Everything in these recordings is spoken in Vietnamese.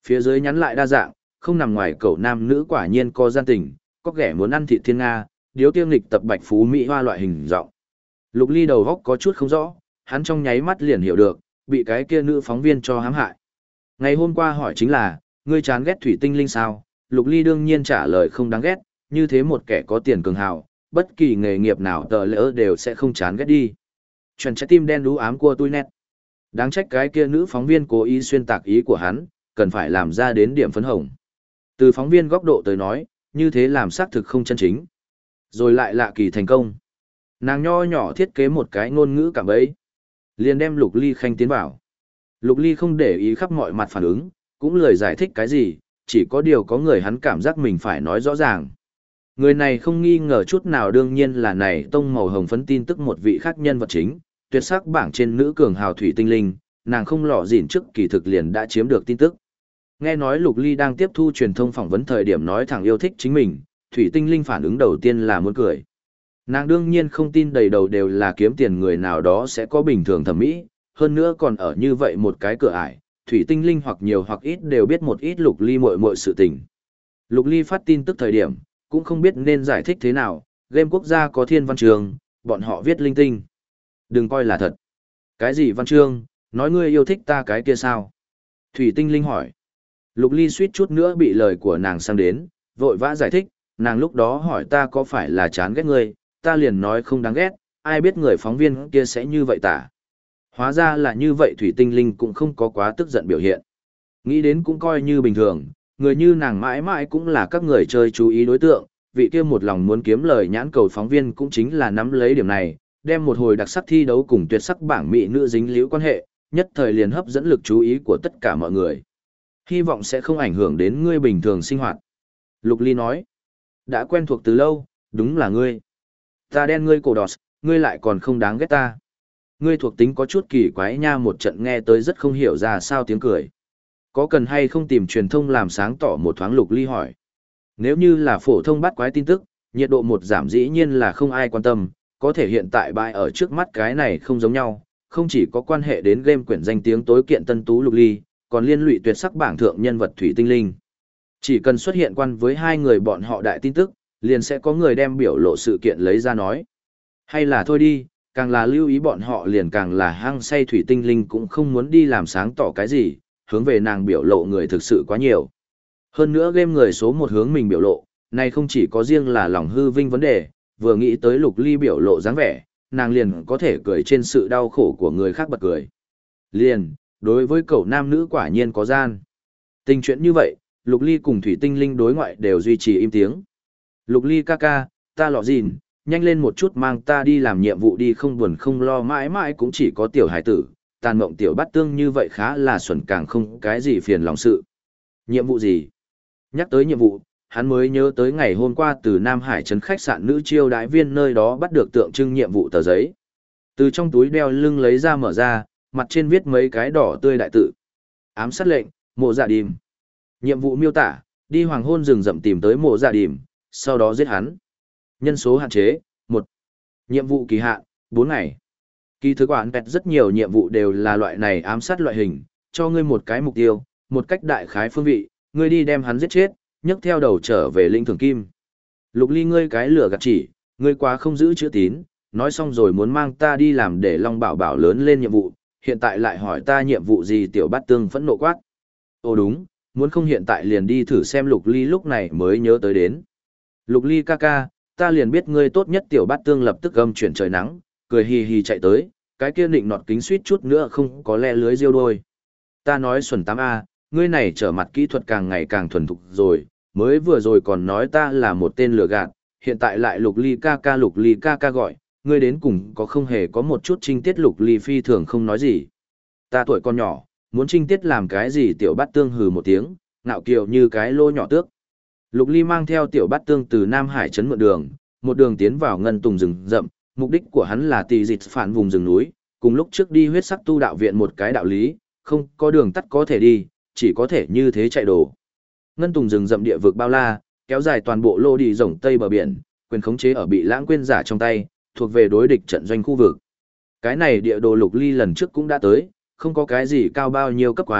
Phía dưới nhắn lại đa dạng, không nằm ngoài cậu nam nữ quả nhiên có gian tình, có ghẻ muốn ăn thịt thiên Nga, điếu tiêu nghịch tập bạch phú Mỹ hoa loại hình giọng. Lục Ly đầu góc có chút không rõ, hắn trong nháy mắt liền hiểu được, bị cái kia nữ phóng viên cho hãm hại. Ngày hôm qua hỏi chính là, ngươi chán ghét thủy tinh linh sao? Lục Ly đương nhiên trả lời không đáng ghét, như thế một kẻ có tiền cường hào, bất kỳ nghề nghiệp nào tờ lỡ đều sẽ không chán ghét đi. Chuẩn trái tim đen đú ám của tôi nét. Đáng trách cái kia nữ phóng viên cố ý xuyên tạc ý của hắn, cần phải làm ra đến điểm phấn hồng. Từ phóng viên góc độ tới nói, như thế làm xác thực không chân chính. Rồi lại lạ kỳ thành công. Nàng nho nhỏ thiết kế một cái ngôn ngữ cảm ấy. Liền đem Lục Ly khanh tiến vào. Lục Ly không để ý khắp mọi mặt phản ứng, cũng lười giải thích cái gì, chỉ có điều có người hắn cảm giác mình phải nói rõ ràng. Người này không nghi ngờ chút nào đương nhiên là này tông màu hồng phấn tin tức một vị khác nhân vật chính, tuyệt sắc bảng trên nữ cường hào thủy tinh linh, nàng không lọ dỉn trước kỳ thực liền đã chiếm được tin tức. Nghe nói Lục Ly đang tiếp thu truyền thông phỏng vấn thời điểm nói thẳng yêu thích chính mình, thủy tinh linh phản ứng đầu tiên là muốn cười. Nàng đương nhiên không tin đầy đầu đều là kiếm tiền người nào đó sẽ có bình thường thẩm mỹ, hơn nữa còn ở như vậy một cái cửa ải, thủy tinh linh hoặc nhiều hoặc ít đều biết một ít Lục Ly muội sự tình. Lục Ly phát tin tức thời điểm, cũng không biết nên giải thích thế nào, game quốc gia có thiên văn trường, bọn họ viết linh tinh. Đừng coi là thật. Cái gì văn chương, nói ngươi yêu thích ta cái kia sao? Thủy tinh linh hỏi. Lục Ly suýt chút nữa bị lời của nàng sang đến, vội vã giải thích, nàng lúc đó hỏi ta có phải là chán ghét ngươi, ta liền nói không đáng ghét, ai biết người phóng viên kia sẽ như vậy tả. Hóa ra là như vậy thủy tinh linh cũng không có quá tức giận biểu hiện. Nghĩ đến cũng coi như bình thường, người như nàng mãi mãi cũng là các người chơi chú ý đối tượng, vị kia một lòng muốn kiếm lời nhãn cầu phóng viên cũng chính là nắm lấy điểm này, đem một hồi đặc sắc thi đấu cùng tuyệt sắc bảng mỹ nữ dính líu quan hệ, nhất thời liền hấp dẫn lực chú ý của tất cả mọi người. Hy vọng sẽ không ảnh hưởng đến ngươi bình thường sinh hoạt. Lục Ly nói, đã quen thuộc từ lâu, đúng là ngươi. Ta đen ngươi cổ đọt, ngươi lại còn không đáng ghét ta. Ngươi thuộc tính có chút kỳ quái nha, một trận nghe tới rất không hiểu ra sao tiếng cười. Có cần hay không tìm truyền thông làm sáng tỏ một thoáng? Lục Ly hỏi. Nếu như là phổ thông bắt quái tin tức, nhiệt độ một giảm dĩ nhiên là không ai quan tâm, có thể hiện tại bại ở trước mắt cái này không giống nhau, không chỉ có quan hệ đến game quyển danh tiếng tối kiện tân tú Lục Ly, còn liên lụy tuyệt sắc bảng thượng nhân vật thủy tinh linh. Chỉ cần xuất hiện quan với hai người bọn họ đại tin tức, liền sẽ có người đem biểu lộ sự kiện lấy ra nói. Hay là thôi đi, càng là lưu ý bọn họ liền càng là hăng say thủy tinh linh cũng không muốn đi làm sáng tỏ cái gì, hướng về nàng biểu lộ người thực sự quá nhiều. Hơn nữa game người số một hướng mình biểu lộ, này không chỉ có riêng là lòng hư vinh vấn đề, vừa nghĩ tới Lục Ly biểu lộ dáng vẻ, nàng liền có thể cười trên sự đau khổ của người khác bật cười. Liền, đối với cậu nam nữ quả nhiên có gian. Tình chuyện như vậy, Lục Ly cùng thủy tinh linh đối ngoại đều duy trì im tiếng. Lục Ly ca ca, ta lọ gìn, nhanh lên một chút mang ta đi làm nhiệm vụ đi, không buồn không lo mãi mãi cũng chỉ có tiểu hải tử, tàn mộng tiểu bát tương như vậy khá là xuẩn, càng không cái gì phiền lòng sự. Nhiệm vụ gì? Nhắc tới nhiệm vụ, hắn mới nhớ tới ngày hôm qua từ Nam Hải trấn khách sạn nữ chiêu đãi viên nơi đó bắt được tượng trưng nhiệm vụ tờ giấy. Từ trong túi đeo lưng lấy ra mở ra, mặt trên viết mấy cái đỏ tươi đại tự. Ám sát lệnh, Mộ Dạ Đìm. Nhiệm vụ miêu tả, đi hoàng hôn rừng rậm tìm tới Mộ Dạ Đìm, sau đó giết hắn. Nhân số hạn chế, 1. Nhiệm vụ kỳ hạn, 4 ngày. Kỳ thực quản pẹt rất nhiều nhiệm vụ đều là loại này ám sát loại hình, cho ngươi một cái mục tiêu, một cách đại khái phương vị, ngươi đi đem hắn giết chết, nhấc theo đầu trở về lĩnh thưởng kim. Lục Ly ngươi cái lửa gạt chỉ, ngươi quá không giữ chữ tín, nói xong rồi muốn mang ta đi làm để Long Bảo Bảo lớn lên nhiệm vụ, hiện tại lại hỏi ta nhiệm vụ gì? Tiểu Bát Tương phẫn nộ quát. Ồ đúng, muốn không hiện tại liền đi thử xem. Lục Ly lúc này mới nhớ tới đến. Lục Ly ca ca, ta liền biết ngươi tốt nhất. Tiểu Bát Tương lập tức gầm chuyển trời nắng, cười hì hì chạy tới, cái kia định nọt kính suýt chút nữa không có le lưới diêu đôi. Ta nói xuẩn 8A, ngươi này trở mặt kỹ thuật càng ngày càng thuần thục rồi, mới vừa rồi còn nói ta là một tên lừa gạt, hiện tại lại Lục Ly ca ca gọi, ngươi đến cùng có không hề có một chút trinh tiết? Lục Ly phi thường không nói gì. Ta tuổi còn nhỏ, muốn trinh tiết làm cái gì? Tiểu Bát Tương hừ một tiếng, ngạo kiều như cái lô nhỏ tước. Lục Ly mang theo Tiểu Bát Tương từ Nam Hải trấn mượn đường, một đường tiến vào ngân tùng rừng rậm, mục đích của hắn là tì dịch phản vùng rừng núi, cùng lúc trước đi huyết sắc tu đạo viện một cái đạo lý, không có đường tắt có thể đi, chỉ có thể như thế chạy đồ. Ngân tùng rừng rậm địa vực bao la, kéo dài toàn bộ lô đi rộng tây bờ biển, quyền khống chế ở bị lãng quên giả trong tay, thuộc về đối địch trận doanh khu vực. Cái này địa đồ Lục Ly lần trước cũng đã tới, không có cái gì cao bao nhiêu cấp quái,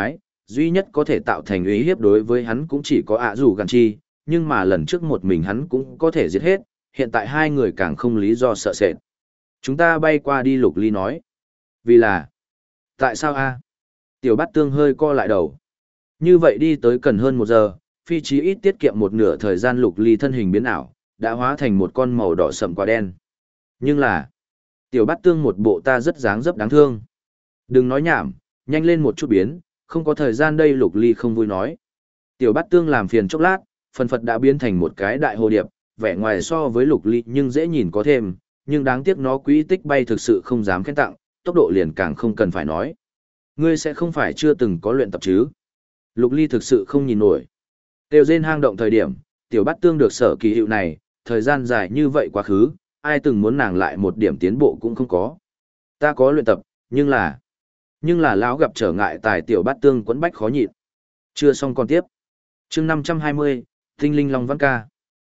duy nhất có thể tạo thành uy hiếp đối với hắn cũng chỉ có ạ rủ gàn chi, nhưng mà lần trước một mình hắn cũng có thể giết hết, hiện tại hai người càng không lý do sợ sệt. Chúng ta bay qua đi, Lục Ly nói. Vì là... Tại sao a? Tiểu Bát Tương hơi co lại đầu. Như vậy đi tới cần hơn 1 giờ, phi chí ít tiết kiệm một nửa thời gian. Lục Ly thân hình biến ảo, đã hóa thành một con màu đỏ sậm quả đen. Nhưng là... Tiểu Bát Tương một bộ ta rất dáng dấp đáng thương. Đừng nói nhảm, nhanh lên một chút biến, không có thời gian đây. Lục Ly không vui nói. Tiểu Bát Tương làm phiền chốc lát, phần phật đã biến thành một cái đại hồ điệp, vẻ ngoài so với Lục Ly nhưng dễ nhìn có thêm, nhưng đáng tiếc nó quỹ tích bay thực sự không dám khen tặng, tốc độ liền càng không cần phải nói. Ngươi sẽ không phải chưa từng có luyện tập chứ? Lục Ly thực sự không nhìn nổi. Tiêu Diên hang động thời điểm, Tiểu Bát Tương được sở kỳ hiệu này, thời gian dài như vậy quá khứ, ai từng muốn nàng lại một điểm tiến bộ cũng không có. Ta có luyện tập, nhưng là lão gặp trở ngại tài Tiểu Bát Tương quẫn bách khó nhịn. Chưa xong còn tiếp. Chương 520, Tinh Linh Long Văn Ca.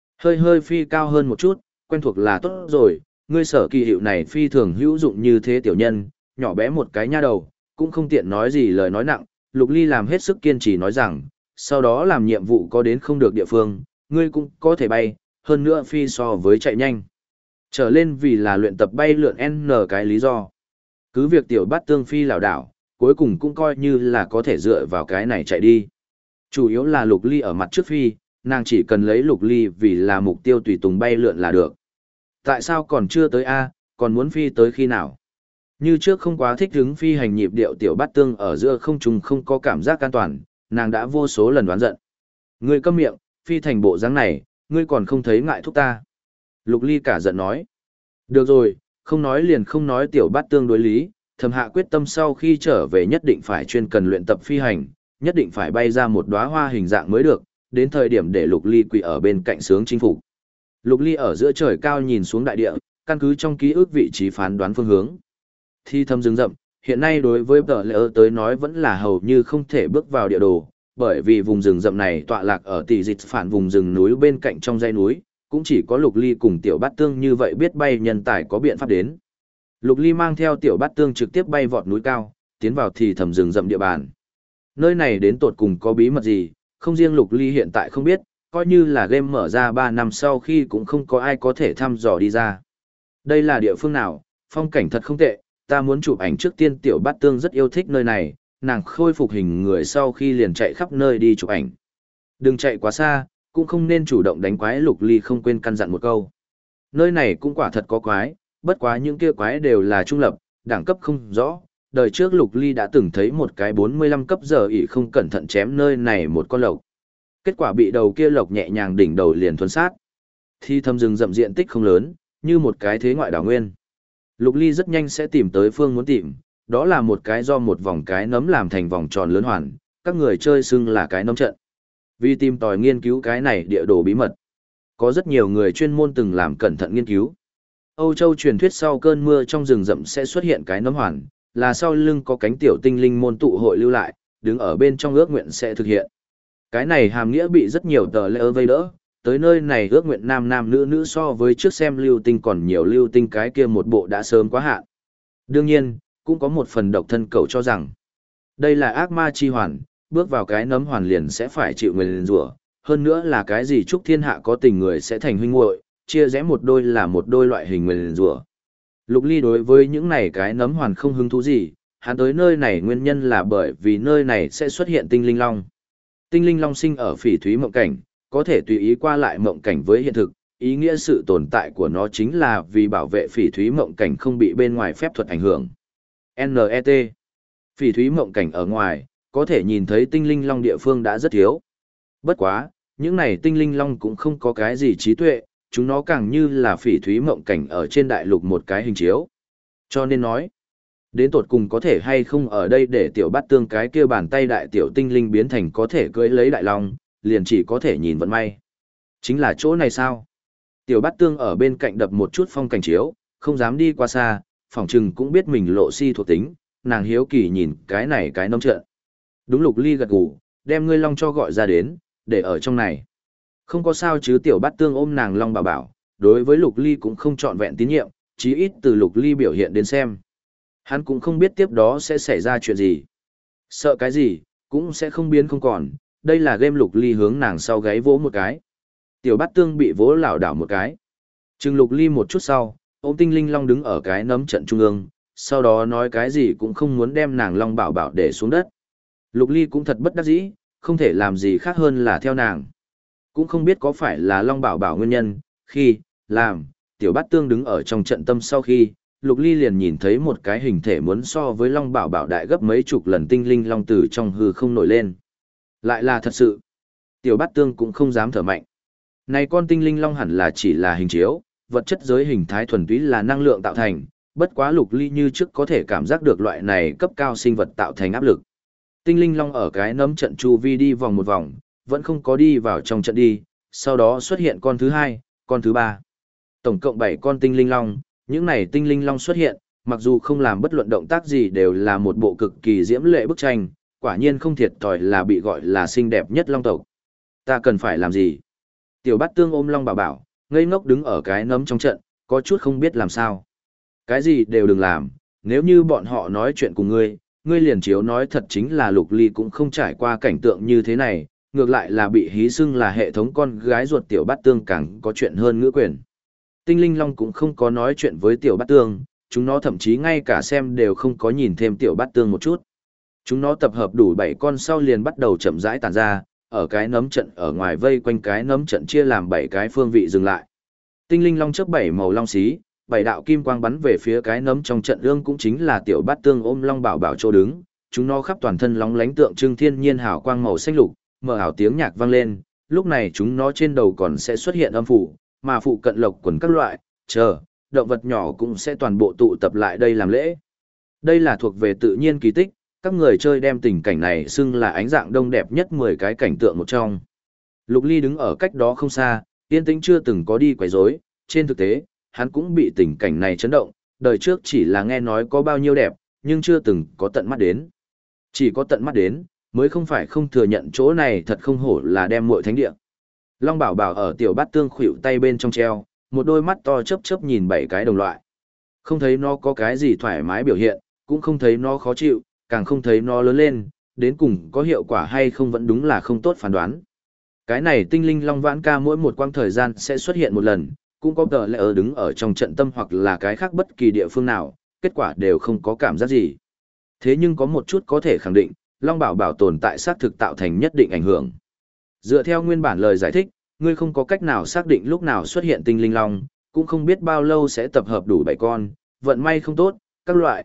Hơi phi cao hơn một chút, quen thuộc là tốt rồi, ngươi sở kỳ hiệu này phi thường hữu dụng như thế tiểu nhân, nhỏ bé một cái nha đầu, cũng không tiện nói gì lời nói nặng. Lục Ly làm hết sức kiên trì nói rằng, sau đó làm nhiệm vụ có đến không được địa phương, ngươi cũng có thể bay, hơn nữa phi so với chạy nhanh. Trở lên vì là luyện tập bay lượn N cái lý do. Cứ việc Tiểu Bát Tương phi lảo đảo, cuối cùng cũng coi như là có thể dựa vào cái này chạy đi. Chủ yếu là Lục Ly ở mặt trước phi, nàng chỉ cần lấy Lục Ly vì là mục tiêu tùy tùng bay lượn là được. Tại sao còn chưa tới A, còn muốn phi tới khi nào? Như trước không quá thích hứng phi hành nhịp điệu. Tiểu Bát Tương ở giữa không trung không có cảm giác an toàn, nàng đã vô số lần đoán giận. Ngươi câm miệng, phi thành bộ dáng này, ngươi còn không thấy ngại thúc ta. Lục Ly cả giận nói. Được rồi, không nói liền không nói. Tiểu Bát Tương đối lý, thầm hạ quyết tâm sau khi trở về nhất định phải chuyên cần luyện tập phi hành, nhất định phải bay ra một đóa hoa hình dạng mới được, đến thời điểm để Lục Ly quỳ ở bên cạnh sướng chinh phục. Lục Ly ở giữa trời cao nhìn xuống đại địa, căn cứ trong ký ức vị trí phán đoán phương hướng. Thi thâm rừng rậm, hiện nay đối với tờ lỡ tới nói vẫn là hầu như không thể bước vào địa đồ, bởi vì vùng rừng rậm này tọa lạc ở tỷ dịch phản vùng rừng núi bên cạnh trong dãy núi, cũng chỉ có Lục Ly cùng Tiểu Bát Tương như vậy biết bay nhân tài có biện pháp đến. Lục Ly mang theo Tiểu Bát Tương trực tiếp bay vọt núi cao, tiến vào thì thầm rừng rậm địa bàn. Nơi này đến tột cùng có bí mật gì, không riêng Lục Ly hiện tại không biết, coi như là game mở ra 3 năm sau khi cũng không có ai có thể thăm dò đi ra. Đây là địa phương nào, phong cảnh thật không tệ, ta muốn chụp ảnh. Trước tiên Tiểu Bát Tương rất yêu thích nơi này, nàng khôi phục hình người sau khi liền chạy khắp nơi đi chụp ảnh. Đừng chạy quá xa, cũng không nên chủ động đánh quái. Lục Ly không quên căn dặn một câu. Nơi này cũng quả thật có quái, bất quá những kia quái đều là trung lập, đẳng cấp không rõ. Đời trước Lục Ly đã từng thấy một cái 45 cấp giờ ỉ không cẩn thận chém nơi này một con lộc. Kết quả bị đầu kia lộc nhẹ nhàng đỉnh đầu liền thuần sát. Thi thâm rừng rậm diện tích không lớn, như một cái thế ngoại đảo nguyên. Lục Ly rất nhanh sẽ tìm tới phương muốn tìm, đó là một cái do một vòng cái nấm làm thành vòng tròn lớn hoàn, các người chơi xưng là cái nấm trận. Vì tìm tòi nghiên cứu cái này địa đồ bí mật, có rất nhiều người chuyên môn từng làm cẩn thận nghiên cứu. Âu Châu truyền thuyết sau cơn mưa trong rừng rậm sẽ xuất hiện cái nấm hoàn, là sau lưng có cánh tiểu tinh linh môn tụ hội lưu lại, đứng ở bên trong ước nguyện sẽ thực hiện. Cái này hàm nghĩa bị rất nhiều tờ lễ vây đỡ, tới nơi này ước nguyện nam nam nữ nữ so với trước xem lưu tinh còn nhiều lưu tinh cái kia một bộ đã sớm quá hạn. Đương nhiên, cũng có một phần độc thân cầu cho rằng, đây là ác ma chi hoàn, bước vào cái nấm hoàn liền sẽ phải chịu nguyền rủa, hơn nữa là cái gì chúc thiên hạ có tình người sẽ thành huynh muội, chia rẽ một đôi là một đôi loại hình nguyền rủa. Lục Ly đối với những này cái nấm hoàn không hứng thú gì, hắn tới nơi này nguyên nhân là bởi vì nơi này sẽ xuất hiện tinh linh long. Tinh linh long sinh ở phỉ thúy mộng cảnh, có thể tùy ý qua lại mộng cảnh với hiện thực, ý nghĩa sự tồn tại của nó chính là vì bảo vệ phỉ thúy mộng cảnh không bị bên ngoài phép thuật ảnh hưởng. NET. Phỉ thúy mộng cảnh ở ngoài, có thể nhìn thấy tinh linh long địa phương đã rất thiếu. Bất quá, những này tinh linh long cũng không có cái gì trí tuệ, chúng nó càng như là phỉ thúy mộng cảnh ở trên đại lục một cái hình chiếu. Cho nên nói, đến tột cùng có thể hay không ở đây để Tiểu Bát Tương cái kia bàn tay đại tiểu tinh linh biến thành có thể cưỡi lấy đại long, liền chỉ có thể nhìn vận may. Chính là chỗ này sao? Tiểu Bát Tương ở bên cạnh đập một chút phong cảnh chiếu, không dám đi qua xa, phỏng chừng cũng biết mình lộ si thuộc tính, nàng hiếu kỳ nhìn cái này cái nông trận. Đúng. Lục Ly gật gù, đem ngươi long cho gọi ra đến, để ở trong này. Không có sao chứ. Tiểu Bát Tương ôm nàng long bảo, đối với Lục Ly cũng không trọn vẹn tín nhiệm, chí ít từ Lục Ly biểu hiện đến xem. Hắn cũng không biết tiếp đó sẽ xảy ra chuyện gì. Sợ cái gì, cũng sẽ không biến không còn, đây là game Lục Ly hướng nàng sau gáy vỗ một cái. Tiểu Bát Tương bị vỗ lảo đảo một cái. Trừng Lục Ly một chút sau, ôm Tinh Linh Long đứng ở cái nấm trận trung ương, sau đó nói cái gì cũng không muốn đem nàng Long Bảo Bảo để xuống đất. Lục Ly cũng thật bất đắc dĩ, không thể làm gì khác hơn là theo nàng. Cũng không biết có phải là Long Bảo Bảo nguyên nhân, khi, làm, Tiểu Bát Tương đứng ở trong trận tâm sau khi, Lục Ly liền nhìn thấy một cái hình thể muốn so với Long Bảo Bảo đại gấp mấy chục lần Tinh Linh Long từ trong hư không nổi lên. Lại là thật sự. Tiểu Bát Tương cũng không dám thở mạnh. Này con Tinh Linh Long hẳn là chỉ là hình chiếu, vật chất giới hình thái thuần túy là năng lượng tạo thành, bất quá Lục Ly như trước có thể cảm giác được loại này cấp cao sinh vật tạo thành áp lực. Tinh Linh Long ở cái nấm trận chu vi đi vòng một vòng, vẫn không có đi vào trong trận đi, sau đó xuất hiện con thứ hai, con thứ ba. Tổng cộng 7 con Tinh Linh Long, những này Tinh Linh Long xuất hiện, mặc dù không làm bất luận động tác gì đều là một bộ cực kỳ diễm lệ bức tranh, quả nhiên không thiệt thòi là bị gọi là xinh đẹp nhất Long tộc. Ta cần phải làm gì? Tiểu Bát Tương ôm Long Bảo Bảo, ngây ngốc đứng ở cái nấm trong trận, có chút không biết làm sao. Cái gì đều đừng làm, nếu như bọn họ nói chuyện cùng ngươi, ngươi liền chiếu nói thật chính là Lục Ly cũng không trải qua cảnh tượng như thế này, ngược lại là bị hí xưng là hệ thống con gái ruột Tiểu Bát Tương càng có chuyện hơn ngữ quyền. Tinh Linh Long cũng không có nói chuyện với Tiểu Bát Tương, chúng nó thậm chí ngay cả xem đều không có nhìn thêm Tiểu Bát Tương một chút. Chúng nó tập hợp đủ 7 con sau liền bắt đầu chậm rãi tản ra, ở cái nấm trận ở ngoài vây quanh cái nấm trận chia làm 7 cái phương vị dừng lại. Tinh Linh Long chớp 7 màu long xí, 7 đạo kim quang bắn về phía cái nấm trong trận ương cũng chính là Tiểu Bát Tương ôm Long Bảo Bảo chỗ đứng, chúng nó khắp toàn thân lóng lánh tượng trưng thiên nhiên hào quang màu xanh lục, mở ảo tiếng nhạc vang lên, lúc này chúng nó trên đầu còn sẽ xuất hiện âm phủ, mà phụ cận lộc quần các loại, động vật nhỏ cũng sẽ toàn bộ tụ tập lại đây làm lễ. Đây là thuộc về tự nhiên kỳ tích, các người chơi đem tình cảnh này xưng là ánh dạng đông đẹp nhất 10 cái cảnh tượng một trong. Lục Ly đứng ở cách đó không xa, yên tĩnh chưa từng có đi quấy rối, trên thực tế, hắn cũng bị tình cảnh này chấn động, đời trước chỉ là nghe nói có bao nhiêu đẹp, nhưng chưa từng có tận mắt đến. Chỉ có tận mắt đến, mới không phải không thừa nhận chỗ này thật không hổ là đem muội thánh địa. Long Bảo Bảo ở Tiểu Bát Tương khuỷu tay bên trong treo, một đôi mắt to chớp chớp nhìn 7 cái đồng loại. Không thấy nó có cái gì thoải mái biểu hiện, cũng không thấy nó khó chịu, càng không thấy nó lớn lên, đến cùng có hiệu quả hay không vẫn đúng là không tốt phán đoán. Cái này Tinh Linh Long Vãn Ca mỗi một quãng thời gian sẽ xuất hiện một lần, cũng có tờ lẽ đứng ở trong trận tâm hoặc là cái khác bất kỳ địa phương nào, kết quả đều không có cảm giác gì. Thế nhưng có một chút có thể khẳng định, Long Bảo Bảo tồn tại xác thực tạo thành nhất định ảnh hưởng. Dựa theo nguyên bản lời giải thích, ngươi không có cách nào xác định lúc nào xuất hiện Tinh Linh Long, cũng không biết bao lâu sẽ tập hợp đủ 7 con, vận may không tốt, các loại,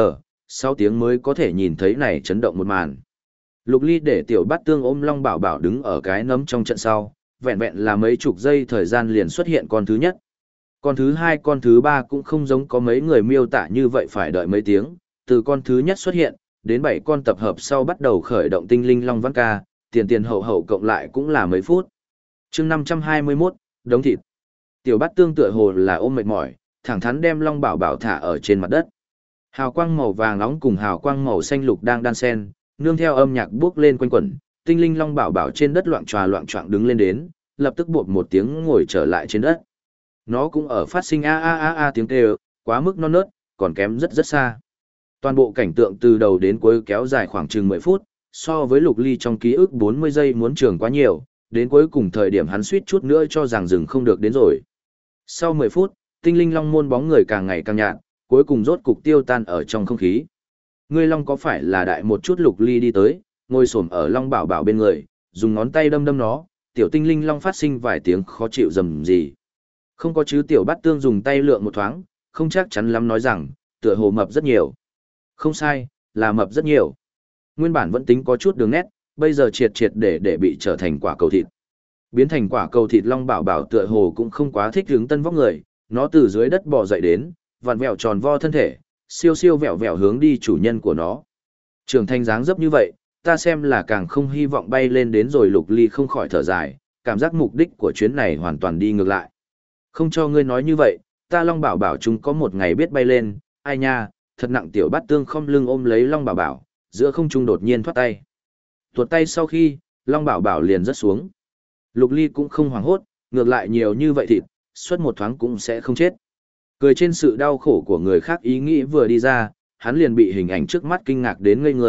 6 tiếng mới có thể nhìn thấy này chấn động một màn. Lục Ly để Tiểu Bát Tương ôm Long Bảo Bảo đứng ở cái nấm trong trận sau, vẹn vẹn là mấy chục giây thời gian liền xuất hiện con thứ nhất. Con thứ hai, con thứ ba cũng không giống có mấy người miêu tả như vậy phải đợi mấy tiếng, từ con thứ nhất xuất hiện, đến 7 con tập hợp sau bắt đầu khởi động Tinh Linh Long Vãn Ca, tiền hậu cộng lại cũng là mấy phút. Chương 521, đống thịt. Tiểu Bát Tương tựa hồ là ôm mệt mỏi, thẳng thắn đem Long Bảo Bảo thả ở trên mặt đất. Hào quang màu vàng nóng cùng hào quang màu xanh lục đang đan xen, nương theo âm nhạc bước lên quanh quẩn, Tinh Linh Long Bảo Bảo trên đất loạn choạng đứng lên đến, lập tức bột một tiếng ngồi trở lại trên đất. Nó cũng ở phát sinh a tiếng kêu, quá mức non nớt, còn kém rất xa. Toàn bộ cảnh tượng từ đầu đến cuối kéo dài khoảng chừng 10 phút, so với Lục Ly trong ký ức 40 giây muốn trường quá nhiều, đến cuối cùng thời điểm hắn suýt chút nữa cho rằng dừng không được đến rồi. Sau 10 phút, Tinh Linh Long môn bóng người càng ngày càng nhạt, cuối cùng rốt cục tiêu tan ở trong không khí. Ngươi Long có phải là đại một chút? Lục Ly đi tới, ngồi xổm ở Long Bảo Bảo bên người, dùng ngón tay đâm nó, tiểu Tinh Linh Long phát sinh vài tiếng khó chịu rầm gì. Không có chứ? Tiểu Bát Tương dùng tay lượm một thoáng, không chắc chắn lắm nói rằng, tựa hồ mập rất nhiều. Không sai, là mập rất nhiều. Nguyên bản vẫn tính có chút đường nét, bây giờ triệt để bị trở thành quả cầu thịt. Biến thành quả cầu thịt Long Bảo Bảo tựa hồ cũng không quá thích hứng tân vóc người, nó từ dưới đất bò dậy đến, vặn vẹo tròn vo thân thể, siêu vẹo hướng đi chủ nhân của nó. Trưởng thành dáng dấp như vậy, ta xem là càng không hy vọng bay lên đến rồi. Lục Ly không khỏi thở dài, cảm giác mục đích của chuyến này hoàn toàn đi ngược lại. Không cho ngươi nói như vậy, ta Long Bảo Bảo chúng có một ngày biết bay lên, ai nha, thật nặng. Tiểu Bát Tương không lưng ôm lấy Long Bảo Bảo, giữa không trung đột nhiên thoát tay. Tuột tay sau khi, Long Bảo Bảo liền rớt xuống. Lục Ly cũng không hoảng hốt, ngược lại nhiều như vậy thịt, suốt một thoáng cũng sẽ không chết. Cười trên sự đau khổ của người khác ý nghĩ vừa đi ra, hắn liền bị hình ảnh trước mắt kinh ngạc đến ngây người,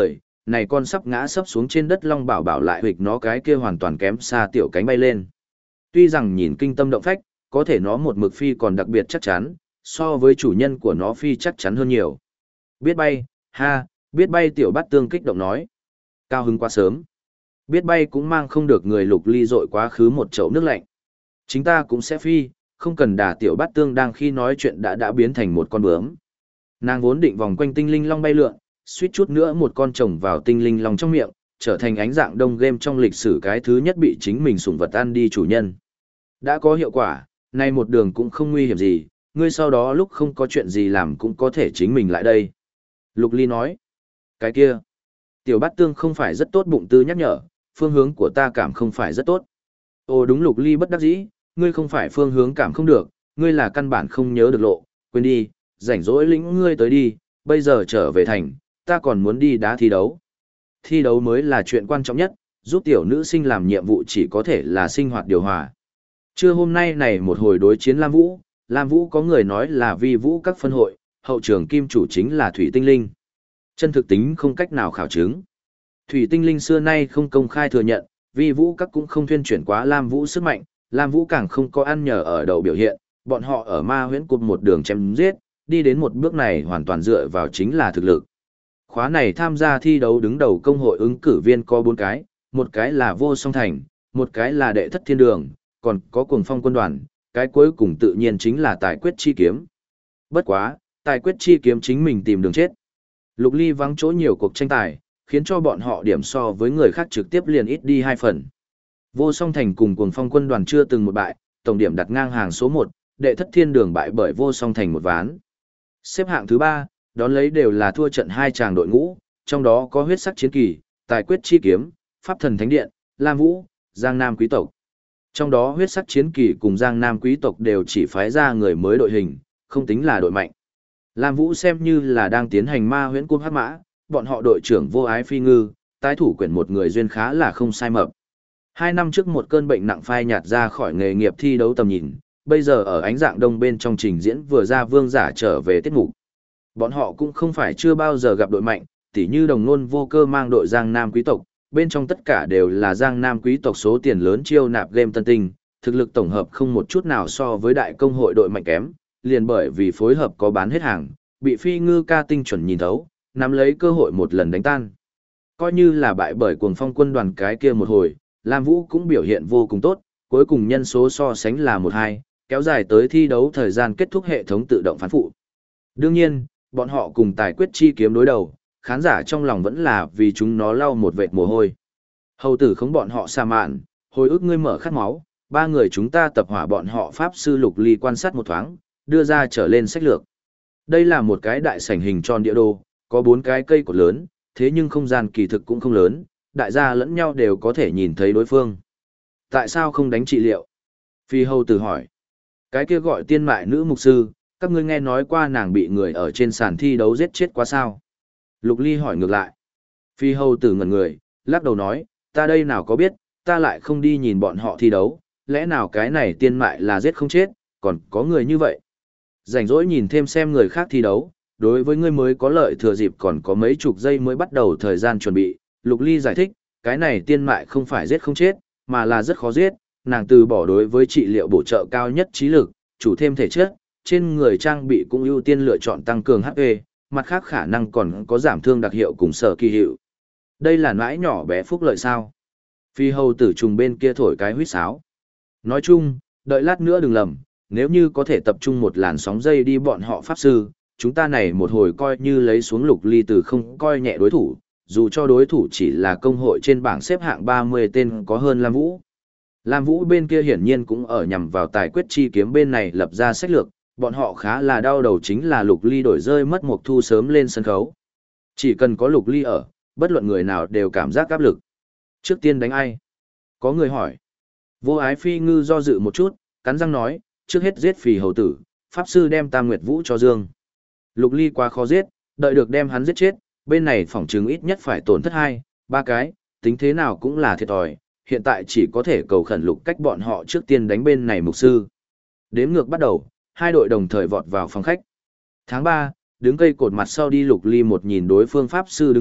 này con sắp ngã sấp xuống trên đất Long Bảo Bảo lại huỵch nó cái kia hoàn toàn kém xa tiểu cánh bay lên. Tuy rằng nhìn kinh tâm động phách, có thể nó một mực phi còn đặc biệt chắc chắn, so với chủ nhân của nó phi chắc chắn hơn nhiều. Biết bay, ha, biết bay tiểu bát tương kích động nói. Cao hứng quá sớm. Biết bay cũng mang không được người Lục Ly dội quá khứ một chậu nước lạnh. Chính ta cũng sẽ phi, không cần đả tiểu bát tương đang khi nói chuyện đã biến thành một con bướm. Nàng vốn định vòng quanh tinh linh long bay lượn, suýt chút nữa một con trồng vào tinh linh long trong miệng, trở thành ánh dạng đông game trong lịch sử cái thứ nhất bị chính mình sủng vật ăn đi chủ nhân. Đã có hiệu quả, nay một đường cũng không nguy hiểm gì, ngươi sau đó lúc không có chuyện gì làm cũng có thể chính mình lại đây. Lục Ly nói, cái kia, tiểu bát tương không phải rất tốt bụng tư nhắc nhở, phương hướng của ta cảm không phải rất tốt. Ồ đúng Lục Ly bất đắc dĩ, ngươi không phải phương hướng cảm không được, ngươi là căn bản không nhớ được lộ, quên đi, rảnh rỗi lĩnh ngươi tới đi, bây giờ trở về thành, ta còn muốn đi đá thi đấu. Thi đấu mới là chuyện quan trọng nhất, giúp tiểu nữ sinh làm nhiệm vụ chỉ có thể là sinh hoạt điều hòa. Trưa hôm nay này một hồi đối chiến Lam Vũ có người nói là vi vũ các phân hội, hậu trường kim chủ chính là Thủy Tinh Linh. Chân thực tính không cách nào khảo chứng. Thủy Tinh Linh xưa nay không công khai thừa nhận, vi vũ các cũng không thuyên chuyển quá Lam Vũ sức mạnh, Lam Vũ càng không có ăn nhờ ở đầu biểu hiện, bọn họ ở ma huyễn cục một đường chém giết, đi đến một bước này hoàn toàn dựa vào chính là thực lực. Khóa này tham gia thi đấu đứng đầu công hội ứng cử viên có 4 cái, một cái là Vô Song Thành, một cái là Đệ Thất Thiên Đường, còn có Cuồng Phong quân đoàn, cái cuối cùng tự nhiên chính là Tài Quyết Chi Kiếm. Bất quá, Tài Quyết Chi Kiếm chính mình tìm đường chết. Lục Ly vắng chỗ nhiều cuộc tranh tài, khiến cho bọn họ điểm so với người khác trực tiếp liền ít đi 2 phần. Vô Song Thành cùng Cuồng Phong quân đoàn chưa từng một bại, tổng điểm đặt ngang hàng số 1, Đệ Thất Thiên Đường bại bởi Vô Song Thành một ván. Xếp hạng thứ 3, đón lấy đều là thua trận 2 chàng đội ngũ, trong đó có Huyết Sắc Chiến Kỳ, Tài Quyết Chi Kiếm, Pháp Thần Thánh Điện, Lam Vũ, Giang Nam Quý tộc. Trong đó Huyết Sắc Chiến Kỳ cùng Giang Nam Quý tộc đều chỉ phái ra người mới đội hình, không tính là đội mạnh. Lam Vũ xem như là đang tiến hành ma huyễn cung hắc mã, bọn họ đội trưởng Vô Ái Phi Ngư, tái thủ quyển một người duyên khá là không sai mập. 2 năm trước một cơn bệnh nặng phai nhạt ra khỏi nghề nghiệp thi đấu tầm nhìn, bây giờ ở ánh dạng đông bên trong trình diễn vừa ra vương giả trở về tiết mục. Bọn họ cũng không phải chưa bao giờ gặp đội mạnh, tỉ như Đồng Nôn Vô Cơ mang đội Giang Nam quý tộc, bên trong tất cả đều là Giang Nam quý tộc số tiền lớn chiêu nạp game tân tinh, thực lực tổng hợp không một chút nào so với đại công hội đội mạnh kém, liền bởi vì phối hợp có bán hết hàng, bị Phi Ngư ca tinh chuẩn nhìn thấu, nắm lấy cơ hội một lần đánh tan. Coi như là bại bởi Cuồng Phong quân đoàn cái kia một hồi, Lam Vũ cũng biểu hiện vô cùng tốt, cuối cùng nhân số so sánh là 1-2, kéo dài tới thi đấu thời gian kết thúc hệ thống tự động phán phụ. Đương nhiên, bọn họ cùng Tài Quyết Chi Kiếm đối đầu, khán giả trong lòng vẫn là vì chúng nó lau một vệt mồ hôi. Hầu tử không bọn họ xa mạn, hồi ức ngươi mở khát máu, 3 người chúng ta tập hỏa bọn họ Pháp Sư Lục Ly quan sát một thoáng, đưa ra trở lên sách lược. Đây là một cái đại sảnh hình tròn địa đồ, có 4 cái cây cột lớn, thế nhưng không gian kỳ thực cũng không lớn, đại gia lẫn nhau đều có thể nhìn thấy đối phương. Tại sao không đánh trị liệu? Phi hầu tử hỏi. Cái kia gọi tiên mại nữ mục sư, các ngươi nghe nói qua nàng bị người ở trên sàn thi đấu giết chết quá sao? Lục Ly hỏi ngược lại. Phi hầu tử ngẩn người, lắc đầu nói, ta đây nào có biết, ta lại không đi nhìn bọn họ thi đấu, lẽ nào cái này tiên mại là giết không chết, còn có người như vậy. Rảnh rỗi nhìn thêm xem người khác thi đấu, đối với ngươi mới có lợi thừa dịp còn có mấy chục giây mới bắt đầu thời gian chuẩn bị. Lục Ly giải thích, cái này tiên mại không phải giết không chết, mà là rất khó giết, nàng từ bỏ đối với trị liệu bổ trợ cao nhất trí lực, chủ thêm thể chất, trên người trang bị cũng ưu tiên lựa chọn tăng cường HP, mặt khác khả năng còn có giảm thương đặc hiệu cùng sở kỳ hiệu. Đây là nãi nhỏ bé phúc lợi sao? Phi hầu tử trùng bên kia thổi cái huýt sáo. Nói chung, đợi lát nữa đừng lầm, nếu như có thể tập trung một làn sóng dây đi bọn họ pháp sư, chúng ta này một hồi coi như lấy xuống Lục Ly từ không coi nhẹ đối thủ, dù cho đối thủ chỉ là công hội trên bảng xếp hạng 30 tên có hơn Lam Vũ. Lam Vũ bên kia hiển nhiên cũng ở nhằm vào Tài Quyết Chi Kiếm bên này lập ra sách lược, bọn họ khá là đau đầu chính là Lục Ly đổi rơi mất Mộc Thu sớm lên sân khấu. Chỉ cần có Lục Ly ở, bất luận người nào đều cảm giác áp lực. Trước tiên đánh ai? Có người hỏi. Vô Ái Phi Ngư do dự một chút, cắn răng nói, trước hết giết Phì hầu tử, pháp sư đem Tam Nguyệt Vũ cho Dương. Lục Ly quá khó giết, đợi được đem hắn giết chết, bên này phỏng chứng ít nhất phải tổn thất 2-3 cái, tính thế nào cũng là thiệt thòi, hiện tại chỉ có thể cầu khẩn Lục cách bọn họ trước tiên đánh bên này mục sư. Đếm ngược bắt đầu, 2 đội đồng thời vọt vào phòng khách. Tháng 3, đứng cây cột mặt sau đi Lục Ly một nhìn đối phương pháp sư đứng vị,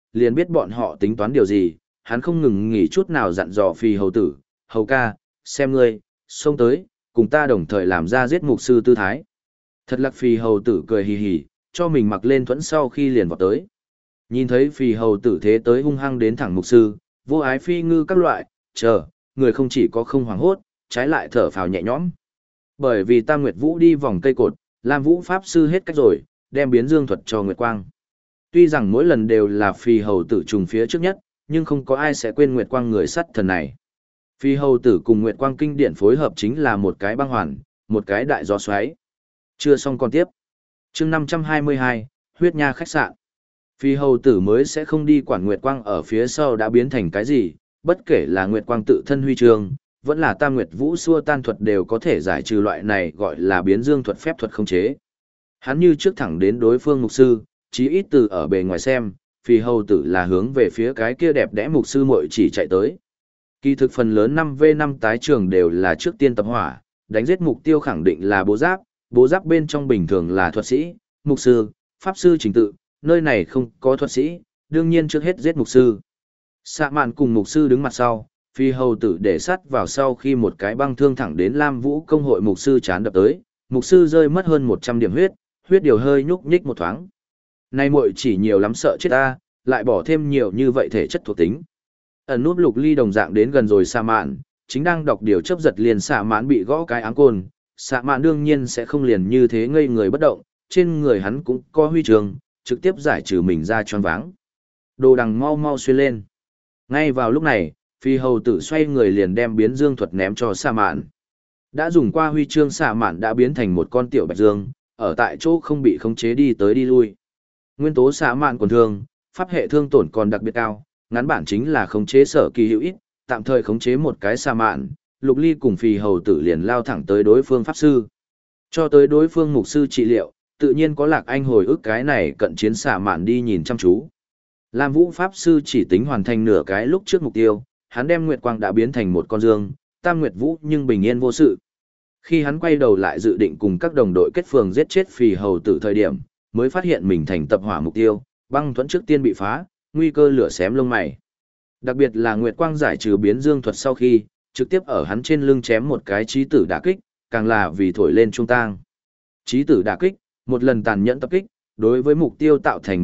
liền biết bọn họ tính toán điều gì, hắn không ngừng nghỉ chút nào dặn dò Phi hầu tử, hầu ca, xem ngươi, xông tới, cùng ta đồng thời làm ra giết mục sư tư thái. Thật lạc Phi hầu tử cười hì hì, cho mình mặc lên thuẫn sau khi liền vọt tới. Nhìn thấy Phi hầu tử thế tới hung hăng đến thẳng mục sư, vô ái phi ngư các loại, chờ, người không chỉ có không hoảng hốt, trái lại thở phào nhẹ nhõm. Bởi vì Tam Nguyệt Vũ đi vòng cây cột, Lam Vũ Pháp Sư hết cách rồi, đem biến dương thuật cho Nguyệt Quang. Tuy rằng mỗi lần đều là Phi hầu tử trùng phía trước nhất, nhưng không có ai sẽ quên Nguyệt Quang người sắt thần này. Phi hầu tử cùng Nguyệt Quang kinh điển phối hợp chính là một cái băng hoàn, một cái đại gió xoáy. Chưa xong còn tiếp. Chương 522, huyết nha khách sạn. Phi hầu tử mới sẽ không đi quản Nguyệt Quang ở phía sau đã biến thành cái gì, bất kể là Nguyệt Quang tự thân huy chương, vẫn là Tam Nguyệt Vũ xua tan thuật đều có thể giải trừ loại này gọi là biến dương thuật phép thuật không chế. Hắn như trước thẳng đến đối phương mục sư, chí ít từ ở bề ngoài xem, Phi hầu tử là hướng về phía cái kia đẹp đẽ mục sư muội chỉ chạy tới. Kỳ thực phần lớn 5v5 tái trường đều là trước tiên tập hỏa, đánh giết mục tiêu khẳng định là bố giáp bên trong bình thường là thuật sĩ, mục sư, pháp sư trình tự, nơi này không có thuật sĩ, đương nhiên trước hết giết mục sư. Xạ mạn cùng mục sư đứng mặt sau, Phi hầu tử để sắt vào sau khi một cái băng thương thẳng đến Lam Vũ công hội mục sư chán đập tới, mục sư rơi mất hơn 100 điểm huyết điều hơi nhúc nhích một thoáng. Nay muội chỉ nhiều lắm sợ chết ta, lại bỏ thêm nhiều như vậy thể chất thuộc tính. Ẩn nút Lục Ly đồng dạng đến gần rồi xạ mạn, chính đang đọc điều chấp giật liền xạ mạn bị gõ cái áng côn, xạ mạn đương nhiên sẽ không liền như thế ngây người bất động, trên người hắn cũng có huy chương, trực tiếp giải trừ mình ra choáng váng. Đồ đằng mau mau xuyên lên. Ngay vào lúc này, Phi hầu tử xoay người liền đem biến dương thuật ném cho xạ mạn. Đã dùng qua huy chương xạ mạn đã biến thành một con tiểu bạch dương, ở tại chỗ không bị khống chế đi tới đi lui. Nguyên tố xạ mạn còn thương, pháp hệ thương tổn còn đặc biệt cao, ngắn bản chính là khống chế sở kỳ hữu ít, tạm thời khống chế một cái xạ mạn, Lục Ly cùng Phi hầu tử liền lao thẳng tới đối phương pháp sư. Cho tới đối phương mục sư trị liệu, tự nhiên có Lạc Anh hồi ức cái này cận chiến xạ mạn đi nhìn chăm chú. Lam Vũ pháp sư chỉ tính hoàn thành nửa cái lúc trước mục tiêu, hắn đem Nguyệt Quang đã biến thành một con dương, Tam Nguyệt Vũ nhưng bình yên vô sự. Khi hắn quay đầu lại dự định cùng các đồng đội kết phường giết chết Phi hầu tử thời điểm, mới phát hiện mình thành tập hỏa mục tiêu, băng thuẫn trước tiên bị phá, nguy cơ lửa xém lông mày. Đặc biệt là Nguyệt Quang giải trừ biến dương thuật sau khi, trực tiếp ở hắn trên lưng chém một cái chí tử đả kích, càng là vì thổi lên trung tang. Chí tử đả kích, một lần tàn nhẫn tập kích, đối với mục tiêu tạo thành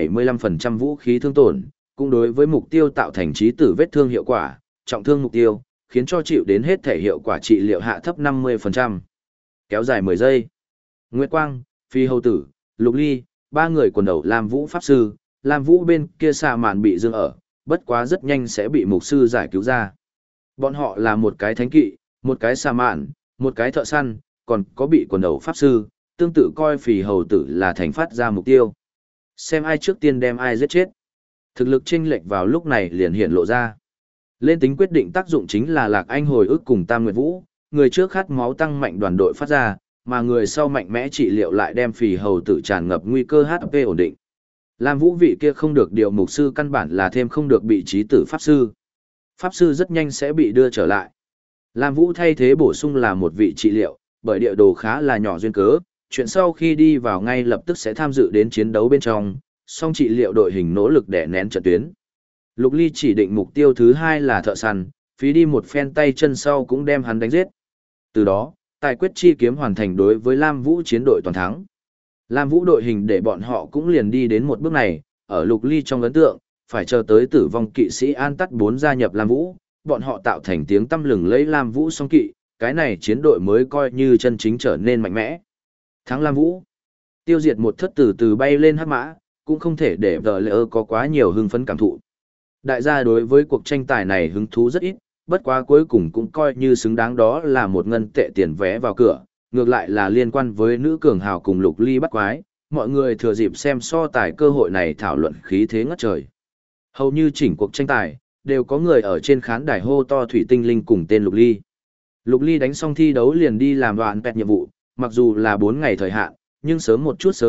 175% vũ khí thương tổn, cũng đối với mục tiêu tạo thành chí tử vết thương hiệu quả, trọng thương mục tiêu, khiến cho chịu đến hết thể hiệu quả trị liệu hạ thấp 50%. Kéo dài 10 giây. Nguyệt Quang, Phi hầu tử, Lục Ly, ba người quần đầu Lam Vũ pháp sư, Lam Vũ bên kia xạ mạn bị dương ở, bất quá rất nhanh sẽ bị mục sư giải cứu ra. Bọn họ là một cái thánh kỵ, một cái xạ mạn, một cái thợ săn, còn có bị quần đầu pháp sư, tương tự coi Phi hầu tử là thành phát ra mục tiêu. Xem ai trước tiên đem ai giết chết. Thực lực chênh lệch vào lúc này liền hiện lộ ra. Lên tính quyết định tác dụng chính là Lạc Anh hồi ức cùng Tam Nguyệt Vũ, người trước khát máu tăng mạnh đoàn đội phát ra, mà người sau mạnh mẽ trị liệu lại đem Phi hầu tử tràn ngập nguy cơ HP ổn định. Lam Vũ vị kia không được điều mục sư căn bản là thêm không được bị trí tử pháp sư. Pháp sư rất nhanh sẽ bị đưa trở lại. Lam Vũ thay thế bổ sung là một vị trị liệu, bởi địa đồ khá là nhỏ duyên cớ, chuyện sau khi đi vào ngay lập tức sẽ tham dự đến chiến đấu bên trong, song trị liệu đội hình nỗ lực để nén trận tuyến. Lục Ly chỉ định mục tiêu thứ hai là thợ săn, phí đi một phen tay chân sau cũng đem hắn đánh giết. Từ đó, tài quyết chi kiếm hoàn thành đối với Lam Vũ chiến đội toàn thắng. Lam Vũ đội hình để bọn họ cũng liền đi đến một bước này, ở Lục Ly trong ấn tượng, phải chờ tới tử vong kỵ sĩ An Tắt 4 gia nhập Lam Vũ, bọn họ tạo thành tiếng tăm lừng lấy Lam Vũ song kỵ, cái này chiến đội mới coi như chân chính trở nên mạnh mẽ. Thắng Lam Vũ, tiêu diệt một thất từ từ bay lên hắc mã, cũng không thể để The Layer có quá nhiều hưng phấn cảm thụ. Đại gia đối với cuộc tranh tài này hứng thú rất ít, bất quá cuối cùng cũng coi như xứng đáng đó là một ngân tệ tiền vé vào cửa, ngược lại là liên quan với nữ cường hào cùng Lục Ly bắt quái, mọi người thừa dịp xem so tài cơ hội này thảo luận khí thế ngất trời. Hầu như chỉnh cuộc tranh tài, đều có người ở trên khán đài hô to thủy tinh linh cùng tên Lục Ly. Lục Ly đánh xong thi đấu liền đi làm đoạn pẹt nhiệm vụ, mặc dù là 4 ngày thời hạn, nhưng sớm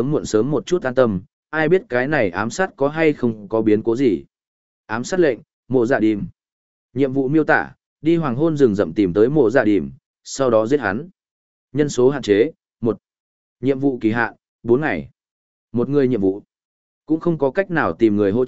một chút an tâm, ai biết cái này ám sát có hay không có biến cố gì. Ám sát lệnh, Mộ Dạ Đìm. Nhiệm vụ miêu tả, đi hoàng hôn rừng rậm tìm tới Mộ Dạ Đìm, sau đó giết hắn. Nhân số hạn chế, 1. Nhiệm vụ kỳ hạn, 4 ngày. Một người nhiệm vụ. Cũng không có cách nào tìm người hỗ trợ,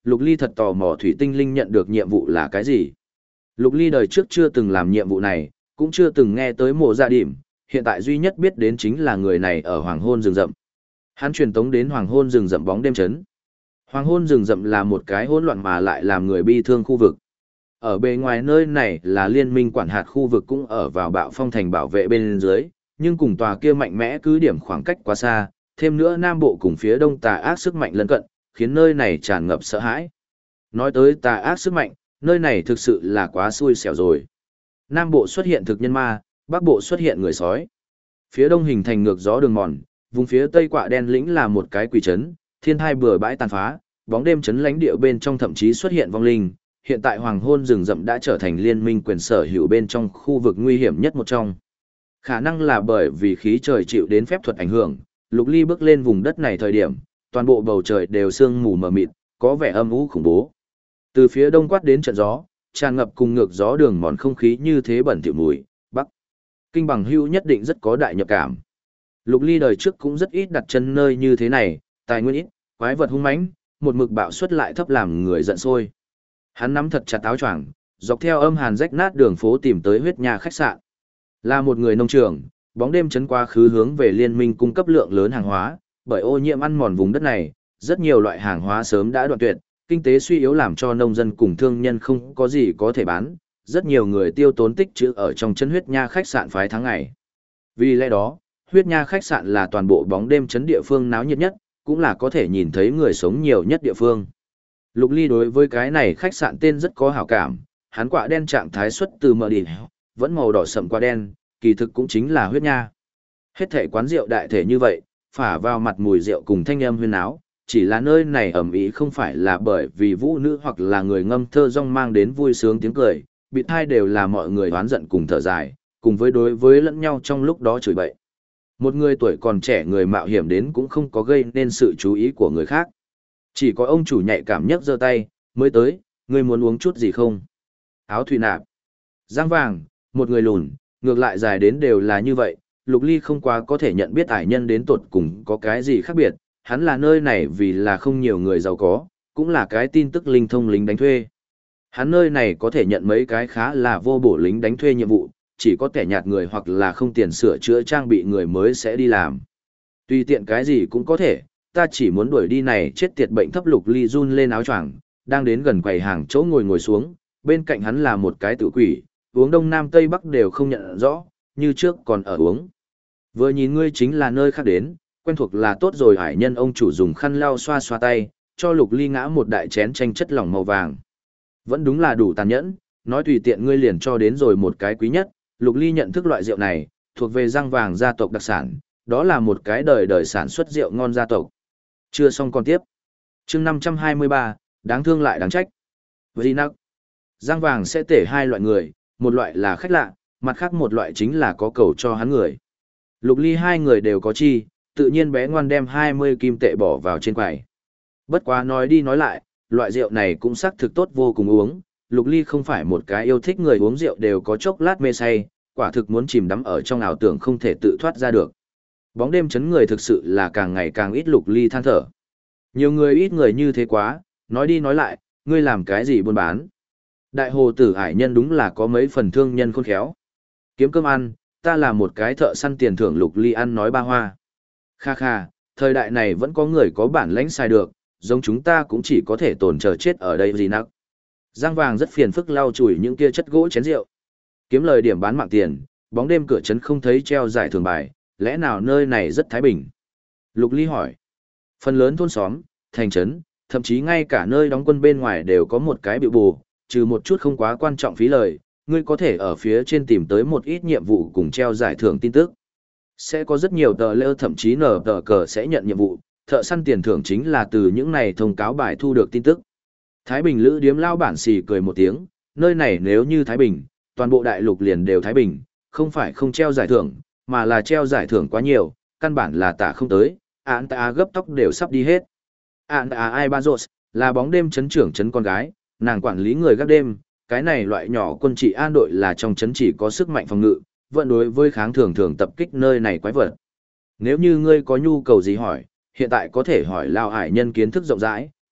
Lục Ly thật tò mò thủy tinh linh nhận được nhiệm vụ là cái gì. Lục Ly đời trước chưa từng làm nhiệm vụ này, cũng chưa từng nghe tới Mộ Dạ Điểm, hiện tại duy nhất biết đến chính là người này ở Hoàng Hôn rừng rậm. Hắn truyền tống đến Hoàng Hôn rừng rậm bóng đêm trấn. Hoàng Hôn rừng rậm là một cái hỗn loạn mà lại làm người bi thương khu vực. Ở bề ngoài nơi này là liên minh quản hạt khu vực cũng ở vào Bạo Phong thành bảo vệ bên dưới, nhưng cùng tòa kia mạnh mẽ cứ điểm khoảng cách quá xa, thêm nữa Nam Bộ cùng phía Đông tà ác sức mạnh lân cận, khiến nơi này tràn ngập sợ hãi. Nói tới tà ác sức mạnh, nơi này thực sự là quá xui xẻo rồi. Nam Bộ xuất hiện thực nhân ma, Bắc Bộ xuất hiện người sói. Phía Đông hình thành ngược gió đường mòn, vùng phía Tây Quạ Đen lĩnh là một cái quỷ trấn, thiên thai bừa bãi tàn phá, bóng đêm trấn lãnh địa bên trong thậm chí xuất hiện vong linh. Hiện tại Hoàng Hôn rừng rậm đã trở thành liên minh quyền sở hữu bên trong khu vực nguy hiểm nhất một trong. Khả năng là bởi vì khí trời chịu đến phép thuật ảnh hưởng, Lục Ly bước lên vùng đất này thời điểm, toàn bộ bầu trời đều sương mù mờ mịt, có vẻ âm u khủng bố. Từ phía đông quát đến trận gió, tràn ngập cùng ngược gió đường mòn không khí như thế bẩn thỉu mùi, Bắc. Kinh bằng hưu nhất định rất có đại nhập cảm. Lục Ly đời trước cũng rất ít đặt chân nơi như thế này, tài nguyên ít, quái vật hung mãnh, một mực bạo suất lại thấp làm người giận sôi. Hắn nắm thật chặt áo choàng, dọc theo âm hàn rách nát đường phố tìm tới huyết nhà khách sạn. Là một người nông trường, bóng đêm chấn quá khứ hướng về liên minh cung cấp lượng lớn hàng hóa, bởi ô nhiễm ăn mòn vùng đất này, rất nhiều loại hàng hóa sớm đã đoạn tuyệt, kinh tế suy yếu làm cho nông dân cùng thương nhân không có gì có thể bán, rất nhiều người tiêu tốn tích trữ ở trong chân huyết nha khách sạn phái tháng ngày. Vì lẽ đó, huyết nha khách sạn là toàn bộ bóng đêm chấn địa phương náo nhiệt nhất, cũng là có thể nhìn thấy người sống nhiều nhất địa phương. Lục Ly đối với cái này khách sạn tên rất có hảo cảm, hắn quả đen trạng thái xuất từ mờ đỉnh, vẫn màu đỏ sậm quả đen, kỳ thực cũng chính là huyết nha. Hết thể quán rượu đại thể như vậy, phả vào mặt mùi rượu cùng thanh âm huyên áo, chỉ là nơi này ẩm ý không phải là bởi vì vũ nữ hoặc là người ngâm thơ rong mang đến vui sướng tiếng cười, bị thai đều là mọi người oán giận cùng thở dài, cùng với đối với lẫn nhau trong lúc đó chửi bậy. Một người tuổi còn trẻ người mạo hiểm đến cũng không có gây nên sự chú ý của người khác. Chỉ có ông chủ nhạy cảm nhất giơ tay, mới tới, ngươi muốn uống chút gì không? Áo thủy nạp. Giang vàng, một người lùn, ngược lại dài đến đều là như vậy, Lục Ly không quá có thể nhận biết ải nhân đến tột cùng có cái gì khác biệt, hắn là nơi này vì là không nhiều người giàu có, cũng là cái tin tức linh thông lính đánh thuê. Hắn nơi này có thể nhận mấy cái khá là vô bổ lính đánh thuê nhiệm vụ, chỉ có kẻ nhạt người hoặc là không tiền sửa chữa trang bị người mới sẽ đi làm. Tùy tiện cái gì cũng có thể, ta chỉ muốn đuổi đi này chết tiệt bệnh thấp. Lục Ly run lên áo choàng, đang đến gần quầy hàng chỗ ngồi xuống, bên cạnh hắn là một cái tử quỷ, uống đông nam tây bắc đều không nhận rõ, như trước còn ở uống. Vừa nhìn ngươi chính là nơi khác đến, quen thuộc là tốt rồi. Hải nhân ông chủ dùng khăn lau xoa xoa tay, cho Lục Ly ngã một đại chén chanh chất lỏng màu vàng. Vẫn đúng là đủ tàn nhẫn, nói tùy tiện ngươi liền cho đến rồi một cái quý nhất. Lục Ly nhận thức loại rượu này, thuộc về răng vàng gia tộc đặc sản, đó là một cái đời đời sản xuất rượu ngon gia tộc. Chưa xong còn tiếp. Chương 523, đáng thương lại đáng trách. Vì nặng, răng vàng sẽ tể hai loại người, một loại là khách lạ, mặt khác một loại chính là có cầu cho hắn người. Lục Ly hai người đều có chi, tự nhiên bé ngoan đem 20 kim tệ bỏ vào trên quầy. Bất quá nói đi nói lại, loại rượu này cũng xác thực tốt vô cùng uống. Lục Ly không phải một cái yêu thích người uống rượu đều có chốc lát mê say, quả thực muốn chìm đắm ở trong ảo tưởng không thể tự thoát ra được. Bóng đêm chấn người thực sự là càng ngày càng ít. Lục Ly than thở. Nhiều người ít người như thế quá, nói đi nói lại, ngươi làm cái gì buôn bán? Đại hồ tử hải nhân đúng là có mấy phần thương nhân khôn khéo. Kiếm cơm ăn, ta là một cái thợ săn tiền thưởng. Lục Ly ăn nói ba hoa. Kha kha, thời đại này vẫn có người có bản lãnh xài được, giống chúng ta cũng chỉ có thể tồn chờ chết ở đây gì nặng. Giang vàng rất phiền phức lau chùi những kia chất gỗ chén rượu. Kiếm lời điểm bán mạng tiền, bóng đêm cửa trấn không thấy treo giải thưởng bài, lẽ nào nơi này rất thái bình? Lục Ly hỏi. Phần lớn thôn xóm, thành trấn, thậm chí ngay cả nơi đóng quân bên ngoài đều có một cái biểu bù, trừ một chút không quá quan trọng phí lời, ngươi có thể ở phía trên tìm tới một ít nhiệm vụ cùng treo giải thưởng tin tức. Sẽ có rất nhiều tờ lơ thậm chí nở tờ cờ sẽ nhận nhiệm vụ, thợ săn tiền thưởng chính là từ những này thông cáo bài thu được tin tức. Thái Bình lữ điếm lao bản xì cười một tiếng, nơi này nếu như Thái Bình, toàn bộ đại lục liền đều Thái Bình, không phải không treo giải thưởng, mà là treo giải thưởng quá nhiều, căn bản là tả không tới, án tà gấp tóc đều sắp đi hết. Án tà ai ba rột, là bóng đêm chấn trưởng chấn con gái, nàng quản lý người gác đêm, cái này loại nhỏ quân trị an đội là trong chấn chỉ có sức mạnh phòng ngự, vẫn đối với kháng thường thường tập kích nơi này quái vật. Nếu như ngươi có nhu cầu gì hỏi, hiện tại có thể hỏi lao hải nhân kiến thức rộng rãi,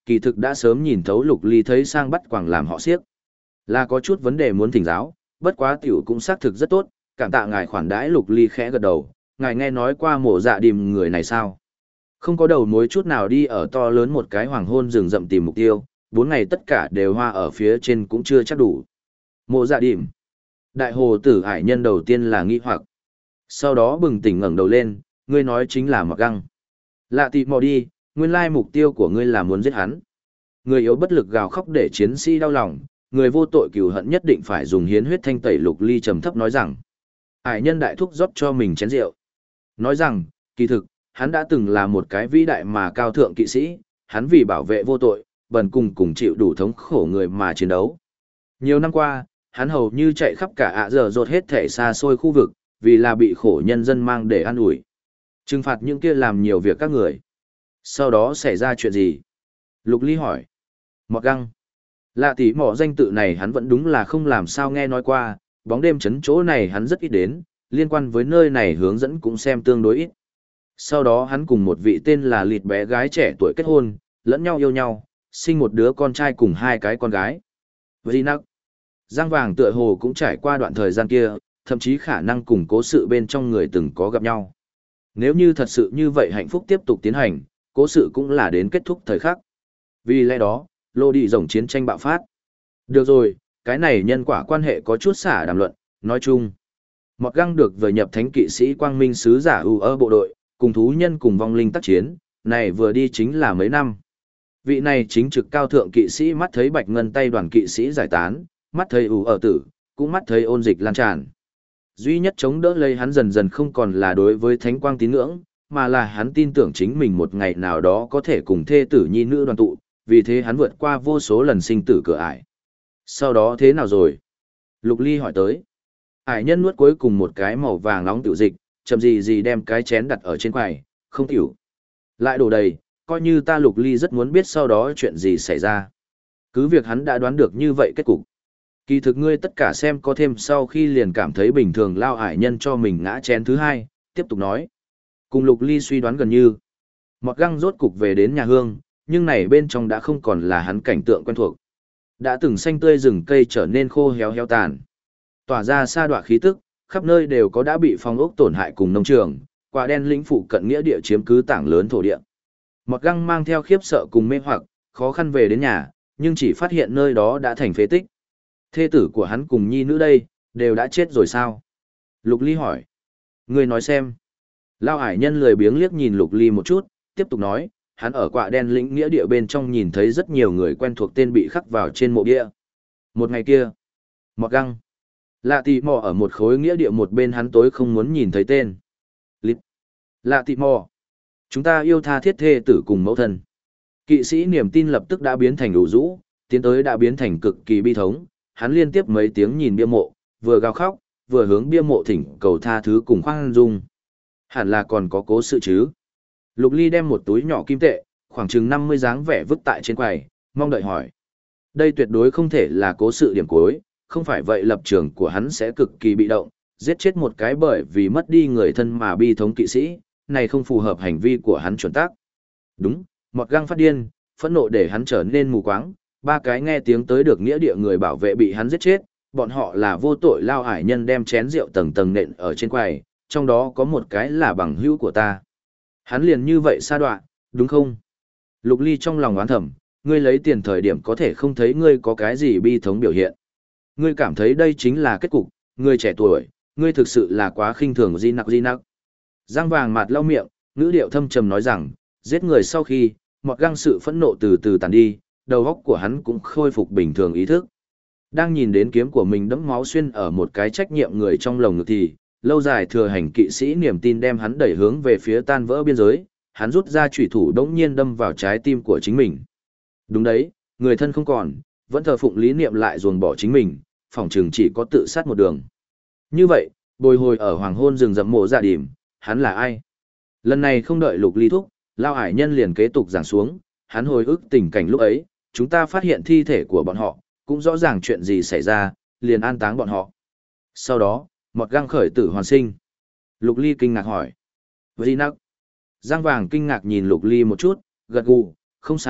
kỳ thực đã sớm nhìn thấu Lục Ly thấy sang bắt quàng làm họ siếc. Là có chút vấn đề muốn thỉnh giáo, bất quá tiểu cũng xác thực rất tốt, cảm tạ ngài khoản đãi. Lục Ly khẽ gật đầu, ngài nghe nói qua Mộ Dạ Điềm người này sao? Không có đầu mối chút nào đi ở to lớn một cái hoàng hôn rừng rậm tìm mục tiêu, 4 ngày tất cả đều hoa ở phía trên cũng chưa chắc đủ. Mộ Dạ Điềm. Đại hồ tử hải nhân đầu tiên là nghi hoặc. Sau đó bừng tỉnh ngẩng đầu lên, ngươi nói chính là Mặc Găng. Lạ tị mò đi, nguyên lai mục tiêu của ngươi là muốn giết hắn. Người yếu bất lực gào khóc để chiến sĩ đau lòng, người vô tội cừu hận nhất định phải dùng hiến huyết thanh tẩy. Lục Ly trầm thấp nói rằng. Hải nhân đại thúc rót cho mình chén rượu. Nói rằng, kỳ thực, hắn đã từng là một cái vĩ đại mà cao thượng kỵ sĩ, hắn vì bảo vệ vô tội, bần cùng chịu đủ thống khổ người mà chiến đấu. Nhiều năm qua, hắn hầu như chạy khắp cả ạ dở dột hết thể xa xôi khu vực, vì là bị khổ nhân dân mang để an ủi. Trừng phạt những kia làm nhiều việc các người. Sau đó xảy ra chuyện gì? Lục Ly hỏi. Mọt Găng. Lạ tí mỏ danh tự này hắn vẫn đúng là không làm sao nghe nói qua, bóng đêm chấn chỗ này hắn rất ít đến, liên quan với nơi này hướng dẫn cũng xem tương đối ít. Sau đó hắn cùng một vị tên là Lịt bé gái trẻ tuổi kết hôn, lẫn nhau yêu nhau, sinh một đứa con trai cùng 2 cái con gái. Vinac. Giang Vàng tựa hồ cũng trải qua đoạn thời gian kia, thậm chí khả năng cùng cố sự bên trong người từng có gặp nhau. Nếu như thật sự như vậy hạnh phúc tiếp tục tiến hành, cố sự cũng là đến kết thúc thời khắc. Vì lẽ đó, lô đi rồng chiến tranh bạo phát. Được rồi, cái này nhân quả quan hệ có chút xả đàm luận, nói chung. Mọt Găng được vừa nhập thánh kỵ sĩ quang minh sứ giả bộ đội, cùng thú nhân cùng vong linh tác chiến, này vừa đi chính là mấy năm. Vị này chính trực cao thượng kỵ sĩ mắt thấy bạch ngân tay đoàn kỵ sĩ giải tán, mắt thấy tử, cũng mắt thấy ôn dịch lan tràn. Duy nhất chống đỡ lấy hắn dần dần không còn là đối với thánh quang tín ngưỡng, mà là hắn tin tưởng chính mình một ngày nào đó có thể cùng thê tử nhi nữ đoàn tụ, vì thế hắn vượt qua vô số lần sinh tử cửa ải. Sau đó thế nào rồi? Lục Ly hỏi tới. Hải nhân nuốt cuối cùng một cái màu vàng nóng tiểu dịch, chậm gì đem cái chén đặt ở trên quầy, không tiểu. Lại đổ đầy, coi như ta. Lục Ly rất muốn biết sau đó chuyện gì xảy ra. Cứ việc hắn đã đoán được như vậy kết cục. Kỳ thực ngươi tất cả xem có thêm sau khi liền cảm thấy bình thường. Lao hải nhân cho mình ngã chén thứ 2, tiếp tục nói. Cùng Lục Ly suy đoán gần như. Mọt Găng rốt cục về đến nhà hương, nhưng này bên trong đã không còn là hắn cảnh tượng quen thuộc. Đã từng xanh tươi rừng cây trở nên khô héo héo tàn. Tỏa ra sa đọa khí tức, khắp nơi đều có đã bị phong ốc tổn hại cùng nông trường, quả đen lĩnh phụ cận nghĩa địa chiếm cứ tảng lớn thổ địa. Mọt Găng mang theo khiếp sợ cùng mê hoặc, khó khăn về đến nhà, nhưng chỉ phát hiện nơi đó đã thành phế tích. Thê tử của hắn cùng nhi nữ đây, đều đã chết rồi sao? Lục Ly hỏi. Ngươi nói xem. Lao hải nhân lười biếng liếc nhìn Lục Ly một chút, tiếp tục nói, hắn ở quả đen lĩnh nghĩa địa bên trong nhìn thấy rất nhiều người quen thuộc tên bị khắc vào trên mộ bia. Một ngày kia, Mọt Găng. Lạ tị mò ở một khối nghĩa địa một bên hắn tối không muốn nhìn thấy tên. Lít. Lạ tị mò. Chúng ta yêu tha thiết thê tử cùng mẫu thân. Kỵ sĩ niềm tin lập tức đã biến thành đủ rũ, tiến tới đã biến thành cực kỳ bi thống. Hắn liên tiếp mấy tiếng nhìn bia mộ, vừa gào khóc, vừa hướng bia mộ thỉnh cầu tha thứ cùng khoan dung. Hẳn là còn có cố sự chứ. Lục Ly đem một túi nhỏ kim tệ, khoảng chừng 50 dáng vẻ vứt tại trên quầy, mong đợi hỏi. Đây tuyệt đối không thể là cố sự điểm cuối, không phải vậy lập trường của hắn sẽ cực kỳ bị động, giết chết một cái bởi vì mất đi người thân mà bi thống kỵ sĩ, này không phù hợp hành vi của hắn chuẩn tắc. Đúng, Mọt Găng phát điên, phẫn nộ để hắn trở nên mù quáng, 3 cái nghe tiếng tới được nghĩa địa người bảo vệ bị hắn giết chết, bọn họ là vô tội. Lao hải nhân đem chén rượu tầng tầng nện ở trên quầy, trong đó có một cái là bằng hữu của ta. Hắn liền như vậy sa đọa, đúng không? Lục Ly trong lòng oán thầm, ngươi lấy tiền thời điểm có thể không thấy ngươi có cái gì bi thống biểu hiện. Ngươi cảm thấy đây chính là kết cục, ngươi trẻ tuổi, ngươi thực sự là quá khinh thường Di Nặc. Giang Vàng mặt lau miệng, ngữ điệu thâm trầm nói rằng, giết người sau khi, Mọt Găng sự phẫn nộ từ từ tàn đi, đầu óc của hắn cũng khôi phục bình thường ý thức. Đang nhìn đến kiếm của mình đẫm máu xuyên ở một cái trách nhiệm người trong lồng ngực thì, lâu dài thừa hành kỵ sĩ niềm tin đem hắn đẩy hướng về phía tan vỡ biên giới, hắn rút ra chủy thủ đống nhiên đâm vào trái tim của chính mình. Đúng đấy, người thân không còn, vẫn thờ phụng lý niệm lại ruồng bỏ chính mình, phỏng chừng chỉ có tự sát một đường. Như vậy, bồi hồi ở hoàng hôn rừng rậm Mộ Dạ Điềm, hắn là ai? Lần này không đợi Lục Ly thúc, Lao hải nhân liền kế tục giảng xuống, hắn hồi ức tình cảnh lúc ấy, chúng ta phát hiện thi thể của bọn họ, cũng rõ ràng chuyện gì xảy ra, liền an táng bọn họ. Sau đó, Mọt Găng khởi tử hoàn sinh. Lục Ly kinh ngạc hỏi. Vì nắc. Giang Vàng kinh ngạc nhìn Lục Ly một chút, gật gù, không sai,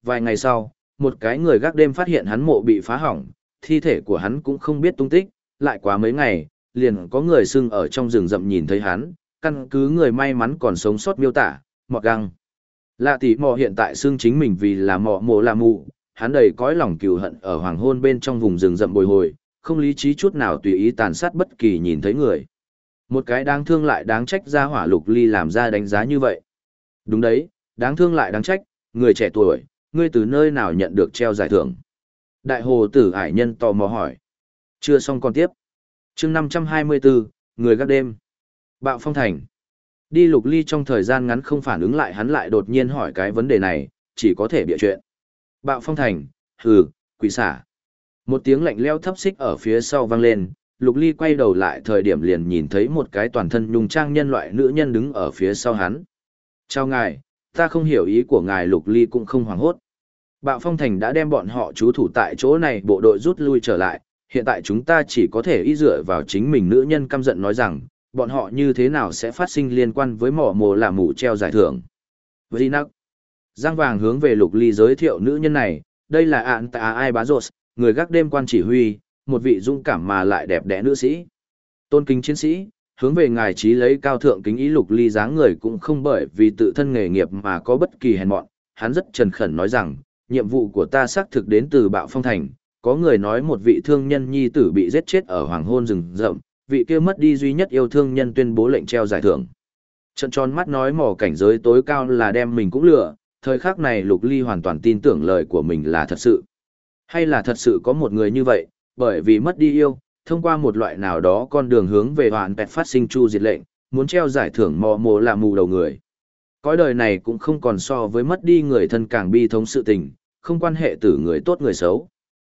vài ngày sau, một cái người gác đêm phát hiện hắn mộ bị phá hỏng, thi thể của hắn cũng không biết tung tích, lại quá mấy ngày, liền có người xưng ở trong rừng rậm nhìn thấy hắn, căn cứ người may mắn còn sống sót miêu tả, mọt găng. Lạ tỷ mò hiện tại xưng chính mình vì là mọ mộ là mù, hắn đầy cõi lòng cừu hận ở hoàng hôn bên trong vùng rừng rậm bồi hồi, không lý trí chút nào tùy ý tàn sát bất kỳ nhìn thấy người. Một cái đáng thương lại đáng trách ra hỏa Lục Ly làm ra đánh giá như vậy. Đúng đấy, đáng thương lại đáng trách, người trẻ tuổi, ngươi từ nơi nào nhận được treo giải thưởng? Đại hồ tử ải nhân tò mò hỏi. Chưa xong còn tiếp. Chương 524, người gác đêm. Bạo Phong Thành. Đi Lục Ly trong thời gian ngắn không phản ứng lại hắn lại đột nhiên hỏi cái vấn đề này, chỉ có thể bịa chuyện. Bạo Phong Thành, hừ, quỷ xả. Một tiếng lạnh lẽo thấp xích ở phía sau vang lên, Lục Ly quay đầu lại thời điểm liền nhìn thấy một cái toàn thân nhung trang nhân loại nữ nhân đứng ở phía sau hắn. Chào ngài, ta không hiểu ý của ngài. Lục Ly cũng không hoảng hốt. Bạo Phong Thành đã đem bọn họ trú thủ tại chỗ này bộ đội rút lui trở lại, hiện tại chúng ta chỉ có thể y dựa vào chính mình. Nữ nhân căm giận nói rằng, bọn họ như thế nào sẽ phát sinh liên quan với mỏ mồ là mù treo giải thưởng. Vì nắc, Giang Vàng hướng về Lục Ly giới thiệu nữ nhân này, đây là Ản Tạ Ai Bá Rột, người gác đêm quan chỉ huy, một vị dũng cảm mà lại đẹp đẽ nữ sĩ. Tôn kính chiến sĩ, hướng về ngài trí lấy cao thượng kính ý. Lục Ly dáng người cũng không bởi vì tự thân nghề nghiệp mà có bất kỳ hèn mọn, hắn rất trần khẩn nói rằng, nhiệm vụ của ta xác thực đến từ Bạo Phong Thành, có người nói một vị thương nhân nhi tử bị giết chết ở hoàng hôn rừng rậm, vị kia mất đi duy nhất yêu thương nhân tuyên bố lệnh treo giải thưởng. Trận tròn mắt nói mỏ cảnh giới tối cao là đem mình cũng lừa, thời khắc này Lục Ly hoàn toàn tin tưởng lời của mình là thật sự. Hay là thật sự có một người như vậy, bởi vì mất đi yêu, thông qua một loại nào đó con đường hướng về hoàn pẹt phát sinh chu diệt lệnh, muốn treo giải thưởng mò mồ là mù đầu người. Cõi đời này cũng không còn so với mất đi người thân càng bi thống sự tình, không quan hệ từ người tốt người xấu.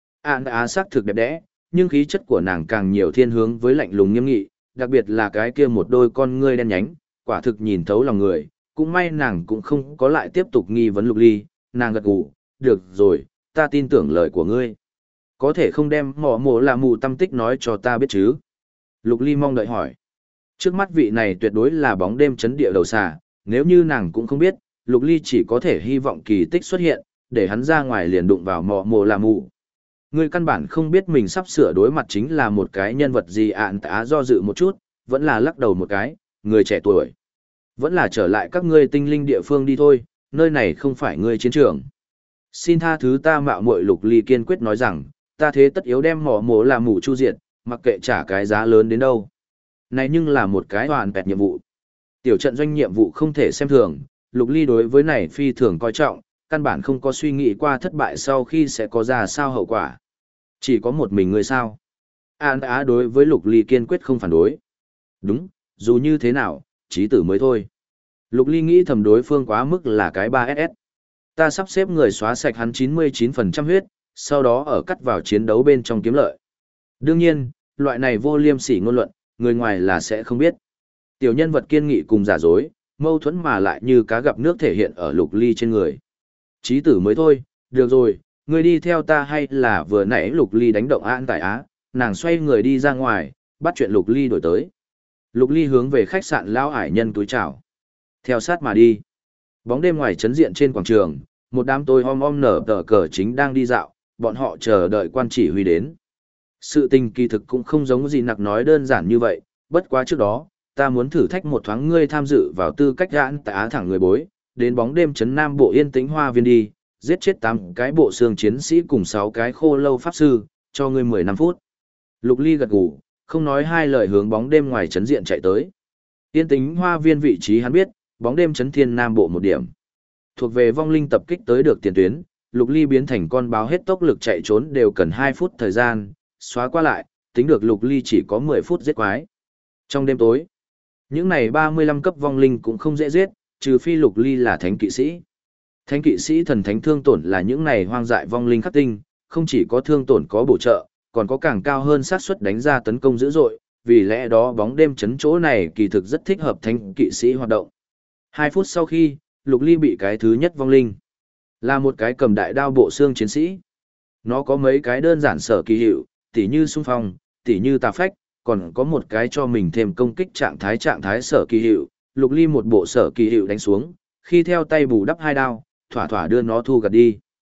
Á xác thực đẹp đẽ, nhưng khí chất của nàng càng nhiều thiên hướng với lạnh lùng nghiêm nghị, đặc biệt là cái kia một đôi con ngươi đen nhánh, quả thực nhìn thấu lòng người. Cũng may nàng cũng không có lại tiếp tục nghi vấn Lục Ly, nàng gật gù, được rồi, ta tin tưởng lời của ngươi. Có thể không đem mỏ mồ là mù tâm tích nói cho ta biết chứ? Lục Ly mong đợi hỏi. Trước mắt vị này tuyệt đối là bóng đêm chấn địa đầu xà, nếu như nàng cũng không biết, Lục Ly chỉ có thể hy vọng kỳ tích xuất hiện, để hắn ra ngoài liền đụng vào mỏ mồ là mù. Ngươi căn bản không biết mình sắp sửa đối mặt chính là một cái nhân vật gì. Ạn Tá do dự một chút, vẫn là lắc đầu một cái, người trẻ tuổi. Vẫn là trở lại các ngươi tinh linh địa phương đi thôi, nơi này không phải ngươi chiến trường. Xin tha thứ ta mạo muội. Lục Ly kiên quyết nói rằng, ta thế tất yếu đem mỏ mồ là mù chu diệt, mặc kệ trả cái giá lớn đến đâu. Này nhưng là một cái hoàn bẹt nhiệm vụ. Tiểu trận doanh nhiệm vụ không thể xem thường, Lục Ly đối với này phi thường coi trọng, căn bản không có suy nghĩ qua thất bại sau khi sẽ có ra sao hậu quả. Chỉ có một mình ngươi sao? An Á đối với Lục Ly kiên quyết không phản đối. Đúng, dù như thế nào, chí tử mới thôi. Lục Ly nghĩ thầm đối phương quá mức là cái 3SS. Ta sắp xếp người xóa sạch hắn 99% huyết, sau đó ở cắt vào chiến đấu bên trong kiếm lợi. Đương nhiên, loại này vô liêm sỉ ngôn luận, người ngoài là sẽ không biết. Tiểu nhân vật kiên nghị cùng giả dối, mâu thuẫn mà lại như cá gặp nước thể hiện ở Lục Ly trên người. Chí tử mới thôi, được rồi, ngươi đi theo ta hay là vừa nãy Lục Ly đánh động An Tại Á, nàng xoay người đi ra ngoài, bắt chuyện Lục Ly đổi tới. Lục Ly hướng về khách sạn lão ải nhân túi chào. Theo sát mà đi. Bóng đêm ngoài trấn diện trên quảng trường, một đám tôi om nở tờ cờ chính đang đi dạo, bọn họ chờ đợi quan chỉ huy đến. Sự tình kỳ thực cũng không giống gì nặc nói đơn giản như vậy, bất quá trước đó, ta muốn thử thách một thoáng ngươi tham dự vào tư cách An Tại Á thẳng người bối, đến bóng đêm trấn Nam Bộ Yên Tĩnh Hoa Viên đi, giết chết 8 cái bộ xương chiến sĩ cùng 6 cái khô lâu pháp sư, cho ngươi 15 phút. Lục Ly gật gù, không nói hai lời hướng bóng đêm ngoài trấn diện chạy tới. Yên Tĩnh Hoa Viên vị trí hắn biết, bóng đêm trấn Thiên Nam Bộ một điểm. Thuộc về vong linh tập kích tới được tiền tuyến, Lục Ly biến thành con báo hết tốc lực chạy trốn đều cần 2 phút thời gian, xóa qua lại, tính được Lục Ly chỉ có 10 phút giết quái. Trong đêm tối, những này 35 cấp vong linh cũng không dễ giết, trừ phi Lục Ly là thánh kỵ sĩ. Thánh kỵ sĩ thần thánh thương tổn là những này hoang dại vong linh khắc tinh, không chỉ có thương tổn có bổ trợ, còn có càng cao hơn xác suất đánh ra tấn công dữ dội, vì lẽ đó bóng đêm chấn chỗ này kỳ thực rất thích hợp thánh kỵ sĩ hoạt động. 2 phút sau khi, Lục Ly bị cái thứ nhất vong linh. Là một cái cầm đại đao bộ xương chiến sĩ. Nó có mấy cái đơn giản sở kỳ hiệu, tỉ như xung phong, tỉ như tà phách, còn có một cái cho mình thêm công kích trạng thái sở kỳ hiệu. Lục Ly một bộ sở kỳ hiệu đánh xuống, khi theo tay bù đắp 2 đao, thỏa thỏa đưa nó thu gặt đi.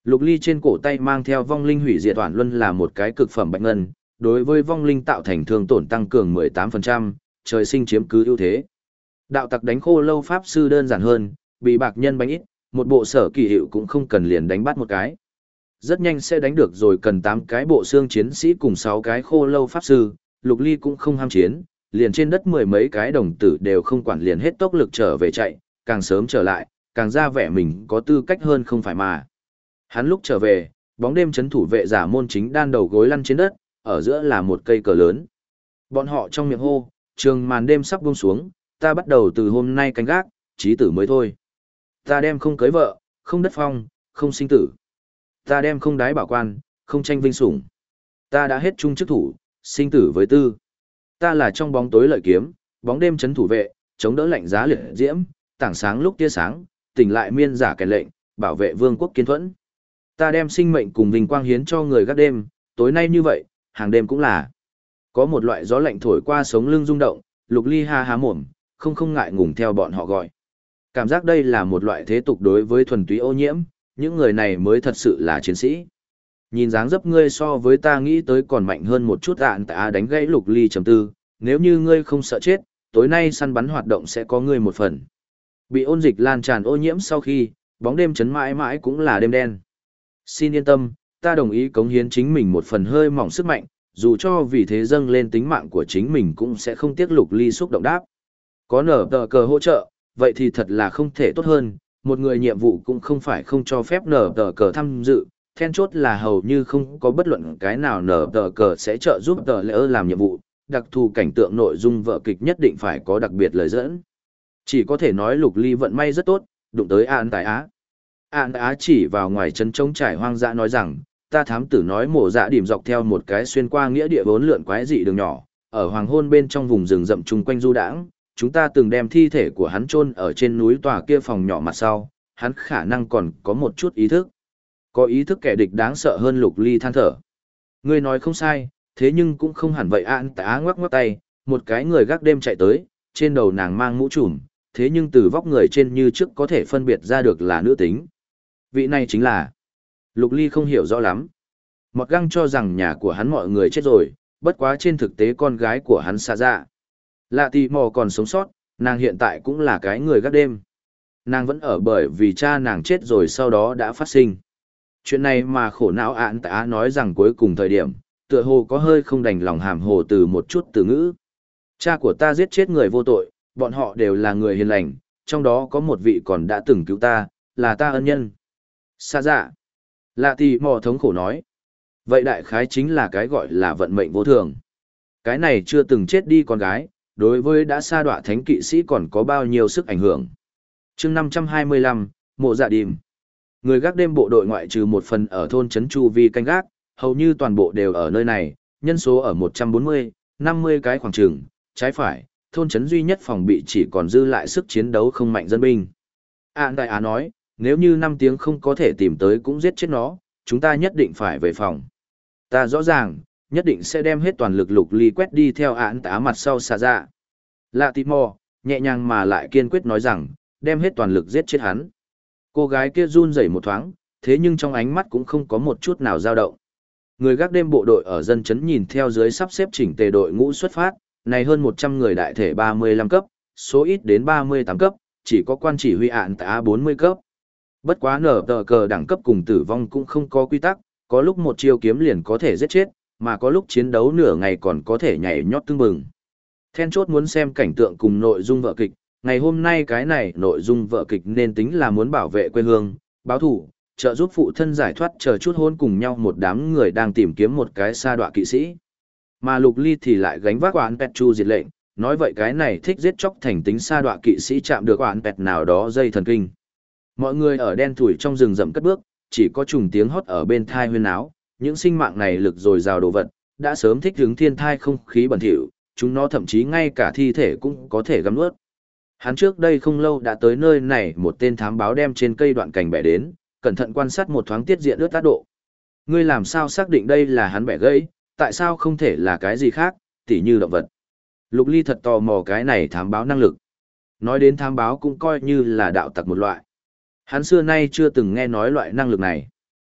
Lục Ly trên cổ tay mang theo vong linh hủy diệt toàn luân là một cái cực phẩm bạch ngân, đối với vong linh tạo thành thương tổn tăng cường 18%, trời sinh chiếm cứ ưu thế. Đạo tặc đánh khô lâu pháp sư đơn giản hơn, bị bạc nhân bánh ít, một bộ sở kỳ hiệu cũng không cần liền đánh bắt một cái. Rất nhanh sẽ đánh được rồi, cần 8 cái bộ xương chiến sĩ cùng 6 cái khô lâu pháp sư, Lục Ly cũng không ham chiến, liền trên đất mười mấy cái đồng tử đều không quản, liền hết tốc lực trở về chạy, càng sớm trở lại, càng ra vẻ mình có tư cách hơn không phải mà. Hắn lúc trở về, bóng đêm chấn thủ vệ giả môn chính đan đầu gối lăn trên đất, ở giữa là một cây cờ lớn. Bọn họ trong miệng hô, trường màn đêm sắp buông xuống, ta bắt đầu từ hôm nay canh gác, chí tử mới thôi. Ta đem không cưới vợ, không đất phong, không sinh tử. Ta đem không đái bảo quan, không tranh vinh sủng. Ta đã hết chung chức thủ, sinh tử với tư. Ta là trong bóng tối lợi kiếm, bóng đêm chấn thủ vệ, chống đỡ lạnh giá liệt diễm, tảng sáng lúc tia sáng, tỉnh lại miên giả kèn lệnh, bảo vệ vương quốc kiên thuẫn. Ta đem sinh mệnh cùng vinh quang hiến cho người gác đêm, tối nay như vậy, hàng đêm cũng là. Có một loại gió lạnh thổi qua sống lưng rung động, Lục Ly ha há mồm, không ngại ngùng theo bọn họ gọi. Cảm giác đây là một loại thế tục đối với thuần túy ô nhiễm, những người này mới thật sự là chiến sĩ. Nhìn dáng dấp ngươi so với ta nghĩ tới còn mạnh hơn một chút. Đánh gãy Lục Ly trầm tư, nếu như ngươi không sợ chết, tối nay săn bắn hoạt động sẽ có ngươi một phần. Bị ôn dịch lan tràn ô nhiễm sau khi, bóng đêm chấn mãi mãi cũng là đêm đen. Xin yên tâm, ta đồng ý cống hiến chính mình một phần hơi mỏng sức mạnh, dù cho vì thế dâng lên tính mạng của chính mình cũng sẽ không tiếc. Lục Ly xúc động đáp. Có nở tờ cờ hỗ trợ, vậy thì thật là không thể tốt hơn, một người nhiệm vụ cũng không phải không cho phép nở tờ cờ tham dự, then chốt là hầu như không có bất luận cái nào nở tờ cờ sẽ trợ giúp tờ lỡ làm nhiệm vụ, đặc thù cảnh tượng nội dung vở kịch nhất định phải có đặc biệt lời dẫn. Chỉ có thể nói Lục Ly vận may rất tốt, đụng tới An Tại Á. An Tại Á chỉ vào ngoài trấn trống trải hoang dã nói rằng, ta thám tử nói mổ dạ điểm dọc theo một cái xuyên qua nghĩa địa vốn lượn quái dị đường nhỏ, ở hoàng hôn bên trong vùng rừng rậm chung quanh du đãng, chúng ta từng đem thi thể của hắn chôn ở trên núi tòa kia phòng nhỏ mặt sau, hắn khả năng còn có một chút ý thức. Có ý thức kẻ địch đáng sợ hơn. Lục Ly than thở. Ngươi nói không sai, thế nhưng cũng không hẳn vậy. An Tại Á ngoắc ngoắc tay, một cái người gác đêm chạy tới, trên đầu nàng mang mũ trùm, thế nhưng từ vóc người trên như trước có thể phân biệt ra được là nữ tính. Vị này chính là... Lục Ly không hiểu rõ lắm. Mọt Găng cho rằng nhà của hắn mọi người chết rồi, bất quá trên thực tế con gái của hắn xa ra. Lạ Tì Mò còn sống sót, nàng hiện tại cũng là cái người gác đêm. Nàng vẫn ở bởi vì cha nàng chết rồi sau đó đã phát sinh. Chuyện này mà khổ não An Tại Á nói rằng cuối cùng thời điểm, tựa hồ có hơi không đành lòng hàm hồ từ một chút từ ngữ. Cha của ta giết chết người vô tội, bọn họ đều là người hiền lành, trong đó có một vị còn đã từng cứu ta, là ta ân nhân. Xa dạ. Lạ Tì Mò thống khổ nói. Vậy đại khái chính là cái gọi là vận mệnh vô thường. Cái này chưa từng chết đi con gái, đối với đã sa đọa thánh kỵ sĩ còn có bao nhiêu sức ảnh hưởng. chương 525, mộ dạ đìm. Người gác đêm bộ đội ngoại trừ một phần ở thôn trấn chu vi canh gác, hầu như toàn bộ đều ở nơi này, nhân số ở 140, 50 cái khoảng trường, trái phải, thôn trấn duy nhất phòng bị chỉ còn dư lại sức chiến đấu không mạnh dân binh. An Đại Á nói, nếu như 5 tiếng không có thể tìm tới cũng giết chết nó, chúng ta nhất định phải về phòng. Ta rõ ràng, nhất định sẽ đem hết toàn lực. Lục Ly quét đi theo An Tá mặt sau xà dạ. Lạ Tì Mò, nhẹ nhàng mà lại kiên quyết nói rằng, đem hết toàn lực giết chết hắn. Cô gái kia run rẩy một thoáng, thế nhưng trong ánh mắt cũng không có một chút nào dao động. Người gác đêm bộ đội ở dân chấn nhìn theo dưới sắp xếp chỉnh tề đội ngũ xuất phát, này hơn 100 người đại thể 35 cấp, số ít đến 38 cấp, chỉ có quan chỉ huy An Tá 40 cấp. Bất quá nở tờ cờ đẳng cấp cùng tử vong cũng không có quy tắc, có lúc một chiêu kiếm liền có thể giết chết, mà có lúc chiến đấu nửa ngày còn có thể nhảy nhót tưng bừng. Then chốt muốn xem cảnh tượng cùng nội dung vở kịch, ngày hôm nay cái này nội dung vở kịch nên tính là muốn bảo vệ quê hương, báo thủ, trợ giúp phụ thân giải thoát, chờ chút hôn cùng nhau một đám người đang tìm kiếm một cái sa đọa kỵ sĩ. Mà Lục Ly thì lại gánh vác oán pet chu diệt lệnh, nói vậy cái này thích giết chóc thành tính sa đọa kỵ sĩ chạm được oán pet nào đó dây thần kinh. Mọi người ở đen thủi trong rừng rậm cất bước, chỉ có trùng tiếng hót ở bên thai huyên áo, những sinh mạng này lực dồi dào đồ vật, đã sớm thích ứng thiên thai không khí bẩn thỉu, chúng nó thậm chí ngay cả thi thể cũng có thể gặm nuốt. Hắn trước đây không lâu đã tới nơi này, một tên thám báo đem trên cây đoạn cành bẻ đến, cẩn thận quan sát một thoáng tiết diện ướt át độ. Ngươi làm sao xác định đây là hắn bẻ gãy, tại sao không thể là cái gì khác, tỉ như động vật. Lục Ly thật tò mò cái này thám báo năng lực. Nói đến thám báo cũng coi như là đạo tặc một loại. Hắn xưa nay chưa từng nghe nói loại năng lực này.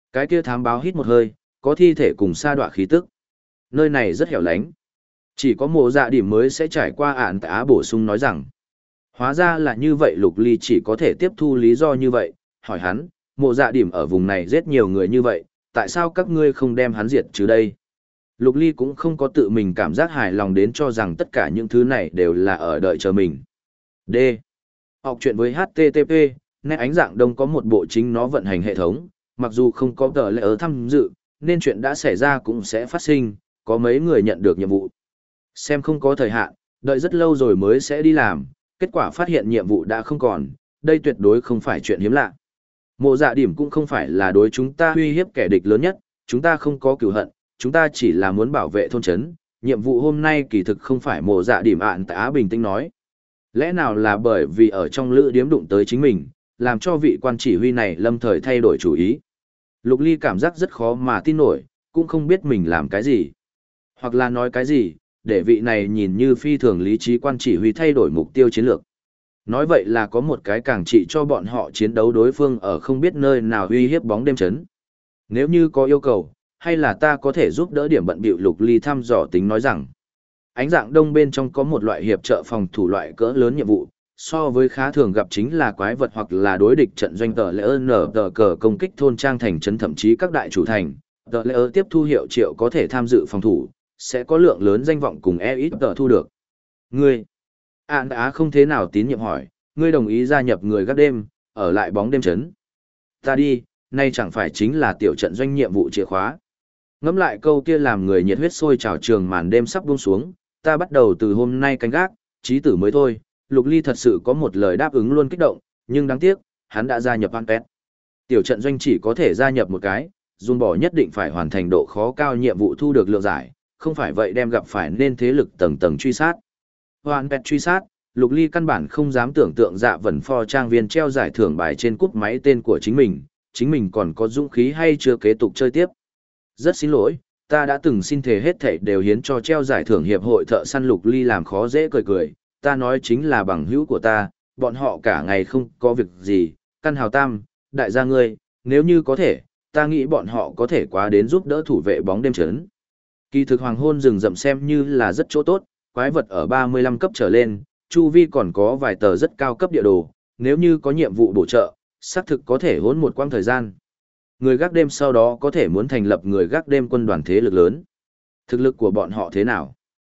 Cái kia thám báo hít một hơi, có thi thể cùng sa đọa khí tức. Nơi này rất hẻo lánh. Chỉ có mộ dạ điểm mới sẽ trải qua ản tại Á bổ sung nói rằng. Hóa ra là như vậy Lục Ly chỉ có thể tiếp thu lý do như vậy, hỏi hắn, mộ dạ điểm ở vùng này giết nhiều người như vậy, tại sao các ngươi không đem hắn diệt trừ đây? Lục Ly cũng không có tự mình cảm giác hài lòng đến cho rằng tất cả những thứ này đều là ở đợi chờ mình. D. Học chuyện với HTTP, nét ánh dạng đông có một bộ chính nó vận hành hệ thống, mặc dù không có tờ lệ ở tham dự, nên chuyện đã xảy ra cũng sẽ phát sinh, có mấy người nhận được nhiệm vụ. Xem không có thời hạn, đợi rất lâu rồi mới sẽ đi làm, kết quả phát hiện nhiệm vụ đã không còn, đây tuyệt đối không phải chuyện hiếm lạ. Mộ dạ điểm cũng không phải là đối chúng ta uy hiếp kẻ địch lớn nhất, chúng ta không có cừu hận, chúng ta chỉ là muốn bảo vệ thôn trấn. Nhiệm vụ hôm nay kỳ thực không phải mộ dạ điểm ạn tại Á bình tĩnh nói. Lẽ nào là bởi vì ở trong lữ điếm đụng tới chính mình, làm cho vị quan chỉ huy này lâm thời thay đổi chủ ý. Lục Ly cảm giác rất khó mà tin nổi, cũng không biết mình làm cái gì. Hoặc là nói cái gì, để vị này nhìn như phi thường lý trí quan chỉ huy thay đổi mục tiêu chiến lược. Nói vậy là có một cái càng trị cho bọn họ chiến đấu đối phương ở không biết nơi nào uy hiếp bóng đêm chấn. Nếu như có yêu cầu, hay là ta có thể giúp đỡ điểm bận bịu Lục Ly thăm dò tính nói rằng. Ánh dạng đông bên trong có một loại hiệp trợ phòng thủ loại cỡ lớn nhiệm vụ, so với khá thường gặp chính là quái vật hoặc là đối địch trận doanh tờ lễ nở tờ cờ công kích thôn trang thành trấn thậm chí các đại chủ thành, tờ lễ tiếp thu hiệu triệu có thể tham dự phòng thủ, sẽ có lượng lớn danh vọng cùng ít tờ thu được. Ngươi, An Á không thế nào tín nhiệm hỏi, ngươi đồng ý gia nhập người gác đêm, ở lại bóng đêm trấn. Ta đi, nay chẳng phải chính là tiểu trận doanh nhiệm vụ chìa khóa. Ngẫm lại câu kia làm người nhiệt huyết sôi trào trường màn đêm sắp buông xuống, ta bắt đầu từ hôm nay canh gác, chí tử mới thôi. Lục Ly thật sự có một lời đáp ứng luôn kích động, nhưng đáng tiếc, hắn đã gia nhập Anpet. Tiểu trận doanh chỉ có thể gia nhập một cái, Jun bỏ nhất định phải hoàn thành độ khó cao nhiệm vụ thu được lượng giải, không phải vậy đem gặp phải nên thế lực tầng tầng truy sát. Anpet truy sát, Lục Ly căn bản không dám tưởng tượng Dạ Vẩn Pho trang viên treo giải thưởng bài trên cúp máy tên của chính mình còn có dũng khí hay chưa kế tục chơi tiếp. Rất xin lỗi, ta đã từng xin thề hết thảy đều hiến cho treo giải thưởng hiệp hội thợ săn. Lục Ly làm khó dễ cười cười, ta nói chính là bằng hữu của ta, bọn họ cả ngày không có việc gì, căn hào tam, đại gia ngươi, nếu như có thể, ta nghĩ bọn họ có thể quá đến giúp đỡ thủ vệ bóng đêm trấn. Kỳ thực hoàng hôn rừng rậm xem như là rất chỗ tốt, quái vật ở 35 cấp trở lên, chu vi còn có vài tờ rất cao cấp địa đồ, nếu như có nhiệm vụ bổ trợ, xác thực có thể hỗn một quãng thời gian. Người gác đêm sau đó có thể muốn thành lập người gác đêm quân đoàn thế lực lớn. Thực lực của bọn họ thế nào?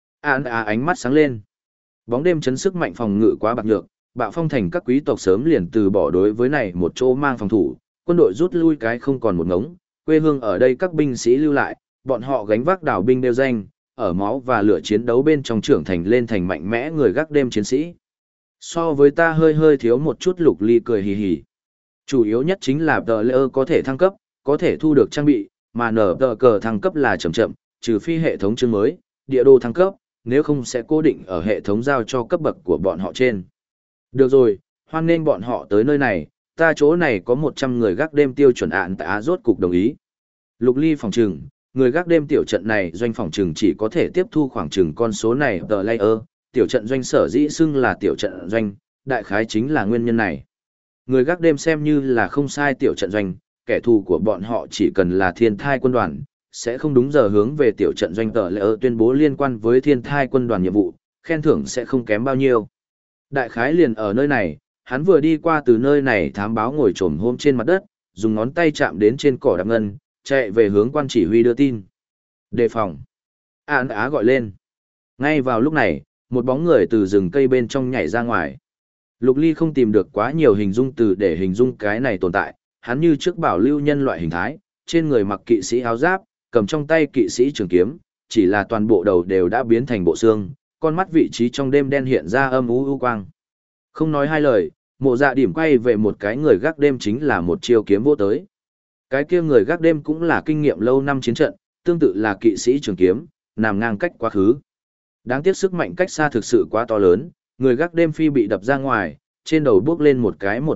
Ánh mắt sáng lên. Bóng đêm chấn sức mạnh phòng ngự quá bạc nhược, Bạo Phong thành các quý tộc sớm liền từ bỏ đối với này một chỗ mang phòng thủ, quân đội rút lui cái không còn một ngống, quê hương ở đây các binh sĩ lưu lại, bọn họ gánh vác đảo binh đeo danh, ở máu và lửa chiến đấu bên trong trưởng thành lên thành mạnh mẽ người gác đêm chiến sĩ. So với ta hơi thiếu một chút. Lục Ly cười hì hì. Chủ yếu nhất chính là tờ lễ có thể thăng cấp, có thể thu được trang bị, mà nở tờ cờ thăng cấp là chậm, trừ phi hệ thống chương mới, địa đồ thăng cấp, nếu không sẽ cố định ở hệ thống giao cho cấp bậc của bọn họ trên. Được rồi, hoan nên bọn họ tới nơi này, ta chỗ này có 100 người gác đêm tiêu chuẩn ạn tại Á rốt cục đồng ý. Lục Ly phòng trừng, người gác đêm tiểu trận này doanh phòng trừng chỉ có thể tiếp thu khoảng trừng con số này tờ layer, tiểu trận doanh sở dĩ xưng là tiểu trận doanh, đại khái chính là nguyên nhân này. Người gác đêm xem như là không sai tiểu trận doanh, kẻ thù của bọn họ chỉ cần là thiên thai quân đoàn, sẽ không đúng giờ hướng về tiểu trận doanh tờ layer tuyên bố liên quan với thiên thai quân đoàn nhiệm vụ, khen thưởng sẽ không kém bao nhiêu. Đại khái liền ở nơi này, hắn vừa đi qua từ nơi này thám báo ngồi trồm hôm trên mặt đất, dùng ngón tay chạm đến trên cỏ đạp ngân, chạy về hướng quan chỉ huy đưa tin. Đề phòng. An Á gọi lên. Ngay vào lúc này, một bóng người từ rừng cây bên trong nhảy ra ngoài. Lục Ly không tìm được quá nhiều hình dung từ để hình dung cái này tồn tại, hắn như trước bảo lưu nhân loại hình thái, trên người mặc kỵ sĩ áo giáp, cầm trong tay kỵ sĩ trường kiếm, chỉ là toàn bộ đầu đều đã biến thành bộ xương, con mắt vị trí trong đêm đen hiện ra âm u quang. Không nói hai lời, Mộ Dạ điểm quay về một cái người gác đêm chính là một chiêu kiếm vô tới. Cái kia người gác đêm cũng là kinh nghiệm lâu năm chiến trận, tương tự là kỵ sĩ trường kiếm, nằm ngang cách quá khứ. Đáng tiếc sức mạnh cách xa thực sự quá to lớn, người gác đêm phi bị đập ra ngoài, trên đầu bước lên một cái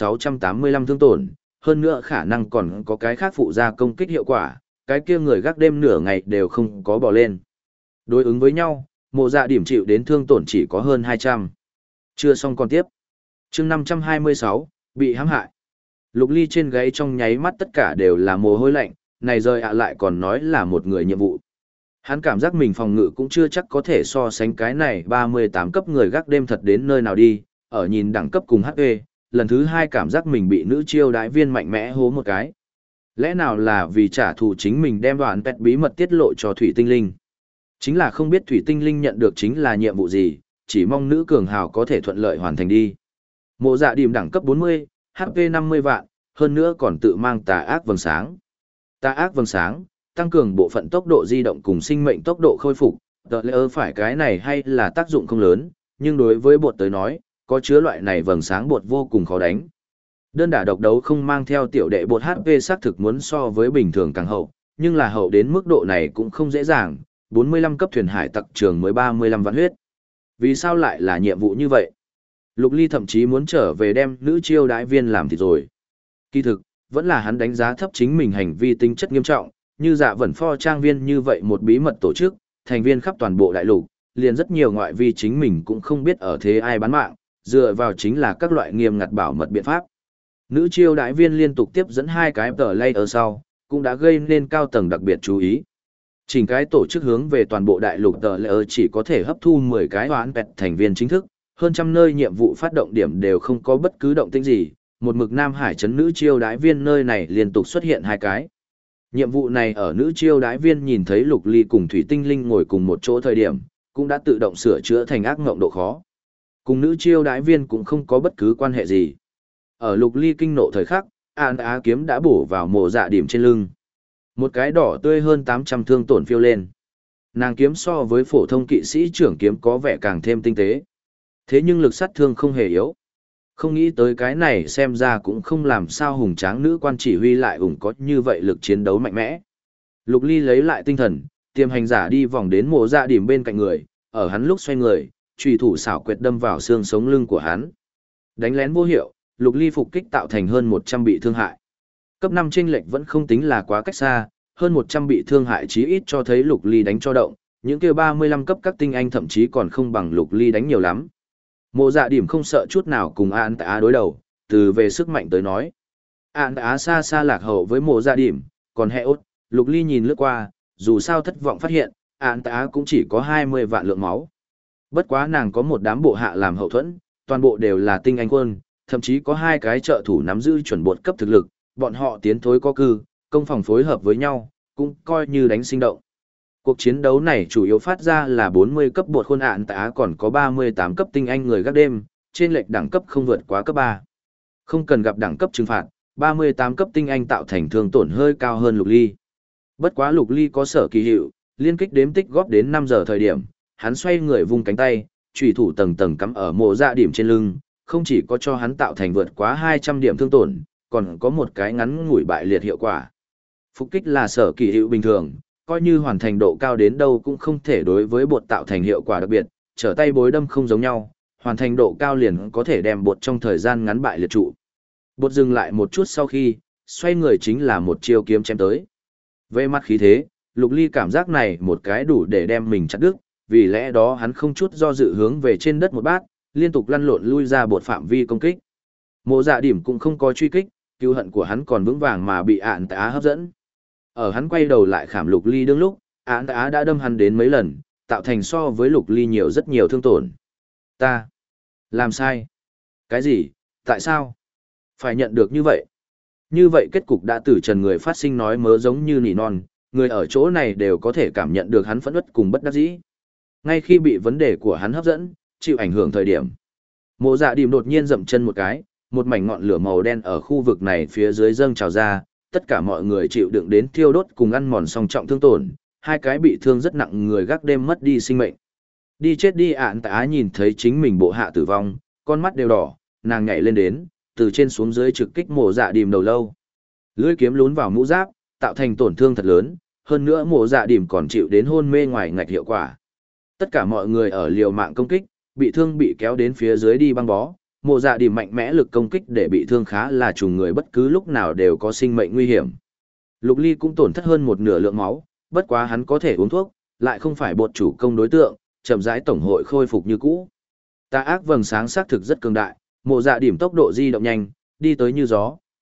1685 thương tổn, hơn nữa khả năng còn có cái khác phụ ra công kích hiệu quả, cái kia người gác đêm nửa ngày đều không có bò lên. Đối ứng với nhau, Mộ Dạ điểm chịu đến thương tổn chỉ có hơn 200. Chưa xong còn tiếp. Chương 526, bị hãm hại. Lục Ly trên gáy trong nháy mắt tất cả đều là mồ hôi lạnh, này rời lại còn nói là một người nhiệm vụ. Hắn cảm giác mình phòng ngự cũng chưa chắc có thể so sánh cái này 38 cấp người gác đêm thật đến nơi nào đi, ở nhìn đẳng cấp cùng HP, lần thứ 2 cảm giác mình bị nữ chiêu đái viên mạnh mẽ hố một cái. Lẽ nào là vì trả thù chính mình đem đoạn pet bí mật tiết lộ cho Thủy Tinh Linh? Chính là không biết Thủy Tinh Linh nhận được chính là nhiệm vụ gì, chỉ mong nữ cường hào có thể thuận lợi hoàn thành đi. Mộ Dạ Điềm đẳng cấp 40, HP 50 vạn, hơn nữa còn tự mang tà ác vầng sáng. Tà ác vầng sáng, tăng cường bộ phận tốc độ di động cùng sinh mệnh tốc độ khôi phục, tờ lỡ phải cái này hay là tác dụng không lớn, nhưng đối với bột tới nói, có chứa loại này vầng sáng bột vô cùng khó đánh. Đơn đả độc đấu không mang theo tiểu đệ bột HP xác thực muốn so với bình thường càng hậu, nhưng là hậu đến mức độ này cũng không dễ dàng, 45 cấp thuyền hải tặc trường mới 35 vạn huyết. Vì sao lại là nhiệm vụ như vậy? Lục Ly thậm chí muốn trở về đem nữ chiêu đái viên làm thịt rồi. Kỳ thực, vẫn là hắn đánh giá thấp chính mình hành vi tính chất nghiêm trọng, như Dạ Vẩn Pho trang viên như vậy một bí mật tổ chức, thành viên khắp toàn bộ đại lục, liền rất nhiều ngoại vi chính mình cũng không biết ở thế ai bán mạng, dựa vào chính là các loại nghiêm ngặt bảo mật biện pháp. Nữ chiêu đại viên liên tục tiếp dẫn 2 cái tờ lay ở sau, cũng đã gây nên cao tầng đặc biệt chú ý. Chỉnh cái tổ chức hướng về toàn bộ đại lục tờ lay chỉ có thể hấp thu 10 cái hoán pẹt thành viên chính thức, hơn trăm nơi nhiệm vụ phát động điểm đều không có bất cứ động tĩnh gì, một mực Nam Hải trấn nữ chiêu đái viên nơi này liên tục xuất hiện 2 cái. Nhiệm vụ này ở nữ chiêu đái viên nhìn thấy Lục Ly cùng Thủy Tinh Linh ngồi cùng một chỗ thời điểm, cũng đã tự động sửa chữa thành ác ngộng độ khó. Cùng nữ chiêu đái viên cũng không có bất cứ quan hệ gì. Ở Lục Ly kinh nộ thời khắc, An Á kiếm đã bổ vào Mộ Dạ Điểm trên lưng. Một cái đỏ tươi hơn 800 thương tổn phiêu lên. Nàng kiếm so với phổ thông kỵ sĩ trưởng kiếm có vẻ càng thêm tinh tế. Thế nhưng lực sát thương không hề yếu. Không nghĩ tới cái này xem ra cũng không làm sao hùng tráng nữ quan chỉ huy lại có như vậy lực chiến đấu mạnh mẽ. Lục Ly lấy lại tinh thần, tiềm hành giả đi vòng đến Mộ Dạ Điểm bên cạnh người, ở hắn lúc xoay người, chùy thủ xảo quyệt đâm vào xương sống lưng của hắn. Đánh lén vô hiệu, Lục Ly phục kích tạo thành hơn 100 bị thương hại. Cấp 5 chênh lệch vẫn không tính là quá cách xa, hơn 100 bị thương hại chí ít cho thấy Lục Ly đánh cho động, những kia 35 cấp các tinh anh thậm chí còn không bằng Lục Ly đánh nhiều lắm. Mộ Dạ Điểm không sợ chút nào cùng An Tạ đối đầu, từ về sức mạnh tới nói. An Tạ xa xa lạc hậu với Mộ Dạ Điểm, còn hệ ốt, Lục Ly nhìn lướt qua, dù sao thất vọng phát hiện, An Tạ cũng chỉ có 20 vạn lượng máu. Bất quá nàng có một đám bộ hạ làm hậu thuẫn, toàn bộ đều là tinh anh quân, thậm chí có 2 cái trợ thủ nắm giữ chuẩn bột cấp thực lực, bọn họ tiến thối có cư, công phòng phối hợp với nhau, cũng coi như đánh sinh động. Cuộc chiến đấu này chủ yếu phát ra là 40 cấp bột khuôn ạn Tạ còn có 38 cấp tinh anh người gác đêm, trên lệch đẳng cấp không vượt quá cấp 3. Không cần gặp đẳng cấp trừng phạt, 38 cấp tinh anh tạo thành thương tổn hơi cao hơn Lục Ly. Bất quá Lục Ly có sở kỳ hiệu, liên kích đếm tích góp đến 5 giờ thời điểm, hắn xoay người vung cánh tay, chủy thủ tầng tầng cắm ở Mộ Dạ Điểm trên lưng, không chỉ có cho hắn tạo thành vượt quá 200 điểm thương tổn, còn có một cái ngắn ngủi bại liệt hiệu quả. Phục kích là sở kỳ hiệu bình thường, coi như hoàn thành độ cao đến đâu cũng không thể đối với bột tạo thành hiệu quả đặc biệt, trở tay bối đâm không giống nhau, hoàn thành độ cao liền có thể đem bột trong thời gian ngắn bại liệt trụ. Bột dừng lại một chút sau khi, xoay người chính là một chiêu kiếm chém tới. Về mặt khí thế, Lục Ly cảm giác này một cái đủ để đem mình chặt đứt, vì lẽ đó hắn không chút do dự hướng về trên đất một bát, liên tục lăn lộn lui ra bột phạm vi công kích. Mộ Dạ Điểm cũng không có truy kích, cứu hận của hắn còn vững vàng mà bị Ản Tạ hấp dẫn. Ở hắn quay đầu lại khảm Lục Ly đương lúc, Ản Tạ đã đâm hắn đến mấy lần, tạo thành so với Lục Ly nhiều rất nhiều thương tổn. Ta làm sai? Cái gì? Tại sao? Phải nhận được như vậy? Như vậy kết cục đã từ trần người phát sinh nói mớ giống như nỉ non, người ở chỗ này đều có thể cảm nhận được hắn phẫn uất cùng bất đắc dĩ. Ngay khi bị vấn đề của hắn hấp dẫn, chịu ảnh hưởng thời điểm. Mộ Dạ Điểm đột nhiên dậm chân một cái, một mảnh ngọn lửa màu đen ở khu vực này phía dưới dâng trào ra, tất cả mọi người chịu đựng đến thiêu đốt cùng ăn mòn song trọng thương tổn, 2 cái bị thương rất nặng người gác đêm mất đi sinh mệnh. Đi chết đi Ản Tạ nhìn thấy chính mình bộ hạ tử vong, con mắt đều đỏ, nàng nhảy lên đến, từ trên xuống dưới trực kích Mộ Dạ Điểm đầu lâu. Lưỡi kiếm lún vào mũ giáp, tạo thành tổn thương thật lớn, hơn nữa Mộ Dạ Điểm còn chịu đến hôn mê ngoài ngạch hiệu quả. Tất cả mọi người ở liều mạng công kích, bị thương bị kéo đến phía dưới đi băng bó, Mộ Dạ Điểm mạnh mẽ lực công kích để bị thương khá là trùng người bất cứ lúc nào đều có sinh mệnh nguy hiểm. Lục Ly cũng tổn thất hơn một nửa lượng máu, bất quá hắn có thể uống thuốc, lại không phải bột chủ công đối tượng, chậm rãi tổng hội khôi phục như cũ. Tà ác vầng sáng xác thực rất cường đại, Mộ Dạ Điểm tốc độ di động nhanh, đi tới như gió,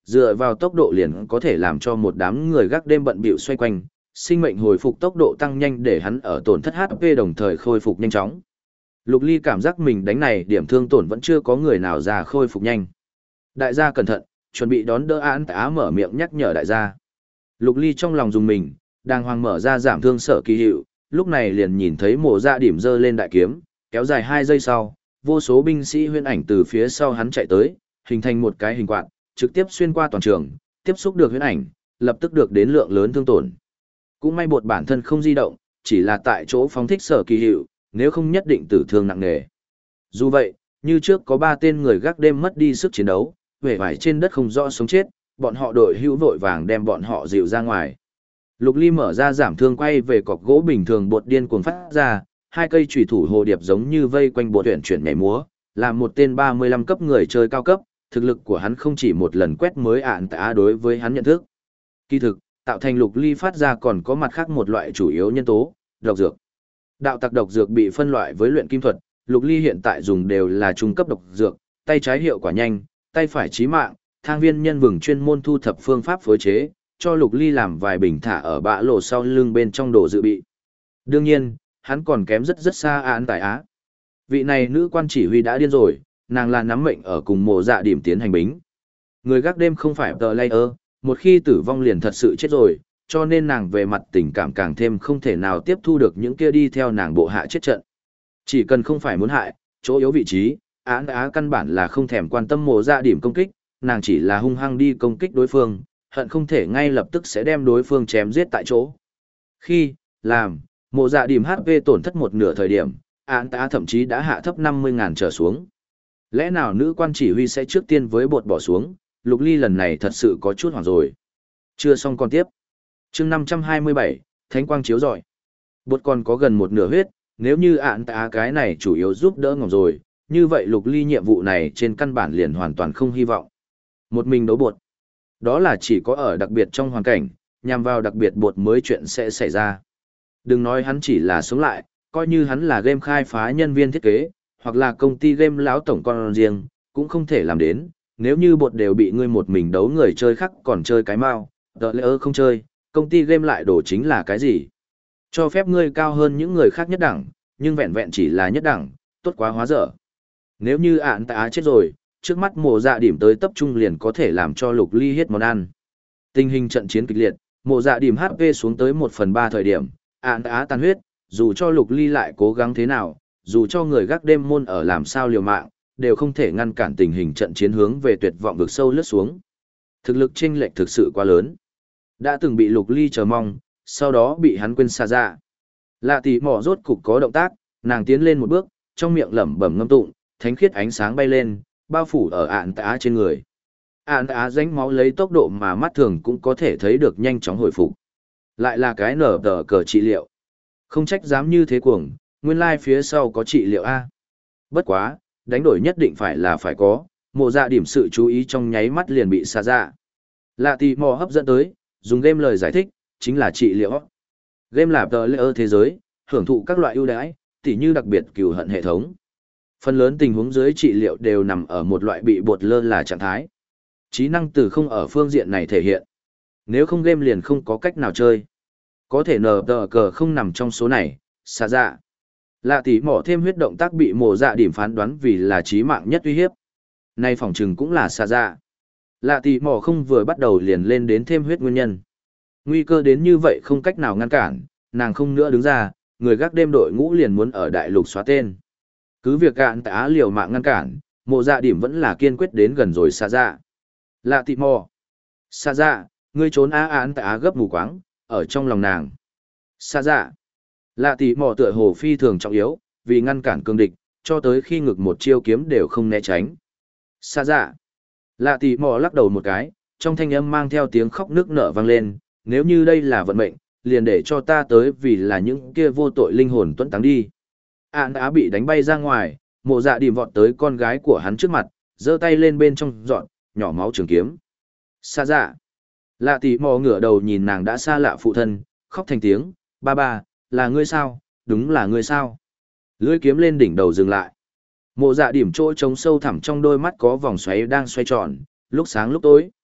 dựa vào tốc độ liền có thể làm cho một đám người gác đêm bận bịu xoay quanh, sinh mệnh hồi phục tốc độ tăng nhanh để hắn ở tổn thất HP đồng thời khôi phục nhanh chóng. Lục Ly cảm giác mình đánh này điểm thương tổn vẫn chưa có người nào ra khôi phục nhanh. Đại gia cẩn thận, chuẩn bị đón đỡ án tá mở miệng nhắc nhở đại gia. Lục Ly trong lòng dùng mình, đang hoàng mở ra giảm thương sở kỳ hiệu, lúc này liền nhìn thấy Mộ Dạ Điểm giơ lên đại kiếm, kéo dài 2 giây sau, vô số binh sĩ huyễn ảnh từ phía sau hắn chạy tới, hình thành một cái hình quạt, trực tiếp xuyên qua toàn trường, tiếp xúc được huyễn ảnh, lập tức được đến lượng lớn thương tổn. Cũng may bột bản thân không di động, chỉ là tại chỗ phóng thích sở kỳ hiệu, nếu không nhất định tử thương nặng nề. Dù vậy, như trước có 3 tên người gác đêm mất đi sức chiến đấu, vẻ vải trên đất không rõ sống chết, bọn họ đội hữu vội vàng đem bọn họ dịu ra ngoài. Lục Ly mở ra giảm thương quay về cọc gỗ bình thường bột điên cuồng phát ra, 2 cây chùy thủ hồ điệp giống như vây quanh bột tuyển chuyển nhảy múa, làm một tên 35 cấp người chơi cao cấp, thực lực của hắn không chỉ một lần quét mới ạn tạ đối với hắn nhận thức. Kỳ thực, tạo thành Lục Ly phát ra còn có mặt khác một loại chủ yếu nhân tố, độc dược. Đạo tặc độc dược bị phân loại với luyện kim thuật, Lục Ly hiện tại dùng đều là trung cấp độc dược, tay trái hiệu quả nhanh, tay phải chí mạng, thang viên nhân vừng chuyên môn thu thập phương pháp phối chế, cho Lục Ly làm vài bình thả ở bã lộ sau lưng bên trong đồ dự bị. Đương nhiên, hắn còn kém rất xa án tại Á. Vị này nữ quan chỉ huy đã điên rồi, nàng là nắm mệnh ở cùng Mộ Dạ Điểm tiến hành bính. Người gác đêm không phải tờ layer, một khi tử vong liền thật sự chết rồi, cho nên nàng về mặt tình cảm càng thêm không thể nào tiếp thu được những kia đi theo nàng bộ hạ chết trận. Chỉ cần không phải muốn hại, chỗ yếu vị trí, án á căn bản là không thèm quan tâm Mộ Dạ Điểm công kích, nàng chỉ là hung hăng đi công kích đối phương, hận không thể ngay lập tức sẽ đem đối phương chém giết tại chỗ. Khi, làm, Mộ Dạ Điểm HP tổn thất một nửa thời điểm, án tá thậm chí đã hạ thấp 50.000 trở xuống. Lẽ nào nữ quan chỉ huy sẽ trước tiên với bột bỏ xuống, Lục Ly lần này thật sự có chút hoảng rồi. Chưa xong còn tiếp. Chương 527, Thánh quang chiếu rọi. Bột còn có gần một nửa huyết, nếu như án tá cái này chủ yếu giúp đỡ ngỏng rồi, như vậy Lục Ly nhiệm vụ này trên căn bản liền hoàn toàn không hy vọng. Một mình đấu bột. Đó là chỉ có ở đặc biệt trong hoàn cảnh, nhằm vào đặc biệt bột mới chuyện sẽ xảy ra. Đừng nói hắn chỉ là sống lại, coi như hắn là game khai phá nhân viên thiết kế, hoặc là công ty game lão tổng con riêng, cũng không thể làm đến. Nếu như bột đều bị ngươi một mình đấu người chơi khác còn chơi cái mau, tờ lỡ không chơi, công ty game lại đổ chính là cái gì? Cho phép ngươi cao hơn những người khác nhất đẳng, nhưng vẹn vẹn chỉ là nhất đẳng, tốt quá hóa dở. Nếu như ạn tạ chết rồi, trước mắt Mộ Dạ Điểm tới tập trung liền có thể làm cho Lục Ly hết món ăn. Tình hình trận chiến kịch liệt, Mộ Dạ Điểm HP xuống tới 1/3 thời điểm, ạn tạ tan huyết, dù cho Lục Ly lại cố gắng thế nào, dù cho người gác đêm môn ở làm sao liều mạng, đều không thể ngăn cản tình hình trận chiến hướng về tuyệt vọng vực sâu lướt xuống. Thực lực chênh lệch thực sự quá lớn. Đã từng bị Lục Ly chờ mong, sau đó bị hắn quên xa ra. Lạ Tỷ Mỏ rốt cục có động tác, nàng tiến lên một bước, trong miệng lẩm bẩm ngâm tụng, thánh khiết ánh sáng bay lên, bao phủ ở ạn tạ trên người. Ạn tạ rãnh máu lấy tốc độ mà mắt thường cũng có thể thấy được nhanh chóng hồi phục. Lại là cái nở tờ cờ trị liệu. Không trách dám như thế cuồng, nguyên lai phía sau có trị liệu A. Bất quá, đánh đổi nhất định phải là phải có, Mộ Dạ Điểm sự chú ý trong nháy mắt liền bị xa ra. Lạ Tỷ Mò hấp dẫn tới, dùng game lời giải thích, chính là trị liệu. Game là tờ layer thế giới, hưởng thụ các loại ưu đãi, tỉ như đặc biệt cừu hận hệ thống. Phần lớn tình huống dưới trị liệu đều nằm ở một loại bị bột lơ là trạng thái. Trí năng từ không ở phương diện này thể hiện. Nếu không game liền không có cách nào chơi. Có thể nờ tờ cờ không nằm trong số này, xa dạ. Lạ Tỷ Mỏ thêm huyết động tác bị Mộ Dạ Điểm phán đoán vì là chí mạng nhất uy hiếp. Nay phỏng chừng cũng là xa dạ. Lạ Tỷ Mỏ không vừa bắt đầu liền lên đến thêm huyết nguyên nhân. Nguy cơ đến như vậy không cách nào ngăn cản, nàng không nữa đứng ra, người gác đêm đội ngũ liền muốn ở đại lục xóa tên. Cứ việc cạn tá liều mạng ngăn cản, Mộ Dạ Điểm vẫn là kiên quyết đến gần rồi xa dạ. Lạ Tỷ Mỏ. Xa dạ, ngươi trốn án tá gấp mù quáng, ở trong lòng nàng. Xa dạ. Lạ Tỷ Mỏ tựa hồ phi thường trọng yếu, vì ngăn cản cương địch, cho tới khi ngực một chiêu kiếm đều không né tránh. Xa dạ. Lạ Tỷ Mỏ lắc đầu một cái, trong thanh âm mang theo tiếng khóc nức nở vang lên, nếu như đây là vận mệnh, liền để cho ta tới vì là những kia vô tội linh hồn tuẫn táng đi. Án á bị đánh bay ra ngoài, Mộ Dạ Điểm vọt tới con gái của hắn trước mặt, giơ tay lên bên trong dọn, nhỏ máu trường kiếm. Xa dạ. Lạ Tỷ Mỏ ngửa đầu nhìn nàng đã xa lạ phụ thân, khóc thành tiếng, ba ba, là ngươi sao, đúng là ngươi sao. Lưỡi kiếm lên đỉnh đầu dừng lại. Mộ Dạ Điểm chỗ trống sâu thẳm trong đôi mắt có vòng xoáy đang xoay tròn, lúc sáng lúc tối.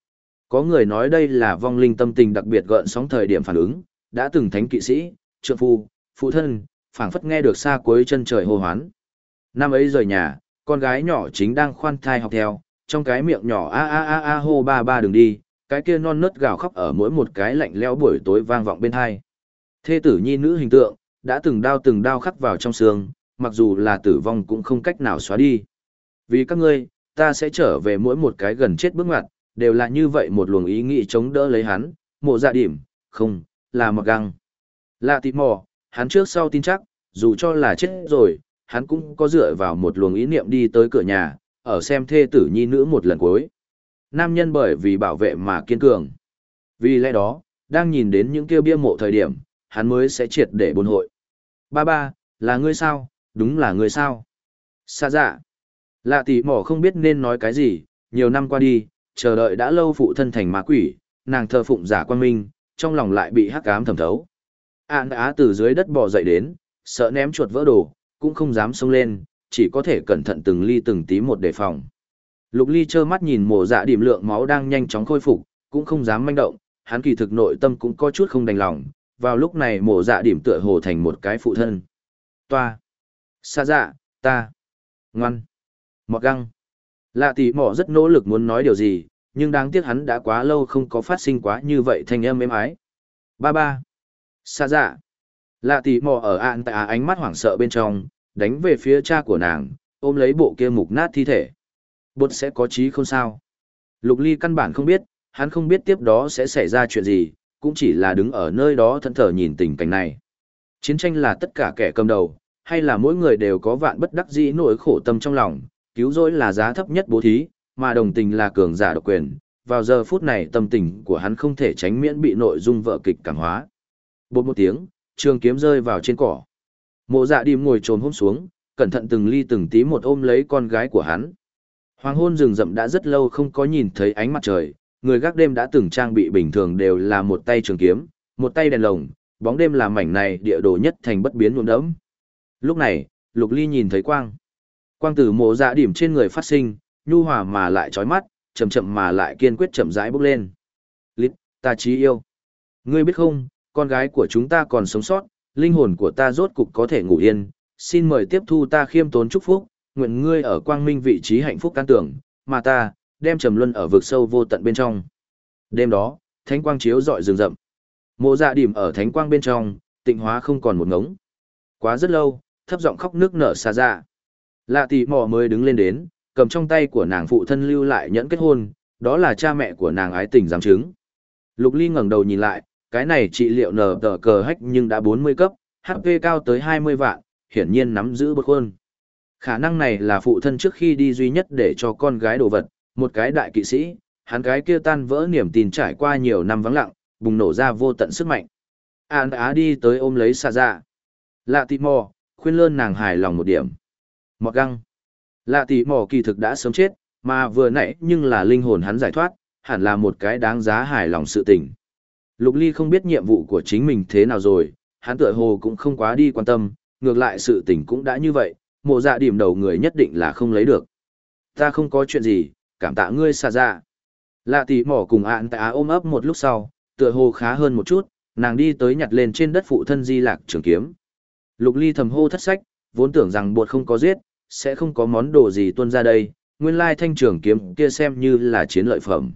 Có người nói đây là vong linh tâm tình đặc biệt gợn sóng thời điểm phản ứng, đã từng thánh kỵ sĩ, trượng phu, phụ thân, phảng phất nghe được xa cuối chân trời hô hoán. Năm ấy rời nhà, con gái nhỏ chính đang khoan thai học theo, trong cái miệng nhỏ a a a a hô ba ba đừng đi, cái kia non nớt gào khóc ở mỗi một cái lạnh lẽo buổi tối vang vọng bên hai. Thê tử nhi nữ hình tượng, đã từng đao khắc vào trong xương, mặc dù là tử vong cũng không cách nào xóa đi. Vì các ngươi, ta sẽ trở về mỗi một cái gần chết bước ngoặt, đều là như vậy một luồng ý nghĩ chống đỡ lấy hắn, mộ dạ điểm, không, là mặc găng. Lạ tịt mò, hắn trước sau tin chắc, dù cho là chết rồi, hắn cũng có dựa vào một luồng ý niệm đi tới cửa nhà, ở xem thê tử nhi nữ một lần cuối. Nam nhân bởi vì bảo vệ mà kiên cường. Vì lẽ đó, đang nhìn đến những kêu bia mộ thời điểm, hắn mới sẽ triệt để buồn hội. Ba ba, là ngươi sao, đúng là ngươi sao. Xa dạ. Lạ tỷ mỏ không biết nên nói cái gì, nhiều năm qua đi, chờ đợi đã lâu phụ thân thành ma quỷ, nàng thờ phụng giả quan minh, trong lòng lại bị hắc ám thẩm thấu. Án á từ dưới đất bò dậy đến, sợ ném chuột vỡ đồ, cũng không dám xông lên, chỉ có thể cẩn thận từng ly từng tí một đề phòng. Lục Ly trơ mắt nhìn mộ dạ điểm lượng máu đang nhanh chóng khôi phục, cũng không dám manh động, hắn kỳ thực nội tâm cũng có chút không đành lòng. Vào lúc này mộ dạ điểm tựa hồ thành một cái phụ thân. Toa. Xa dạ, ta. Ngoan. Mọt găng. Lạ tỷ mỏ rất nỗ lực muốn nói điều gì, nhưng đáng tiếc hắn đã quá lâu không có phát sinh quá như vậy thanh âm êm ái. Ba ba. Xa dạ. Lạ tỷ mỏ ở ạn tại ánh mắt hoảng sợ bên trong, đánh về phía cha của nàng, ôm lấy bộ kia mục nát thi thể. Bột sẽ có trí không sao. Lục Ly căn bản không biết, hắn không biết tiếp đó sẽ xảy ra chuyện gì, cũng chỉ là đứng ở nơi đó thẫn thờ nhìn tình cảnh này. Chiến tranh là tất cả kẻ cầm đầu, hay là mỗi người đều có vạn bất đắc dĩ nỗi khổ tâm trong lòng, cứu rỗi là giá thấp nhất bố thí, mà đồng tình là cường giả độc quyền. Vào giờ phút này tâm tình của hắn không thể tránh miễn bị nội dung vở kịch cảm hóa. Bột một tiếng, trường kiếm rơi vào trên cỏ. Mộ dạ điềm ngồi trồm hôm xuống, cẩn thận từng ly từng tí một ôm lấy con gái của hắn. Hoàng hôn rừng rậm đã rất lâu không có nhìn thấy ánh mặt trời, người gác đêm đã từng trang bị bình thường đều là một tay trường kiếm, một tay đèn lồng, bóng đêm làm mảnh này địa đồ nhất thành bất biến nhuộm đẫm. Lúc này, Lục Ly nhìn thấy quang. Quang từ mộ dạ điểm trên người phát sinh, nhu hòa mà lại chói mắt, chậm chậm mà lại kiên quyết chậm rãi bốc lên. Lít, ta chí yêu. Ngươi biết không, con gái của chúng ta còn sống sót, linh hồn của ta rốt cục có thể ngủ yên, xin mời tiếp thu ta khiêm tốn chúc phúc, nguyện ngươi ở quang minh vị trí hạnh phúc can tưởng, mà ta, đem trầm luân ở vực sâu vô tận bên trong. Đêm đó, thánh quang chiếu rọi rừng rậm. Mộ dạ điểm ở thánh quang bên trong, tịnh hóa không còn một ngống. Quá rất lâu, thấp giọng khóc nước nở xa ra. Lạ tỷ mò mới đứng lên đến, cầm trong tay của nàng phụ thân lưu lại nhẫn kết hôn, đó là cha mẹ của nàng ái tình giám chứng. Lục Ly ngẩng đầu nhìn lại, cái này trị liệu nở tờ cờ hách nhưng đã 40 cấp, HP cao tới 20 vạn, hiển nhiên nắm giữ bột khuôn. Khả năng này là phụ thân trước khi đi duy nhất để cho con gái đồ vật, một cái đại kỵ sĩ, hắn cái kia tan vỡ niềm tin trải qua nhiều năm vắng lặng, bùng nổ ra vô tận sức mạnh. An Á đi tới ôm lấy xà dạ. Lạ tỷ mò, khuyên lơn nàng hài lòng một điểm. Mọt găng. Lạ tỷ mò kỳ thực đã sớm chết, mà vừa nãy nhưng là linh hồn hắn giải thoát, hẳn là một cái đáng giá hài lòng sự tình. Lục Ly không biết nhiệm vụ của chính mình thế nào rồi, hắn tựa hồ cũng không quá đi quan tâm, ngược lại sự tình cũng đã như vậy, mộ dạ điểm đầu người nhất định là không lấy được. Ta không có chuyện gì, cảm tạ ngươi xà dạ. Lạ tỷ mỏ cùng ạn tạ ôm ấp một lúc sau, tựa hồ khá hơn một chút, nàng đi tới nhặt lên trên đất phụ thân di lạc trường kiếm. Lục Ly thầm hô thất sách, vốn tưởng rằng bột không có giết, sẽ không có món đồ gì tuôn ra đây, nguyên lai thanh trường kiếm kia xem như là chiến lợi phẩm.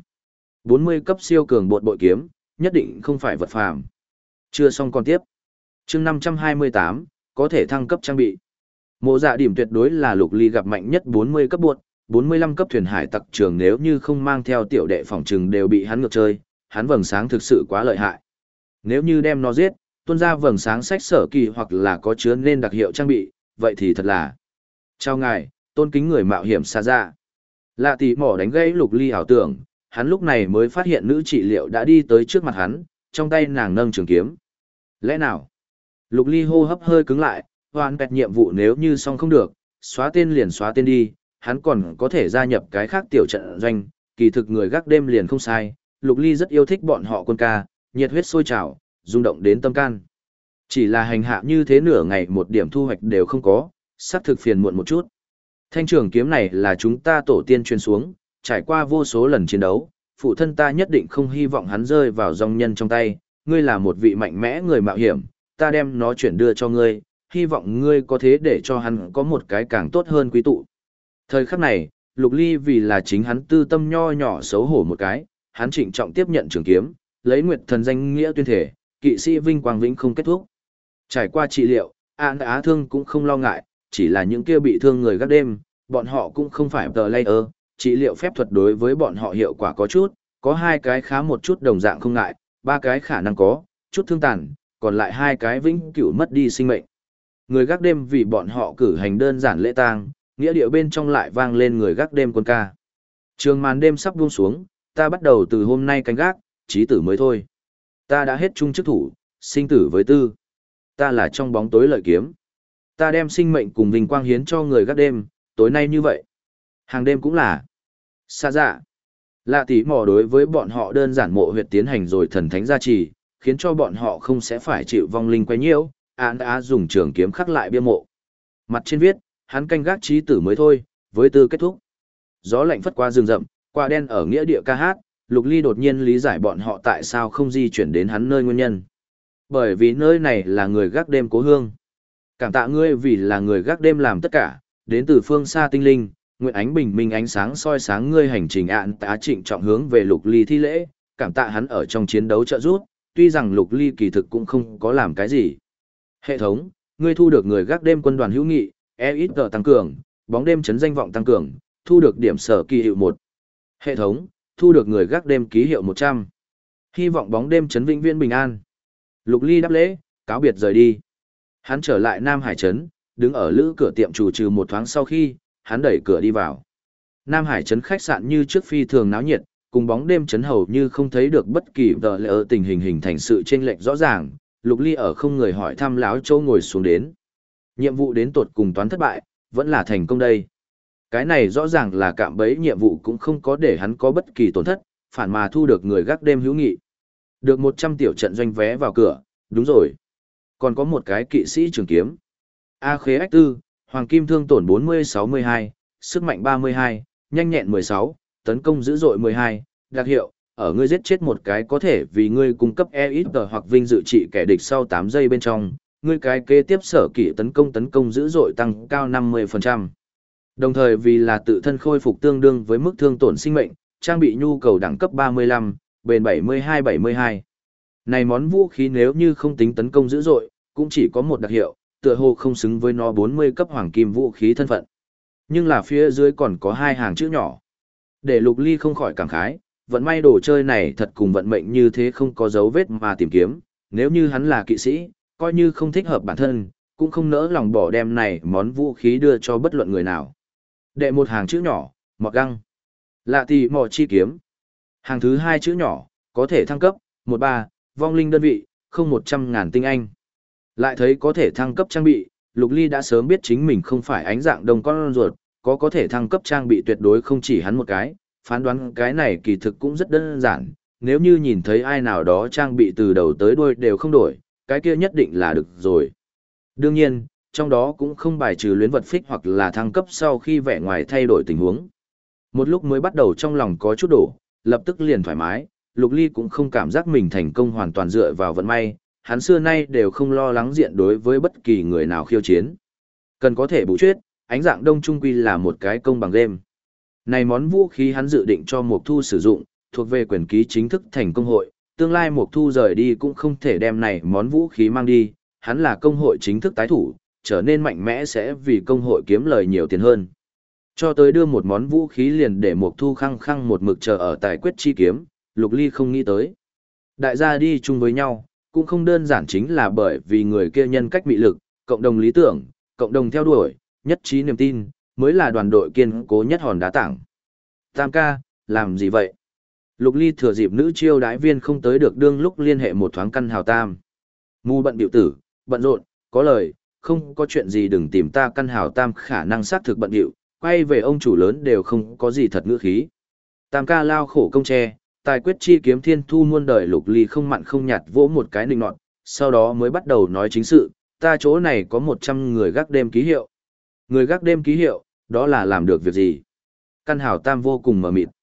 40 cấp siêu cường bột bội kiếm, nhất định không phải vật phàm. Chưa xong còn tiếp. Chương 528, có thể thăng cấp trang bị. Mộ dạ điểm tuyệt đối là Lục Ly gặp mạnh nhất 40 cấp bột, 45 cấp thuyền hải tặc trường nếu như không mang theo tiểu đệ phòng trừng đều bị hắn ngược chơi, hắn vầng sáng thực sự quá lợi hại. Nếu như đem nó giết, tuôn ra vầng sáng sách sở kỳ hoặc là có chứa nên đặc hiệu trang bị, vậy thì thật là. Chào ngài, tôn kính người mạo hiểm xa ra. Lạ tỷ mỏ đánh gãy Lục Ly ảo tưởng, hắn lúc này mới phát hiện nữ trị liệu đã đi tới trước mặt hắn, trong tay nàng nâng trường kiếm. Lẽ nào? Lục Ly hô hấp hơi cứng lại, hoàn bẹt nhiệm vụ nếu như xong không được, xóa tên liền xóa tên đi, hắn còn có thể gia nhập cái khác tiểu trận doanh, kỳ thực người gác đêm liền không sai, Lục Ly rất yêu thích bọn họ quân ca, nhiệt huyết sôi trào, rung động đến tâm can. Chỉ là hành hạ như thế nửa ngày một điểm thu hoạch đều không có, sắp thực phiền muộn một chút. Thanh trường kiếm này là chúng ta tổ tiên truyền xuống, trải qua vô số lần chiến đấu, phụ thân ta nhất định không hy vọng hắn rơi vào dòng nhân trong tay, ngươi là một vị mạnh mẽ người mạo hiểm, ta đem nó chuyển đưa cho ngươi, hy vọng ngươi có thế để cho hắn có một cái càng tốt hơn quý tụ. Thời khắc này, Lục Ly vì là chính hắn tư tâm nho nhỏ xấu hổ một cái, hắn trịnh trọng tiếp nhận trường kiếm, lấy Nguyệt Thần danh nghĩa tuyên thể, kỵ sĩ vinh quang vĩnh không kết thúc. Trải qua trị liệu, An Á Thương cũng không lo ngại, chỉ là những kia bị thương người gác đêm, bọn họ cũng không phải tờ layer, trị liệu phép thuật đối với bọn họ hiệu quả có chút, có 2 cái khá một chút đồng dạng không ngại, 3 cái khả năng có, chút thương tàn, còn lại 2 cái vĩnh cửu mất đi sinh mệnh. Người gác đêm vì bọn họ cử hành đơn giản lễ tang, nghĩa địa bên trong lại vang lên người gác đêm quân ca. Trường màn đêm sắp buông xuống, ta bắt đầu từ hôm nay canh gác, chí tử mới thôi. Ta đã hết chung chức thủ, sinh tử với tư. Ta là trong bóng tối lợi kiếm. Ta đem sinh mệnh cùng vinh quang hiến cho người gác đêm, tối nay như vậy. Hàng đêm cũng là. Xa dạ. Lạ tí mò đối với bọn họ đơn giản mộ huyệt tiến hành rồi thần thánh gia trì, khiến cho bọn họ không sẽ phải chịu vong linh quấy nhiễu. Án đã dùng trường kiếm khắc lại bia mộ. Mặt trên viết, hắn canh gác chí tử mới thôi, với tư kết thúc. Gió lạnh phất qua rừng rậm, quả đen ở nghĩa địa ca hát, Lục Ly đột nhiên lý giải bọn họ tại sao không di chuyển đến hắn nơi nguyên nhân. Bởi vì nơi này là người gác đêm cố hương. Cảm tạ ngươi vì là người gác đêm làm tất cả, đến từ phương xa tinh linh, nguyện ánh bình minh ánh sáng soi sáng ngươi hành trình ạn tá trịnh trọng hướng về Lục Ly thi lễ, cảm tạ hắn ở trong chiến đấu trợ giúp, tuy rằng Lục Ly kỳ thực cũng không có làm cái gì. Hệ thống, ngươi thu được người gác đêm quân đoàn hữu nghị, EXP tăng cường, bóng đêm chấn danh vọng tăng cường, thu được điểm sở kỳ hiệu 1. Hệ thống, thu được người gác đêm ký hiệu 100. Hy vọng bóng đêm chấn vĩnh viễn bình an. Lục Ly đáp lễ, cáo biệt rời đi. Hắn trở lại Nam Hải trấn, đứng ở lữ cửa tiệm chủ trừ một thoáng sau khi, hắn đẩy cửa đi vào. Nam Hải trấn khách sạn như trước phi thường náo nhiệt, cùng bóng đêm trấn hầu như không thấy được bất kỳ tờ lỡ tình hình hình thành sự chênh lệch rõ ràng. Lục Ly ở không người hỏi thăm láo châu ngồi xuống đến. Nhiệm vụ đến tột cùng toán thất bại, vẫn là thành công đây. Cái này rõ ràng là cạm bẫy nhiệm vụ cũng không có để hắn có bất kỳ tổn thất, phản mà thu được người gác đêm hữu nghị. Được 100 tiểu trận doanh vé vào cửa, đúng rồi. Còn có một cái kỵ sĩ trường kiếm. A khế ách tư, hoàng kim thương tổn 40-62, sức mạnh 32, nhanh nhẹn 16, tấn công dữ dội 12, đặc hiệu, ở ngươi giết chết một cái có thể vì ngươi cung cấp EXP hoặc vinh dự trị kẻ địch sau 8 giây bên trong, ngươi cái kế tiếp sở kỵ tấn công dữ dội tăng cao 50%. Đồng thời vì là tự thân khôi phục tương đương với mức thương tổn sinh mệnh, trang bị nhu cầu đẳng cấp 35, bền 72-72. Này món vũ khí nếu như không tính tấn công dữ dội, cũng chỉ có một đặc hiệu, tựa hồ không xứng với nó 40 cấp hoàng kim vũ khí thân phận. Nhưng là phía dưới còn có 2 hàng chữ nhỏ. Để Lục Ly không khỏi cảm khái, vận may đồ chơi này thật cùng vận mệnh như thế không có dấu vết mà tìm kiếm, nếu như hắn là kỵ sĩ, coi như không thích hợp bản thân, cũng không nỡ lòng bỏ đem này món vũ khí đưa cho bất luận người nào. Đệ một hàng chữ nhỏ, mọt găng. Lạ tì mò chi kiếm. Hàng thứ 2 chữ nhỏ, có thể thăng cấp, 13, vong linh đơn vị, không 100.000 tinh anh. Lại thấy có thể thăng cấp trang bị, Lục Ly đã sớm biết chính mình không phải ánh dạng đồng con ruột, có thể thăng cấp trang bị tuyệt đối không chỉ hắn một cái, phán đoán cái này kỳ thực cũng rất đơn giản, nếu như nhìn thấy ai nào đó trang bị từ đầu tới đuôi đều không đổi, cái kia nhất định là được rồi. Đương nhiên, trong đó cũng không bài trừ luyến vật phích hoặc là thăng cấp sau khi vẻ ngoài thay đổi tình huống. Một lúc mới bắt đầu trong lòng có chút đổ, lập tức liền thoải mái, Lục Ly cũng không cảm giác mình thành công hoàn toàn dựa vào vận may, hắn xưa nay đều không lo lắng diện đối với bất kỳ người nào khiêu chiến. Cần có thể bù chuyết, ánh dạng đông trung quy là một cái công bằng game. Này món vũ khí hắn dự định cho Mộc Thu sử dụng, thuộc về quyền ký chính thức thành công hội, tương lai Mộc Thu rời đi cũng không thể đem này món vũ khí mang đi, hắn là công hội chính thức tái thủ, trở nên mạnh mẽ sẽ vì công hội kiếm lời nhiều tiền hơn. Cho tới đưa một món vũ khí liền để Mộc Thu khăng khăng một mực chờ ở tài quyết chi kiếm, Lục Ly không nghĩ tới. Đại gia đi chung với nhau, cũng không đơn giản chính là bởi vì người kia nhân cách mị lực, cộng đồng lý tưởng, cộng đồng theo đuổi, nhất trí niềm tin, mới là đoàn đội kiên cố nhất hòn đá tảng. Tam ca, làm gì vậy? Lục Ly thừa dịp nữ chiêu đái viên không tới được đương lúc liên hệ một thoáng căn hào tam. Mù bận biểu tử, bận rộn, có lời, không có chuyện gì đừng tìm ta căn hào tam khả năng xác thực bận điệu, quay về ông chủ lớn đều không có gì thật ngữ khí. Tam ca lao khổ công tre, tài quyết chi kiếm thiên thu muôn đời. Lục Ly không mặn không nhạt vỗ một cái nịnh nọt, sau đó mới bắt đầu nói chính sự, ta chỗ này có 100 người gác đêm ký hiệu. Người gác đêm ký hiệu, đó là làm được việc gì? Căn hào tam vô cùng mờ mịt.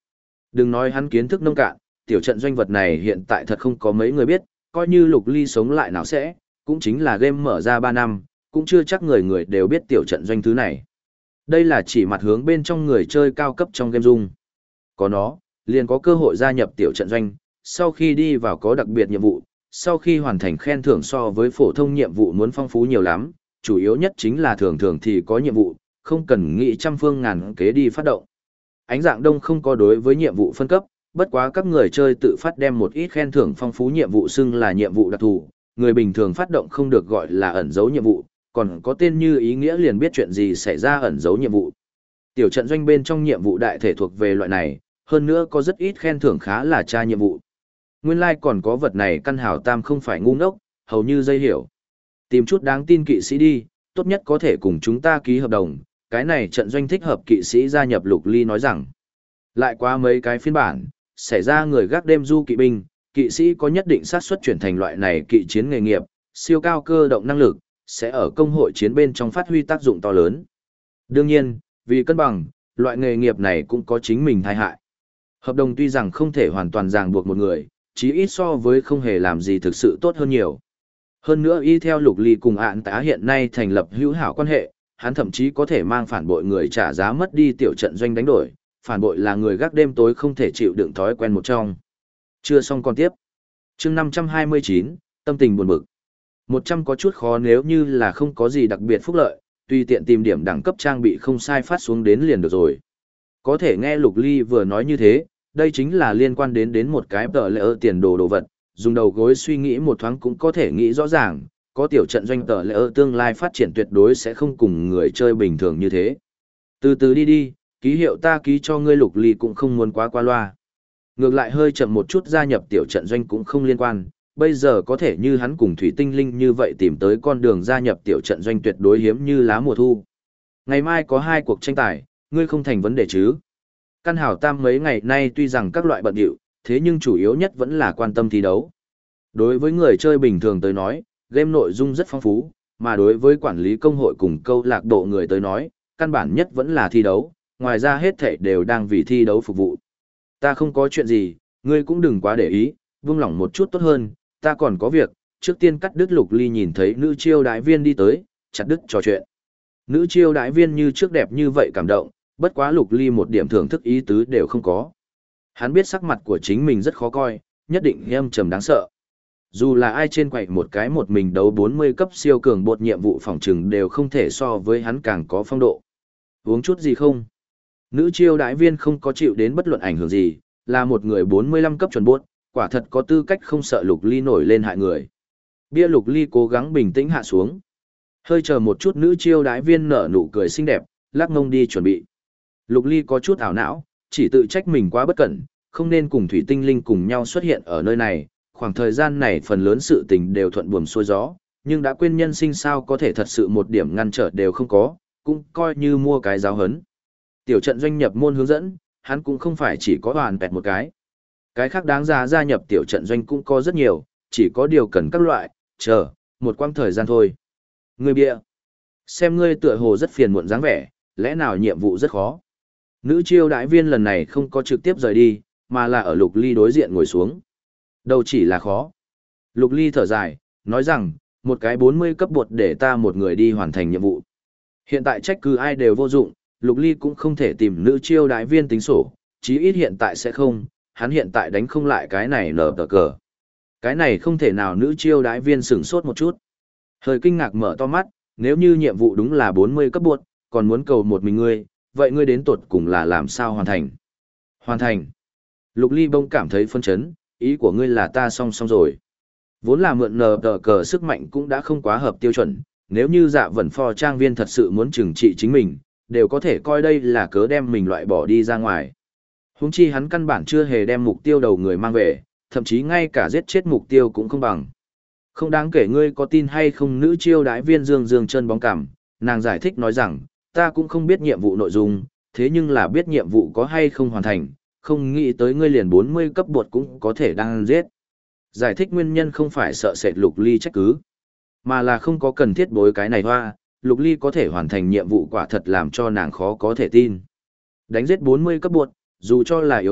Đừng nói hắn kiến thức nông cạn, tiểu trận doanh vật này hiện tại thật không có mấy người biết, coi như Lục Ly sống lại nào sẽ, cũng chính là game mở ra 3 năm, cũng chưa chắc người người đều biết tiểu trận doanh thứ này. Đây là chỉ mặt hướng bên trong người chơi cao cấp trong game dung. Có nó, liền có cơ hội gia nhập tiểu trận doanh, sau khi đi vào có đặc biệt nhiệm vụ, sau khi hoàn thành khen thưởng so với phổ thông nhiệm vụ muốn phong phú nhiều lắm, chủ yếu nhất chính là thường thường thì có nhiệm vụ, không cần nghĩ trăm phương ngàn kế đi phát động. Ánh dạng đông không có đối với nhiệm vụ phân cấp, bất quá các người chơi tự phát đem một ít khen thưởng phong phú nhiệm vụ xưng là nhiệm vụ đặc thù, người bình thường phát động không được gọi là ẩn dấu nhiệm vụ, còn có tên như ý nghĩa liền biết chuyện gì xảy ra ẩn dấu nhiệm vụ. Tiểu trận doanh bên trong nhiệm vụ đại thể thuộc về loại này, hơn nữa có rất ít khen thưởng khá là tra nhiệm vụ. Nguyên lai còn có vật này căn hảo tam không phải ngu ngốc, hầu như dây hiểu. Tìm chút đáng tin kỵ sĩ đi, tốt nhất có thể cùng chúng ta ký hợp đồng, cái này trận doanh thích hợp kỵ sĩ gia nhập. Lục Ly nói rằng. Lại qua mấy cái phiên bản, xảy ra người gác đêm du kỵ binh, kỵ sĩ có nhất định xác suất chuyển thành loại này kỵ chiến nghề nghiệp, siêu cao cơ động năng lực, sẽ ở công hội chiến bên trong phát huy tác dụng to lớn. Đương nhiên, vì cân bằng, loại nghề nghiệp này cũng có chính mình tai hại. Hợp đồng tuy rằng không thể hoàn toàn ràng buộc một người, chí ít so với không hề làm gì thực sự tốt hơn nhiều. Hơn nữa y theo Lục Ly cùng Ản Tá hiện nay thành lập hữu hảo quan hệ, hắn thậm chí có thể mang phản bội người trả giá mất đi tiểu trận doanh đánh đổi, phản bội là người gác đêm tối không thể chịu đựng thói quen một trong. Chưa xong còn tiếp. Chương 529, tâm tình buồn bực. 100 có chút khó nếu như là không có gì đặc biệt phúc lợi, tùy tiện tìm điểm đẳng cấp trang bị không sai phát xuống đến liền được rồi. Có thể nghe Lục Ly vừa nói như thế, đây chính là liên quan đến một cái tờ lệ tiền đồ đồ vật, dùng đầu gối suy nghĩ một thoáng cũng có thể nghĩ rõ ràng, có tiểu trận doanh tờ lệ tương lai phát triển tuyệt đối sẽ không cùng người chơi bình thường như thế. Từ từ đi, ký hiệu ta ký cho ngươi. Lục Ly cũng không muốn quá qua loa. Ngược lại hơi chậm một chút gia nhập tiểu trận doanh cũng không liên quan, bây giờ có thể như hắn cùng Thủy Tinh Linh như vậy tìm tới con đường gia nhập tiểu trận doanh tuyệt đối hiếm như lá mùa thu. Ngày mai có 2 cuộc tranh tài, ngươi không thành vấn đề chứ? Căn hảo tam mấy ngày nay tuy rằng các loại bận rộn, thế nhưng chủ yếu nhất vẫn là quan tâm thi đấu. Đối với người chơi bình thường tới nói, game nội dung rất phong phú, mà đối với quản lý công hội cùng câu lạc bộ người tới nói, căn bản nhất vẫn là thi đấu, ngoài ra hết thảy đều đang vì thi đấu phục vụ. Ta không có chuyện gì, ngươi cũng đừng quá để ý, buông lỏng một chút tốt hơn, ta còn có việc. Trước tiên cắt đứt. Lục Ly nhìn thấy nữ chiêu đãi viên đi tới, chặt đứt trò chuyện. Nữ chiêu đãi viên như trước đẹp như vậy cảm động, bất quá Lục Ly một điểm thưởng thức ý tứ đều không có. Hắn biết sắc mặt của chính mình rất khó coi, nhất định âm trầm đáng sợ. Dù là ai trên quậy một cái một mình đấu 40 cấp siêu cường bột nhiệm vụ phòng trừng đều không thể so với hắn càng có phong độ. Uống chút gì không? Nữ chiêu đãi viên không có chịu đến bất luận ảnh hưởng gì, là một người 45 cấp chuẩn bột, quả thật có tư cách không sợ Lục Ly nổi lên hại người. Bia Lục Ly cố gắng bình tĩnh hạ xuống. Hơi chờ một chút, nữ chiêu đãi viên nở nụ cười xinh đẹp, lắc mông đi chuẩn bị. Lục Ly có chút ảo não, chỉ tự trách mình quá bất cẩn, không nên cùng Thủy Tinh Linh cùng nhau xuất hiện ở nơi này. Khoảng thời gian này phần lớn sự tình đều thuận buồm xuôi gió, nhưng đã quên nhân sinh sao có thể thật sự một điểm ngăn trở đều không có, cũng coi như mua cái giáo hấn. Tiểu trận doanh nhập môn hướng dẫn, hắn cũng không phải chỉ có hoàn pẹt một cái. Cái khác đáng giá gia nhập tiểu trận doanh cũng có rất nhiều, chỉ có điều cần các loại, chờ, một quãng thời gian thôi. Ngươi bịa. Xem ngươi tựa hồ rất phiền muộn dáng vẻ, lẽ nào nhiệm vụ rất khó. Nữ chiêu đãi viên lần này không có trực tiếp rời đi, mà là ở Lục Ly đối diện ngồi xuống. Đâu chỉ là khó. Lục Ly thở dài, nói rằng, một cái 40 cấp bột để ta một người đi hoàn thành nhiệm vụ. Hiện tại trách cứ ai đều vô dụng, Lục Ly cũng không thể tìm nữ chiêu đãi viên tính sổ, chí ít hiện tại sẽ không, hắn hiện tại đánh không lại cái này nở tờ cờ. Cái này không thể nào. Nữ chiêu đãi viên sửng sốt một chút. Hơi kinh ngạc mở to mắt, nếu như nhiệm vụ đúng là 40 cấp bột, còn muốn cầu một mình ngươi, vậy ngươi đến tột cùng là làm sao hoàn thành? Hoàn thành. Lục Ly bỗng cảm thấy phân chấn, ý của ngươi là ta xong rồi. Vốn là mượn nờ tờ cờ sức mạnh cũng đã không quá hợp tiêu chuẩn, nếu như Dạ Vẩn Phò trang viên thật sự muốn trừng trị chính mình, đều có thể coi đây là cớ đem mình loại bỏ đi ra ngoài. Huống chi hắn căn bản chưa hề đem mục tiêu đầu người mang về, thậm chí ngay cả giết chết mục tiêu cũng không bằng. Không đáng kể ngươi có tin hay không. Nữ chiêu đãi viên dương dương chân bóng cảm, nàng giải thích nói rằng, ta cũng không biết nhiệm vụ nội dung, thế nhưng là biết nhiệm vụ có hay không hoàn thành, không nghĩ tới ngươi liền 40 cấp bột cũng có thể đang giết. Giải thích nguyên nhân không phải sợ sệt Lục Ly trách cứ, mà là không có cần thiết bối cái này hoa, Lục Ly có thể hoàn thành nhiệm vụ quả thật làm cho nàng khó có thể tin. Đánh giết 40 cấp bột, dù cho là yếu nhất,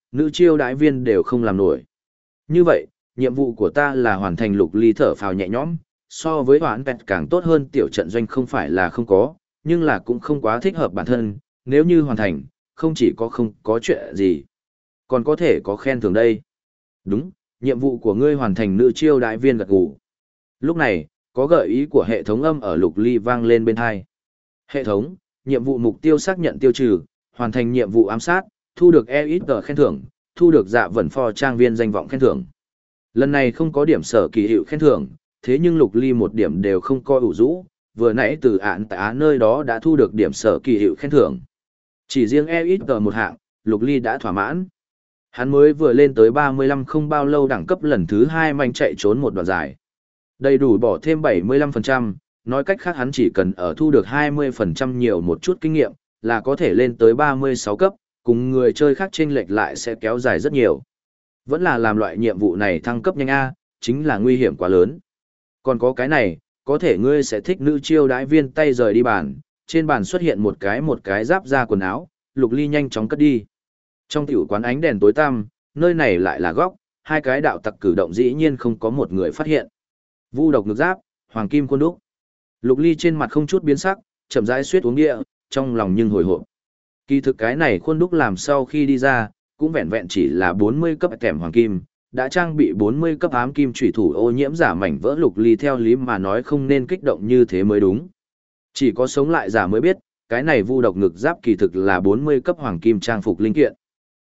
nữ chiêu đãi viên đều không làm nổi. Như vậy, nhiệm vụ của ta là hoàn thành. Lục Ly thở phào nhẹ nhõm, so với hoãn pẹt càng tốt hơn tiểu trận doanh không phải là không có, nhưng là cũng không quá thích hợp bản thân, nếu như hoàn thành, không chỉ có không có chuyện gì, còn có thể có khen thưởng đây. Đúng, nhiệm vụ của ngươi hoàn thành. Nữ chiêu đại viên gật gù. Lúc này, có gợi ý của hệ thống âm ở Lục Ly vang lên bên tai. Hệ thống, nhiệm vụ mục tiêu xác nhận tiêu trừ, hoàn thành nhiệm vụ ám sát, thu được EXP khen thưởng, thu được dạ vẩn pho trang viên danh vọng khen thưởng. Lần này không có điểm sở kỳ hiệu khen thưởng, thế nhưng Lục Ly một điểm đều không coi ủ rũ, vừa nãy từ án tại Á nơi đó đã thu được điểm sở kỳ hiệu khen thưởng. Chỉ riêng EXP một hạng, Lục Ly đã thỏa mãn. Hắn mới vừa lên tới 35 không bao lâu đẳng cấp lần thứ 2 manh chạy trốn một đoạn dài. Đầy đủ bỏ thêm 75%, nói cách khác hắn chỉ cần ở thu được 20% nhiều một chút kinh nghiệm, là có thể lên tới 36 cấp, cùng người chơi khác chênh lệch lại sẽ kéo dài rất nhiều. Vẫn là làm loại nhiệm vụ này thăng cấp nhanh A, chính là nguy hiểm quá lớn. Còn có cái này, có thể ngươi sẽ thích nữ chiêu đãi viên tay rời đi bàn, trên bàn xuất hiện một cái giáp da quần áo, Lục Ly nhanh chóng cất đi. Trong tiểu quán ánh đèn tối tăm, nơi này lại là góc, hai cái đạo tặc cử động dĩ nhiên không có một người phát hiện. Vu độc ngực giáp, hoàng kim khuôn đúc. Lục Ly trên mặt không chút biến sắc, chậm rãi suýt uống địa, trong lòng nhưng hồi hộp. Kỳ thực cái này khuôn đúc làm sau khi đi ra, cũng vẹn vẹn chỉ là 40 cấp kèm hoàng kim, đã trang bị 40 cấp ám kim chủy thủ ô nhiễm giả mảnh vỡ. Lục Ly theo lý mà nói không nên kích động như thế mới đúng. Chỉ có sống lại giả mới biết, cái này vu độc ngực giáp kỳ thực là 40 cấp hoàng kim trang phục linh kiện.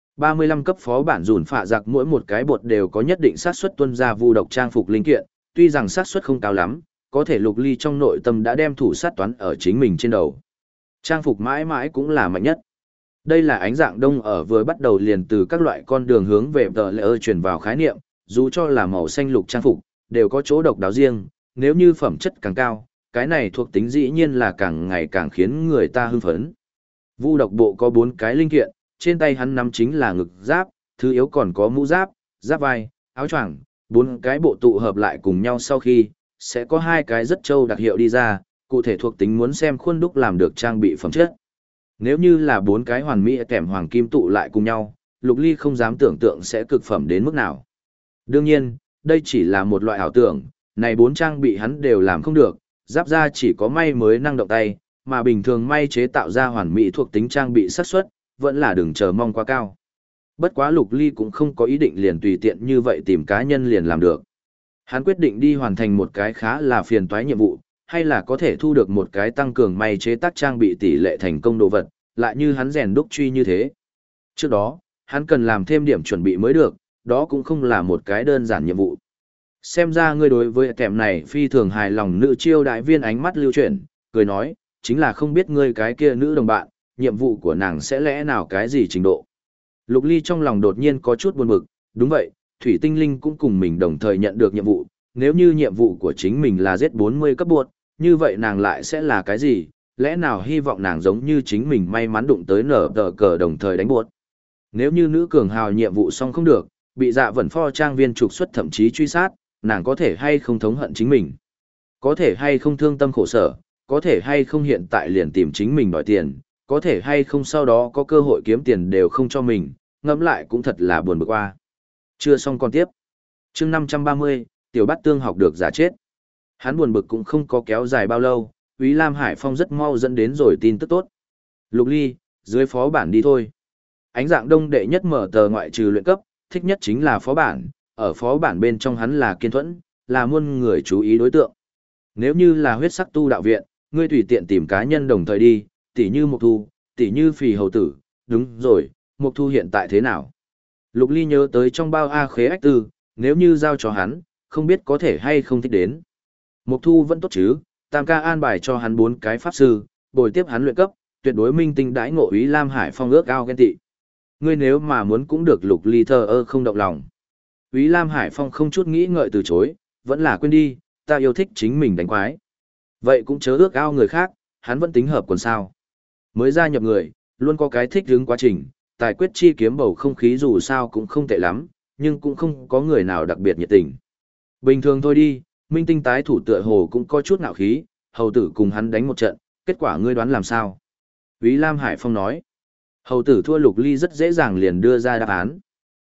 35 cấp phó bản dùn phạ giặc mỗi một cái bột đều có nhất định xác suất tuân ra vu độc trang phục linh kiện, tuy rằng xác suất không cao lắm, có thể Lục Ly trong nội tâm đã đem thủ sát toán ở chính mình trên đầu. Trang phục mãi mãi cũng là mạnh nhất. Đây là ánh dạng đông ở vừa bắt đầu liền từ các loại con đường hướng về tờ lỡ truyền vào khái niệm, dù cho là màu xanh lục trang phục, đều có chỗ độc đáo riêng, nếu như phẩm chất càng cao, cái này thuộc tính dĩ nhiên là càng ngày càng khiến người ta hưng phấn. Vu độc bộ có 4 cái linh kiện, trên tay hắn nắm chính là ngực giáp, thứ yếu còn có mũ giáp, giáp vai, áo choàng, 4 cái bộ tụ hợp lại cùng nhau sau khi, sẽ có 2 cái rất trâu đặc hiệu đi ra, cụ thể thuộc tính muốn xem khuôn đúc làm được trang bị phẩm chất. Nếu như là 4 cái hoàn mỹ kèm hoàng kim tụ lại cùng nhau, Lục Ly không dám tưởng tượng sẽ cực phẩm đến mức nào. Đương nhiên, đây chỉ là một loại ảo tưởng, này 4 trang bị hắn đều làm không được, giáp ra chỉ có may mới năng động tay, mà bình thường may chế tạo ra hoàn mỹ thuộc tính trang bị xác suất, vẫn là đừng chờ mong quá cao. Bất quá Lục Ly cũng không có ý định liền tùy tiện như vậy tìm cá nhân liền làm được. Hắn quyết định đi hoàn thành một cái khá là phiền toái nhiệm vụ, hay là có thể thu được một cái tăng cường may chế tác trang bị tỷ lệ thành công đồ vật, lại như hắn rèn đúc truy như thế. Trước đó, hắn cần làm thêm điểm chuẩn bị mới được, đó cũng không là một cái đơn giản nhiệm vụ. Xem ra ngươi đối với kèm này phi thường hài lòng. Nữ chiêu đại viên ánh mắt lưu chuyển, cười nói, chính là không biết ngươi cái kia nữ đồng bạn, nhiệm vụ của nàng sẽ lẽ nào cái gì trình độ. Lục Ly trong lòng đột nhiên có chút buồn bực, đúng vậy, Thủy Tinh Linh cũng cùng mình đồng thời nhận được nhiệm vụ, nếu như nhiệm vụ của chính mình là giết 40 cấp buột, như vậy nàng lại sẽ là cái gì, lẽ nào hy vọng nàng giống như chính mình may mắn đụng tới nở tờ cờ đồng thời đánh buột. Nếu như nữ cường hào nhiệm vụ xong không được, bị dạ vẩn pho trang viên trục xuất thậm chí truy sát, nàng có thể hay không thống hận chính mình, có thể hay không thương tâm khổ sở, có thể hay không hiện tại liền tìm chính mình đòi tiền, có thể hay không sau đó có cơ hội kiếm tiền đều không cho mình, ngẫm lại cũng thật là buồn bực qua. Chưa xong còn tiếp. Chương 530, Tiểu Bát Tương học được giả chết. Hắn buồn bực cũng không có kéo dài bao lâu, Úy Lam Hải Phong rất mau dẫn đến rồi tin tức tốt. Lục Ly, dưới phó bản đi thôi. Ánh dạng đông đệ nhất mở tờ ngoại trừ luyện cấp, thích nhất chính là phó bản, ở phó bản bên trong hắn là kiên thuẫn, là muôn người chú ý đối tượng. Nếu như là huyết sắc tu đạo viện, ngươi tùy tiện tìm cá nhân đồng thời đi, tỉ như Mộc Thu, tỉ như Phì Hầu Tử, đúng rồi, Mộc Thu hiện tại thế nào? Lục Ly nhớ tới trong bao A Khế Ách Tư, nếu như giao cho hắn, không biết có thể hay không thích đến. Mộc Thu vẫn tốt chứ, Tam ca an bài cho hắn 4 cái pháp sư, bồi tiếp hắn luyện cấp, tuyệt đối minh tinh đãi ngộ. Úy Lam Hải Phong ước ao ghen tị. Ngươi nếu mà muốn cũng được. Lục Ly thờ ơ không động lòng. Úy Lam Hải Phong không chút nghĩ ngợi từ chối, vẫn là quên đi, ta yêu thích chính mình đánh quái. Vậy cũng chớ ước ao người khác, hắn vẫn tính hợp quần sao. Mới gia nhập người, luôn có cái thích hứng quá trình, tài quyết chi kiếm bầu không khí dù sao cũng không tệ lắm, nhưng cũng không có người nào đặc biệt nhiệt tình. Bình thường thôi đi, minh tinh tái thủ tựa hồ cũng có chút ngạo khí, hầu tử cùng hắn đánh một trận, kết quả ngươi đoán làm sao? Úy Lam Hải Phong nói, hầu tử thua Lục Ly rất dễ dàng liền đưa ra đáp án.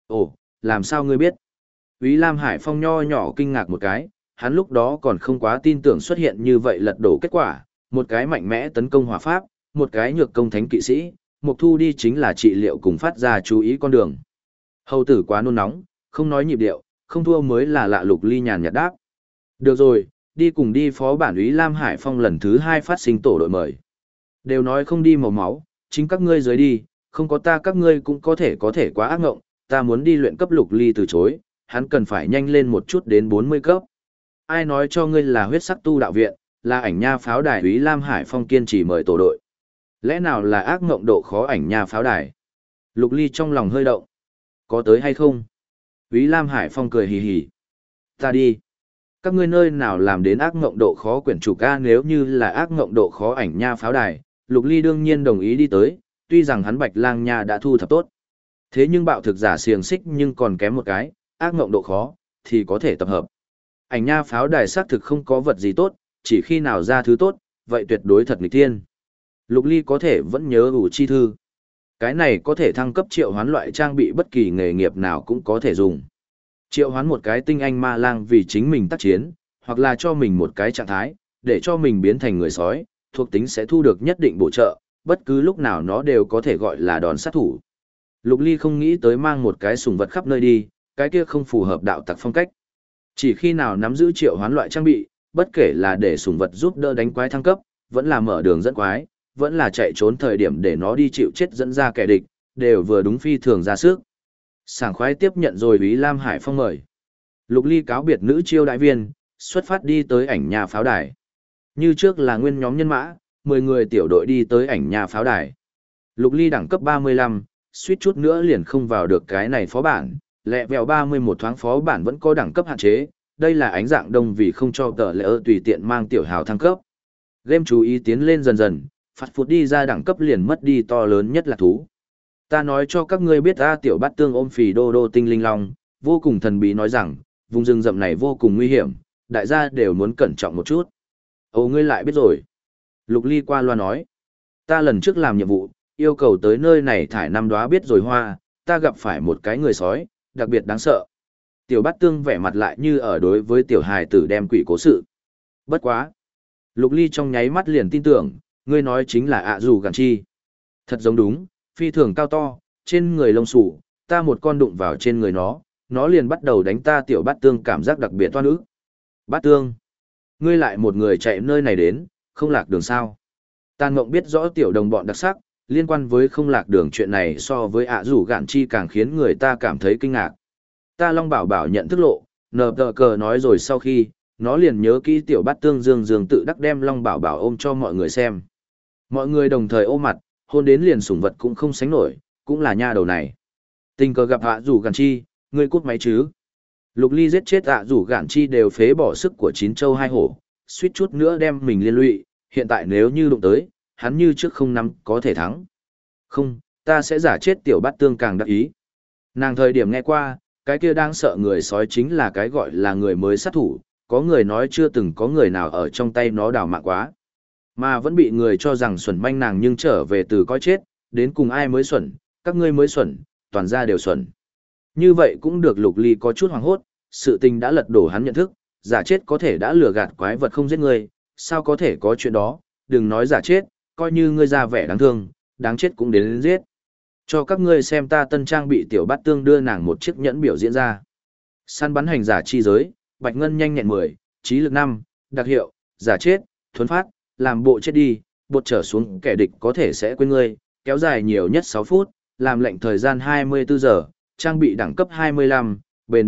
Ồ, làm sao ngươi biết? Úy Lam Hải Phong nho nhỏ kinh ngạc một cái, hắn lúc đó còn không quá tin tưởng xuất hiện như vậy lật đổ kết quả, một cái mạnh mẽ tấn công hỏa pháp, một cái nhược công thánh kỵ sĩ, Mộc Thu đi chính là trị liệu cùng phát ra chú ý con đường. Hầu tử quá nôn nóng, không nói nhịp điệu, không thua mới là lạ. Lục Ly nhàn nhạt đáp. Được rồi, đi cùng đi. Phó bản Úy Lam Hải Phong lần thứ 2 phát sinh tổ đội mời. Đều nói không đi màu máu, chính các ngươi dưới đi, không có ta các ngươi cũng có thể quá ác ngộng, ta muốn đi luyện cấp. Lục Ly từ chối, hắn cần phải nhanh lên một chút đến 40 cấp. Ai nói cho ngươi là huyết sắc tu đạo viện, là ảnh nha pháo đài. Úy Lam Hải Phong kiên trì mời tổ đội. Lẽ nào là ác ngộng độ khó ảnh nha pháo đài? Lục Ly trong lòng hơi động. Có tới hay không? Úy Lam Hải Phong cười hì hì. Ta đi. Các ngươi nơi nào làm đến ác ngộng độ khó quyển trục A? Nếu như là ác ngộng độ khó ảnh nha pháo đài, Lục Ly đương nhiên đồng ý đi tới, tuy rằng hắn Bạch Lang Nha đã thu thập tốt. Thế nhưng bạo thực giả xiềng xích nhưng còn kém một cái, ác ngộng độ khó, thì có thể tập hợp. Ảnh nha pháo đài xác thực không có vật gì tốt, chỉ khi nào ra thứ tốt, vậy tuyệt đối thật nghịch tiên. Lục Ly có thể vẫn nhớ ủ chi thư. Cái này có thể thăng cấp triệu hoán loại trang bị bất kỳ nghề nghiệp nào cũng có thể dùng. Triệu hoán một cái tinh anh ma lang vì chính mình tác chiến, hoặc là cho mình một cái trạng thái, để cho mình biến thành người sói, thuộc tính sẽ thu được nhất định bổ trợ, bất cứ lúc nào nó đều có thể gọi là đòn sát thủ. Lục Ly không nghĩ tới mang một cái sùng vật khắp nơi đi, cái kia không phù hợp đạo tặc phong cách. Chỉ khi nào nắm giữ triệu hoán loại trang bị, bất kể là để sùng vật giúp đỡ đánh quái thăng cấp, vẫn là mở đường dẫn quái, vẫn là chạy trốn thời điểm để nó đi chịu chết dẫn ra kẻ địch, đều vừa đúng phi thường ra sức. Sảng khoái tiếp nhận rồi Úy Lam Hải Phong mời. Lục Ly cáo biệt nữ chiêu đại viên, xuất phát đi tới ảnh nhà pháo đài. Như trước là nguyên nhóm nhân mã, 10 người tiểu đội đi tới ảnh nhà pháo đài. Lục Ly đẳng cấp 35, suýt chút nữa liền không vào được cái này phó bản, lẹ vẹo 31 thoáng phó bản vẫn có đẳng cấp hạn chế, đây là ánh dạng đông vì không cho tờ lệ tùy tiện mang tiểu hào thăng cấp. Game chú ý tiến lên dần dần, phát phút đi ra đẳng cấp liền mất đi to lớn nhất là thú. Ta nói cho các ngươi biết ta tiểu bát tương ôm phì đô đô tinh linh long, vô cùng thần bí nói rằng, vùng rừng rậm này vô cùng nguy hiểm, đại gia đều muốn cẩn trọng một chút. Ồ ngươi lại biết rồi. Lục Ly qua loa nói, ta lần trước làm nhiệm vụ, yêu cầu tới nơi này thải 5 đóa biết rồi hoa, ta gặp phải một cái người sói, đặc biệt đáng sợ. Tiểu bát tương vẻ mặt lại như ở đối với tiểu hài tử đem quỷ cố sự. Bất quá. Lục Ly trong nháy mắt liền tin tưởng, ngươi nói chính là ạ dù gàn chi. Thật giống đúng, phi thường cao to, trên người lông xù, ta một con đụng vào trên người nó liền bắt đầu đánh ta. Tiểu bát tương cảm giác đặc biệt toan ức. Bát tương, ngươi lại một người chạy nơi này đến, không lạc đường sao? Tàn Mộng biết rõ tiểu đồng bọn đặc sắc, liên quan với không lạc đường chuyện này so với ạ rủ gạn chi càng khiến người ta cảm thấy kinh ngạc. Ta Long Bảo Bảo nhận thức lộ, nờ tờ cờ nói rồi sau khi, nó liền nhớ kỹ tiểu bát tương dương tự đắc đem Long Bảo Bảo ôm cho mọi người xem. Mọi người đồng thời ôm mặt, hôn đến liền sủng vật cũng không sánh nổi, cũng là nha đầu này. Tình cờ gặp ạ rủ gạn chi, ngươi cút máy chứ. Lục Ly giết chết ạ rủ gạn chi đều phế bỏ sức của 9 châu 2 hổ, suýt chút nữa đem mình liên lụy, hiện tại nếu như đụng tới, hắn như trước không nắm có thể thắng. Không, ta sẽ giả chết. Tiểu bát tương càng đắc ý. Nàng thời điểm nghe qua, cái kia đang sợ người sói chính là cái gọi là người mới sát thủ, có người nói chưa từng có người nào ở trong tay nó đào mạng quá. Mà vẫn bị người cho rằng xuẩn manh nàng nhưng trở về từ coi chết, đến cùng ai mới xuẩn, các ngươi mới xuẩn, toàn ra đều xuẩn. Như vậy cũng được. Lục Ly có chút hoảng hốt, sự tình đã lật đổ hắn nhận thức, giả chết có thể đã lừa gạt quái vật không giết ngươi, sao có thể có chuyện đó, đừng nói giả chết, coi như ngươi ra vẻ đáng thương, đáng chết cũng đến giết. Cho các ngươi xem ta tân trang bị. Tiểu bát tương đưa nàng một chiếc nhẫn biểu diễn ra. Săn bắn hành giả chi giới, bạch ngân nhanh nhẹn 10, trí lực 5, đặc hiệu, giả chết, thuấn phát, làm bộ chết đi, bột trở xuống kẻ địch có thể sẽ quên ngươi, kéo dài nhiều nhất 6 phút, làm lệnh thời gian 24 giờ, trang bị đẳng cấp 25, bền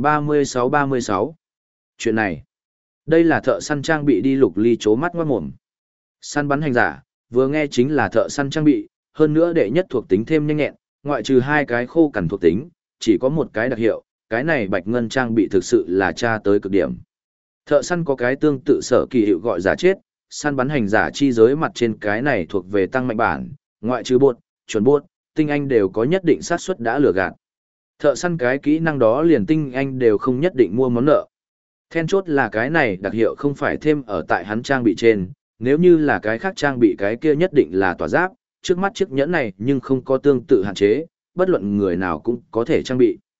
36-36. Chuyện này, đây là thợ săn trang bị đi. Lục Ly chố mắt ngoát mồm. Săn bắn hành giả, vừa nghe chính là thợ săn trang bị, hơn nữa đệ nhất thuộc tính thêm nhanh nhẹn, ngoại trừ 2 cái khô cằn thuộc tính, chỉ có một cái đặc hiệu, cái này bạch ngân trang bị thực sự là tra tới cực điểm. Thợ săn có cái tương tự sở kỳ hiệu gọi giả chết, săn bắn hành giả chi giới mặt trên cái này thuộc về tăng mạnh bản, ngoại trừ bột, chuẩn bột, tinh anh đều có nhất định xác suất đã lừa gạt. Thợ săn cái kỹ năng đó liền tinh anh đều không nhất định mua món nợ. Then chốt là cái này đặc hiệu không phải thêm ở tại hắn trang bị trên, nếu như là cái khác trang bị cái kia nhất định là tỏa giáp, trước mắt chiếc nhẫn này nhưng không có tương tự hạn chế, bất luận người nào cũng có thể trang bị.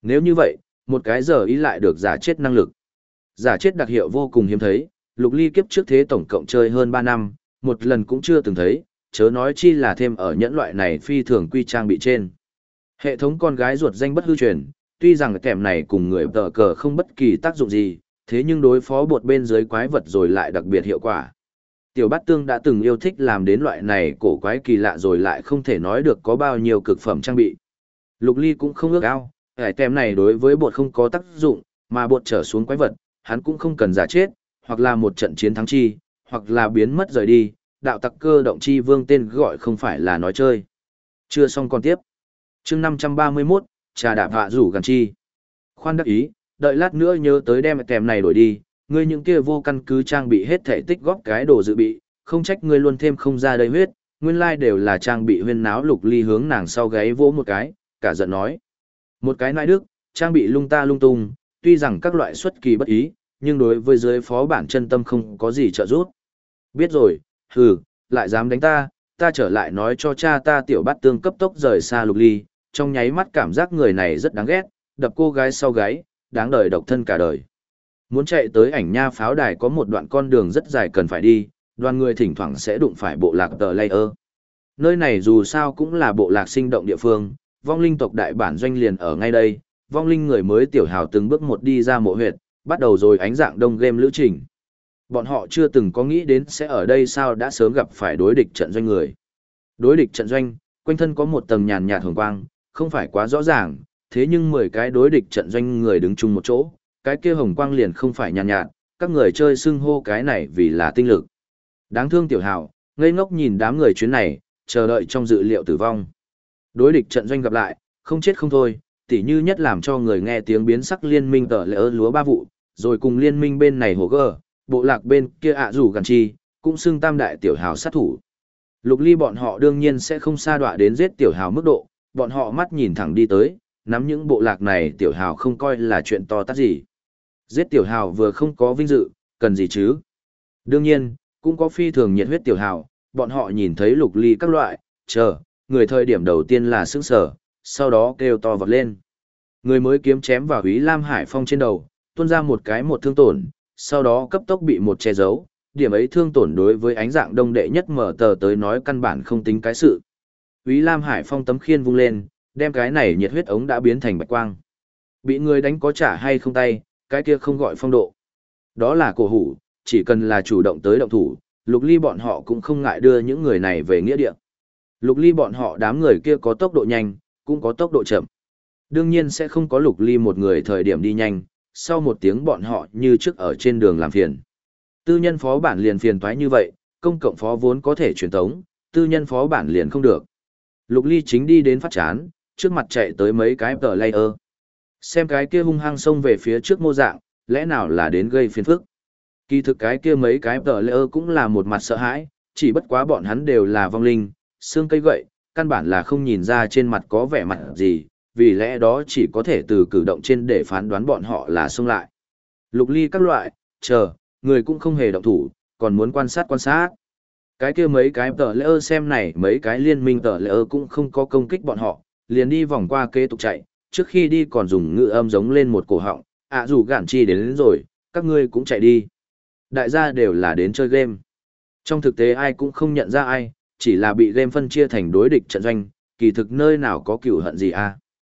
Nếu như vậy, một cái giờ ý lại được giả chết năng lực. Giả chết đặc hiệu vô cùng hiếm thấy, Lục Ly kiếp trước thế tổng cộng chơi hơn 3 năm, một lần cũng chưa từng thấy, chớ nói chi là thêm ở nhẫn loại này phi thường quy trang bị trên. Hệ thống con gái ruột danh bất hư truyền, tuy rằng kèm này cùng người tờ cờ không bất kỳ tác dụng gì, thế nhưng đối phó bột bên dưới quái vật rồi lại đặc biệt hiệu quả. Tiểu Bát Tương đã từng yêu thích làm đến loại này cổ quái kỳ lạ rồi lại không thể nói được có bao nhiêu cực phẩm trang bị. Lục Ly cũng không ước ao, cái tem này đối với bột không có tác dụng, mà bột trở xuống quái vật, hắn cũng không cần giả chết, hoặc là một trận chiến thắng chi, hoặc là biến mất rời đi, đạo tặc cơ động chi vương tên gọi không phải là nói chơi. Chưa xong còn tiếp. Chương 531, trà đạp hạ rủ gần chi. Khoan đắc ý, đợi lát nữa nhớ tới đem kèm này đổi đi, ngươi những kia vô căn cứ trang bị hết thể tích góp cái đồ dự bị, không trách ngươi luôn thêm không ra đây huyết, nguyên lai đều là trang bị huyên náo. Lục Ly hướng nàng sau gáy vỗ một cái, cả giận nói. Một cái nai đức, trang bị lung ta lung tung, tuy rằng các loại xuất kỳ bất ý, nhưng đối với dưới phó bản chân tâm không có gì trợ giúp. Biết rồi, hừ, lại dám đánh ta, ta trở lại nói cho cha ta. Tiểu Bát Tương cấp tốc rời xa Lục Ly, trong nháy mắt cảm giác người này rất đáng ghét, đập cô gái sau gáy, đáng đời độc thân cả đời. Muốn chạy tới ảnh nha pháo đài có một đoạn con đường rất dài cần phải đi, đoàn người thỉnh thoảng sẽ đụng phải bộ lạc tờ layer. Nơi này dù sao cũng là bộ lạc sinh động địa phương, vong linh tộc đại bản doanh liền ở ngay đây, vong linh người mới tiểu hào từng bước một đi ra mộ huyệt, bắt đầu rồi ánh dạng đông game lữ trình. Bọn họ chưa từng có nghĩ đến sẽ ở đây sao đã sớm gặp phải đối địch trận doanh người. Đối địch trận doanh, quanh thân có một tầng nhàn nhạt hồng quang, không phải quá rõ ràng, thế nhưng 10 cái đối địch trận doanh người đứng chung một chỗ, cái kia hồng quang liền không phải nhàn nhạt, các người chơi xưng hô cái này vì là tinh lực. Đáng thương tiểu hào, ngây ngốc nhìn đám người chuyến này, chờ đợi trong dự liệu tử vong. Đối địch trận doanh gặp lại, không chết không thôi, tỉ như nhất làm cho người nghe tiếng biến sắc liên minh tờ lỡ lúa 3 vụ, rồi cùng liên minh bên này hồ gơ, bộ lạc bên kia ạ rủ gần chi, cũng xưng tam đại tiểu hào sát thủ. Lục Ly bọn họ đương nhiên sẽ không sa đọa đến giết tiểu hào mức độ, bọn họ mắt nhìn thẳng đi tới, nắm những bộ lạc này tiểu hào không coi là chuyện to tát gì. Giết tiểu hào vừa không có vinh dự, cần gì chứ? Đương nhiên, cũng có phi thường nhiệt huyết tiểu hào, bọn họ nhìn thấy Lục Ly các loại, người thời điểm đầu tiên là sững sờ, sau đó kêu to vọt lên. Người mới kiếm chém vào Úy Lam Hải Phong trên đầu, tuôn ra một thương tổn, sau đó cấp tốc bị một che giấu, điểm ấy thương tổn đối với ánh dạng đông đệ nhất mở tờ tới nói căn bản không tính cái sự. Úy Lam Hải Phong tấm khiên vung lên, đem cái này nhiệt huyết ống đã biến thành bạch quang. Bị người đánh có trả hay không tay, cái kia không gọi phong độ. Đó là cổ hủ, chỉ cần là chủ động tới động thủ, Lục Ly bọn họ cũng không ngại đưa những người này về nghĩa địa. Lục Ly bọn họ đám người kia có tốc độ nhanh, cũng có tốc độ chậm. Đương nhiên sẽ không có Lục Ly một người thời điểm đi nhanh, sau một tiếng bọn họ như trước ở trên đường làm phiền. Tư nhân phó bản liền phiền toái như vậy, công cộng phó vốn có thể truyền tống, tư nhân phó bản liền không được. Lục Ly chính đi đến phát chán, trước mặt chạy tới mấy cái tờ layer. Xem cái kia hung hăng xông về phía trước mô dạng, lẽ nào là đến gây phiền phức. Kỳ thực cái kia mấy cái tờ layer cũng là một mặt sợ hãi, chỉ bất quá bọn hắn đều là vong linh, xương cây gậy, căn bản là không nhìn ra trên mặt có vẻ mặt gì, vì lẽ đó chỉ có thể từ cử động trên để phán đoán bọn họ là xông lại. Lục Ly các loại, người cũng không hề động thủ, còn muốn quan sát. Cái kia mấy cái tờ layer xem này mấy cái liên minh tờ layer cũng không có công kích bọn họ, liền đi vòng qua kế tục chạy, trước khi đi còn dùng ngữ âm giống lên một cổ họng, dù gạn chi đến rồi, các ngươi cũng chạy đi. Đại gia đều là đến chơi game. Trong thực tế ai cũng không nhận ra ai, chỉ là bị game phân chia thành đối địch trận doanh, kỳ thực nơi nào có cửu hận gì à.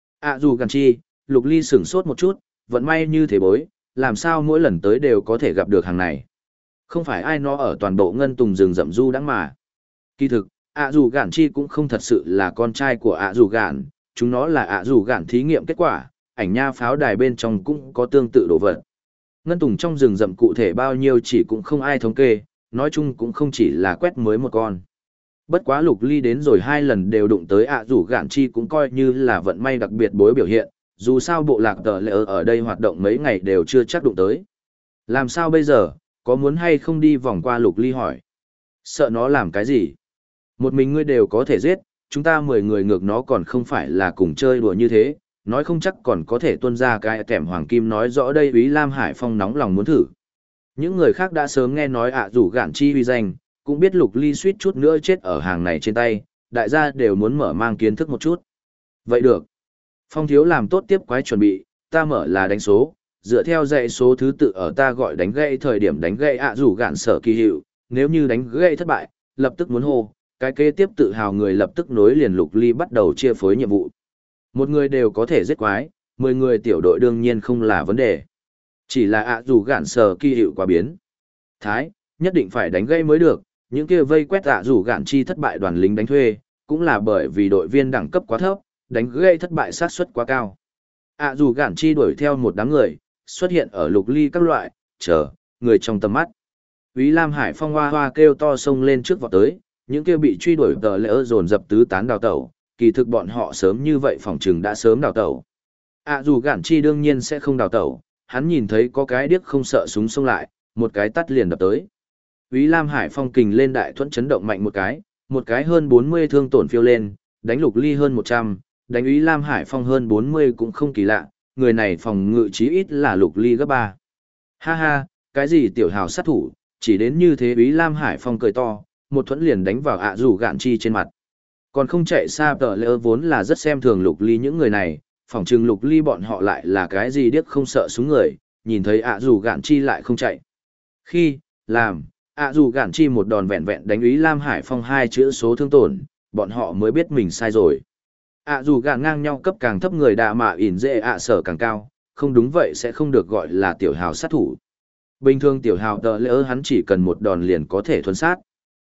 Dù gạn chi, Lục Ly sửng sốt một chút, vận may như thế bối, làm sao mỗi lần tới đều có thể gặp được hàng này. Không phải ai nó ở toàn bộ ngân tùng rừng rậm du đãng mà. Kỳ thực, dù gạn chi cũng không thật sự là con trai của dù gạn, chúng nó là dù gạn thí nghiệm kết quả, ảnh nha pháo đài bên trong cũng có tương tự đồ vật. Ngân tùng trong rừng rậm cụ thể bao nhiêu chỉ cũng không ai thống kê, nói chung cũng không chỉ là quét mới một con. Bất quá Lục Ly đến rồi 2 lần đều đụng tới dù gạn chi cũng coi như là vận may đặc biệt bối biểu hiện, dù sao bộ lạc tờ lệ ở đây hoạt động mấy ngày đều chưa chắc đụng tới. Làm sao bây giờ, có muốn hay không đi vòng qua? Lục Ly hỏi. Sợ nó làm cái gì? Một mình ngươi đều có thể giết, chúng ta 10 người ngược nó còn không phải là cùng chơi đùa như thế, nói không chắc còn có thể tuân ra cái kèm hoàng kim nói rõ đây. Úy Lam Hải Phong nóng lòng muốn thử. Những người khác đã sớm nghe nói rủ gạn chi uy danh, cũng biết Lục Ly suýt chút nữa chết ở hàng này trên tay, đại gia đều muốn mở mang kiến thức một chút. Vậy được. Phong thiếu làm tốt tiếp quái chuẩn bị, ta mở là đánh số, dựa theo dãy số thứ tự ở ta gọi đánh gãy thời điểm đánh gãy rủ gạn sở kỳ hiệu, nếu như đánh gãy thất bại, lập tức muốn hô, cái kế tiếp tự hào người lập tức nối liền Lục Ly bắt đầu chia phối nhiệm vụ. Một người đều có thể giết quái, 10 người tiểu đội đương nhiên không là vấn đề. Chỉ là rủ gạn sở kỳ hiệu quá biến. Thái, nhất định phải đánh gãy mới được, những kia vây quét rủ gạn chi thất bại đoàn lính đánh thuê, cũng là bởi vì đội viên đẳng cấp quá thấp, đánh gãy thất bại xác suất quá cao. Rủ gạn chi đuổi theo một đám người, xuất hiện ở Lục Ly các loại, người trong tầm mắt. Úy Lam Hải Phong hoa hoa kêu to xông lên trước vọt tới, những kia bị truy đuổi tờ lỡ dồn dập tứ tán đào tẩu, kỳ thực bọn họ sớm như vậy phòng trừng đã sớm đào tẩu. Dù gạn chi đương nhiên sẽ không đào tẩu, hắn nhìn thấy có cái điếc không sợ súng xông lại, một cái tắt liền đập tới. Úy Lam Hải Phong kình lên đại thuẫn chấn động mạnh một cái hơn 40 thương tổn phiêu lên, đánh Lục Ly hơn 100, đánh Úy Lam Hải Phong hơn 40 cũng không kỳ lạ, người này phòng ngự chí ít là Lục Ly gấp 3. Ha ha, cái gì tiểu hào sát thủ, chỉ đến như thế Úy Lam Hải Phong cười to, một thuẫn liền đánh vào dù gạn chi trên mặt. Còn không chạy xa tờ lỡ vốn là rất xem thường Lục Ly những người này, phỏng chừng Lục Ly bọn họ lại là cái gì điếc không sợ súng người, nhìn thấy dù gạn chi lại không chạy. Khi, làm, dù gạn chi một đòn vẹn vẹn đánh Úy Lam Hải Phong 2 chữ số thương tổn, bọn họ mới biết mình sai rồi. Dù gạn ngang nhau cấp càng thấp người đà mà ỉn dễ sở càng cao, không đúng vậy sẽ không được gọi là tiểu hào sát thủ. Bình thường tiểu hào tờ lỡ hắn chỉ cần một đòn liền có thể thuần sát.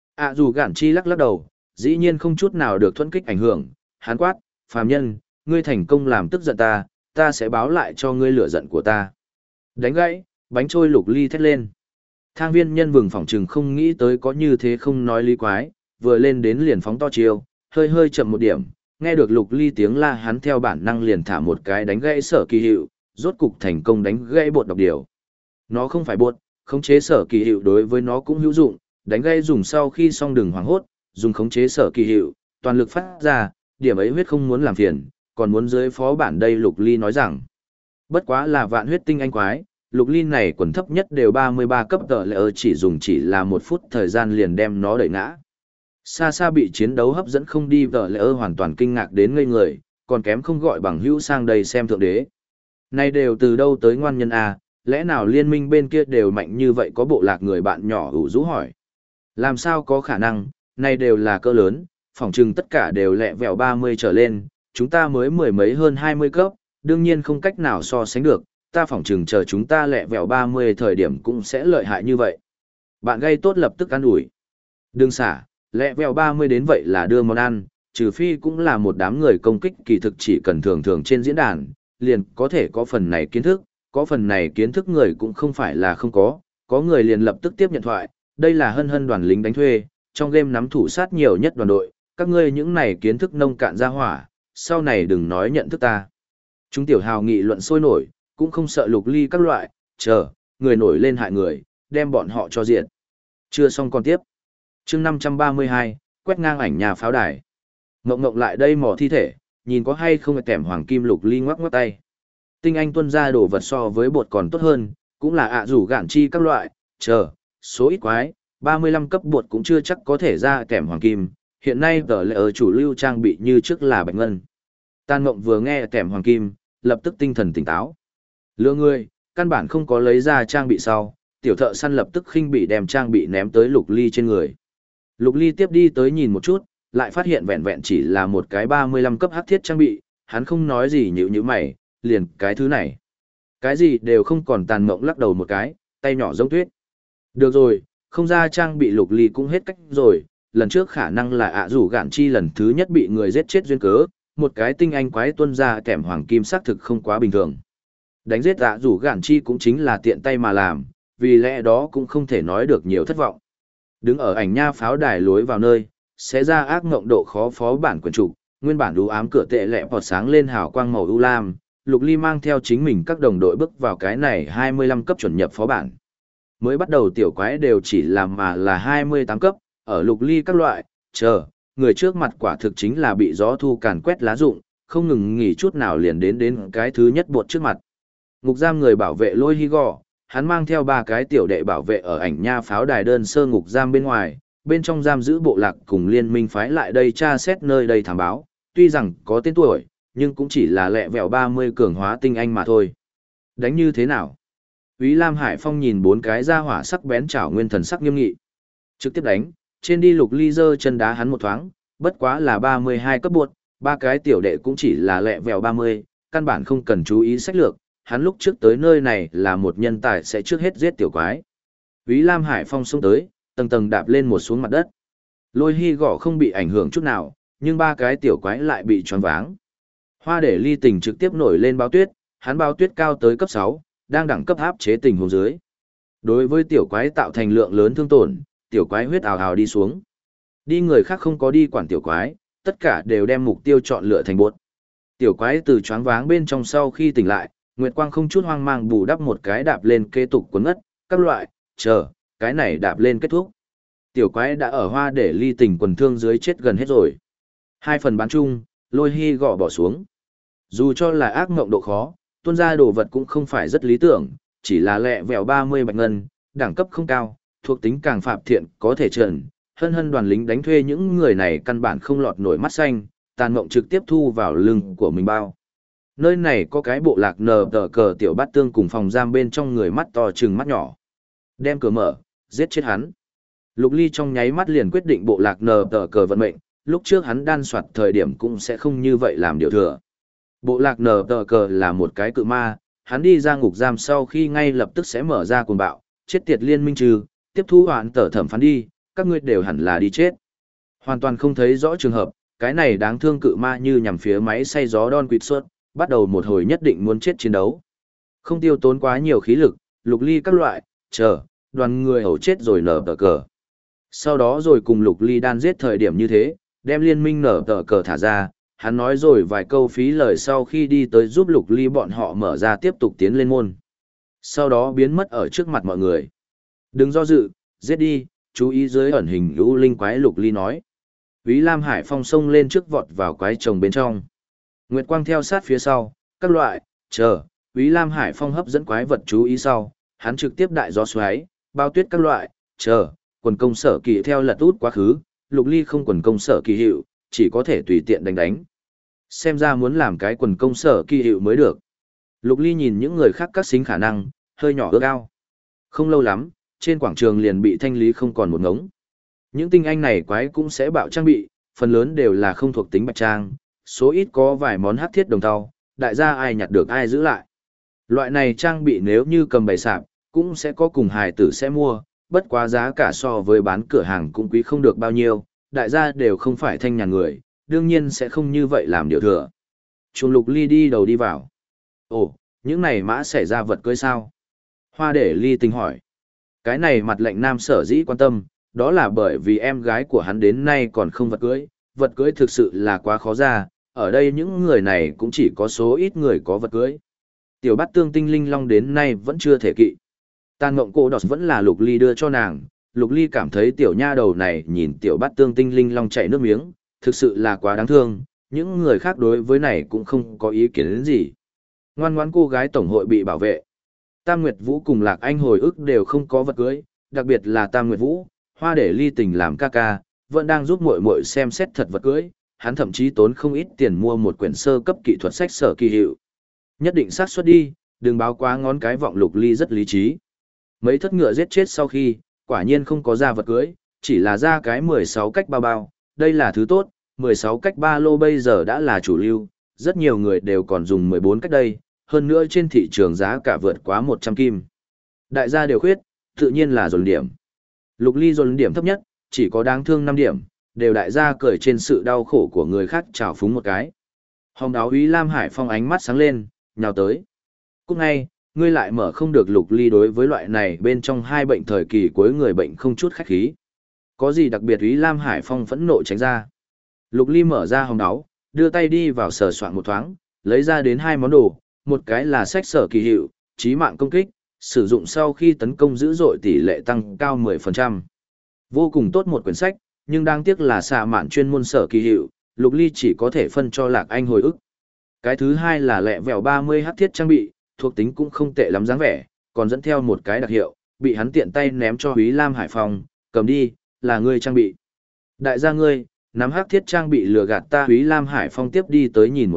Dù gạn chi lắc lắc đầu, dĩ nhiên không chút nào được thuẫn kích ảnh hưởng, hắn quát, phàm nhân, ngươi thành công làm tức giận ta sẽ báo lại cho ngươi lửa giận của ta. Đánh gãy, bánh trôi Lục Ly thét lên. Thang viên nhân vừng phỏng trừng không nghĩ tới có như thế không nói lý quái, vừa lên đến liền phóng to chiêu, hơi hơi chậm một điểm, nghe được Lục Ly tiếng la hắn theo bản năng liền thả một cái đánh gãy sở kỳ hiệu, rốt cục thành công đánh gãy bột độc điều. Nó không phải bột, khống chế sở kỳ hiệu đối với nó cũng hữu dụng, đánh gãy dùng sau khi xong đừng hoảng hốt, dùng khống chế sở kỳ hiệu, toàn lực phát ra, điểm ấy huyết không muốn làm phiền, còn muốn dưới phó bản đây Lục Ly nói rằng. Bất quá là vạn huyết tinh anh quái, Lục Ly này quần thấp nhất đều 33 cấp tờ lỡ chỉ là 1 phút thời gian liền đem nó đẩy ngã. Xa xa bị chiến đấu hấp dẫn không đi tờ lỡ hoàn toàn kinh ngạc đến ngây người, còn kém không gọi bằng hữu sang đây xem thượng đế. Này đều từ đâu tới ngoan nhân A, lẽ nào liên minh bên kia đều mạnh như vậy có bộ lạc người bạn nhỏ ủ rũ hỏi. Làm sao có khả năng, này đều là cỡ lớn, phỏng chừng tất cả đều lẹ vẹo 30 trở lên, chúng ta mới mười mấy hơn 20 cấp, đương nhiên không cách nào so sánh được, ta phỏng chừng chờ chúng ta lẹ vẹo 30 thời điểm cũng sẽ lợi hại như vậy. Bạn gây tốt lập tức ăn ủi. Đừng xả, lẹ vẹo 30 đến vậy là đưa món ăn, trừ phi cũng là một đám người công kích kỳ thực chỉ cần thường thường trên diễn đàn, liền có thể có phần này kiến thức, có phần này kiến thức người cũng không phải là không có người liền lập tức tiếp nhận thoại, đây là hân hân đoàn lính đánh thuê, trong game nắm thủ sát nhiều nhất đoàn đội, các ngươi những này kiến thức nông cạn ra hỏa, sau này đừng nói nhận thức ta. Chúng tiểu hào nghị luận sôi nổi, cũng không sợ Lục Ly các loại, người nổi lên hại người, đem bọn họ cho diện. Chưa xong còn tiếp. chương 532, quét ngang ảnh nhà pháo đài. Ngộng ngộng lại đây mò thi thể, nhìn có hay không tẻm hoàng kim Lục Ly ngoắc ngoắc tay. Tinh anh tuân ra đồ vật so với bột còn tốt hơn, cũng là rủ gạn chi các loại, số ít quái, 35 cấp bột cũng chưa chắc có thể ra tẻm hoàng kim, hiện nay tờ lệ ở chủ lưu trang bị như trước là bạch ngân. Tàn Ngộng vừa nghe tẻm hoàng kim, lập tức tinh thần tỉnh táo. Lừa người, căn bản không có lấy ra trang bị sau, tiểu thợ săn lập tức khinh bị đem trang bị ném tới Lục Ly trên người. Lục Ly tiếp đi tới nhìn một chút, lại phát hiện vẹn vẹn chỉ là một cái 35 cấp hắc thiết trang bị, hắn không nói gì nhíu mày, liền cái thứ này. Cái gì đều không còn. Tàn Ngộng lắc đầu một cái, tay nhỏ giống tuyết. Được rồi, không ra trang bị Lục Ly cũng hết cách rồi, lần trước khả năng là rủ gạn chi lần thứ nhất bị người giết chết duyên cớ, một cái tinh anh quái tuân ra kèm hoàng kim xác thực không quá bình thường. Đánh giết rủ gạn chi cũng chính là tiện tay mà làm, vì lẽ đó cũng không thể nói được nhiều thất vọng. Đứng ở ảnh nha pháo đài lối vào nơi, sẽ ra ác ngộng độ khó phó bản quyển trục, nguyên bản đú ám cửa tệ lẹ vọt sáng lên hào quang màu u lam, Lục Ly mang theo chính mình các đồng đội bước vào cái này 25 cấp chuẩn nhập phó bản. Mới bắt đầu tiểu quái đều chỉ làm mà là 28 cấp, ở Lục Ly các loại, người trước mặt quả thực chính là bị gió thu càn quét lá rụng, không ngừng nghỉ chút nào liền đến cái thứ nhất bột trước mặt. Ngục giam người bảo vệ Lôi Hy Gò, hắn mang theo 3 cái tiểu đệ bảo vệ ở ảnh nha pháo đài đơn sơ ngục giam bên ngoài, bên trong giam giữ bộ lạc cùng liên minh phái lại đây tra xét nơi đây thám báo, tuy rằng có tên tuổi, nhưng cũng chỉ là lẹ vẹo 30 cường hóa tinh anh mà thôi. Đánh như thế nào? Úy Lam Hải Phong nhìn bốn cái ra hỏa sắc bén chảo nguyên thần sắc nghiêm nghị. Trực tiếp đánh, trên đi Lục Ly giơ chân đá hắn một thoáng, bất quá là 32 cấp buộc, ba cái tiểu đệ cũng chỉ là lẹ vẹo 30, căn bản không cần chú ý sách lược, hắn lúc trước tới nơi này là một nhân tài sẽ trước hết giết tiểu quái. Úy Lam Hải Phong xông tới, tầng tầng đạp lên một xuống mặt đất. Lôi Hy gõ không bị ảnh hưởng chút nào, nhưng ba cái tiểu quái lại bị choáng váng. Hoa để ly tình trực tiếp nổi lên báo tuyết, hắn báo tuyết cao tới cấp 6, đang đẳng cấp áp chế tình huống dưới. Đối với tiểu quái tạo thành lượng lớn thương tổn, tiểu quái huyết ào ào đi xuống. Đi người khác không có đi quản tiểu quái, tất cả đều đem mục tiêu chọn lựa thành bột. Tiểu quái từ choáng váng bên trong sau khi tỉnh lại, Nguyệt Quang không chút hoang mang bù đắp một cái đạp lên kế tục cuốn ngất, các loại, chờ, cái này đạp lên kết thúc. Tiểu quái đã ở hoa để ly tình quần thương dưới chết gần hết rồi. 2 phần bán chung, Lôi Hy gõ bỏ xuống. Dù cho là ác ngộng độ khó, tuôn ra đồ vật cũng không phải rất lý tưởng, chỉ là lẹ vẹo 30 bạch ngân, đẳng cấp không cao, thuộc tính càng phạm thiện có thể trần. Hân hân đoàn lính đánh thuê những người này căn bản không lọt nổi mắt xanh, tàn ngộng trực tiếp thu vào lưng của mình bao. Nơi này có cái bộ lạc nờ tờ cờ tiểu bát tương cùng phòng giam bên trong người mắt to trừng mắt nhỏ. Đem cửa mở, giết chết hắn. Lục Ly trong nháy mắt liền quyết định bộ lạc nờ tờ cờ vận mệnh, lúc trước hắn đan soạt thời điểm cũng sẽ không như vậy làm điều thừa. Bộ lạc nờ tờ cờ là một cái cự ma, hắn đi ra ngục giam sau khi ngay lập tức sẽ mở ra cuồng bạo, chết tiệt liên minh trừ, tiếp thu hoãn tờ thẩm phán đi, các ngươi đều hẳn là đi chết. Hoàn toàn không thấy rõ trường hợp, cái này đáng thương cự ma như nhằm phía máy xay gió Don Quixote suốt, bắt đầu một hồi nhất định muốn chết chiến đấu. Không tiêu tốn quá nhiều khí lực, Lục Ly các loại, chờ, đoàn người hầu chết rồi nở tờ cờ. Sau đó rồi cùng Lục Ly đan giết thời điểm như thế, đem liên minh nở tờ cờ thả ra, hắn nói rồi vài câu phí lời sau khi đi tới giúp Lục Ly bọn họ mở ra tiếp tục tiến lên môn. Sau đó biến mất ở trước mặt mọi người. Đừng do dự, giết đi, chú ý dưới ẩn hình lũ linh quái, Lục Ly nói. Úy Lam Hải Phong xông lên trước vọt vào quái chồng bên trong. Nguyệt Quang theo sát phía sau, các loại, chờ, Úy Lam Hải Phong hấp dẫn quái vật chú ý sau, hắn trực tiếp đại gió xoáy, bao tuyết các loại, chờ, quần công sở kỳ theo lật út quá khứ, Lục Ly không quần công sở kỳ hiệu, chỉ có thể tùy tiện đánh. Xem ra muốn làm cái quần công sở kỳ hiệu mới được. Lục Ly nhìn những người khác các xính khả năng, hơi nhỏ ước ao. Không lâu lắm, trên quảng trường liền bị thanh lý không còn một ngống. Những tinh anh này quái cũng sẽ bạo trang bị, phần lớn đều là không thuộc tính bạch trang, số ít có vài món hắc thiết đồng thau, đại gia ai nhặt được ai giữ lại. Loại này trang bị nếu như cầm bày sạp, cũng sẽ có cùng hài tử sẽ mua, bất quá giá cả so với bán cửa hàng cũng quý không được bao nhiêu, đại gia đều không phải thanh nhàn người, đương nhiên sẽ không như vậy làm điều thừa. Chuồng Lục Ly đi đầu đi vào. Ồ, những này mã xảy ra vật cưới sao? Hoa để Ly tình hỏi. Cái này mặt lệnh nam sở dĩ quan tâm, đó là bởi vì em gái của hắn đến nay còn không vật cưới thực sự là quá khó ra, ở đây những người này cũng chỉ có số ít người có vật cưới. Tiểu bát tương tinh linh long đến nay vẫn chưa thể kỵ. Tàn ngộng cổ đọt vẫn là Lục Ly đưa cho nàng, Lục Ly cảm thấy tiểu nha đầu này nhìn tiểu bát tương tinh linh long chảy nước miếng, thực sự là quá đáng thương, những người khác đối với này cũng không có ý kiến đến gì. Ngoan ngoãn cô gái tổng hội bị bảo vệ. Tam Nguyệt Vũ cùng Lạc Anh hồi ức đều không có vật cưới, đặc biệt là Tam Nguyệt Vũ, Hoa để Ly tình làm ca ca, vẫn đang giúp muội muội xem xét thật vật cưới, hắn thậm chí tốn không ít tiền mua một quyển sơ cấp kỹ thuật sách sở kỳ hiệu. Nhất định sát xuất đi, đừng báo quá ngón cái vọng. Lục Ly rất lý trí. Mấy thất ngựa giết chết sau khi, quả nhiên không có ra vật cưới, chỉ là ra cái 16 cách bao bao, đây là thứ tốt, 16 cách ba lô bây giờ đã là chủ lưu, rất nhiều người đều còn dùng 14 cách đây, hơn nữa trên thị trường giá cả vượt quá 100 kim. Đại gia đều khuyết, tự nhiên là dồn điểm. Lục Ly dồn điểm thấp nhất, chỉ có đáng thương 5 điểm, đều đại gia cười trên sự đau khổ của người khác trào phúng một cái. Hồng đáo Úy Lam Hải Phong ánh mắt sáng lên, nhào tới. Cúc ngay, ngươi lại mở không được. Lục Ly đối với loại này bên trong hai bệnh thời kỳ cuối người bệnh không chút khách khí. Có gì đặc biệt? Úy Lam Hải Phong phẫn nộ tránh ra. Lục Ly mở ra hồng đáo, đưa tay đi vào sờ soạn một thoáng, lấy ra đến 2 món đồ, một cái là sách sở kỳ hiệu, chí mạng công kích, sử dụng sau khi tấn công dữ dội tỷ lệ tăng cao 10%. Vô cùng tốt một quyển sách, nhưng đáng tiếc là xạ mạn chuyên môn sở kỳ hiệu, Lục Ly chỉ có thể phân cho Lạc Anh hồi ức. Cái thứ hai là lẹ vẹo 30 hắc thiết trang bị, thuộc tính cũng không tệ lắm dáng vẻ, còn dẫn theo một cái đặc hiệu, bị hắn tiện tay ném cho Úy Lam Hải Phong, cầm đi, là ngươi trang bị. Đại gia ngươi, nắm hắc thiết trang bị lừa gạt ta. Úy Lam Hải Phong tiếp đi tới nhìn một chút,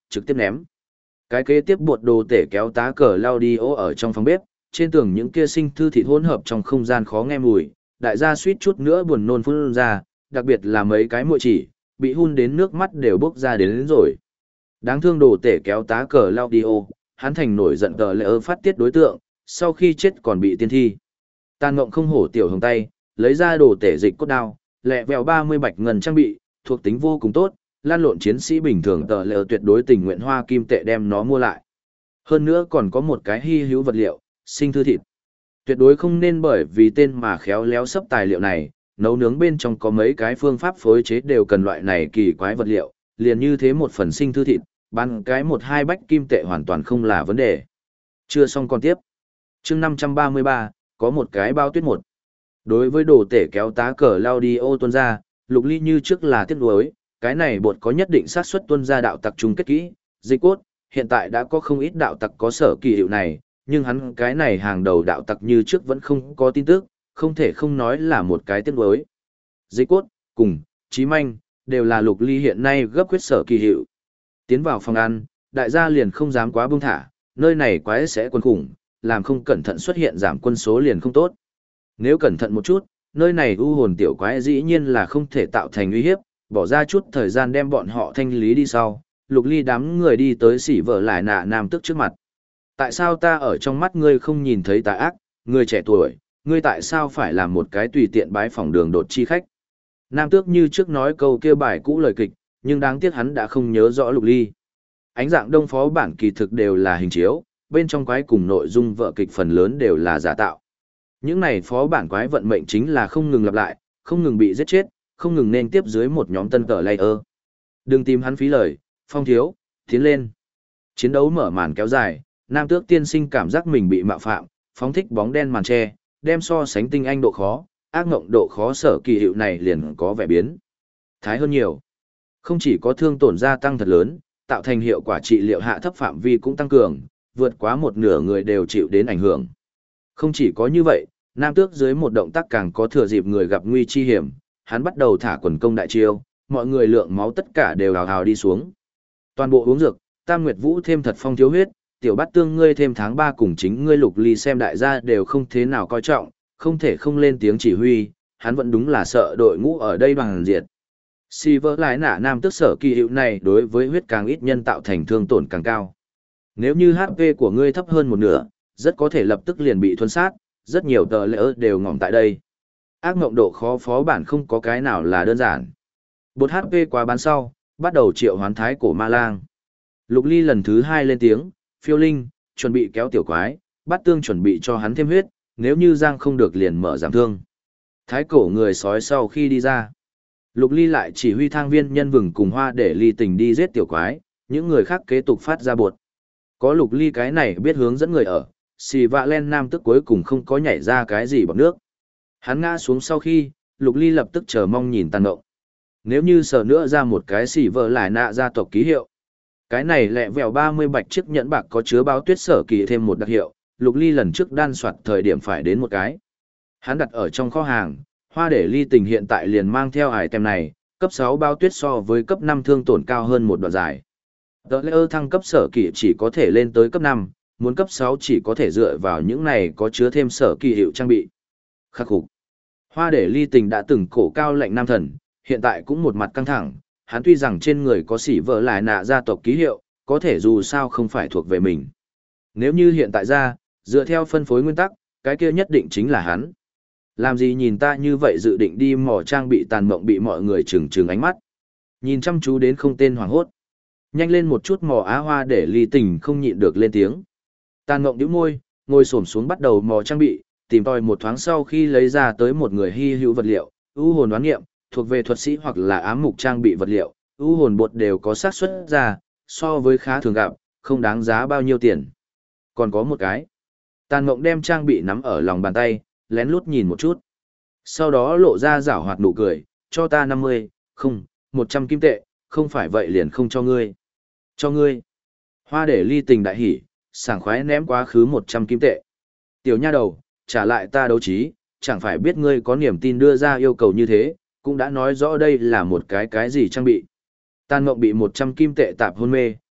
trực tiếp ném. Cái kế tiếp buộc đồ tể kéo tá cờ lao đi ô ở trong phòng bếp, trên tường những kia sinh thư thịt hỗn hợp trong không gian khó nghe mùi, đại gia suýt chút nữa buồn nôn phun ra, đặc biệt là mấy cái muội chỉ, bị hun đến nước mắt đều bốc ra đến rồi. Đáng thương đồ tể kéo tá cờ lao đi ô, hắn thành nổi giận tờ lệ ơ phát tiết đối tượng, sau khi chết còn bị tiên thi. Tàn Ngộng không hổ tiểu hồng tay, lấy ra đồ tể dịch cốt đao, lẹ vèo 30 bạch ngân trang bị, thuộc tính vô cùng tốt, lan lộn chiến sĩ bình thường tờ lệ tuyệt đối tình nguyện hoa kim tệ đem nó mua lại. Hơn nữa còn có một cái hy hữu vật liệu, sinh thư thịt. Tuyệt đối không nên bởi vì tên mà khéo léo sấp tài liệu này, nấu nướng bên trong có mấy cái phương pháp phối chế đều cần loại này kỳ quái vật liệu, liền như thế một phần sinh thư thịt, bán cái 1-2 bách kim tệ hoàn toàn không là vấn đề. Chưa xong còn tiếp. Chương 533, có một cái bao tuyết một. Đối với đồ tể kéo tá cờ lao đi ô tuân ra, Lục Ly như trước là tiếc nuối, cái này bột có nhất định xác suất tuân ra đạo tặc chung kết kỹ, dịch cốt, hiện tại đã có không ít đạo tặc có sở kỳ hiệu này, nhưng hắn cái này hàng đầu đạo tặc như trước vẫn không có tin tức, không thể không nói là một cái tiếc nuối. Dịch cốt, cùng, Chí Manh, đều là Lục Ly hiện nay gấp quyết sở kỳ hiệu. Tiến vào phòng ăn, đại gia liền không dám quá buông thả, nơi này quái sẽ quân khủng, làm không cẩn thận xuất hiện giảm quân số liền không tốt. Nếu cẩn thận một chút, nơi này u hồn tiểu quái dĩ nhiên là không thể tạo thành uy hiếp, bỏ ra chút thời gian đem bọn họ thanh lý đi sau, Lục Ly đám người đi tới xỉ vợ lại nạ nam tức trước mặt. Tại sao ta ở trong mắt ngươi không nhìn thấy tà ác, ngươi trẻ tuổi, ngươi tại sao phải làm một cái tùy tiện bái phỏng đường đột chi khách? Nam tước như trước nói câu kia bài cũ lời kịch, nhưng đáng tiếc hắn đã không nhớ rõ Lục Ly. Ánh dạng đông phó bản kỳ thực đều là hình chiếu, bên trong quái cùng nội dung vợ kịch phần lớn đều là giả tạo. Những này phó bản quái vận mệnh chính là không ngừng lặp lại, không ngừng bị giết chết, không ngừng nên tiếp dưới một nhóm tân cờ layer. Đừng tìm hắn phí lời, Phong thiếu, tiến lên. Chiến đấu mở màn kéo dài, Nam tước tiên sinh cảm giác mình bị mạo phạm, phóng thích bóng đen màn che, đem so sánh tinh anh độ khó, ác ngộng độ khó sở kỳ hiệu này liền có vẻ biến thái hơn nhiều. Không chỉ có thương tổn gia tăng thật lớn, tạo thành hiệu quả trị liệu hạ thấp phạm vi cũng tăng cường, vượt quá một nửa người đều chịu đến ảnh hưởng. Không chỉ có như vậy, Nam tước dưới một động tác càng có thừa dịp người gặp nguy chi hiểm, hắn bắt đầu thả quần công đại chiêu, mọi người lượng máu tất cả đều hào hào đi xuống. Toàn bộ uống dược, Tam Nguyệt Vũ thêm thật phong thiếu huyết, tiểu bát tương ngươi thêm tháng 3 cùng chính ngươi Lục Ly xem đại gia đều không thế nào coi trọng, không thể không lên tiếng chỉ huy, hắn vẫn đúng là sợ đội ngũ ở đây bằng diệt. Silver lại nả Nam tước sở kỳ hiệu này đối với huyết càng ít nhân tạo thành thương tổn càng cao. Nếu như HP của ngươi thấp hơn một nửa, rất có thể lập tức liền bị thuần sát, rất nhiều tờ lỡ đều ngỏm tại đây. Ác mộng độ khó phó bản không có cái nào là đơn giản. Bột HP quá bán sau, bắt đầu triệu hoán thái cổ ma lang. Lục Ly lần thứ 2 lên tiếng, Phiêu Linh, chuẩn bị kéo tiểu quái, Bát Tương chuẩn bị cho hắn thêm huyết, nếu như Giang không được liền mở giảm thương. Thái cổ người sói sau khi đi ra. Lục Ly lại chỉ huy thang viên nhân vừng cùng Hoa để Ly Tình đi giết tiểu quái, những người khác kế tục phát ra bột. Có Lục Ly cái này biết hướng dẫn người ở, xì vạ len nam tức cuối cùng không có nhảy ra cái gì bọt nước. Hắn ngã xuống sau khi, Lục Ly lập tức chờ mong nhìn Tàn Ngộng. Nếu như sợ nữa ra một cái xì vợ lại nạ gia tộc ký hiệu. Cái này lẹ vẹo 30 bạch chiếc nhẫn bạc có chứa báo tuyết sở kỳ thêm một đặc hiệu, Lục Ly lần trước đan soạt thời điểm phải đến một cái. Hắn đặt ở trong kho hàng, Hoa để Ly Tình hiện tại liền mang theo hải tem này, cấp 6 báo tuyết so với cấp 5 thương tổn cao hơn một đoạn dài. Tờ lễ thăng cấp sở kỳ chỉ có thể lên tới cấp 5, muốn cấp 6 chỉ có thể dựa vào những này có chứa thêm sở kỳ hiệu trang bị. Khắc phục. Hoa để Ly Tình đã từng cổ cao lệnh nam thần, hiện tại cũng một mặt căng thẳng, hắn tuy rằng trên người có xỉ vợ lại nạ gia tộc ký hiệu, có thể dù sao không phải thuộc về mình. Nếu như hiện tại ra, dựa theo phân phối nguyên tắc, cái kia nhất định chính là hắn. Làm gì nhìn ta như vậy dự định đi mò trang bị Tàn Mộng bị mọi người trừng trừng ánh mắt. Nhìn chăm chú đến không tên hoảng hốt. Nhanh lên một chút mò Á Hoa để Ly Tình không nhịn được lên tiếng. Tàn Mộng nhíu môi, ngồi xổm xuống bắt đầu mò trang bị, tìm tòi một thoáng sau khi lấy ra tới một người hy hữu vật liệu, u hồn đoán nghiệm, thuộc về thuật sĩ hoặc là ám mục trang bị vật liệu, u hồn bột đều có xác suất ra, so với khá thường gặp, không đáng giá bao nhiêu tiền. Còn có một cái. Tàn Mộng đem trang bị nắm ở lòng bàn tay, lén lút nhìn một chút. Sau đó lộ ra giảo hoạt nụ cười, cho ta 50, không, 100 kim tệ, không phải vậy liền không cho ngươi. Cho ngươi. Hoa để Ly Tình đại hỉ, sảng khoái ném quá khứ 100 kim tệ. Tiểu nha đầu, trả lại ta đấu trí, chẳng phải biết ngươi có niềm tin đưa ra yêu cầu như thế, cũng đã nói rõ đây là một cái gì trang bị. Tàn Mộng bị 100 kim tệ tạp hôn mê,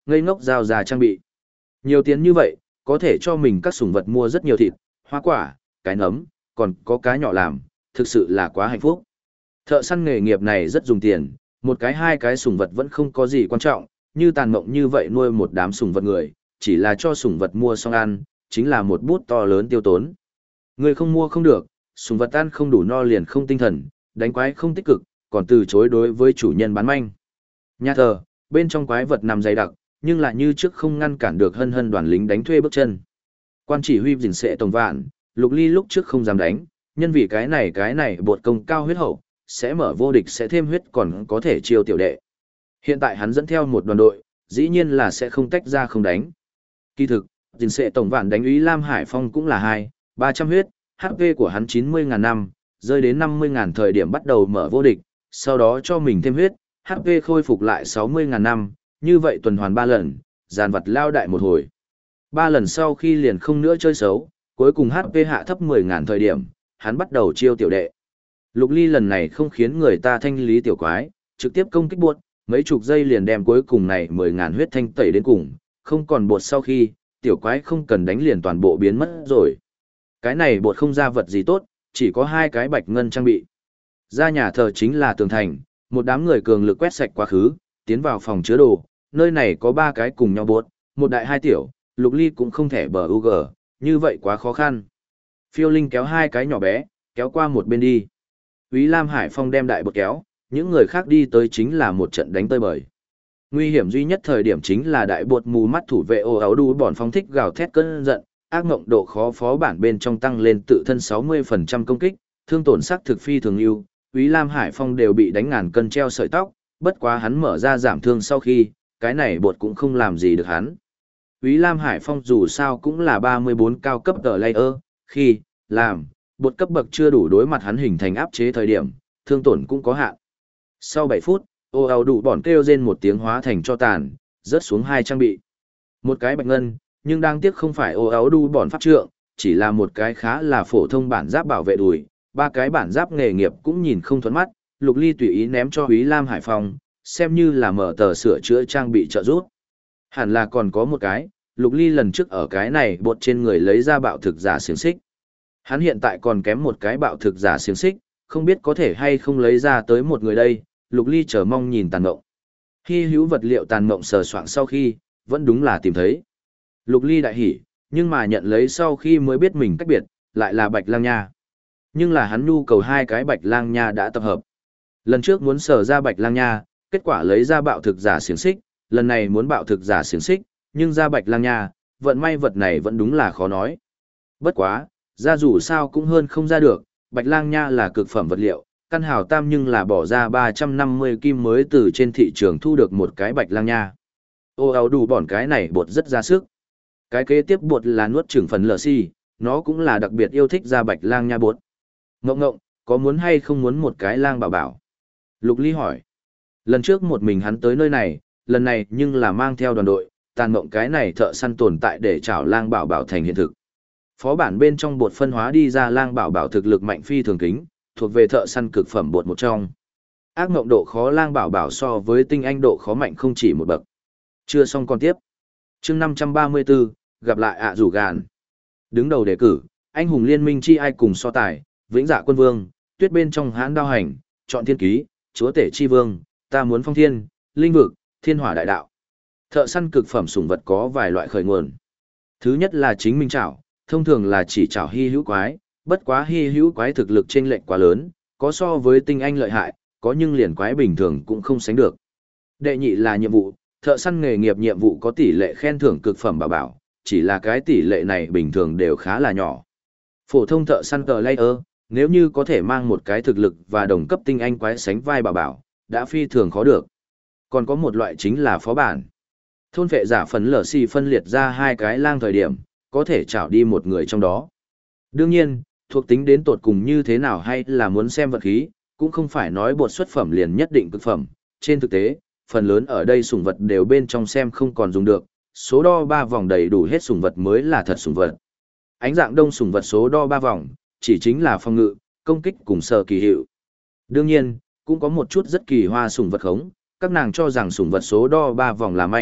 ngây ngốc giao ra trang bị. Nhiều tiền như vậy, có thể cho mình các sủng vật mua rất nhiều thịt, hoa quả, cái nấm, còn có cá nhỏ làm, thực sự là quá hạnh phúc. Thợ săn nghề nghiệp này rất dùng tiền, một cái hai cái sủng vật vẫn không có gì quan trọng, như tàn mộng như vậy nuôi một đám sủng vật người, chỉ là cho sủng vật mua xong ăn, chính là một bút to lớn tiêu tốn. Người không mua không được, sủng vật ăn không đủ no liền không tinh thần, đánh quái không tích cực, còn từ chối đối với chủ nhân bán manh. Nhà thờ, bên trong quái vật nằm dày đặc, nhưng lại như trước không ngăn cản được hân hân đoàn lính đánh thuê bước chân. Quan chỉ huy dình sệ tổng vạn, Lục Ly lúc trước không dám đánh, nhân vì cái này bột công cao huyết hậu, sẽ mở vô địch sẽ thêm huyết còn có thể chiêu tiểu đệ. Hiện tại hắn dẫn theo một đoàn đội, dĩ nhiên là sẽ không tách ra không đánh. Kỳ thực, dình sệ tổng vạn đánh úy Lam Hải Phong cũng là 200-300 huyết, HP của hắn 90.000 năm, rơi đến 50.000 thời điểm bắt đầu mở vô địch, sau đó cho mình thêm huyết, HP khôi phục lại 60.000 năm, như vậy tuần hoàn 3 lần, giàn vật lao đại một hồi. 3 lần sau khi liền không nữa chơi xấu, cuối cùng HP hạ thấp 10.000 thời điểm, hắn bắt đầu chiêu tiểu đệ. Lục Ly lần này không khiến người ta thanh lý tiểu quái, trực tiếp công kích buột, mấy chục giây liền đem cuối cùng này 10.000 huyết thanh tẩy đến cùng, không còn bột sau khi, tiểu quái không cần đánh liền toàn bộ biến mất rồi. Cái này bột không ra vật gì tốt, chỉ có 2 cái bạch ngân trang bị. Ra nhà thờ chính là tường thành, một đám người cường lực quét sạch quá khứ, tiến vào phòng chứa đồ, nơi này có 3 cái cùng nhau bột, một đại 2 tiểu, Lục Ly cũng không thể bờ UG, như vậy quá khó khăn. Phiêu Linh kéo 2 cái nhỏ bé, kéo qua một bên đi. Úy Lam Hải Phong đem đại bột kéo, những người khác đi tới chính là một trận đánh tơi bời. Nguy hiểm duy nhất thời điểm chính là đại bột mù mắt thủ vệ ô áo đu bọn phóng thích gào thét cơn giận, ác mộng độ khó phó bản bên trong tăng lên tự thân 60% công kích, thương tổn sắc thực phi thường ưu. Úy Lam Hải Phong đều bị đánh ngàn cân treo sợi tóc, bất quá hắn mở ra giảm thương sau khi, cái này bột cũng không làm gì được hắn. Úy Lam Hải Phong dù sao cũng là 34 cao cấp tờ layer, khi làm bột cấp bậc chưa đủ đối mặt hắn hình thành áp chế thời điểm, thương tổn cũng có hạn. Sau 7 phút, ô áo đủ bọn kêu rên một tiếng hóa thành cho tàn, rớt xuống 2 trang bị. Một cái bạch ngân, nhưng đáng tiếc không phải ô áo đu bọn pháp trượng, chỉ là một cái khá là phổ thông bản giáp bảo vệ đùi, 3 cái bản giáp nghề nghiệp cũng nhìn không thuận mắt, Lục Ly tùy ý ném cho Úy Lam Hải Phong, xem như là mở tờ sửa chữa trang bị trợ giúp. Hẳn là còn có một cái, Lục Ly lần trước ở cái này bột trên người lấy ra bạo thực giả xiềng xích. Hắn hiện tại còn kém một cái bạo thực giả xiềng xích, không biết có thể hay không lấy ra tới một người đây, Lục Ly chờ mong nhìn tàn mộng. Hy hữu vật liệu tàn mộng sờ soạng sau khi, vẫn đúng là tìm thấy. Lục Ly đại hỉ, nhưng mà nhận lấy sau khi mới biết mình cách biệt, lại là Bạch Lang Nha. Nhưng là hắn nhu cầu 2 cái Bạch Lang Nha đã tập hợp. Lần trước muốn sờ ra Bạch Lang Nha, kết quả lấy ra bạo thực giả xiềng xích, lần này muốn bạo thực giả xiềng xích, nhưng ra Bạch Lang Nha, vận may vật này vẫn đúng là khó nói. Bất quá, ra dù sao cũng hơn không ra được, Bạch Lang Nha là cực phẩm vật liệu, căn hào tam nhưng là bỏ ra 350 kim mới từ trên thị trường thu được một cái Bạch Lang Nha. Ô áo đủ bọn cái này bột rất ra sức. Cái kế tiếp bột là nuốt chửng phần lờ xi, nó cũng là đặc biệt yêu thích ra Bạch Lang Nha bột. Ngộng ngộng, có muốn hay không muốn một cái lang bảo bảo? Lục Ly hỏi. Lần trước một mình hắn tới nơi này, lần này nhưng là mang theo đoàn đội, tàn mộng cái này thợ săn tồn tại để chảo lang bảo bảo thành hiện thực. Phó bản bên trong bột phân hóa đi ra lang bảo bảo thực lực mạnh phi thường kính, thuộc về thợ săn cực phẩm bột một trong. Ác mộng độ khó lang bảo bảo so với tinh anh độ khó mạnh không chỉ một bậc. Chưa xong còn tiếp. Chương 534, gặp lại ạ rủ gàn. Đứng đầu đề cử, anh hùng liên minh chi ai cùng so tài, vĩnh dạ quân vương, tuyết bên trong hãn đao hành, chọn thiên ký, chúa tể chi vương, ta muốn phong thiên, linh vực, thiên hỏa đại đạo. Thợ săn cực phẩm sủng vật có vài loại khởi nguồn. Thứ nhất là chính minh trảo, thông thường là chỉ trảo hy hữu quái, bất quá hy hữu quái thực lực chênh lệch quá lớn, có so với tinh anh lợi hại, có nhưng liền quái bình thường cũng không sánh được. Đệ nhị là nhiệm vụ, thợ săn nghề nghiệp nhiệm vụ có tỷ lệ khen thưởng cực phẩm bảo bảo, chỉ là cái tỷ lệ này bình thường đều khá là nhỏ. Phổ thông thợ săn tờ layer, nếu như có thể mang một cái thực lực và đồng cấp tinh anh quái sánh vai bảo bảo, đã phi thường khó được. Còn có một loại chính là phó bản. Thôn vệ giả phấn lở xì phân liệt ra 2 cái lang thời điểm, có thể trảo đi một người trong đó. Đương nhiên, thuộc tính đến tột cùng như thế nào hay là muốn xem vật khí, cũng không phải nói bột xuất phẩm liền nhất định cực phẩm. Trên thực tế, phần lớn ở đây sủng vật đều bên trong xem không còn dùng được, số đo 3 vòng đầy đủ hết sủng vật mới là thật sủng vật. Ánh dạng đông sủng vật số đo 3 vòng, chỉ chính là phòng ngự, công kích cùng sở kỳ hiệu. Đương nhiên, cũng có một chút rất kỳ hoa sủng vật khống, các nàng cho rằng sủng vật số đo 3 vòng là manh,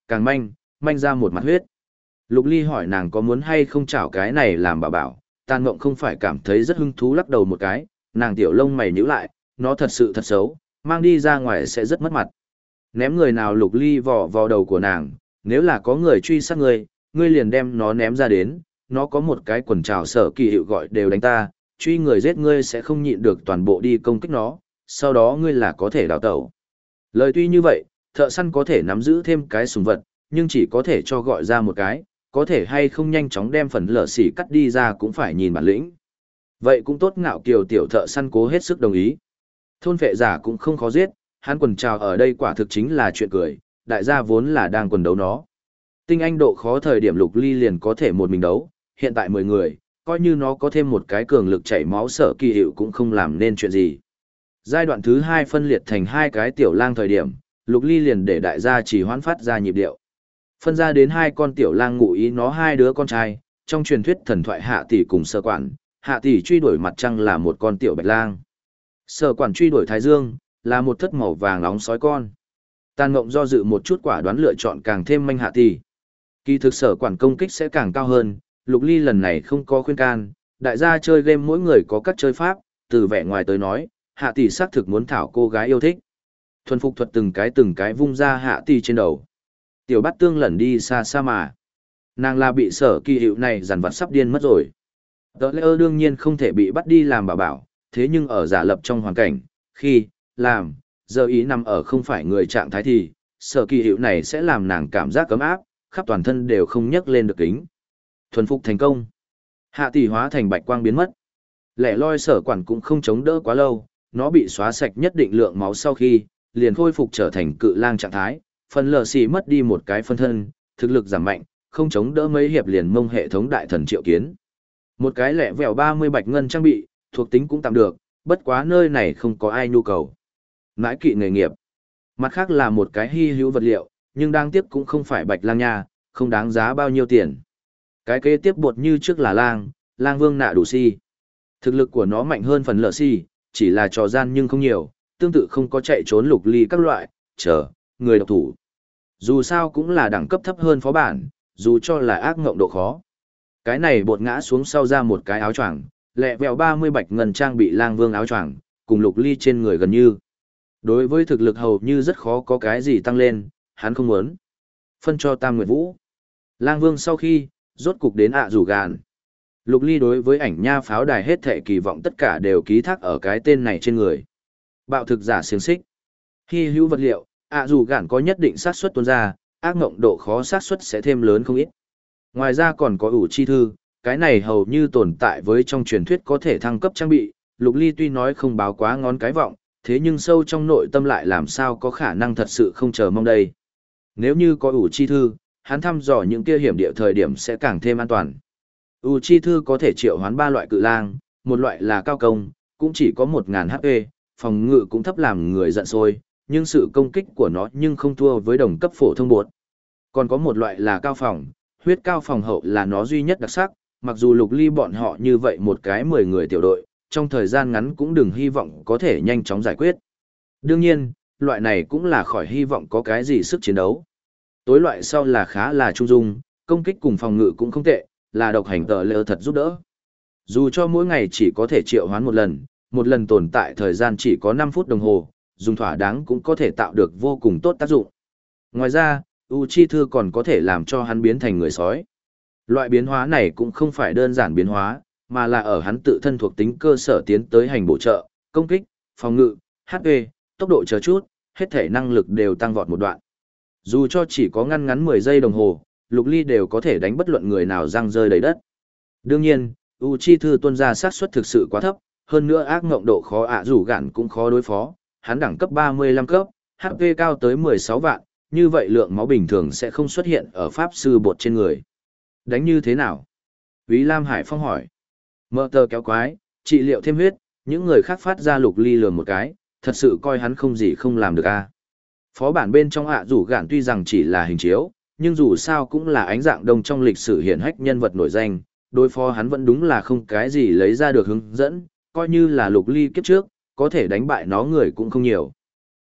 càng manh ra một mặt huyết. Lục Ly hỏi nàng có muốn hay không chảo cái này làm bảo bảo, Tàn Ngộng không phải cảm thấy rất hứng thú lắc đầu một cái, nàng tiểu lông mày nhíu lại, nó thật sự thật xấu, mang đi ra ngoài sẽ rất mất mặt. Ném người nào? Lục Ly vò vào đầu của nàng, nếu là có người truy sát ngươi liền đem nó ném ra đến, nó có một cái quần trào sở kỳ hiệu gọi đều đánh ta, truy người giết ngươi sẽ không nhịn được toàn bộ đi công kích nó, sau đó ngươi là có thể đào tẩu. Lời tuy như vậy, thợ săn có thể nắm giữ thêm cái súng vật, nhưng chỉ có thể cho gọi ra một cái, có thể hay không nhanh chóng đem phần lở xỉ cắt đi ra cũng phải nhìn bản lĩnh. Vậy cũng tốt. Ngạo Kiều tiểu thợ săn cố hết sức đồng ý. Thôn vệ giả cũng không khó giết, hắn quần trào ở đây quả thực chính là chuyện cười, đại gia vốn là đang quần đấu nó. Tinh anh độ khó thời điểm Lục Ly liền có thể một mình đấu, hiện tại 10 người, coi như nó có thêm một cái cường lực chảy máu sở kỳ hiệu cũng không làm nên chuyện gì. Giai đoạn thứ 2 phân liệt thành 2 cái tiểu lang thời điểm, Lục Ly liền để đại gia chỉ hoãn phát ra nhịp điệu. Phân ra đến 2 con tiểu lang ngụ ý nó 2 đứa con trai, trong truyền thuyết thần thoại Hạ Tỷ cùng Sở Quản, Hạ Tỷ truy đuổi mặt trăng là một con tiểu bạch lang. Sở Quản truy đuổi Thái Dương, là một thất màu vàng nóng sói con. Tàn Ngộng do dự một chút quả đoán lựa chọn càng thêm manh Hạ Tỷ. Kỳ thực Sở Quản công kích sẽ càng cao hơn, Lục Ly lần này không có khuyên can, đại gia chơi game mỗi người có các chơi pháp, từ vẻ ngoài tới nói, Hạ Tỷ xác thực muốn thảo cô gái yêu thích. Thuần phục thuật từng cái vung ra Hạ Tỷ trên đầu. Tiểu Bát Tương lẩn đi xa xa mà. Nàng là bị sở kỳ hiệu này dằn vặt sắp điên mất rồi. Tờ lễ ơ đương nhiên không thể bị bắt đi làm bảo bảo, thế nhưng ở giả lập trong hoàn cảnh, khi, làm, giờ ý nằm ở không phải người trạng thái thì, sở kỳ hiệu này sẽ làm nàng cảm giác cấm áp, khắp toàn thân đều không nhấc lên được kính. Thuần phục thành công. Hạ Tỷ hóa thành bạch quang biến mất. Lẻ loi Sở Quản cũng không chống đỡ quá lâu, nó bị xóa sạch nhất định lượng máu sau khi, liền khôi phục trở thành cự lang trạng thái, phần lờ xì mất đi một cái phân thân, thực lực giảm mạnh, không chống đỡ mấy hiệp liền mông hệ thống đại thần triệu kiến. Một cái lẻ vẹo 30 bạch ngân trang bị, thuộc tính cũng tạm được, bất quá nơi này không có ai nhu cầu. Mãi kỵ nghề nghiệp. Mặt khác là một cái hy hữu vật liệu, nhưng đáng tiếc cũng không phải bạch lang nha, không đáng giá bao nhiêu tiền. Cái kế tiếp bột như trước là lang vương nạ đủ si. Thực lực của nó mạnh hơn phần lờ si, chỉ là trò gian nhưng không nhiều, tương tự không có chạy trốn Lục Ly các loại, người độc thủ. Dù sao cũng là đẳng cấp thấp hơn phó bản, dù cho là ác ngộng độ khó. Cái này bột ngã xuống sau ra một cái áo choàng, lẹ vẹo 30 bạch ngân trang bị lang vương áo choàng, cùng Lục Ly trên người gần như. Đối với thực lực hầu như rất khó có cái gì tăng lên, hắn không muốn. Phân cho Tam Nguyệt Vũ. Lang vương sau khi, rốt cục đến rủ gàn. Lục Ly đối với ảnh nha pháo đài hết thệ kỳ vọng tất cả đều ký thác ở cái tên này trên người. Bạo thực giả xiềng xích. Hy hữu vật liệu, rủ gàn có nhất định xác suất tuôn ra, ác ngộng độ khó xác suất sẽ thêm lớn không ít. Ngoài ra còn có ủ chi thư, cái này hầu như tồn tại với trong truyền thuyết có thể thăng cấp trang bị. Lục Ly tuy nói không báo quá ngón cái vọng, thế nhưng sâu trong nội tâm lại làm sao có khả năng thật sự không chờ mong đây. Nếu như có ủ chi thư, hắn thăm dò những kia hiểm địa thời điểm sẽ càng thêm an toàn. U chi thư có thể triệu hoán 3 loại cự lang, một loại là cao công, cũng chỉ có 1000 HP, phòng ngự cũng thấp làm người giận sôi, nhưng sự công kích của nó nhưng không thua với đồng cấp phổ thông bột. Còn có một loại là cao phòng, huyết cao phòng hậu là nó duy nhất đặc sắc, mặc dù Lục Ly bọn họ như vậy một cái 10 người tiểu đội, trong thời gian ngắn cũng đừng hy vọng có thể nhanh chóng giải quyết. Đương nhiên, loại này cũng là khỏi hy vọng có cái gì sức chiến đấu. Tối loại sau là khá là trung dung, công kích cùng phòng ngự cũng không tệ, là độc hành tờ lơ thật giúp đỡ. Dù cho mỗi ngày chỉ có thể triệu hoán một lần tồn tại thời gian chỉ có 5 phút đồng hồ, dùng thỏa đáng cũng có thể tạo được vô cùng tốt tác dụng. Ngoài ra, U Chi Thư còn có thể làm cho hắn biến thành người sói. Loại biến hóa này cũng không phải đơn giản biến hóa, mà là ở hắn tự thân thuộc tính cơ sở tiến tới hành bổ trợ, công kích, phòng ngự, HP, tốc độ chờ chút, hết thể năng lực đều tăng vọt một đoạn. Dù cho chỉ có ngắn 10 giây đồng hồ, Lục Ly đều có thể đánh bất luận người nào răng rơi đầy đất. Đương nhiên, U Chi Thư tuân ra xác suất thực sự quá thấp, hơn nữa ác ngộng độ khó rủ gạn cũng khó đối phó, hắn đẳng cấp 35 cấp, HP cao tới 16 vạn, như vậy lượng máu bình thường sẽ không xuất hiện ở pháp sư bột trên người. Đánh như thế nào? Úy Lam Hải Phong hỏi. Mơ tờ kéo quái, trị liệu thêm huyết, những người khác phát ra Lục Ly lườm một cái, thật sự coi hắn không gì không làm được a. Phó bản bên trong rủ gạn tuy rằng chỉ là hình chiếu, nhưng dù sao cũng là ánh dạng đông trong lịch sử hiển hách nhân vật nổi danh, đối phó hắn vẫn đúng là không cái gì lấy ra được hướng dẫn, coi như là Lục Ly kiếp trước, có thể đánh bại nó người cũng không nhiều.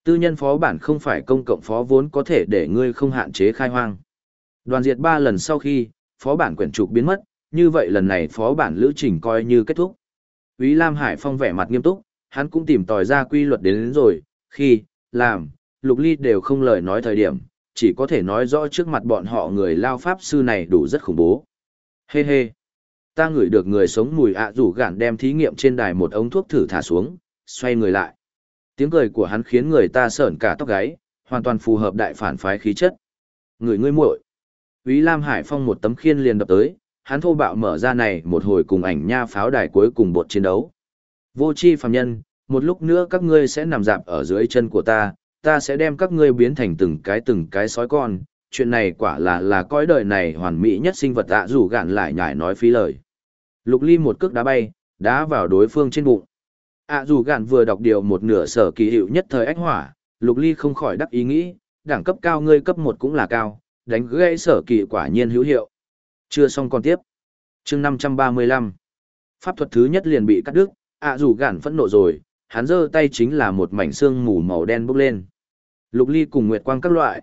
Tư nhân phó bản không phải công cộng phó vốn có thể để ngươi không hạn chế khai hoang. Đoàn diệt 3 lần sau khi, phó bản quyển trục biến mất, như vậy lần này phó bản lữ trình coi như kết thúc. Úy Lam Hải Phong vẻ mặt nghiêm túc, hắn cũng tìm tòi ra quy luật đến rồi, khi, làm, Lục Ly đều không lời nói thời điểm, chỉ có thể nói rõ trước mặt bọn họ người lao pháp sư này đủ rất khủng bố. Hê hê, ta ngửi được người sống mùi rủ gạn đem thí nghiệm trên đài một ống thuốc thử thả xuống, xoay người lại. Tiếng cười của hắn khiến người ta sởn cả tóc gáy, hoàn toàn phù hợp đại phản phái khí chất. Người ngươi muội. Úy Lam Hải Phong một tấm khiên liền đập tới, hắn thô bạo mở ra này một hồi cùng ảnh nha pháo đài cuối cùng bột chiến đấu. Vô tri phàm nhân, một lúc nữa các ngươi sẽ nằm dạp ở dưới chân của ta sẽ đem các ngươi biến thành từng cái sói con, chuyện này quả là cõi đời này hoàn mỹ nhất sinh vật rủ gạn lại nhải nói phí lời. Lục Ly một cước đá bay, đá vào đối phương trên bụng. Rủ gạn vừa đọc điều một nửa sở kỳ hiệu nhất thời ách hỏa, Lục Ly không khỏi đắc ý nghĩ, đẳng cấp cao ngươi cấp 1 cũng là cao, đánh gãy sở kỳ quả nhiên hữu hiệu. Chưa xong còn tiếp. Chương 535. Pháp thuật thứ nhất liền bị cắt đứt, rủ gạn phẫn nộ rồi, hắn giơ tay chính là một mảnh xương mù màu đen bốc lên. Lục Ly cùng Nguyệt Quang các loại,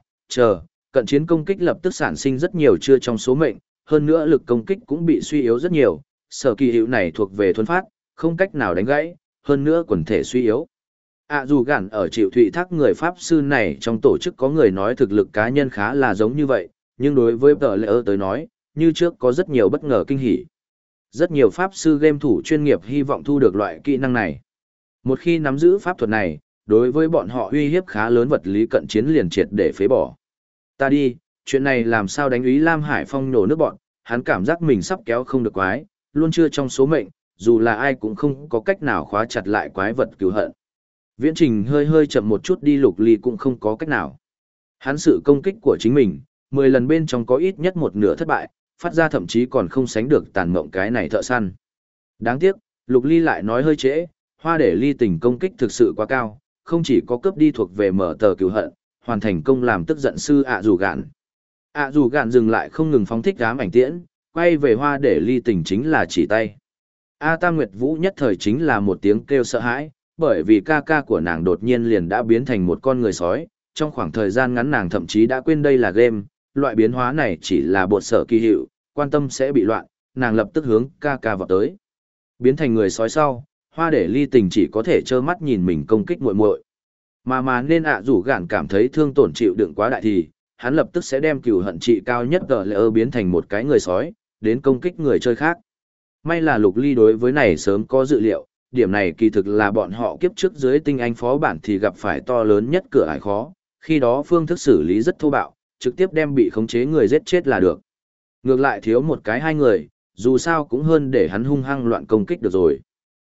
cận chiến công kích lập tức sản sinh rất nhiều chưa trong số mệnh, hơn nữa lực công kích cũng bị suy yếu rất nhiều, sở kỳ hiệu này thuộc về thuần phát, không cách nào đánh gãy, hơn nữa quần thể suy yếu. Dù gạn ở chịu thụy thác người Pháp sư này trong tổ chức có người nói thực lực cá nhân khá là giống như vậy, nhưng đối với tờ lệ tới nói, như trước có rất nhiều bất ngờ kinh hỉ. Rất nhiều Pháp sư game thủ chuyên nghiệp hy vọng thu được loại kỹ năng này. Một khi nắm giữ pháp thuật này, đối với bọn họ uy hiếp khá lớn vật lý cận chiến liền triệt để phế bỏ. Ta đi, chuyện này làm sao đánh Úy Lam Hải Phong nổ nước bọn, hắn cảm giác mình sắp kéo không được quái, luôn chưa trong số mệnh, dù là ai cũng không có cách nào khóa chặt lại quái vật cứu hận. Viễn trình hơi chậm một chút đi, Lục Ly cũng không có cách nào. Hắn sự công kích của chính mình, 10 lần bên trong có ít nhất một nửa thất bại, phát ra thậm chí còn không sánh được tàn mộng cái này thợ săn. Đáng tiếc, Lục Ly lại nói hơi trễ, Hoa để ly tình công kích thực sự quá cao, không chỉ có cướp đi thuộc về mở tờ cứu hận, hoàn thành công làm tức giận sư dù gạn. Dù gạn dừng lại không ngừng phóng thích ám ảnh tiễn, quay về hoa để ly tình chính là chỉ tay. Tam Nguyệt Vũ nhất thời chính là một tiếng kêu sợ hãi, bởi vì ca ca của nàng đột nhiên liền đã biến thành một con người sói, trong khoảng thời gian ngắn nàng thậm chí đã quên đây là game, loại biến hóa này chỉ là bột sở kỳ hiệu, quan tâm sẽ bị loạn, nàng lập tức hướng ca ca vào tới. Biến thành người sói sau, hoa để ly tình chỉ có thể trơ mắt nhìn mình công kích muội muội. Mà nên rủ gạn cảm thấy thương tổn chịu đựng quá đại thì, hắn lập tức sẽ đem cừu hận trị cao nhất tờ lệ biến thành một cái người sói, đến công kích người chơi khác. May là Lục Ly đối với này sớm có dự liệu, điểm này kỳ thực là bọn họ kiếp trước dưới tinh anh phó bản thì gặp phải to lớn nhất cửa ải khó, khi đó phương thức xử lý rất thô bạo, trực tiếp đem bị khống chế người giết chết là được. Ngược lại thiếu một cái hai người, dù sao cũng hơn để hắn hung hăng loạn công kích được rồi.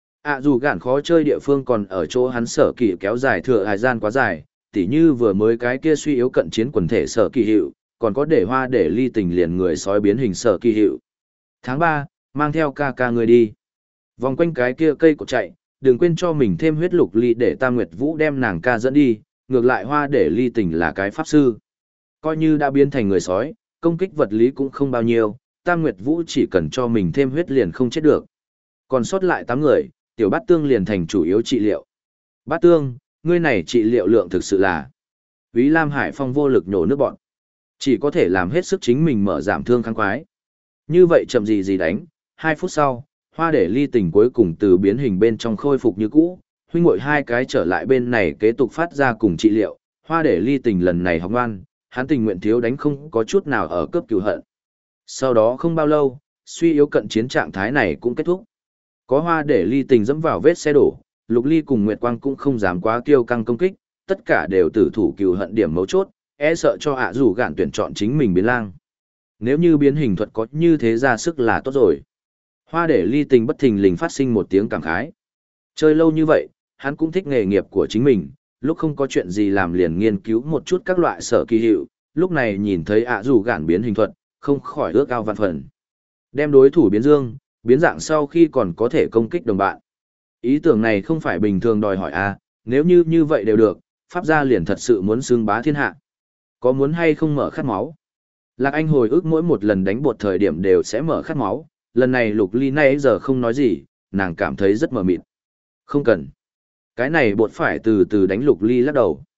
Dù gạn khó chơi địa phương còn ở chỗ hắn sở kỳ kéo dài thừa thời gian quá dài, tỉ như vừa mới cái kia suy yếu cận chiến quần thể sở kỳ hiệu, còn có để hoa để ly tình liền người sói biến hình sở kỳ hiệu. Tháng 3, mang theo ca người đi. Vòng quanh cái kia cây cột chạy, đừng quên cho mình thêm huyết Lục Ly để Tam Nguyệt Vũ đem nàng ca dẫn đi, ngược lại hoa để ly tình là cái pháp sư. Coi như đã biến thành người sói, công kích vật lý cũng không bao nhiêu, Tam Nguyệt Vũ chỉ cần cho mình thêm huyết liền không chết được. Còn sót lại 8 người, tiểu bát tương liền thành chủ yếu trị liệu. Bát tương, ngươi này trị liệu lượng thực sự là... Úy Lam Hải Phong vô lực nhổ nước bọn. Chỉ có thể làm hết sức chính mình mở giảm thương kháng quái. Như vậy chậm gì đánh, 2 phút sau, hoa để ly tình cuối cùng từ biến hình bên trong khôi phục như cũ, huynh muội hai cái trở lại bên này kế tục phát ra cùng trị liệu, hoa để ly tình lần này học ngoan, hắn tình nguyện thiếu đánh không có chút nào ở cướp cửu hận. Sau đó không bao lâu, suy yếu cận chiến trạng thái này cũng kết thúc. Có hoa để ly tình dẫm vào vết xe đổ, Lục Ly cùng Nguyệt Quang cũng không dám quá kiêu căng công kích, tất cả đều tử thủ cừu hận điểm mấu chốt, e sợ cho rủ gạn tuyển chọn chính mình biến lang. Nếu như biến hình thuật có như thế ra sức là tốt rồi. Hoa để ly tình bất thình lình phát sinh một tiếng cảm khái. Chơi lâu như vậy, hắn cũng thích nghề nghiệp của chính mình, lúc không có chuyện gì làm liền nghiên cứu một chút các loại sở kỳ hiệu, lúc này nhìn thấy rủ gạn biến hình thuật, không khỏi ước ao vạn phần. Đem đối thủ biến dương, biến dạng sau khi còn có thể công kích đồng bạn. Ý tưởng này không phải bình thường đòi hỏi nếu như vậy đều được, Pháp gia liền thật sự muốn xưng bá thiên hạ. Có muốn hay không mở khát máu? Lạc Anh hồi ức mỗi một lần đánh bột thời điểm đều sẽ mở khát máu, lần này Lục Ly nay giờ không nói gì, nàng cảm thấy rất mờ mịt. Không cần. Cái này bột phải từ từ đánh Lục Ly lắc đầu.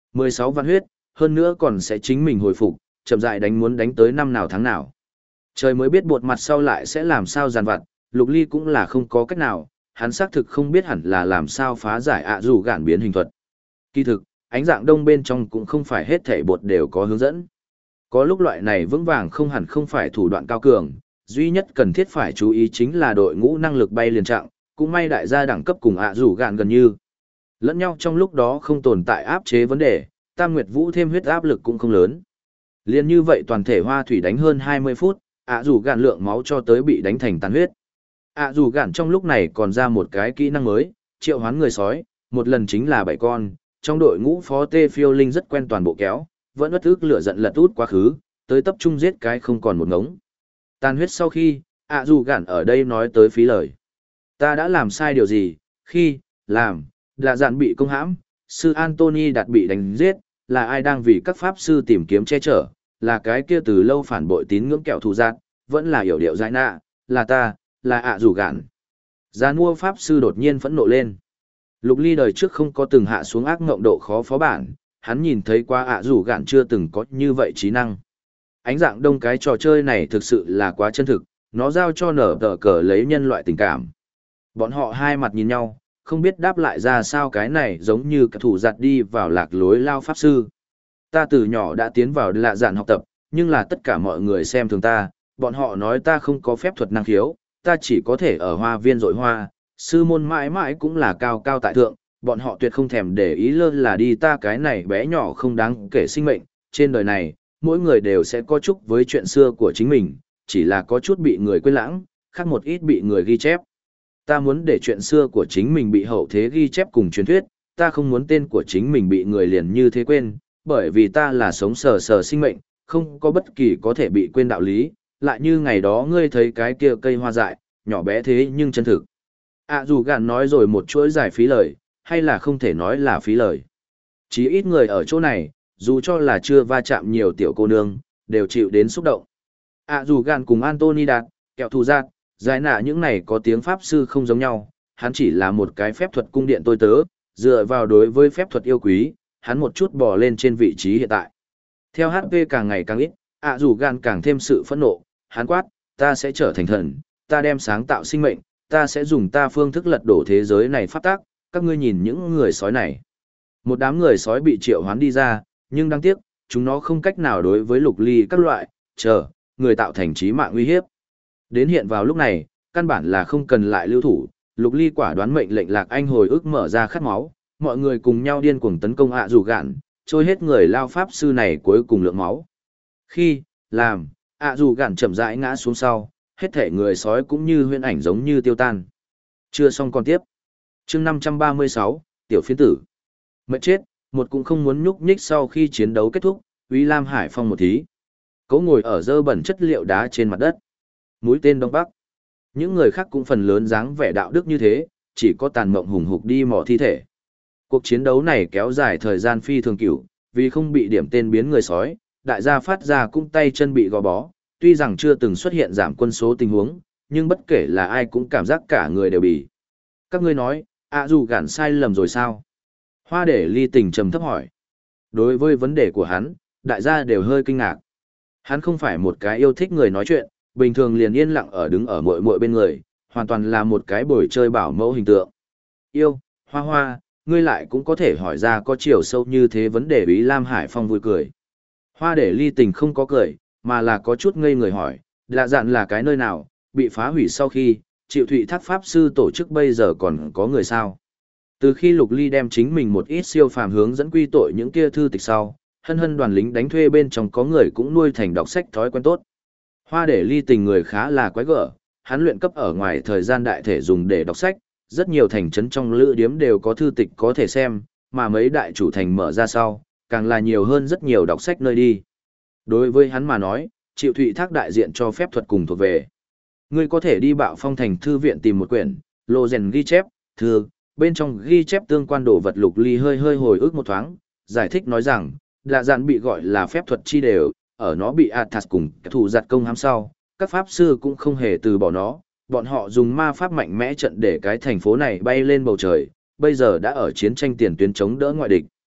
16 vạn huyết, hơn nữa còn sẽ chính mình hồi phục, chậm rãi đánh muốn đánh tới năm nào tháng nào. Trời mới biết bột mặt sau lại sẽ làm sao giàn vặt, Lục Ly cũng là không có cách nào, hắn xác thực không biết hẳn là làm sao phá giải ạ dù gạn biến hình thuật. Kỳ thực, ánh dạng đông bên trong cũng không phải hết thảy bột đều có hướng dẫn. Có lúc loại này vững vàng không hẳn không phải thủ đoạn cao cường, duy nhất cần thiết phải chú ý chính là đội ngũ năng lực bay liền trạng, cũng may đại gia đẳng cấp cùng ạ dù gạn gần như. Lẫn nhau trong lúc đó không tồn tại áp chế vấn đề, Tam Nguyệt Vũ thêm huyết áp lực cũng không lớn. Liên như vậy toàn thể hoa thủy đánh hơn 20 phút, ạ dù gạn lượng máu cho tới bị đánh thành tàn huyết. ạ dù gạn trong lúc này còn ra một cái kỹ năng mới, triệu hoán người sói, một lần chính là 7 con, trong đội ngũ phó tê phiêu linh rất quen toàn bộ kéo, vẫn bất ức lửa giận lật út quá khứ, tới tập trung giết cái không còn một ngống. Tàn huyết sau khi, ạ dù gạn ở đây nói tới phí lời. Ta đã làm sai điều gì, khi, làm, là dạn bị công hãm, sư Anthony đạt bị đánh giết, là ai đang vì các pháp sư tìm kiếm che chở, là cái kia từ lâu phản bội tín ngưỡng kẹo thù giạt, vẫn là hiểu điệu giải nạ, là ta, là ạ dù gạn. Gia mua pháp sư đột nhiên phẫn nộ lên. Lục Ly đời trước không có từng hạ xuống ác ngộng độ khó phó bản, hắn nhìn thấy qua ạ dù gạn chưa từng có như vậy trí năng. Ánh dạng đông cái trò chơi này thực sự là quá chân thực, nó giao cho nở tờ cờ lấy nhân loại tình cảm. Bọn họ hai mặt nhìn nhau, không biết đáp lại ra sao cái này giống như cả thủ giặt đi vào lạc lối lao pháp sư. Ta từ nhỏ đã tiến vào lạ dạn học tập, nhưng là tất cả mọi người xem thường ta, bọn họ nói ta không có phép thuật năng khiếu, ta chỉ có thể ở hoa viên rội hoa, sư môn mãi mãi cũng là cao cao tại thượng, bọn họ tuyệt không thèm để ý lơ là đi ta cái này bé nhỏ không đáng kể sinh mệnh, trên đời này, mỗi người đều sẽ có chút với chuyện xưa của chính mình, chỉ là có chút bị người quên lãng, khác một ít bị người ghi chép. Ta muốn để chuyện xưa của chính mình bị hậu thế ghi chép cùng truyền thuyết, ta không muốn tên của chính mình bị người liền như thế quên, bởi vì ta là sống sờ sờ sinh mệnh, không có bất kỳ có thể bị quên đạo lý, lại như ngày đó ngươi thấy cái kia cây hoa dại, nhỏ bé thế nhưng chân thực. Dù gạn nói rồi một chuỗi dài phí lời, hay là không thể nói là phí lời. Chỉ ít người ở chỗ này, dù cho là chưa va chạm nhiều tiểu cô nương, đều chịu đến xúc động. Dù gạn cùng Anthony Đạt, kẹo thù giác, giải nạ những này có tiếng pháp sư không giống nhau, hắn chỉ là một cái phép thuật cung điện tôi tớ, dựa vào đối với phép thuật yêu quý, hắn một chút bò lên trên vị trí hiện tại. Theo HP càng ngày càng ít, dù gạn càng thêm sự phẫn nộ, hắn quát, ta sẽ trở thành thần, ta đem sáng tạo sinh mệnh, ta sẽ dùng ta phương thức lật đổ thế giới này pháp tác, các ngươi nhìn những người sói này. Một đám người sói bị triệu hoán đi ra, nhưng đáng tiếc, chúng nó không cách nào đối với Lục Ly các loại, người tạo thành chí mạng uy hiếp. Đến hiện vào lúc này, căn bản là không cần lại lưu thủ, Lục Ly quả đoán mệnh lệnh Lạc Anh hồi ức mở ra khát máu, mọi người cùng nhau điên cuồng tấn công dù gạn, trôi hết người lao pháp sư này cuối cùng lượng máu. Khi, làm, dù gạn chậm rãi ngã xuống sau, hết thể người sói cũng như huyễn ảnh giống như tiêu tan. Chưa xong còn tiếp. Chương 536, Tiểu phiến tử. Mệt chết, một cũng không muốn nhúc nhích sau khi chiến đấu kết thúc, Úy Lam Hải Phong một thí. Cấu ngồi ở dơ bẩn chất liệu đá trên mặt đất. Mũi tên Đông Bắc. Những người khác cũng phần lớn dáng vẻ đạo đức như thế, chỉ có tàn mộng hùng hục đi mò thi thể. Cuộc chiến đấu này kéo dài thời gian phi thường cửu, vì không bị điểm tên biến người sói, đại gia phát ra cũng tay chân bị gò bó, tuy rằng chưa từng xuất hiện giảm quân số tình huống, nhưng bất kể là ai cũng cảm giác cả người đều bị. Các ngươi nói, dù gạn sai lầm rồi sao? Hoa để ly tình trầm thấp hỏi. Đối với vấn đề của hắn, đại gia đều hơi kinh ngạc. Hắn không phải một cái yêu thích người nói chuyện, bình thường liền yên lặng ở đứng ở muội muội bên người, hoàn toàn là một cái bồi chơi bảo mẫu hình tượng. Yêu, Hoa Hoa, ngươi lại cũng có thể hỏi ra có chiều sâu như thế vấn đề. Úy Lam Hải Phong vui cười. Hoa để ly tình không có cười, mà là có chút ngây người hỏi, lạ dạn là cái nơi nào, bị phá hủy sau khi, Triệu Thụy Thác Pháp Sư tổ chức bây giờ còn có người sao? Từ khi Lục Ly đem chính mình một ít siêu phàm hướng dẫn quy tội những kia thư tịch sau, hân hân đoàn lính đánh thuê bên trong có người cũng nuôi thành đọc sách thói quen tốt. Hoa để ly tình người khá là quái gở, hắn luyện cấp ở ngoài thời gian đại thể dùng để đọc sách, rất nhiều thành trấn trong lữ điếm đều có thư tịch có thể xem, mà mấy đại chủ thành mở ra sau, càng là nhiều hơn rất nhiều đọc sách nơi đi. Đối với hắn mà nói, Triệu Thụy Thác đại diện cho phép thuật cùng thuộc về. Ngươi có thể đi Bạo Phong thành thư viện tìm một quyển, lô rèn ghi chép, thư, bên trong ghi chép tương quan đồ vật. Lục Ly hơi hơi hồi ức một thoáng, giải thích nói rằng, lạ dạn bị gọi là phép thuật chi đều, ở nó bị Athas cùng thủ giặt công hãm sau, các pháp sư cũng không hề từ bỏ nó, bọn họ dùng ma pháp mạnh mẽ trận để cái thành phố này bay lên bầu trời, bây giờ đã ở chiến tranh tiền tuyến chống đỡ ngoại địch.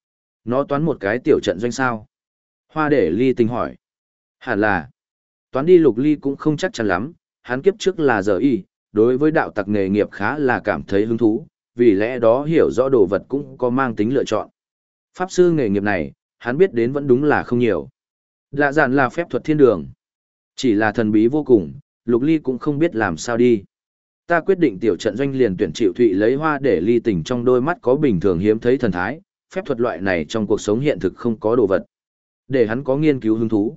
Nó toán một cái tiểu trận doanh sao? Hoa để ly tình hỏi. Hẳn là. Toán đi Lục Ly cũng không chắc chắn lắm, hắn kiếp trước là giờ y, đối với đạo tặc nghề nghiệp khá là cảm thấy hứng thú, vì lẽ đó hiểu rõ đồ vật cũng có mang tính lựa chọn. Pháp sư nghề nghiệp này, hắn biết đến vẫn đúng là không nhiều. Lạ dạn là phép thuật thiên đường. Chỉ là thần bí vô cùng, Lục Ly cũng không biết làm sao đi. Ta quyết định tiểu trận doanh liền tuyển Triệu Thụy lấy Hoa để ly tình trong đôi mắt có bình thường hiếm thấy thần thái, phép thuật loại này trong cuộc sống hiện thực không có đồ vật. Để hắn có nghiên cứu hứng thú.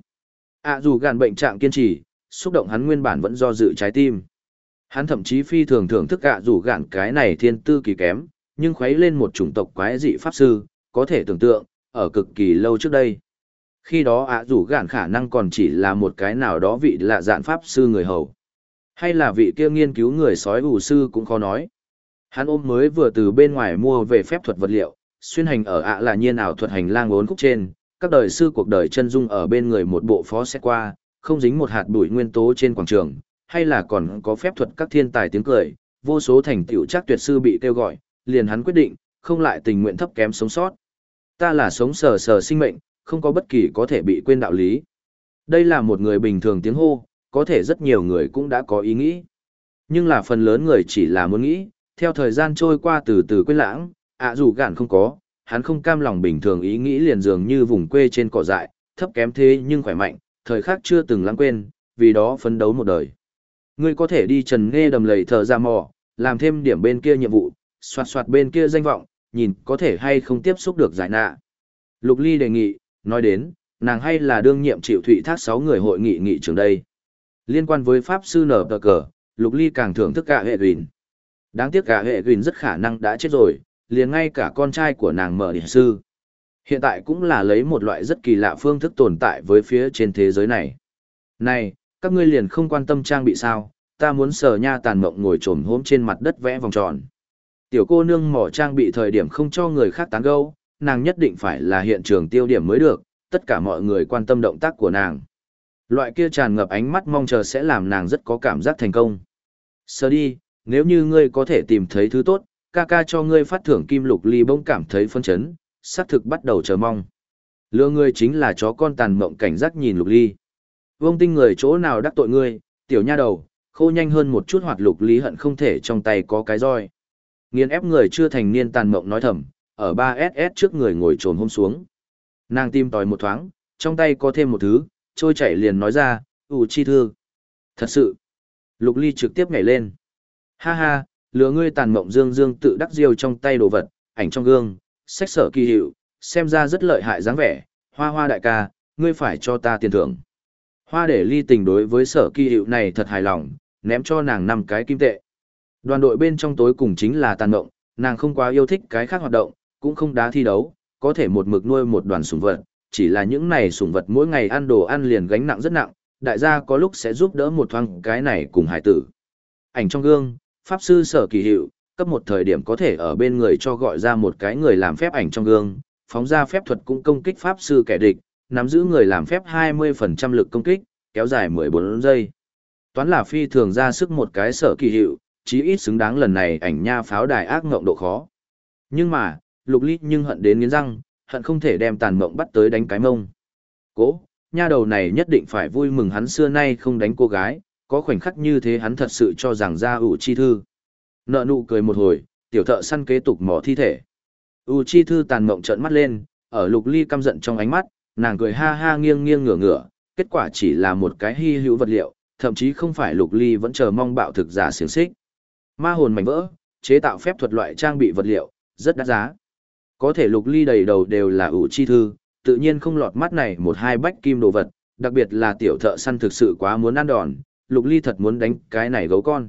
Dù gàn bệnh trạng kiên trì, xúc động hắn nguyên bản vẫn do dự trái tim. Hắn thậm chí phi thường thưởng thức dù gạn cái này thiên tư kỳ kém, nhưng khuấy lên một chủng tộc quái dị pháp sư, có thể tưởng tượng, ở cực kỳ lâu trước đây. Khi đó dù gạn khả năng còn chỉ là một cái nào đó vị lạ dạn pháp sư người hầu. Hay là vị kia nghiên cứu người sói ủ sư cũng khó nói. Hắn ôm mới vừa từ bên ngoài mua về phép thuật vật liệu, xuyên hành ở là nhiên ảo thuật hành lang ốn khúc trên, các đời sư cuộc đời chân dung ở bên người một bộ phó xét qua, không dính một hạt bụi nguyên tố trên quảng trường, hay là còn có phép thuật các thiên tài tiếng cười, vô số thành tựu chắc tuyệt sư bị kêu gọi, liền hắn quyết định, không lại tình nguyện thấp kém sống sót. Ta là sống sờ sờ sinh mệnh, không có bất kỳ có thể bị quên đạo lý. Đây là một người bình thường tiếng hô, có thể rất nhiều người cũng đã có ý nghĩ. Nhưng là phần lớn người chỉ là muốn nghĩ, theo thời gian trôi qua từ từ quên lãng, dù gạn không có, hắn không cam lòng bình thường ý nghĩ liền dường như vùng quê trên cỏ dại, thấp kém thế nhưng khỏe mạnh, thời khắc chưa từng lãng quên, vì đó phấn đấu một đời. Ngươi có thể đi trần nghe đầm lầy thờ ra mò, làm thêm điểm bên kia nhiệm vụ, soạt soạt bên kia danh vọng, nhìn có thể hay không tiếp xúc được giải nạ. Lục Ly đề nghị, nói đến, nàng hay là đương nhiệm chịu thụy thác 6 người hội nghị nghị trường đây. Liên quan với pháp sư nở tờ cờ, Lục Ly càng thưởng thức cả hệ gìn. Đáng tiếc cả hệ gìn rất khả năng đã chết rồi, liền ngay cả con trai của nàng mở địa sư. Hiện tại cũng là lấy một loại rất kỳ lạ phương thức tồn tại với phía trên thế giới này. Này, các ngươi liền không quan tâm trang bị sao, ta muốn sờ nha tàn mộng ngồi trồm hôm trên mặt đất vẽ vòng tròn. Tiểu cô nương mỏ trang bị thời điểm không cho người khác tán gẫu, nàng nhất định phải là hiện trường tiêu điểm mới được, tất cả mọi người quan tâm động tác của nàng. Loại kia tràn ngập ánh mắt mong chờ sẽ làm nàng rất có cảm giác thành công. Sờ đi, nếu như ngươi có thể tìm thấy thứ tốt, ca ca cho ngươi phát thưởng kim Lục Ly bỗng cảm thấy phân chấn, xác thực bắt đầu chờ mong. Lừa ngươi chính là chó con tàn mộng cảnh giác nhìn Lục Ly. Vông tinh người chỗ nào đắc tội ngươi, tiểu nha đầu, khô nhanh hơn một chút hoạt Lục Ly hận không thể trong tay có cái roi. Nghiền ép người chưa thành niên tàn mộng nói thầm, ở 3SS trước người ngồi trồn hôm xuống. Nàng tìm tòi một thoáng, trong tay có thêm một thứ, trôi chảy liền nói ra, chi thư. Thật sự. Lục Ly trực tiếp nhảy lên. Ha ha, lừa ngươi tàn mộng dương dương tự đắc diêu trong tay đồ vật, ảnh trong gương, sách sở kỳ hiệu, xem ra rất lợi hại dáng vẻ, Hoa Hoa đại ca, ngươi phải cho ta tiền thưởng. Hoa để ly tình đối với sở kỳ hiệu này thật hài lòng, ném cho nàng 5 cái kim tệ. Đoàn đội bên trong tối cùng chính là tàn mộng, nàng không quá yêu thích cái khác hoạt động, cũng không đá thi đấu, có thể một mực nuôi một đoàn sủng vật, chỉ là những này sủng vật mỗi ngày ăn đồ ăn liền gánh nặng rất nặng, đại gia có lúc sẽ giúp đỡ một thoáng cái này cùng hải tử. Ảnh trong gương, pháp sư sở kỳ hiệu, cấp một thời điểm có thể ở bên người cho gọi ra một cái người làm phép ảnh trong gương, phóng ra phép thuật cũng công kích pháp sư kẻ địch, nắm giữ người làm phép 20% lực công kích, kéo dài 14 giây. Toán là phi thường ra sức một cái sở kỳ hiệu, chí ít xứng đáng lần này ảnh nha pháo đài ác ngộng độ khó. Nhưng mà, Lục Ly nhưng hận đến nghiến răng, hận không thể đem tàn mộng bắt tới đánh cái mông. Cố, nha đầu này nhất định phải vui mừng hắn xưa nay không đánh cô gái, có khoảnh khắc như thế hắn thật sự cho rằng ra chi thư. Nợ nụ cười một hồi, tiểu thợ săn kế tục mò thi thể. Chi thư tàn mộng trợn mắt lên, ở Lục Ly căm giận trong ánh mắt, nàng cười ha ha nghiêng nghiêng ngửa ngửa, kết quả chỉ là một cái hy hữu vật liệu, thậm chí không phải Lục Ly vẫn chờ mong bạo thực giả xiềng xích. Ma hồn mảnh vỡ, chế tạo phép thuật loại trang bị vật liệu, rất đắt giá. Có thể Lục Ly đầy đầu đều là chi thư, tự nhiên không lọt mắt này một hai bách kim đồ vật, đặc biệt là tiểu thợ săn thực sự quá muốn ăn đòn, Lục Ly thật muốn đánh cái này gấu con.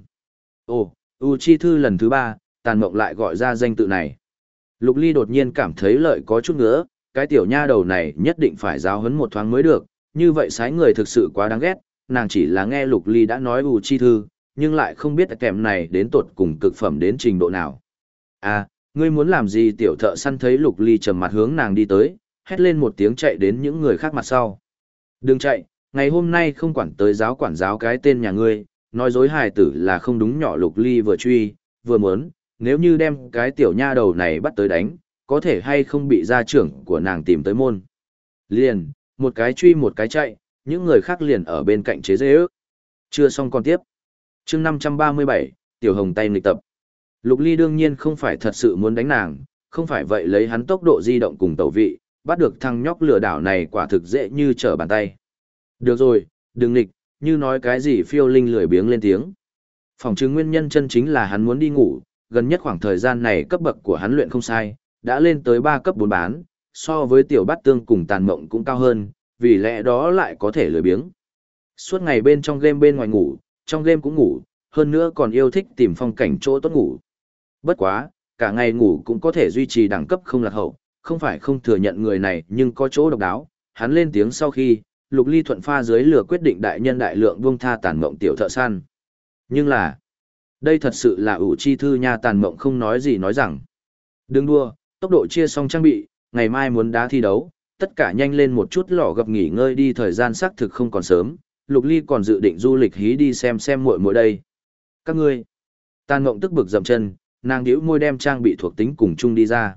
Chi thư lần thứ 3, tàn mộng lại gọi ra danh tự này. Lục Ly đột nhiên cảm thấy lợi có chút nữa, cái tiểu nha đầu này nhất định phải giáo huấn một thoáng mới được, như vậy sái người thực sự quá đáng ghét, nàng chỉ là nghe Lục Ly đã nói chi thư, nhưng lại không biết kèm này đến tột cùng cực phẩm đến trình độ nào. Ngươi muốn làm gì? Tiểu thợ săn thấy Lục Ly trầm mặt hướng nàng đi tới, hét lên một tiếng chạy đến những người khác mặt sau. Đừng chạy, ngày hôm nay không quản tới giáo quản giáo cái tên nhà ngươi, nói dối hài tử là không đúng. Nhỏ Lục Ly vừa truy, vừa muốn, nếu như đem cái tiểu nha đầu này bắt tới đánh, có thể hay không bị gia trưởng của nàng tìm tới môn. Liền, một cái truy một cái chạy, những người khác liền ở bên cạnh chế dễ ước. Chưa xong còn tiếp. chương 537, Tiểu Hồng tay nghịch tập. Lục Ly đương nhiên không phải thật sự muốn đánh nàng, không phải vậy lấy hắn tốc độ di động cùng tẩu vị, bắt được thằng nhóc lừa đảo này quả thực dễ như trở bàn tay. Được rồi, đừng nghịch, như nói cái gì phiêu linh lười biếng lên tiếng. Phỏng chứng nguyên nhân chân chính là hắn muốn đi ngủ, gần nhất khoảng thời gian này cấp bậc của hắn luyện không sai, đã lên tới 3 cấp 4 bán, so với tiểu bát tương cùng tàn mộng cũng cao hơn, vì lẽ đó lại có thể lười biếng. Suốt ngày bên trong game bên ngoài ngủ, trong game cũng ngủ, hơn nữa còn yêu thích tìm phong cảnh chỗ tốt ngủ. Bất quá, cả ngày ngủ cũng có thể duy trì đẳng cấp không lạc hậu, không phải không thừa nhận người này nhưng có chỗ độc đáo. Hắn lên tiếng sau khi, Lục Ly thuận pha dưới lửa quyết định đại nhân đại lượng buông tha tàn mộng tiểu thợ săn. Nhưng là, đây thật sự là ủ chi thư nha. Tàn mộng không nói gì nói rằng, đừng đua, tốc độ chia xong trang bị, ngày mai muốn đá thi đấu, tất cả nhanh lên một chút, lỏ gập nghỉ ngơi đi, thời gian xác thực không còn sớm. Lục Ly còn dự định du lịch hí đi xem muội muội đây. Các ngươi, Tàn mộng tức bực dậm chân, nàng điếu môi đem trang bị thuộc tính cùng chung đi ra.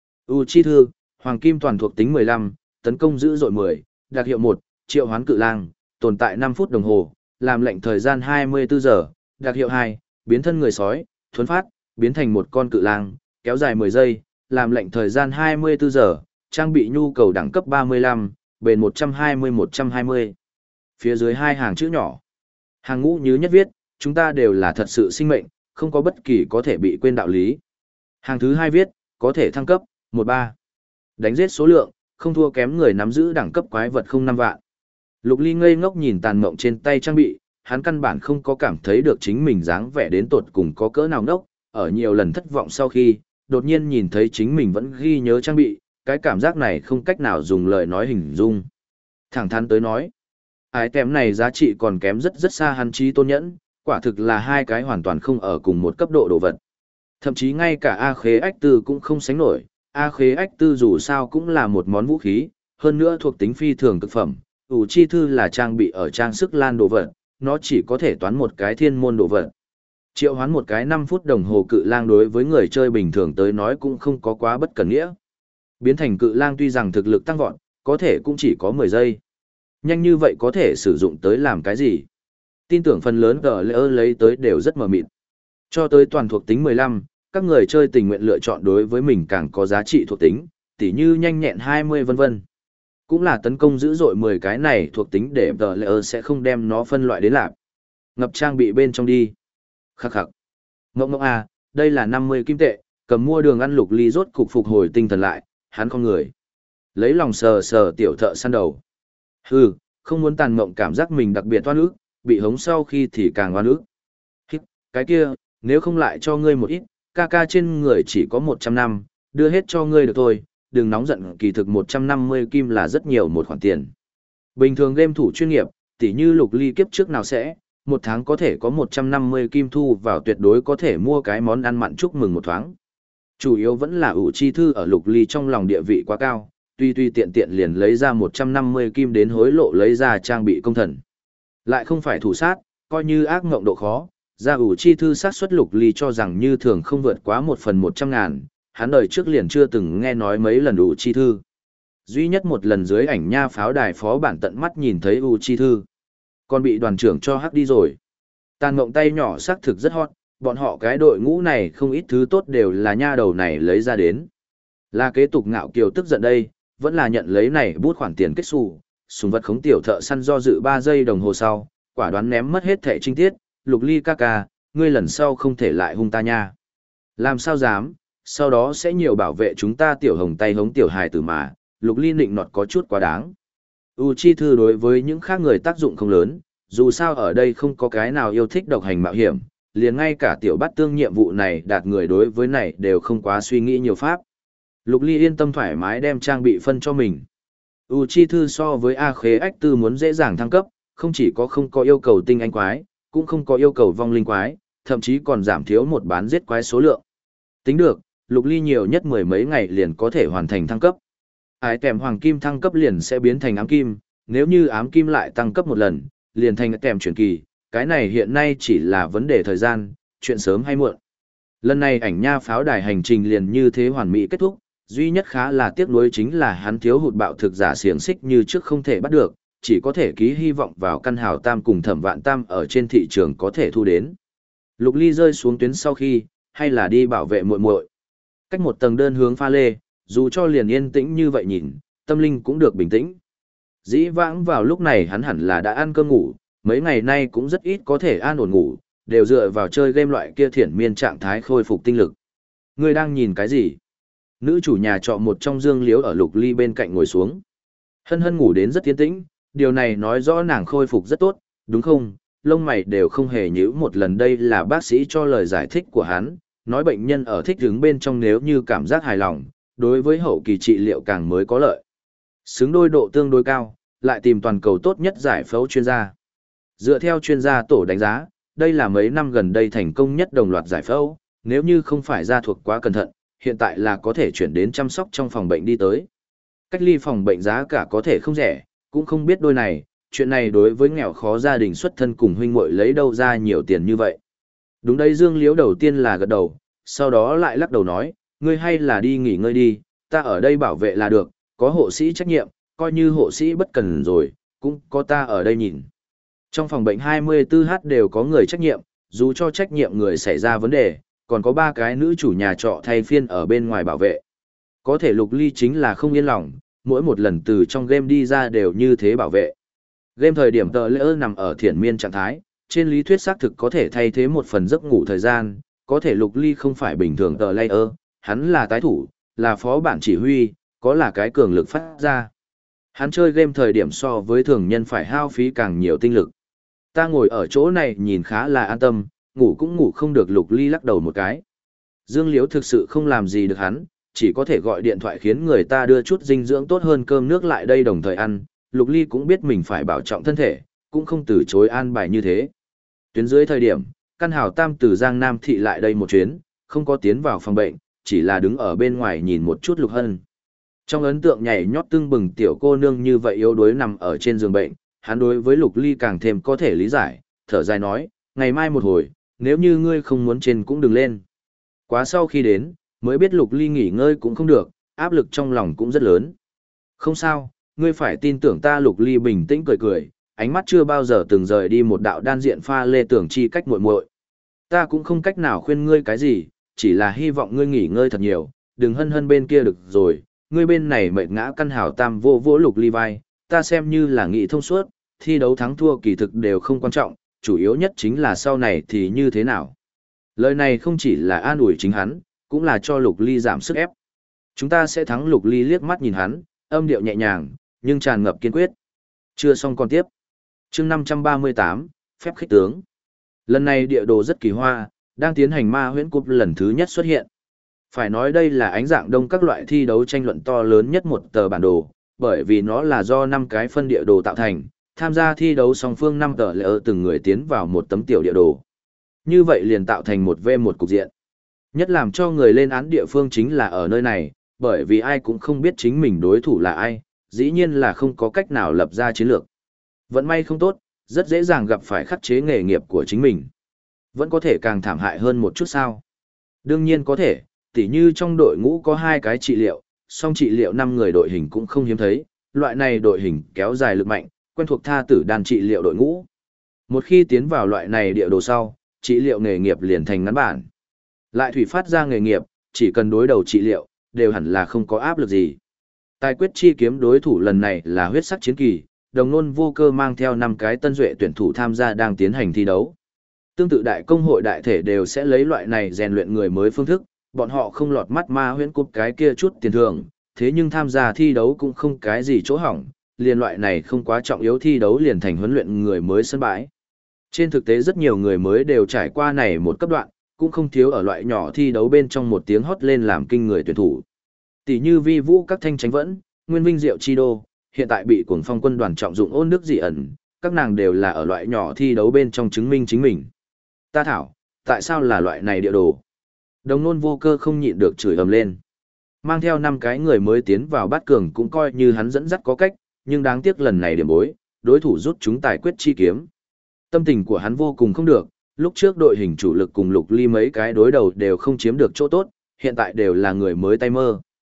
U chi thư, hoàng kim toàn thuộc tính 15, tấn công dữ dội 10, đặc hiệu 1, triệu hoán cự lang, tồn tại 5 phút đồng hồ, làm lệnh thời gian 24 giờ, đặc hiệu 2, biến thân người sói, thuấn phát, biến thành một con cự lang, kéo dài 10 giây, làm lệnh thời gian 24 giờ, trang bị nhu cầu đẳng cấp 35, bền 120-120. Phía dưới hai hàng chữ nhỏ. Hàng ngũ như nhất viết, chúng ta đều là thật sự sinh mệnh, không có bất kỳ có thể bị quên đạo lý. Hàng thứ hai viết, có thể thăng cấp, 13. Đánh giết số lượng, không thua kém người nắm giữ đẳng cấp quái vật 05 vạn. Lục Ly ngây ngốc nhìn tàn mộng trên tay trang bị, hắn căn bản không có cảm thấy được chính mình dáng vẻ đến tột cùng có cỡ nào ngốc, ở nhiều lần thất vọng sau khi, đột nhiên nhìn thấy chính mình vẫn ghi nhớ trang bị, cái cảm giác này không cách nào dùng lời nói hình dung. Thẳng thắn tới nói, ái tém này giá trị còn kém rất xa hắn trí tôn nhẫn, quả thực là hai cái hoàn toàn không ở cùng một cấp độ đồ vật. Thậm chí ngay cả A Khế Ách Tư cũng không sánh nổi, A Khế Ách Tư dù sao cũng là một món vũ khí, hơn nữa thuộc tính phi thường cực phẩm, ủ chi thư là trang bị ở trang sức lan đồ vật, nó chỉ có thể toán một cái thiên môn đồ vật. Triệu hoán một cái 5 phút đồng hồ cự lang đối với người chơi bình thường tới nói cũng không có quá bất cần nghĩa. Biến thành cự lang tuy rằng thực lực tăng vọt, có thể cũng chỉ có 10 giây. Nhanh như vậy có thể sử dụng tới làm cái gì? Tin tưởng phần lớn gờ lấy tới đều rất mờ mịt. Cho tới toàn thuộc tính 15, các người chơi tình nguyện lựa chọn đối với mình càng có giá trị thuộc tính, tỉ như nhanh nhẹn 20 vân vân. Cũng là tấn công dữ dội 10 cái này thuộc tính để gờ sẽ không đem nó phân loại đến lạc. Ngập trang bị bên trong đi. Khắc khắc. Ngộng à, đây là 50 kim tệ, cầm mua đường ăn. Lục Ly rốt cục phục hồi tinh thần lại, hắn con người. Lấy lòng sờ sờ tiểu thợ săn đầu. Hừ, không muốn tàn mộng cảm giác mình đặc biệt oan ức, bị hống sau khi thì càng oan ức. Cái kia, nếu không lại cho ngươi một ít, ca ca trên người chỉ có 100 năm, đưa hết cho ngươi được thôi, đừng nóng giận, kỳ thực 150 kim là rất nhiều một khoản tiền. Bình thường game thủ chuyên nghiệp, tỉ như Lục Ly kiếp trước nào sẽ, một tháng có thể có 150 kim thu vào, tuyệt đối có thể mua cái món ăn mặn chúc mừng một thoáng. Chủ yếu vẫn là ủ chi thư ở Lục Ly trong lòng địa vị quá cao, tuy tiện tiện liền lấy ra 150 kim đến hối lộ lấy ra trang bị công thần. Lại không phải thủ sát, coi như ác ngộng độ khó, ra ủ chi thư sát suất Lục Ly cho rằng như thường không vượt quá 1/100.000, hắn đời trước liền chưa từng nghe nói mấy lần ủ chi thư. Duy nhất một lần dưới ảnh nha pháo đài phó bản tận mắt nhìn thấy ủ chi thư, còn bị đoàn trưởng cho hắc đi rồi. Tàn mộng tay nhỏ xác thực rất hot, bọn họ cái đội ngũ này không ít thứ tốt đều là nha đầu này lấy ra đến. Là kế tục ngạo kiều tức giận đây, vẫn là nhận lấy này bút khoản tiền kết xù, súng vật khống tiểu thợ săn do dự 3 giây đồng hồ sau, quả đoán ném mất hết thẻ trinh tiết. Lục Ly ca ca, ngươi lần sau không thể lại hung ta nha. Làm sao dám, sau đó sẽ nhiều bảo vệ chúng ta. Tiểu Hồng tay hống tiểu hài tử mà. Lục Ly nịnh nọt có chút quá đáng. U chi thư đối với những khác người tác dụng không lớn, dù sao ở đây không có cái nào yêu thích độc hành mạo hiểm, liền ngay cả tiểu bát tương nhiệm vụ này đạt người đối với này đều không quá suy nghĩ nhiều pháp. Lục Ly yên tâm thoải mái đem trang bị phân cho mình. U chi thư so với A Khế Ách Tư muốn dễ dàng thăng cấp, không chỉ có không có yêu cầu tinh anh quái, cũng không có yêu cầu vong linh quái, thậm chí còn giảm thiếu một bán giết quái số lượng. Tính được, Lục Ly nhiều nhất 10 mấy ngày liền có thể hoàn thành thăng cấp. Ái kèm hoàng kim thăng cấp liền sẽ biến thành ám kim, nếu như ám kim lại tăng cấp một lần, liền thành kèm chuyển kỳ, cái này hiện nay chỉ là vấn đề thời gian, chuyện sớm hay muộn. Lần này ảnh nha pháo đài hành trình liền như thế hoàn mỹ kết thúc, duy nhất khá là tiếc nuối chính là hắn thiếu hụt bạo thực giả xiềng xích như trước không thể bắt được, chỉ có thể ký hy vọng vào căn hào tam cùng thẩm vạn tam ở trên thị trường có thể thu đến. Lục Ly rơi xuống tuyến sau khi, hay là đi bảo vệ muội muội. Cách một tầng đơn hướng pha lê, dù cho liền yên tĩnh như vậy nhìn, tâm linh cũng được bình tĩnh. Dĩ vãng vào lúc này hắn hẳn là đã ăn cơm ngủ, mấy ngày nay cũng rất ít có thể an ổn ngủ, đều dựa vào chơi game loại kia thiển miên trạng thái khôi phục tinh lực. Ngươi đang nhìn cái gì? Nữ chủ nhà trọ một trong dương liếu ở Lục Ly bên cạnh ngồi xuống. Hân hân ngủ đến rất yên tĩnh, điều này nói rõ nàng khôi phục rất tốt, đúng không? Lông mày đều không hề nhíu một lần, đây là bác sĩ cho lời giải thích của hắn, nói bệnh nhân ở thích ứng bên trong nếu như cảm giác hài lòng, đối với hậu kỳ trị liệu càng mới có lợi. Xứng đôi độ tương đối cao, lại tìm toàn cầu tốt nhất giải phẫu chuyên gia. Dựa theo chuyên gia tổ đánh giá, đây là mấy năm gần đây thành công nhất đồng loạt giải phẫu, nếu như không phải gia thuộc quá cẩn thận, hiện tại là có thể chuyển đến chăm sóc trong phòng bệnh đi tới. Cách ly phòng bệnh giá cả có thể không rẻ, cũng không biết đôi này, chuyện này đối với nghèo khó gia đình xuất thân cùng huynh muội lấy đâu ra nhiều tiền như vậy. Đúng đấy, Dương Liễu đầu tiên là gật đầu, sau đó lại lắc đầu nói, ngươi hay là đi nghỉ ngơi đi, ta ở đây bảo vệ là được, có hộ sĩ trách nhiệm, coi như hộ sĩ bất cần rồi, cũng có ta ở đây nhìn. Trong phòng bệnh 24h đều có người trách nhiệm, dù cho trách nhiệm người xảy ra vấn đề, còn có 3 cái nữ chủ nhà trọ thay phiên ở bên ngoài bảo vệ. Có thể Lục Ly chính là không yên lòng, mỗi một lần từ trong game đi ra đều như thế bảo vệ. Game thời điểm tờ lỡ nằm ở thiển miên trạng thái, trên lý thuyết xác thực có thể thay thế một phần giấc ngủ thời gian, có thể Lục Ly không phải bình thường tờ layer, hắn là tái thủ, là phó bản chỉ huy, có là cái cường lực phát ra. Hắn chơi game thời điểm so với thường nhân phải hao phí càng nhiều tinh lực. Ta ngồi ở chỗ này nhìn khá là an tâm, ngủ cũng ngủ không được. Lục Ly lắc đầu một cái. Dương Liễu thực sự không làm gì được hắn, chỉ có thể gọi điện thoại khiến người ta đưa chút dinh dưỡng tốt hơn cơm nước lại đây đồng thời ăn. Lục Ly cũng biết mình phải bảo trọng thân thể, cũng không từ chối an bài như thế. Tuyến dưới thời điểm, căn hào tam từ Giang Nam thị lại đây một chuyến, không có tiến vào phòng bệnh, chỉ là đứng ở bên ngoài nhìn một chút Lục Hân. Trong ấn tượng nhảy nhót tưng bừng tiểu cô nương như vậy yếu đuối nằm ở trên giường bệnh, hắn đối với Lục Ly càng thêm có thể lý giải, thở dài nói, ngày mai một hồi, nếu như ngươi không muốn trên cũng đừng lên. Quá sau khi đến, mới biết Lục Ly nghỉ ngơi cũng không được, áp lực trong lòng cũng rất lớn. Không sao, ngươi phải tin tưởng ta. Lục Ly bình tĩnh cười cười, ánh mắt chưa bao giờ từng rời đi một đạo đan diện pha lê tưởng chi cách muội muội. Ta cũng không cách nào khuyên ngươi cái gì, chỉ là hy vọng ngươi nghỉ ngơi thật nhiều, đừng hân hân bên kia được rồi, ngươi bên này mệt ngã. Căn hào tam vô vỗ Lục Ly vai, ta xem như là nghị thông suốt, thi đấu thắng thua kỳ thực đều không quan trọng, chủ yếu nhất chính là sau này thì như thế nào. Lời này không chỉ là an ủi chính hắn, cũng là cho Lục Ly giảm sức ép. Chúng ta sẽ thắng. Lục Ly liếc mắt nhìn hắn, âm điệu nhẹ nhàng, nhưng tràn ngập kiên quyết. Chưa xong còn tiếp. Chương 538, phép khích tướng. Lần này địa đồ rất kỳ hoa, đang tiến hành ma huyễn cúp lần thứ nhất xuất hiện. Phải nói đây là ánh dạng đông các loại thi đấu tranh luận to lớn nhất một tờ bản đồ, bởi vì nó là do 5 cái phân địa đồ tạo thành, tham gia thi đấu song phương 5 tờ lệ từng người tiến vào một tấm tiểu địa đồ. Như vậy liền tạo thành một V1 cục diện. Nhất làm cho người lên án địa phương chính là ở nơi này, bởi vì ai cũng không biết chính mình đối thủ là ai, dĩ nhiên là không có cách nào lập ra chiến lược. Vận may không tốt, rất dễ dàng gặp phải khắc chế nghề nghiệp của chính mình. Vẫn có thể càng thảm hại hơn một chút sao? Đương nhiên có thể, tỉ như trong đội ngũ có 2 cái trị liệu, song trị liệu 5 người đội hình cũng không hiếm thấy, loại này đội hình kéo dài lực mạnh, quen thuộc tha tử đàn trị liệu đội ngũ. Một khi tiến vào loại này địa đồ sau, trị liệu nghề nghiệp liền thành ngắn bản. Lại thủy phát ra nghề nghiệp, chỉ cần đối đầu trị liệu, đều hẳn là không có áp lực gì. Tài quyết chi kiếm đối thủ lần này là huyết sắc chiến kỳ, đồng nôn vô cơ mang theo 5 cái tân duệ tuyển thủ tham gia đang tiến hành thi đấu. Tương tự đại công hội đại thể đều sẽ lấy loại này rèn luyện người mới phương thức, bọn họ không lọt mắt ma huyễn cúp cái kia chút tiền thưởng, thế nhưng tham gia thi đấu cũng không cái gì chỗ hỏng, liền loại này không quá trọng yếu thi đấu liền thành huấn luyện người mới sân bãi. Trên thực tế rất nhiều người mới đều trải qua này một cấp đoạn, cũng không thiếu ở loại nhỏ thi đấu bên trong một tiếng hót lên làm kinh người tuyển thủ. Tỷ như vi vũ các thanh tránh vẫn, nguyên vinh diệu chi đô, hiện tại bị cuồng phong quân đoàn trọng dụng ôn nước dị ẩn, các nàng đều là ở loại nhỏ thi đấu bên trong chứng minh chính mình. Ta thảo, tại sao là loại này địa đồ? Đồng nôn vô cơ không nhịn được chửi ầm lên. Mang theo 5 cái người mới tiến vào bát cường cũng coi như hắn dẫn dắt có cách, nhưng đáng tiếc lần này điểm bối, đối thủ rút chúng tài quyết chi kiếm. Tâm tình của hắn vô cùng không được, lúc trước đội hình chủ lực cùng Lục Ly mấy cái đối đầu đều không chiếm được chỗ tốt, hiện tại đều là người mới tay mơ.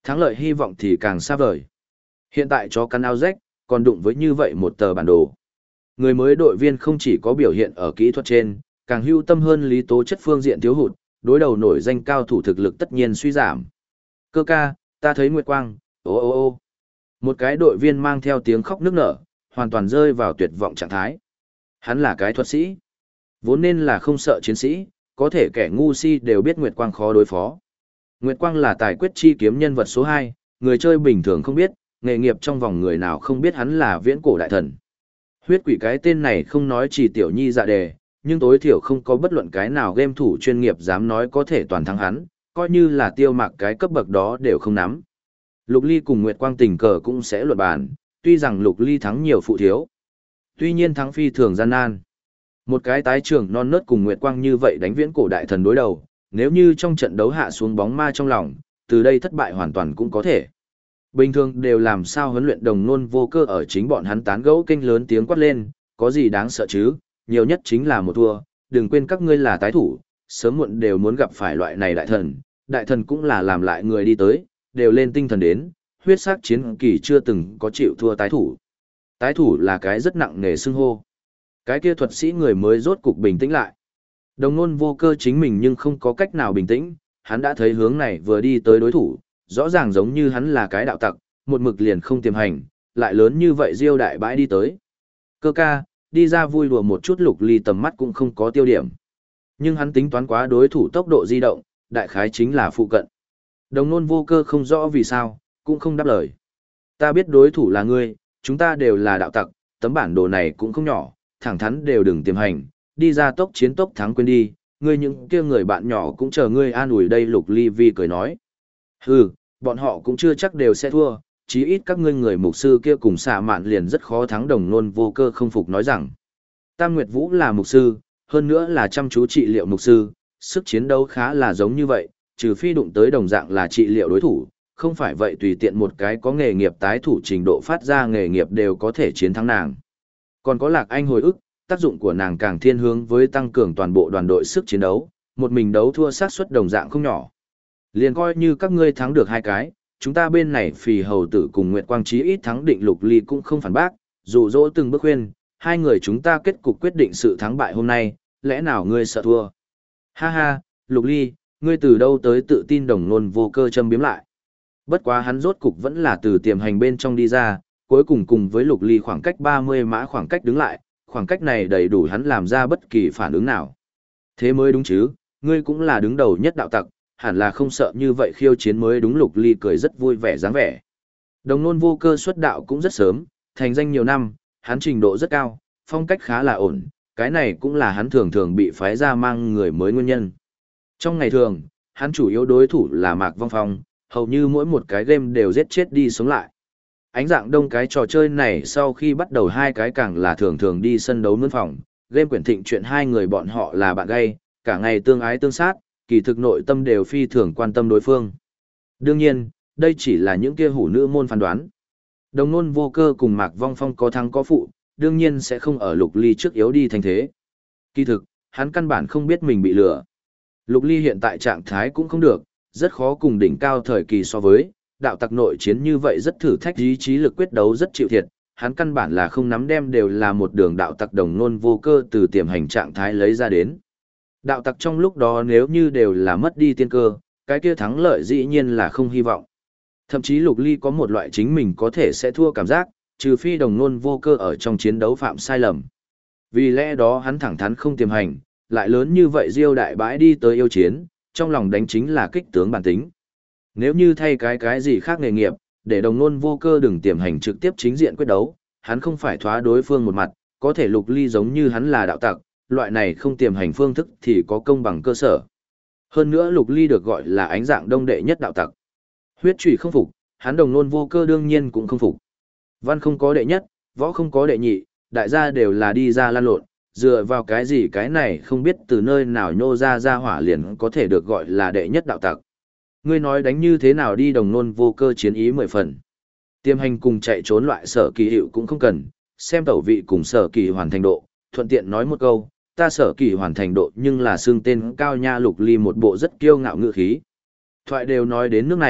Thắng lợi hy vọng thì càng xa vời. Hiện tại chó cắn áo rách, còn đụng với như vậy một tờ bản đồ. Người mới đội viên không chỉ có biểu hiện ở kỹ thuật trên, càng hưu tâm hơn lý tố chất phương diện thiếu hụt, đối đầu nổi danh cao thủ thực lực tất nhiên suy giảm. Cơ ca, ta thấy Nguyệt Quang, ô ô ô. Một cái đội viên mang theo tiếng khóc nức nở, hoàn toàn rơi vào tuyệt vọng trạng thái. Hắn là cái thuật sĩ, vốn nên là không sợ chiến sĩ, có thể kẻ ngu si đều biết Nguyệt Quang khó đối phó. Nguyệt Quang là tài quyết chi kiếm nhân vật số 2, người chơi bình thường không biết, nghề nghiệp trong vòng người nào không biết hắn là viễn cổ đại thần. Huyết quỷ cái tên này không nói chỉ tiểu nhi dạ đề, nhưng tối thiểu không có bất luận cái nào game thủ chuyên nghiệp dám nói có thể toàn thắng hắn, coi như là tiêu mạc cái cấp bậc đó đều không nắm. Lục Ly cùng Nguyệt Quang tình cờ cũng sẽ luận bàn, tuy rằng Lục Ly thắng nhiều phụ thiếu. Tuy nhiên thắng phi thường gian nan. Một cái tái trưởng non nớt cùng Nguyệt Quang như vậy đánh viễn cổ đại thần đối đầu, nếu như trong trận đấu hạ xuống bóng ma trong lòng, từ đây thất bại hoàn toàn cũng có thể. Bình thường đều làm sao huấn luyện đồng nôn vô cơ ở chính bọn hắn tán gẫu kênh lớn tiếng quát lên, có gì đáng sợ chứ, nhiều nhất chính là một thua, đừng quên các ngươi là tái thủ, sớm muộn đều muốn gặp phải loại này đại thần cũng là làm lại người đi tới, đều lên tinh thần đến, huyết sắc chiến kỳ chưa từng có chịu thua tái thủ. Tái thủ là cái rất nặng nề xưng hô. Cái kia thuật sĩ người mới rốt cục bình tĩnh lại. Đồng nôn vô cơ chính mình nhưng không có cách nào bình tĩnh, hắn đã thấy hướng này vừa đi tới đối thủ, rõ ràng giống như hắn là cái đạo tặc, một mực liền không tiềm hành, lại lớn như vậy diêu đại bãi đi tới. Cơ ca, đi ra vui đùa một chút. Lục Ly tầm mắt cũng không có tiêu điểm. Nhưng hắn tính toán quá đối thủ tốc độ di động, đại khái chính là phụ cận. Đồng nôn vô cơ không rõ vì sao, cũng không đáp lời. Ta biết đối thủ là ngươi, chúng ta đều là đạo tặc, tấm bản đồ này cũng không nhỏ, thẳng thắn đều đừng tiềm hành, đi ra tốc chiến tốc thắng quên đi, ngươi những kia người bạn nhỏ cũng chờ ngươi an ủi đây. Lục Ly Vi cười nói. Hừ, bọn họ cũng chưa chắc đều sẽ thua, chí ít các ngươi người mục sư kia cùng xạ mạn liền rất khó thắng. Đồng nôn vô cơ không phục nói rằng. Tam Nguyệt Vũ là mục sư, hơn nữa là chăm chú trị liệu mục sư, sức chiến đấu khá là giống như vậy, trừ phi đụng tới đồng dạng là trị liệu đối thủ, không phải vậy tùy tiện một cái có nghề nghiệp tái thủ trình độ phát ra nghề nghiệp đều có thể chiến thắng nàng. Còn có Lạc Anh hồi ức, tác dụng của nàng càng thiên hướng với tăng cường toàn bộ đoàn đội sức chiến đấu, một mình đấu thua xác suất đồng dạng không nhỏ. Liền coi như các ngươi thắng được 2 cái, chúng ta bên này Phì Hầu Tử cùng Nguyệt Quang chí ít thắng định. Lục Ly cũng không phản bác, dụ dỗ từng bước khuyên, hai người chúng ta kết cục quyết định sự thắng bại hôm nay, lẽ nào ngươi sợ thua? Ha ha, Lục Ly, ngươi từ đâu tới tự tin? Đồng nôn vô cơ châm biếm lại. Bất quá hắn rốt cục vẫn là từ tiềm hành bên trong đi ra, cuối cùng cùng với Lục Ly khoảng cách 30 mã khoảng cách đứng lại, khoảng cách này đầy đủ hắn làm ra bất kỳ phản ứng nào. Thế mới đúng chứ, ngươi cũng là đứng đầu nhất đạo tặc, hẳn là không sợ như vậy khiêu chiến mới đúng. Lục Ly cười rất vui vẻ dáng vẻ. Đồng nôn vô cơ xuất đạo cũng rất sớm, thành danh nhiều năm, hắn trình độ rất cao, phong cách khá là ổn, cái này cũng là hắn thường thường bị phái ra mang người mới nguyên nhân. Trong ngày thường, hắn chủ yếu đối thủ là Mạc Vong Phong, hầu như mỗi một cái game đều giết chết đi sống lại. Ánh dạng đông cái trò chơi này sau khi bắt đầu 2 cái càng là thường thường đi sân đấu nướng phòng, game quyển thịnh chuyện 2 người bọn họ là bạn gay, cả ngày tương ái tương sát, kỳ thực nội tâm đều phi thường quan tâm đối phương. Đương nhiên, đây chỉ là những kia hủ nữ môn phán đoán. Đồng nôn vô cơ cùng Mạc Vong Phong có thắng có phụ, đương nhiên sẽ không ở Lục Ly trước yếu đi thành thế. Kỳ thực, hắn căn bản không biết mình bị lừa. Lục Ly hiện tại trạng thái cũng không được, rất khó cùng đỉnh cao thời kỳ so với, đạo tặc nội chiến như vậy rất thử thách ý chí lực quyết đấu rất chịu thiệt, hắn căn bản là không nắm đem đều là một đường đạo tặc. Đồng nôn vô cơ từ tiềm hành trạng thái lấy ra đến. Đạo tặc trong lúc đó nếu như đều là mất đi tiên cơ, cái kia thắng lợi dĩ nhiên là không hy vọng. Thậm chí Lục Ly có một loại chính mình có thể sẽ thua cảm giác, trừ phi đồng nôn vô cơ ở trong chiến đấu phạm sai lầm. Vì lẽ đó hắn thẳng thắn không tiềm hành, lại lớn như vậy diêu đại bãi đi tới yêu chiến, trong lòng đánh chính là kích tướng bản tính. Nếu như thay cái gì khác nghề nghiệp, để đồng nôn vô cơ đừng tiềm hành trực tiếp chính diện quyết đấu, hắn không phải thoá đối phương một mặt, có thể Lục Ly giống như hắn là đạo tặc, loại này không tiềm hành phương thức thì có công bằng cơ sở. Hơn nữa Lục Ly được gọi là ánh dạng đông đệ nhất đạo tặc. Huyết trùy không phục, hắn đồng nôn vô cơ đương nhiên cũng không phục. Văn không có đệ nhất, võ không có đệ nhị, đại gia đều là đi ra lan lộn, dựa vào cái gì cái này không biết từ nơi nào nhô ra hỏa liền có thể được gọi là đệ nhất đạo tặc. Ngươi nói đánh như thế nào đi? Đồng nôn vô cơ chiến ý 10 phần. Tiềm hành cùng chạy trốn loại sở kỳ hiệu cũng không cần, xem tẩu vị cùng sở kỳ hoàn thành độ, thuận tiện nói một câu, ta sở kỳ hoàn thành độ nhưng là xương tên cao nha. Lục Ly một bộ rất kiêu ngạo ngữ khí. Thoại đều nói đến nước này,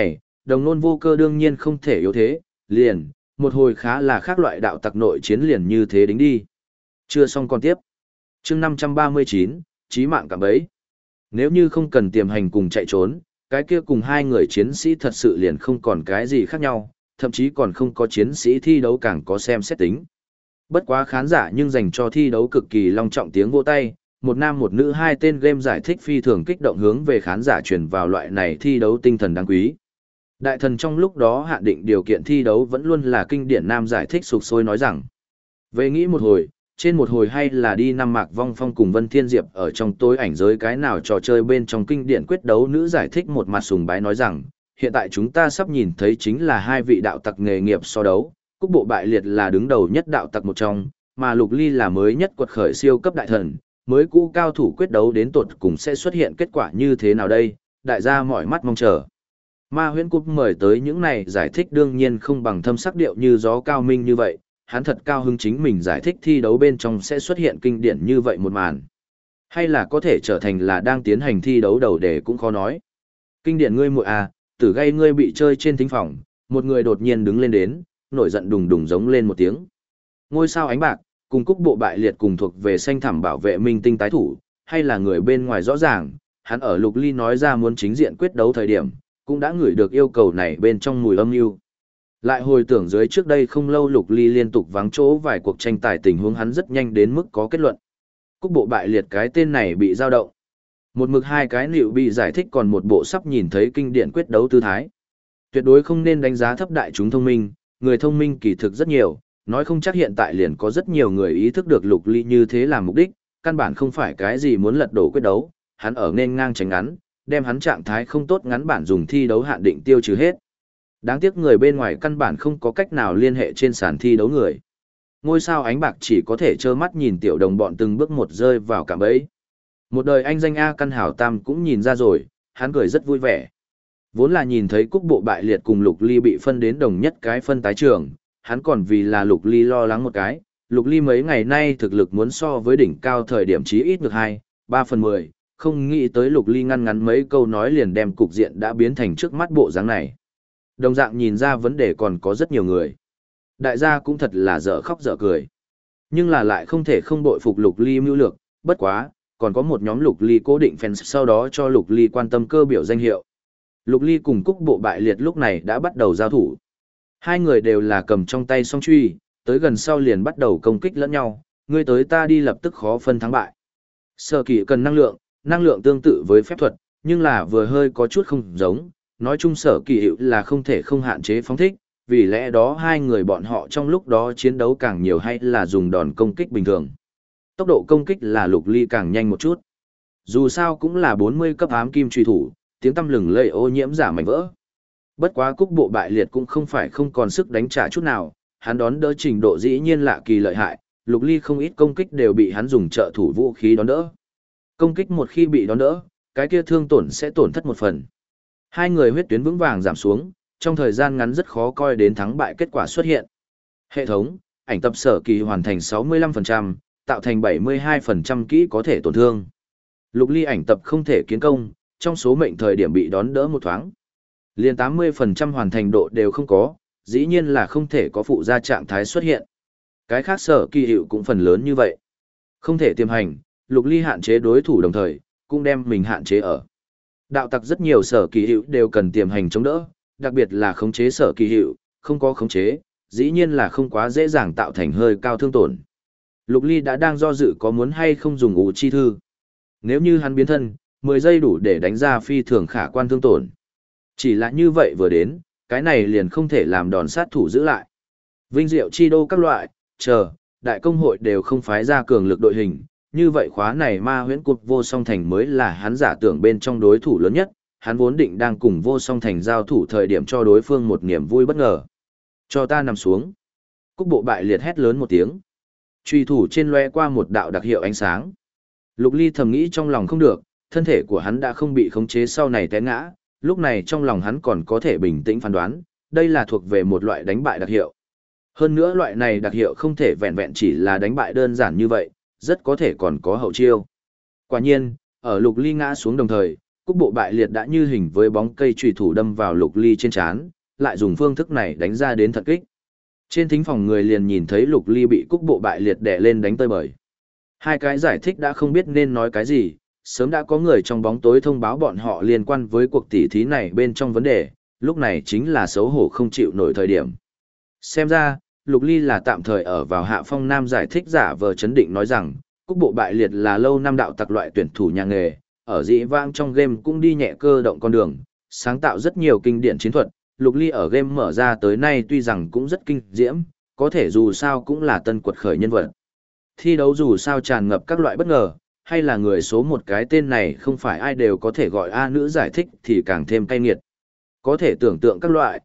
đồng nôn vô cơ đương nhiên không thể yếu thế, liền, một hồi khá là khác loại đạo tặc nội chiến liền như thế đính đi. Chưa xong còn tiếp. Chương 539, chí mạng cạm bẫy. Nếu như không cần tiềm hành cùng chạy trốn, cái kia cùng hai người chiến sĩ thật sự liền không còn cái gì khác nhau, thậm chí còn không có chiến sĩ thi đấu càng có xem xét tính. Bất quá khán giả nhưng dành cho thi đấu cực kỳ long trọng tiếng vỗ tay, một nam một nữ hai tên game giải thích phi thường kích động hướng về khán giả truyền vào loại này thi đấu tinh thần đáng quý. Đại thần trong lúc đó hạn định điều kiện thi đấu vẫn luôn là kinh điển nam giải thích sục sôi nói rằng, về nghĩ một hồi, trên một hồi hay là đi năm Mạc Vong Phong cùng Vân Thiên Diệp ở trong tối ảnh giới cái nào trò chơi bên trong kinh điển quyết đấu nữ giải thích một mặt sùng bái nói rằng, hiện tại chúng ta sắp nhìn thấy chính là hai vị đạo tặc nghề nghiệp so đấu, Cúc Bộ Bại Liệt là đứng đầu nhất đạo tặc một trong, mà Lục Ly là mới nhất quật khởi siêu cấp đại thần, mới cũ cao thủ quyết đấu đến tột cùng sẽ xuất hiện kết quả như thế nào đây, đại gia mỏi mắt mong chờ. Ma Huyễn Cúp mời tới những này giải thích đương nhiên không bằng thâm sắc điệu như gió cao minh như vậy, hắn thật cao hứng chính mình giải thích thi đấu bên trong sẽ xuất hiện kinh điển như vậy một màn. Hay là có thể trở thành là đang tiến hành thi đấu đầu đề cũng khó nói. Kinh điển ngươi muội à, tử gây ngươi bị chơi trên thính phòng, một người đột nhiên đứng lên đến, nổi giận đùng đùng giống lên một tiếng. Ngôi sao ánh bạc, cùng Cúc Bộ Bại Liệt cùng thuộc về xanh thẳm bảo vệ minh tinh tái thủ, hay là người bên ngoài rõ ràng, hắn ở Lục Ly nói ra muốn chính diện quyết đấu thời điểm, cũng đã ngửi được yêu cầu này bên trong mùi âm mưu. Lại hồi tưởng dưới trước đây không lâu Lục Ly liên tục vắng chỗ vài cuộc tranh tài tình huống hắn rất nhanh đến mức có kết luận. Cúc Bộ Bại Liệt cái tên này bị dao động. Một mực hai cái liệu bị giải thích còn một bộ sắp nhìn thấy kinh điển quyết đấu tư thái. Tuyệt đối không nên đánh giá thấp đại chúng thông minh, người thông minh kỳ thực rất nhiều, nói không chắc hiện tại liền có rất nhiều người ý thức được Lục Ly như thế làm mục đích, căn bản không phải cái gì muốn lật đổ quyết đấu, hắn ở nên ngang tránh ngắn, đem hắn trạng thái không tốt ngắn bản dùng thi đấu hạn định tiêu trừ hết. Đáng tiếc người bên ngoài căn bản không có cách nào liên hệ trên sàn thi đấu người. Ngôi sao ánh bạc chỉ có thể trơ mắt nhìn tiểu đồng bọn từng bước một rơi vào cạm bẫy. Một đời anh danh A Căn Hảo Tam cũng nhìn ra rồi, hắn cười rất vui vẻ. Vốn là nhìn thấy Cúc Bộ Bại Liệt cùng Lục Ly bị phân đến đồng nhất cái phân tái trường, hắn còn vì là Lục Ly lo lắng một cái. Lục Ly mấy ngày nay thực lực muốn so với đỉnh cao thời điểm chí ít được 2/3/10, không nghĩ tới Lục Ly ngăn ngắn mấy câu nói liền đem cục diện đã biến thành trước mắt bộ dáng này. Đồng dạng nhìn ra vấn đề còn có rất nhiều người. Đại gia cũng thật là dở khóc dở cười. Nhưng là lại không thể không bội phục Lục Ly mưu lược, bất quá, còn có một nhóm Lục Ly cố định fans sau đó cho Lục Ly quan tâm cơ biểu danh hiệu. Lục Ly cùng Cúc Bộ Bại Liệt lúc này đã bắt đầu giao thủ. Hai người đều là cầm trong tay song truy, tới gần sau liền bắt đầu công kích lẫn nhau, ngươi tới ta đi lập tức khó phân thắng bại. Sở Kỳ cần năng lượng tương tự với phép thuật, nhưng là vừa hơi có chút không giống, nói chung Sở Kỳ hiệu là không thể không hạn chế phóng thích, vì lẽ đó hai người bọn họ trong lúc đó chiến đấu càng nhiều hay là dùng đòn công kích bình thường. Tốc độ công kích là Lục Ly càng nhanh một chút. Dù sao cũng là 40 cấp ám kim truy thủ, tiếng tăm lừng lẫy ô nhiễm giả mảnh vỡ. Bất quá Cúc Bộ Bại Liệt cũng không phải không còn sức đánh trả chút nào, hắn đón đỡ trình độ dĩ nhiên lạ kỳ lợi hại, Lục Ly không ít công kích đều bị hắn dùng trợ thủ vũ khí đón đỡ. Công kích một khi bị đón đỡ, cái kia thương tổn sẽ tổn thất một phần. Hai người huyết tuyến vững vàng giảm xuống, trong thời gian ngắn rất khó coi đến thắng bại kết quả xuất hiện. Hệ thống, ảnh tập Sở Kỳ hoàn thành 65%, tạo thành 72% kỹ có thể tổn thương. Lục Ly ảnh tập không thể kiến công, trong số mệnh thời điểm bị đón đỡ một thoáng. Liền 80% hoàn thành độ đều không có, dĩ nhiên là không thể có phụ gia trạng thái xuất hiện. Cái khác Sở Kỳ hiệu cũng phần lớn như vậy. Không thể tiềm hành, Lục Ly hạn chế đối thủ đồng thời, cũng đem mình hạn chế ở. Đạo tặc rất nhiều Sở Kỳ hiệu đều cần tiềm hành chống đỡ, đặc biệt là khống chế Sở Kỳ hiệu, không có khống chế, dĩ nhiên là không quá dễ dàng tạo thành hơi cao thương tổn. Lục Ly đã đang do dự có muốn hay không dùng ủ chi thư. Nếu như hắn biến thân, 10 giây đủ để đánh ra phi thường khả quan thương tổn. Chỉ là như vậy vừa đến, cái này liền không thể làm đòn sát thủ giữ lại. Vinh diệu chi đô các loại, đại công hội đều không phái ra cường lực đội hình, như vậy khóa này Ma Huyễn Cục Vô Song Thành mới là hắn giả tưởng bên trong đối thủ lớn nhất, hắn vốn định đang cùng Vô Song Thành giao thủ thời điểm cho đối phương một niềm vui bất ngờ. Cho ta nằm xuống. Cúc Bộ Bại Liệt hét lớn một tiếng. Truy thủ trên lóe qua một đạo đặc hiệu ánh sáng. Lục Ly thầm nghĩ trong lòng không được, thân thể của hắn đã không bị khống chế sau này té ngã, lúc này trong lòng hắn còn có thể bình tĩnh phán đoán, đây là thuộc về một loại đánh bại đặc hiệu. Hơn nữa loại này đặc hiệu không thể vẹn vẹn chỉ là đánh bại đơn giản như vậy, rất có thể còn có hậu chiêu. Quả nhiên, ở Lục Ly ngã xuống đồng thời, Cúc bộ bại liệt đã như hình với bóng cây chùy thủ đâm vào Lục Ly trên trán, lại dùng phương thức này đánh ra đến thật kích. Trên thính phòng người liền nhìn thấy Lục Ly bị Cúc bộ bại liệt đè lên đánh tơi bời. Hai cái giải thích đã không biết nên nói cái gì, sớm đã có người trong bóng tối thông báo bọn họ liên quan với cuộc tỉ thí này bên trong vấn đề, lúc này chính là xấu hổ không chịu nổi thời điểm. Xem ra, Lục Ly là tạm thời ở vào hạ phong nam giải thích giả vờ chấn định nói rằng, Cúc bộ bại liệt là lâu năm đạo tặc loại tuyển thủ nhà nghề, ở dĩ vãng trong game cũng đi nhẹ cơ động con đường, sáng tạo rất nhiều kinh điển chiến thuật. Lục Ly ở game mở ra tới nay tuy rằng cũng rất kinh diễm, có thể dù sao cũng là tân quật khởi nhân vật. Thi đấu dù sao tràn ngập các loại bất ngờ, hay là người số một cái tên này không phải ai đều có thể gọi A nữ giải thích thì càng thêm cay nghiệt. Có thể tưởng tượng các loại,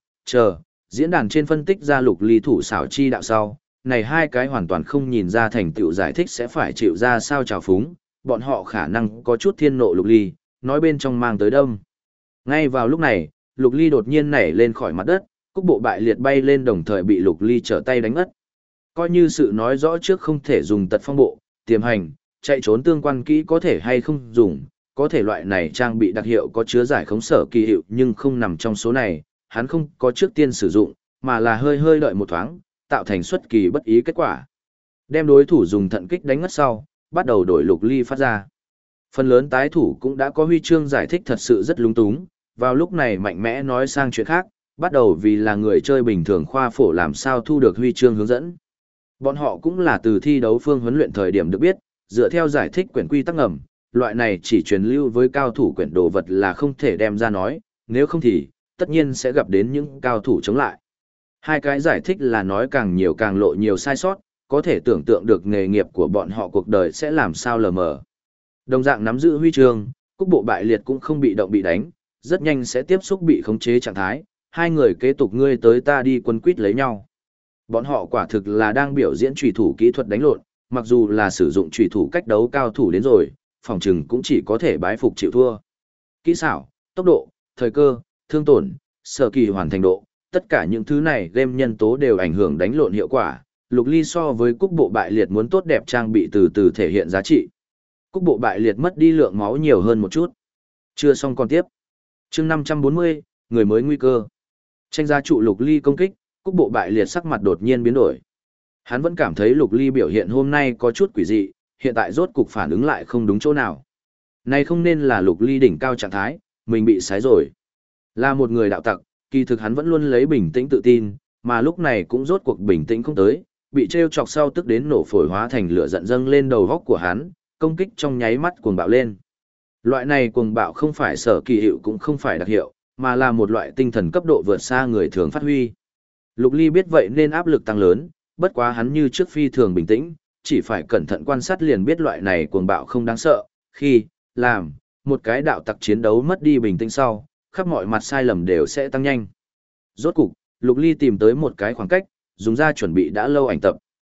diễn đàn trên phân tích ra Lục Ly thủ xảo chi đạo sau, này hai cái hoàn toàn không nhìn ra thành tựu giải thích sẽ phải chịu ra sao trào phúng, bọn họ khả năng có chút thiên nộ Lục Ly, nói bên trong mang tới đông. Ngay vào lúc này, Lục Ly đột nhiên nảy lên khỏi mặt đất, Cúc bộ bại liệt bay lên đồng thời bị Lục Ly trở tay đánh ngất. Coi như sự nói rõ trước không thể dùng tật phong bộ, tiềm hành, chạy trốn tương quan kỹ có thể hay không dùng, có thể loại này trang bị đặc hiệu có chứa giải khống sở kỳ hiệu nhưng không nằm trong số này, hắn không có trước tiên sử dụng, mà là hơi hơi đợi một thoáng, tạo thành xuất kỳ bất ý kết quả. Đem đối thủ dùng thận kích đánh ngất sau, bắt đầu đổi Lục Ly phát ra. Phần lớn tái thủ cũng đã có huy chương giải thích thật sự rất lung túng, vào lúc này mạnh mẽ nói sang chuyện khác, bắt đầu vì là người chơi bình thường khoa phổ làm sao thu được huy chương hướng dẫn. Bọn họ cũng là từ thi đấu phương huấn luyện thời điểm được biết, dựa theo giải thích quyển quy tắc ngầm, loại này chỉ truyền lưu với cao thủ quyển đồ vật là không thể đem ra nói, nếu không thì, tất nhiên sẽ gặp đến những cao thủ chống lại. Hai cái giải thích là nói càng nhiều càng lộ nhiều sai sót, có thể tưởng tượng được nghề nghiệp của bọn họ cuộc đời sẽ làm sao lờ mờ. Đồng dạng nắm giữ huy chương, Cúc bộ bại liệt cũng không bị động bị đánh, rất nhanh sẽ tiếp xúc bị khống chế trạng thái, hai người kế tục ngươi tới ta đi quân quýt lấy nhau. Bọn họ quả thực là đang biểu diễn chủy thủ kỹ thuật đánh lộn, mặc dù là sử dụng chủy thủ cách đấu cao thủ đến rồi, phòng trừng cũng chỉ có thể bái phục chịu thua. Kỹ xảo, tốc độ, thời cơ, thương tổn, sở kỳ hoàn thành độ, tất cả những thứ này game nhân tố đều ảnh hưởng đánh lộn hiệu quả. Lục Ly so với Cúc bộ bại liệt muốn tốt đẹp trang bị từ từ thể hiện giá trị. Cúc bộ bại liệt mất đi lượng máu nhiều hơn một chút. Chưa xong còn tiếp. Chương 540, người mới nguy cơ. Tranh giá trụ Lục Ly công kích, Cúc bộ bại liệt sắc mặt đột nhiên biến đổi. Hắn vẫn cảm thấy Lục Ly biểu hiện hôm nay có chút quỷ dị, hiện tại rốt cục phản ứng lại không đúng chỗ nào. Này không nên là Lục Ly đỉnh cao trạng thái, mình bị sái rồi. Là một người đạo tặc, kỳ thực hắn vẫn luôn lấy bình tĩnh tự tin, mà lúc này cũng rốt cuộc bình tĩnh không tới, bị trêu chọc sau tức đến nổ phổi hóa thành lửa giận dâng lên đầu góc của hắn, công kích trong nháy mắt cuồng bạo lên. Loại này cuồng bạo không phải sở kỳ hiệu cũng không phải đặc hiệu, mà là một loại tinh thần cấp độ vượt xa người thường phát huy. Lục Ly biết vậy nên áp lực tăng lớn, bất quá hắn như trước phi thường bình tĩnh, chỉ phải cẩn thận quan sát liền biết loại này cuồng bạo không đáng sợ, khi làm một cái đạo tặc chiến đấu mất đi bình tĩnh sau, khắp mọi mặt sai lầm đều sẽ tăng nhanh. Rốt cục, Lục Ly tìm tới một cái khoảng cách, dùng ra chuẩn bị đã lâu ảnh tập.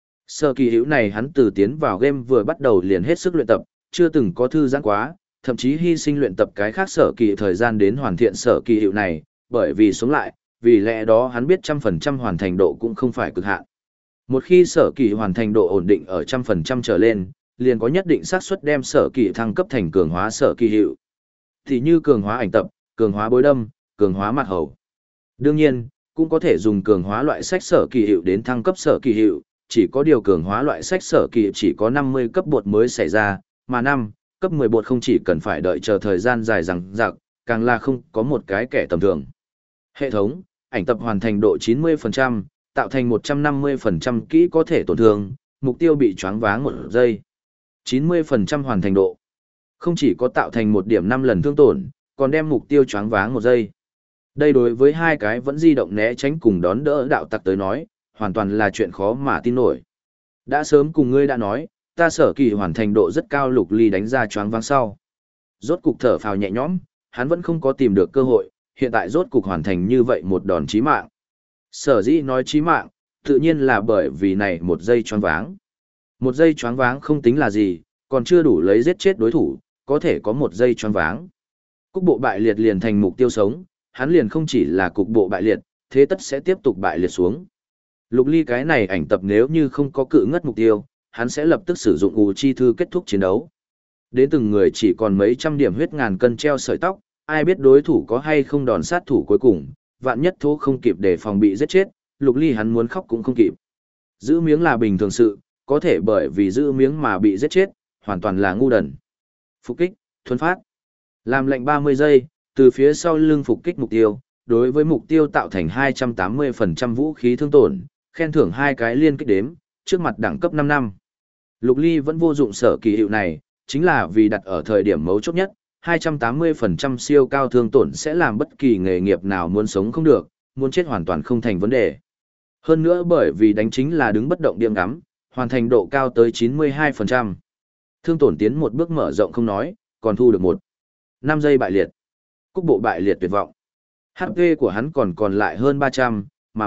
Sở kỳ hữu này hắn từ tiến vào game vừa bắt đầu liền hết sức luyện tập, chưa từng có thư giãn quá, thậm chí hy sinh luyện tập cái khác sở kỳ thời gian đến hoàn thiện sở kỳ hữu này, bởi vì sống lại, vì lẽ đó hắn biết 100% hoàn thành độ cũng không phải cực hạn. Một khi sở kỳ hoàn thành độ ổn định ở 100% trở lên, liền có nhất định xác suất đem sở kỳ thăng cấp thành cường hóa sở kỳ hữu. Thì như cường hóa ảnh tập, cường hóa bối đâm, cường hóa mặt hầu. Đương nhiên, cũng có thể dùng cường hóa loại sách sở kỳ hiệu đến thăng cấp sở kỳ hiệu, chỉ có điều cường hóa loại sách sở kỳ chỉ có 50 cấp bột mới xảy ra, mà 5, cấp 10 bột không chỉ cần phải đợi chờ thời gian dài dằng dặc, càng là không có một cái kẻ tầm thường. Hệ thống, ảnh tập hoàn thành độ 90%, tạo thành 150% kỹ có thể tổn thương, mục tiêu bị choáng váng 1 giây. 90% hoàn thành độ. Không chỉ có tạo thành 1 điểm 5 lần thương tổn, còn đem mục tiêu choáng váng 1 giây. Đây đối với hai cái vẫn di động né tránh cùng đón đỡ đạo tặc tới nói, hoàn toàn là chuyện khó mà tin nổi. Đã sớm cùng ngươi đã nói, ta sở kỳ hoàn thành độ rất cao. Lục Ly đánh ra choáng váng sau. Rốt cục thở phào nhẹ nhõm, hắn vẫn không có tìm được cơ hội, hiện tại rốt cục hoàn thành như vậy một đòn chí mạng. Sở dĩ nói chí mạng, tự nhiên là bởi vì này 1 giây choáng váng. 1 giây choáng váng không tính là gì, còn chưa đủ lấy giết chết đối thủ, có thể có 1 giây choáng váng. Cúc bộ bại liệt liền thành mục tiêu sống, hắn liền không chỉ là cục bộ bại liệt, thế tất sẽ tiếp tục bại liệt xuống. Lục Ly cái này ảnh tập nếu như không có cự ngất mục tiêu, hắn sẽ lập tức sử dụng U chi thư kết thúc chiến đấu. Đến từng người chỉ còn mấy trăm điểm huyết ngàn cân treo sợi tóc, ai biết đối thủ có hay không đòn sát thủ cuối cùng, vạn nhất thố không kịp để phòng bị giết chết, Lục Ly hắn muốn khóc cũng không kịp. Giữ miếng là bình thường sự, có thể bởi vì giữ miếng mà bị giết chết, hoàn toàn là ngu đần. Phục kích, thuần phát. Làm lệnh 30 giây, từ phía sau lưng phục kích mục tiêu, đối với mục tiêu tạo thành 280% vũ khí thương tổn, khen thưởng 2 cái liên kích đếm, trước mặt đẳng cấp 5 năm. Lục Ly vẫn vô dụng sở kỳ hiệu này, chính là vì đặt ở thời điểm mấu chốt nhất, 280% siêu cao thương tổn sẽ làm bất kỳ nghề nghiệp nào muốn sống không được, muốn chết hoàn toàn không thành vấn đề. Hơn nữa bởi vì đánh chính là đứng bất động điểm ngắm, hoàn thành độ cao tới 92%. Thương tổn tiến một bước mở rộng không nói, còn thu được 5 giây bại liệt. Cúc bộ bại liệt tuyệt vọng. HP của hắn còn lại hơn 300, mà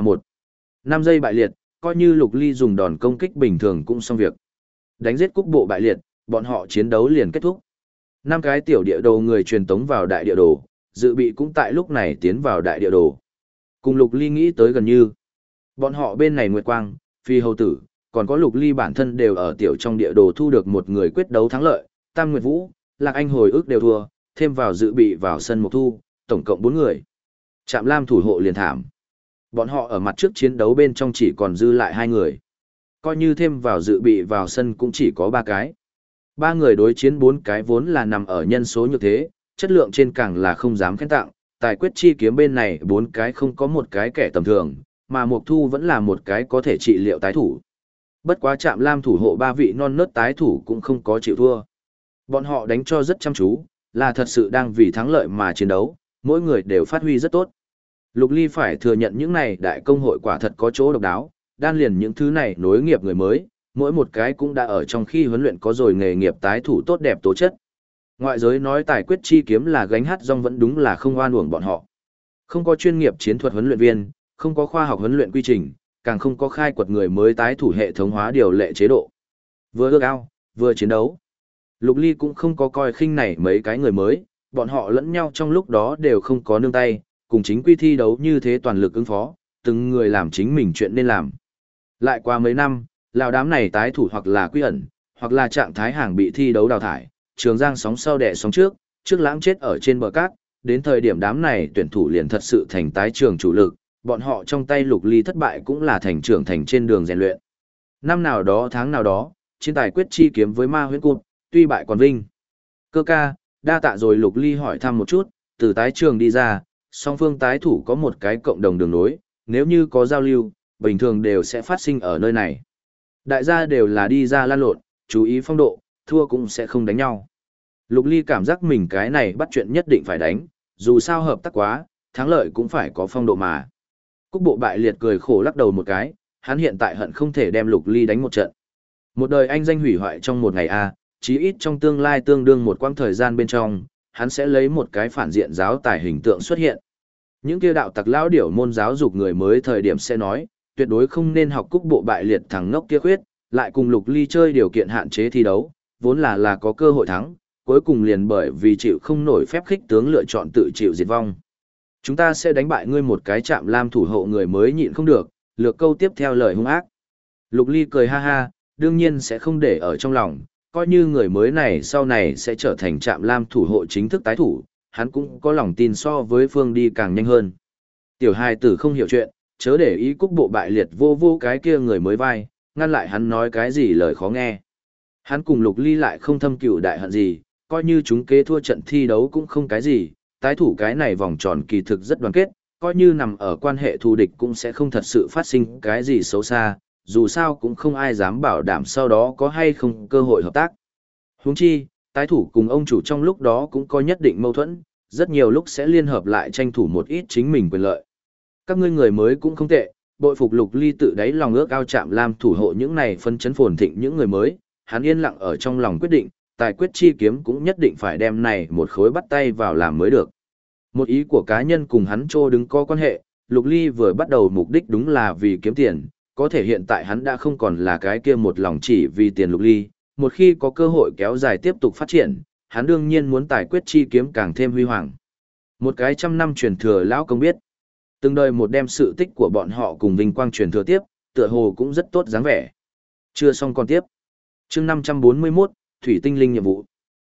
5 giây bại liệt, coi như Lục Ly dùng đòn công kích bình thường cũng xong việc. Đánh giết cúc bộ bại liệt, bọn họ chiến đấu liền kết thúc. 5 cái tiểu địa đồ người truyền tống vào đại địa đồ, dự bị cũng tại lúc này tiến vào đại địa đồ. Cùng Lục Ly nghĩ tới gần như. Bọn họ bên này Nguyệt Quang, Phi Hầu Tử, còn có Lục Ly bản thân đều ở tiểu trong địa đồ thu được một người quyết đấu thắng lợi, Tam Nguyệt Vũ, Lạc Anh hồi ức đều thua, thêm vào dự bị vào sân Mộc Thu, tổng cộng 4 người. Trạm Lam thủ hộ liền thảm. Bọn họ ở mặt trước chiến đấu bên trong chỉ còn dư lại 2 người. Coi như thêm vào dự bị vào sân cũng chỉ có 3 cái. 3 người đối chiến 4 cái vốn là nằm ở nhân số như thế, chất lượng trên càng là không dám khen tặng, tài quyết chi kiếm bên này 4 cái không có một cái kẻ tầm thường, mà Mộc Thu vẫn là một cái có thể trị liệu tái thủ. Bất quá Trạm Lam thủ hộ 3 vị non nớt tái thủ cũng không có chịu thua. Bọn họ đánh cho rất chăm chú, là thật sự đang vì thắng lợi mà chiến đấu, mỗi người đều phát huy rất tốt. Lục Ly phải thừa nhận những này đại công hội quả thật có chỗ độc đáo, đan liền những thứ này nối nghiệp người mới, mỗi một cái cũng đã ở trong khi huấn luyện có rồi nghề nghiệp tái thủ tốt đẹp tố chất. Ngoại giới nói tài quyết chi kiếm là gánh hát rong vẫn đúng là không oan uổng bọn họ. Không có chuyên nghiệp chiến thuật huấn luyện viên, không có khoa học huấn luyện quy trình, càng không có khai quật người mới tái thủ hệ thống hóa điều lệ chế độ. Vừa ước ao, vừa chiến đấu. Lục Ly cũng không có coi khinh này mấy cái người mới, bọn họ lẫn nhau trong lúc đó đều không có nương tay, cùng chính quy thi đấu như thế toàn lực ứng phó, từng người làm chính mình chuyện nên làm. Lại qua mấy năm, lão đám này tái thủ hoặc là quy ẩn, hoặc là trạng thái hàng bị thi đấu đào thải, Trường Giang sóng sau đẻ sóng trước lãng chết ở trên bờ cát, đến thời điểm đám này tuyển thủ liền thật sự thành tái trường chủ lực, bọn họ trong tay Lục Ly thất bại cũng là thành trưởng thành trên đường rèn luyện. Năm nào đó tháng nào đó, chiến tài quyết chi kiếm với Ma Huyễn Cụt, tuy bại còn vinh. Cơ ca, đa tạ rồi. Lục Ly hỏi thăm một chút, từ tái trường đi ra, song phương tái thủ có một cái cộng đồng đường nối, nếu như có giao lưu, bình thường đều sẽ phát sinh ở nơi này. Đại gia đều là đi ra lan lộn, chú ý phong độ, thua cũng sẽ không đánh nhau. Lục Ly cảm giác mình cái này bắt chuyện nhất định phải đánh, dù sao hợp tác quá, thắng lợi cũng phải có phong độ mà. Cúc bộ bại liệt cười khổ lắc đầu một cái, hắn hiện tại hận không thể đem Lục Ly đánh một trận. Một đời anh danh hủy hoại trong một ngày a, chí ít trong tương lai tương đương một quãng thời gian bên trong, hắn sẽ lấy một cái phản diện giáo tài hình tượng xuất hiện. Những kia đạo tặc lão điểu môn giáo dục người mới thời điểm sẽ nói, tuyệt đối không nên học cúc bộ bại liệt thằng ngốc kia khuyết, lại cùng Lục Ly chơi điều kiện hạn chế thi đấu, vốn là có cơ hội thắng, cuối cùng liền bởi vì chịu không nổi phép khích tướng lựa chọn tự chịu diệt vong. Chúng ta sẽ đánh bại ngươi một cái Trạm Lam thủ hộ người mới nhịn không được, lược câu tiếp theo lời hung ác. Lục Ly cười ha ha, đương nhiên sẽ không để ở trong lòng, coi như người mới này sau này sẽ trở thành Trạm Lam thủ hộ chính thức tái thủ, hắn cũng có lòng tin so với Phương đi càng nhanh hơn. Tiểu hài tử không hiểu chuyện, chớ để ý cúc bộ bại liệt vô cái kia người mới vai, ngăn lại hắn nói cái gì lời khó nghe. Hắn cùng Lục Ly lại không thâm cửu đại hận gì, coi như chúng kế thua trận thi đấu cũng không cái gì, tái thủ cái này vòng tròn kỳ thực rất đoàn kết, coi như nằm ở quan hệ thù địch cũng sẽ không thật sự phát sinh cái gì xấu xa, dù sao cũng không ai dám bảo đảm sau đó có hay không cơ hội hợp tác. Huống chi, tái thủ cùng ông chủ trong lúc đó cũng có nhất định mâu thuẫn, rất nhiều lúc sẽ liên hợp lại tranh thủ một ít chính mình quyền lợi. Các ngươi người mới cũng không tệ, bội phục Lục Ly tự đáy lòng ước ao Trạm Lam thủ hộ những này phân chấn phồn thịnh những người mới, hắn yên lặng ở trong lòng quyết định, tài quyết chi kiếm cũng nhất định phải đem này một khối bắt tay vào làm mới được. Một ý của cá nhân cùng hắn trô đứng có quan hệ, Lục Ly vừa bắt đầu mục đích đúng là vì kiếm tiền, có thể hiện tại hắn đã không còn là cái kia một lòng chỉ vì tiền Lục Ly, một khi có cơ hội kéo dài tiếp tục phát triển, hắn đương nhiên muốn tài quyết chi kiếm càng thêm huy hoàng. Một cái 100 năm truyền thừa lão công biết, từng đời một đem sự tích của bọn họ cùng vinh quang truyền thừa tiếp, tựa hồ cũng rất tốt dáng vẻ. Chưa xong còn tiếp. Chương 541, Thủy tinh linh nhiệm vụ.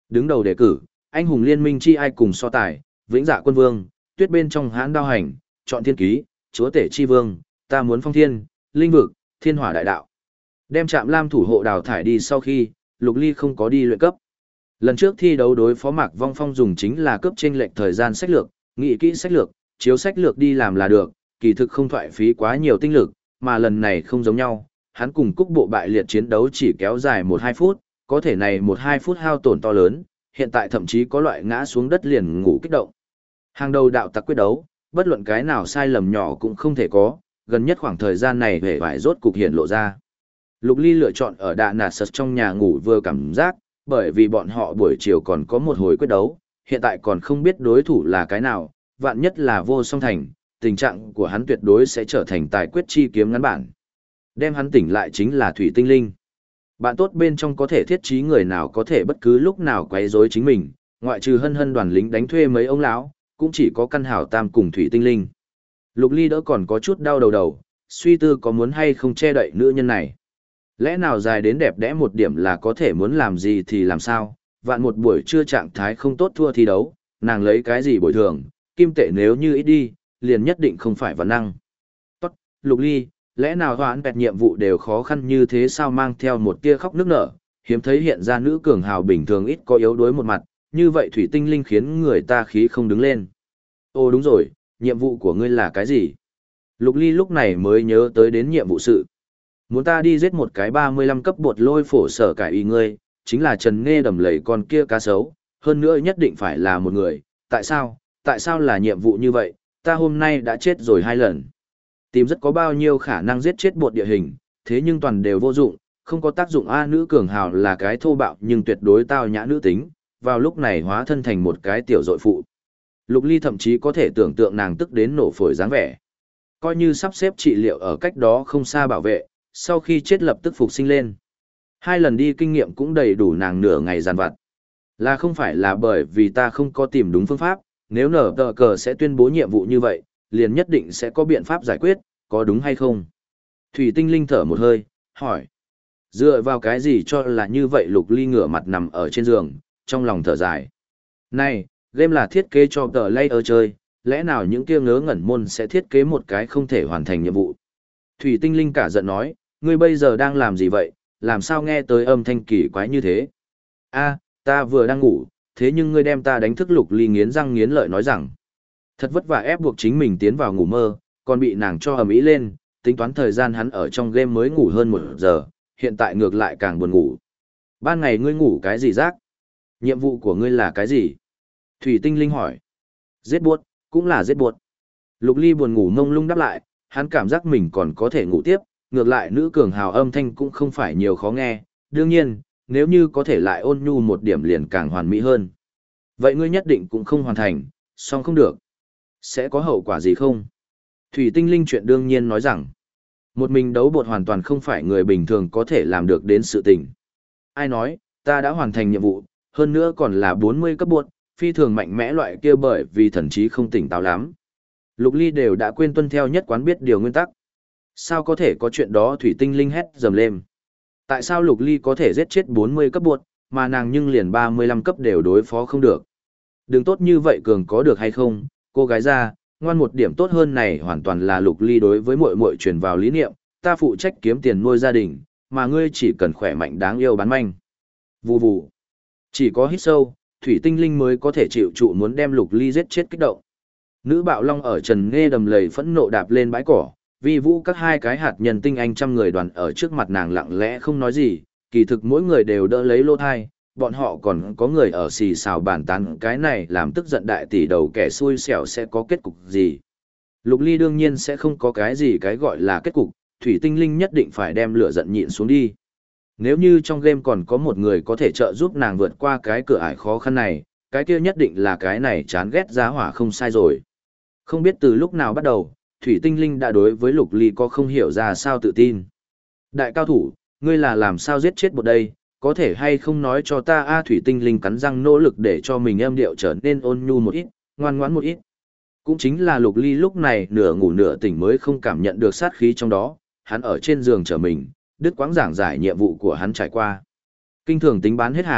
Đứng đầu đề cử, anh hùng liên minh chi ai cùng so tài, vĩnh dạ quân vương, tuyết bên trong hãn đao hành, chọn thiên ký, chúa tể chi vương, ta muốn phong thiên, linh vực, thiên hỏa đại đạo. Đem Trạm Lam thủ hộ đào thải đi sau khi, Lục Ly không có đi luyện cấp. Lần trước thi đấu đối phó Mạc Vong Phong dùng chính là cướp chênh lệch thời gian sách lược, nghĩ kỹ sách lược, chiếu sách lược đi làm là được, kỳ thực không thoại phí quá nhiều tinh lực, mà lần này không giống nhau, hắn cùng Cúc Bộ bại liệt chiến đấu chỉ kéo dài 1-2 phút, có thể này 1-2 phút hao tổn to lớn, hiện tại thậm chí có loại ngã xuống đất liền ngủ kích động. Hàng đầu đạo tặc quyết đấu, bất luận cái nào sai lầm nhỏ cũng không thể có, gần nhất khoảng thời gian này hề phải rốt cục hiện lộ ra. Lục Ly lựa chọn ở Đạ Nạt Sật trong nhà ngủ vừa cảm giác, bởi vì bọn họ buổi chiều còn có một hồi quyết đấu, hiện tại còn không biết đối thủ là cái nào, vạn nhất là Vô Song Thành, tình trạng của hắn tuyệt đối sẽ trở thành tài quyết chi kiếm ngắn bản. Đem hắn tỉnh lại chính là Thủy Tinh Linh. Bạn tốt bên trong có thể thiết trí người nào có thể bất cứ lúc nào quấy rối chính mình, ngoại trừ Hân Hân đoàn lính đánh thuê mấy ông lão, cũng chỉ có Căn Hảo Tam cùng Thủy Tinh Linh. Lục Ly đỡ còn có chút đau đầu, suy tư có muốn hay không che đậy nữ nhân này. Lẽ nào dài đến đẹp đẽ một điểm là có thể muốn làm gì thì làm sao, vạn một buổi trưa trạng thái không tốt thua thi đấu, nàng lấy cái gì bồi thường, kim tệ nếu như ít đi, liền nhất định không phải văn năng. Tốt, Lục Ly, lẽ nào hoãn bẹt nhiệm vụ đều khó khăn như thế sao, mang theo một tia khóc nức nở, hiếm thấy hiện ra nữ cường hào bình thường ít có yếu đuối một mặt, như vậy Thủy Tinh Linh khiến người ta khí không đứng lên. Ô đúng rồi, nhiệm vụ của ngươi là cái gì? Lục Ly lúc này mới nhớ tới đến nhiệm vụ sự. Muốn ta đi giết một cái 35 cấp bột lôi phổ sở cải ý ngươi, chính là Trần Nghe đầm lầy con kia cá sấu, hơn nữa nhất định phải là một người, tại sao? Tại sao là nhiệm vụ như vậy, ta hôm nay đã chết rồi 2 lần. Tìm rất có bao nhiêu khả năng giết chết bột địa hình, thế nhưng toàn đều vô dụng, không có tác dụng. A nữ cường hào là cái thô bạo nhưng tuyệt đối tao nhã nữ tính, vào lúc này hóa thân thành một cái tiểu dội phụ. Lục Ly thậm chí có thể tưởng tượng nàng tức đến nổ phổi dáng vẻ. Coi như sắp xếp trị liệu ở cách đó không xa bảo vệ, sau khi chết lập tức phục sinh lên. 2 lần đi kinh nghiệm cũng đầy đủ nàng nửa ngày giàn vặt. Là không phải là bởi vì ta không có tìm đúng phương pháp, nếu nở tờ cờ sẽ tuyên bố nhiệm vụ như vậy, liền nhất định sẽ có biện pháp giải quyết, có đúng hay không? Thủy Tinh Linh thở một hơi, hỏi. Dựa vào cái gì cho là như vậy? Lục Ly ngửa mặt nằm ở trên giường, trong lòng thở dài. Này, game là thiết kế cho tờ layer chơi, lẽ nào những kia ngớ ngẩn môn sẽ thiết kế một cái không thể hoàn thành nhiệm vụ? Thủy Tinh Linh cả giận nói, ngươi bây giờ đang làm gì vậy, làm sao nghe tới âm thanh kỳ quái như thế? A, ta vừa đang ngủ, thế nhưng ngươi đem ta đánh thức. Lục Ly nghiến răng nghiến lợi nói rằng, thật vất vả ép buộc chính mình tiến vào ngủ mơ, còn bị nàng cho ầm ĩ lên, tính toán thời gian hắn ở trong game mới ngủ hơn 1 giờ, hiện tại ngược lại càng buồn ngủ. Ban ngày ngươi ngủ cái gì rác? Nhiệm vụ của ngươi là cái gì? Thủy Tinh Linh hỏi. Giết buốt, cũng là giết buốt. Lục Ly buồn ngủ ngông lung đáp lại, hắn cảm giác mình còn có thể ngủ tiếp, ngược lại nữ cường hào âm thanh cũng không phải nhiều khó nghe, đương nhiên, nếu như có thể lại ôn nhu một điểm liền càng hoàn mỹ hơn. Vậy ngươi nhất định cũng không hoàn thành, song không được. Sẽ có hậu quả gì không? Thủy Tinh Linh chuyện đương nhiên nói rằng, một mình đấu bột hoàn toàn không phải người bình thường có thể làm được đến sự tình. Ai nói, ta đã hoàn thành nhiệm vụ, hơn nữa còn là 40 cấp bột, phi thường mạnh mẽ loại kia, bởi vì thần trí không tỉnh táo lắm. Lục Ly đều đã quên tuân theo nhất quán biết điều nguyên tắc. Sao có thể có chuyện đó? Thủy Tinh Linh hét dầm lên. Tại sao Lục Ly có thể giết chết 40 cấp bột, mà nàng nhưng liền 35 cấp đều đối phó không được? Đừng tốt như vậy cường có được hay không, cô gái ra, ngoan một điểm tốt hơn này hoàn toàn là Lục Ly đối với muội muội truyền vào lý niệm, ta phụ trách kiếm tiền nuôi gia đình, mà ngươi chỉ cần khỏe mạnh đáng yêu bán manh. Vù vù. Chỉ có hít sâu, Thủy Tinh Linh mới có thể chịu trụ muốn đem Lục Ly giết chết kích động. Nữ bạo long ở Trần Nghe đầm lầy phẫn nộ đạp lên bãi cỏ, vi vũ các 2 cái hạt nhân tinh anh trăm người đoàn ở trước mặt nàng lặng lẽ không nói gì, kỳ thực mỗi người đều đỡ lấy lô thai, bọn họ còn có người ở xì xào bàn tán cái này làm tức giận đại tỷ đầu kẻ xui xẻo sẽ có kết cục gì. Lục Ly đương nhiên sẽ không có cái gì cái gọi là kết cục, Thủy Tinh Linh nhất định phải đem lửa giận nhịn xuống đi. Nếu như trong game còn có một người có thể trợ giúp nàng vượt qua cái cửa ải khó khăn này, cái kia nhất định là cái này chán ghét giá hỏa không sai rồi. Không biết từ lúc nào bắt đầu, Thủy Tinh Linh đã đối với Lục Ly có không hiểu ra sao tự tin. Đại cao thủ, ngươi là làm sao giết chết bột đây, có thể hay không nói cho ta? A Thủy Tinh Linh cắn răng nỗ lực để cho mình âm điệu trở nên ôn nhu một ít, ngoan ngoãn một ít. Cũng chính là Lục Ly lúc này nửa ngủ nửa tỉnh mới không cảm nhận được sát khí trong đó, hắn ở trên giường chờ mình, đứt quãng giảng giải nhiệm vụ của hắn trải qua. Kinh thường tính bán hết hàng,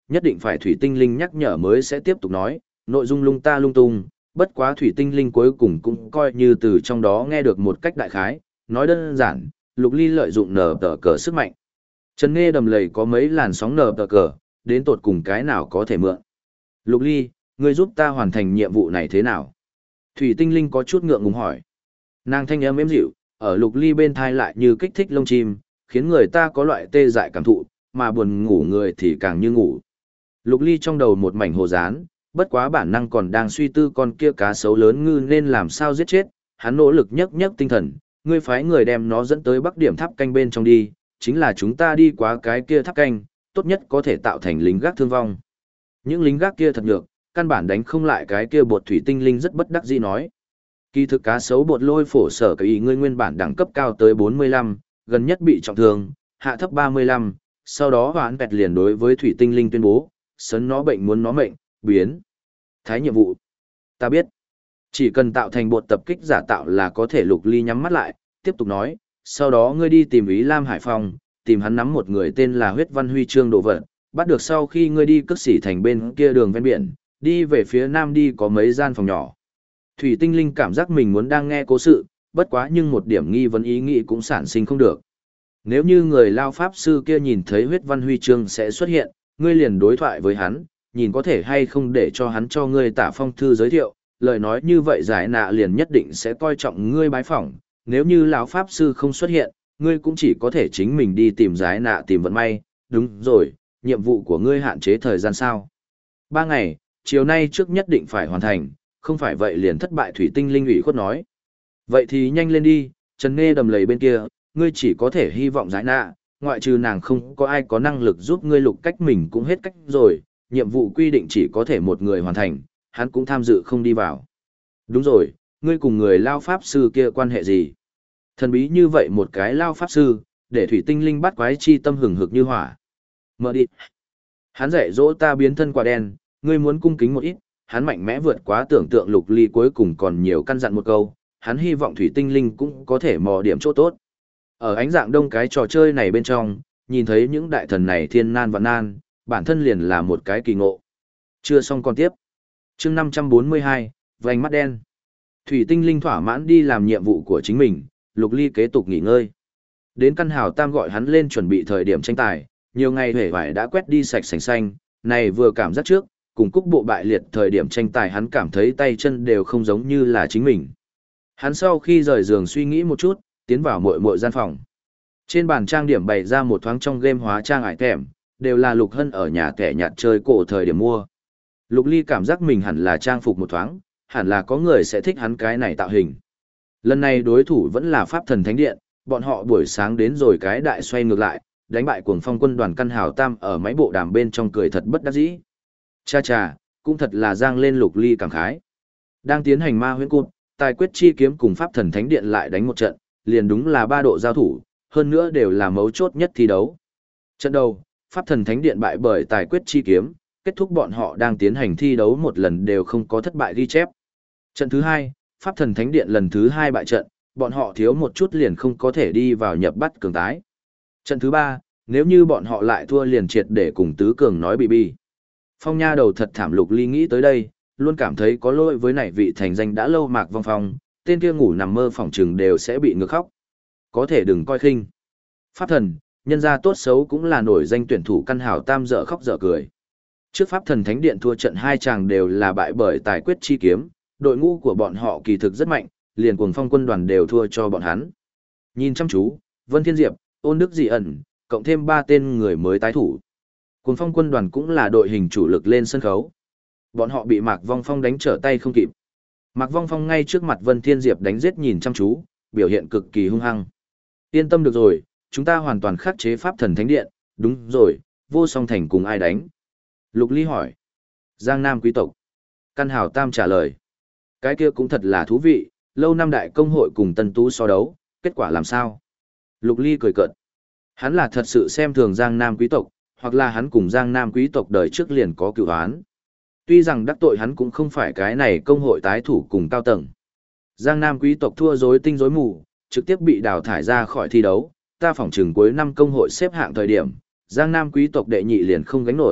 nhất định phải thủy tinh linh nhắc nhở mới sẽ tiếp tục nói, nội dung lung ta lung tung, bất quá thủy tinh linh cuối cùng cũng coi như từ trong đó nghe được một cách đại khái, nói đơn giản, Lục Ly lợi dụng nở tờ cờ sức mạnh. Trần Nghe đầm lầy có mấy làn sóng nở tờ cờ, đến tột cùng cái nào có thể mượn. Lục Ly, ngươi giúp ta hoàn thành nhiệm vụ này thế nào? Thủy tinh linh có chút ngượng ngùng hỏi. Nàng thanh âm êm dịu, ở Lục Ly bên thai lại như kích thích lông chim, khiến người ta có loại tê dại cảm thụ, mà buồn ngủ người thì càng như ngủ. Lục Ly trong đầu một mảnh hồ dán, bất quá bản năng còn đang suy tư con kia cá sấu lớn ngư nên làm sao giết chết, hắn nỗ lực nhấc tinh thần, ngươi phái người đem nó dẫn tới bắc điểm tháp canh bên trong đi, chính là chúng ta đi qua cái kia tháp canh, tốt nhất có thể tạo thành lính gác thương vong. Những lính gác kia thật nhược, căn bản đánh không lại cái kia bột thủy tinh linh rất bất đắc dĩ nói. Kỳ thực cá sấu bột lôi phổ sở cái ý ngươi nguyên bản đẳng cấp cao tới 45, gần nhất bị trọng thương, hạ thấp 35, sau đó hoán bẹt liền đối với thủy tinh linh tuyên bố, sấn nó bệnh muốn nó mệnh, biến. Thái nhiệm vụ. Ta biết. Chỉ cần tạo thành bột tập kích giả tạo là có thể. Lục Ly nhắm mắt lại, tiếp tục nói, sau đó ngươi đi tìm Ý Lam Hải Phong, tìm hắn nắm một người tên là Huyết Văn Huy Chương đồ vật, bắt được sau khi ngươi đi cất xỉ thành bên kia đường ven biển, đi về phía nam đi có mấy gian phòng nhỏ. Thủy tinh linh cảm giác mình muốn đang nghe cố sự, bất quá nhưng một điểm nghi vấn ý nghĩ cũng sản sinh không được. Nếu như người Lao Pháp Sư kia nhìn thấy Huyết Văn Huy Chương sẽ xuất hiện, ngươi liền đối thoại với hắn, nhìn có thể hay không để cho hắn cho ngươi tả phong thư giới thiệu, lời nói như vậy giải nạ liền nhất định sẽ coi trọng ngươi bái phỏng, nếu như lão Pháp Sư không xuất hiện, ngươi cũng chỉ có thể chính mình đi tìm giải nạ tìm vận may, đúng rồi, nhiệm vụ của ngươi hạn chế thời gian sao? 3 ngày, chiều nay trước nhất định phải hoàn thành, không phải vậy liền thất bại. Thủy tinh linh ủy khuất nói. Vậy thì nhanh lên đi, Trần Nghe đầm lầy bên kia, ngươi chỉ có thể hy vọng giải nạ, ngoại trừ nàng không có ai có năng lực giúp ngươi. Lục cách mình cũng hết cách rồi, nhiệm vụ quy định chỉ có thể một người hoàn thành, hắn cũng tham dự không đi vào. Đúng rồi, ngươi cùng người Lao Pháp Sư kia quan hệ gì? Thần bí như vậy một cái Lao Pháp Sư, để thủy tinh linh bắt quái chi tâm hừng hực như hỏa. Mở đi. Hắn dạy dỗ ta biến thân quả đen, ngươi muốn cung kính một ít, hắn mạnh mẽ vượt quá tưởng tượng. Lục Ly cuối cùng còn nhiều căn dặn một câu, hắn hy vọng thủy tinh linh cũng có thể mò điểm chỗ tốt. Ở ánh dạng đông cái trò chơi này bên trong, nhìn thấy những đại thần này thiên nan và nan, bản thân liền là một cái kỳ ngộ. Chưa xong còn tiếp. Chương 542, vành mắt đen. Thủy tinh linh thỏa mãn đi làm nhiệm vụ của chính mình, Lục Ly kế tục nghỉ ngơi. Đến căn hào tam gọi hắn lên chuẩn bị thời điểm tranh tài, nhiều ngày hề vải đã quét đi sạch sành xanh, này vừa cảm giác trước, cùng cúc bộ bại liệt thời điểm tranh tài hắn cảm thấy tay chân đều không giống như là chính mình. Hắn sau khi rời giường suy nghĩ một chút, tiến vào muội gian phòng. Trên bàn trang điểm bày ra một thoáng trong game hóa trang ải thèm, đều là Lục Hân ở nhà kẻ nhạt chơi cổ thời điểm mua. Lục Ly cảm giác mình hẳn là trang phục một thoáng, hẳn là có người sẽ thích hắn cái này tạo hình. Lần này đối thủ vẫn là Pháp Thần Thánh Điện, bọn họ buổi sáng đến rồi cái đại xoay ngược lại, đánh bại Cuồng Phong quân đoàn căn hào tam ở máy bộ đàm bên trong cười thật bất đắc dĩ. Cha cha, cũng thật là giang lên. Lục Ly cảm khái. Đang tiến hành ma huyễn cụt, tài quyết chi kiếm cùng Pháp Thần Thánh Điện lại đánh một trận, liền đúng là 3 độ giao thủ, hơn nữa đều là mấu chốt nhất thi đấu. Trận đầu, Pháp Thần Thánh Điện bại bởi tài quyết chi kiếm, kết thúc bọn họ đang tiến hành thi đấu một lần đều không có thất bại ghi chép. Trận thứ 2, Pháp Thần Thánh Điện lần thứ 2 bại trận, bọn họ thiếu một chút liền không có thể đi vào nhập bắt cường tái. Trận thứ 3, nếu như bọn họ lại thua liền triệt để cùng tứ cường nói bị bi. Phong nha đầu thật thảm. Lục Ly nghĩ tới đây, luôn cảm thấy có lỗi với nảy vị thành danh đã lâu Mạc Vong Phong, tên kia ngủ nằm mơ phỏng trừng đều sẽ bị ngược khóc. Có thể đừng coi khinh. Pháp thần, nhân gia tốt xấu cũng là nổi danh tuyển thủ căn hảo tam dở khóc dở cười. Trước Pháp Thần Thánh Điện thua trận 2 chàng đều là bại bởi tài quyết chi kiếm, đội ngũ của bọn họ kỳ thực rất mạnh, liền Cuồng Phong quân đoàn đều thua cho bọn hắn. Nhìn chăm chú, Vân Thiên Diệp, Ôn Đức Dị ẩn, cộng thêm 3 tên người mới tái thủ. Cuồng Phong quân đoàn cũng là đội hình chủ lực lên sân khấu. Bọn họ bị Mạc Vong Phong đánh trở tay không kịp. Mạc Vong Phong ngay trước mặt Vân Thiên Diệp đánh giết nhìn chăm chú, biểu hiện cực kỳ hung hăng. Yên tâm được rồi, chúng ta hoàn toàn khắc chế Pháp Thần Thánh Điện, đúng rồi, Vô Song Thành cùng ai đánh? Lục Ly hỏi. Giang Nam quý tộc. Căn Hào Tam trả lời. Cái kia cũng thật là thú vị, lâu năm đại công hội cùng Tân Tú so đấu, kết quả làm sao? Lục Ly cười cợt. Hắn là thật sự xem thường Giang Nam quý tộc, hoặc là hắn cùng Giang Nam quý tộc đời trước liền có cựu án. Tuy rằng đắc tội hắn cũng không phải cái này công hội tái thủ cùng cao tầng. Giang Nam quý tộc thua rối tinh rối mù, trực tiếp bị đào thải ra khỏi thi đấu, ta phỏng chừng cuối năm công hội xếp hạng thời điểm, Giang Nam quý tộc đệ nhị liền không gánh nổi,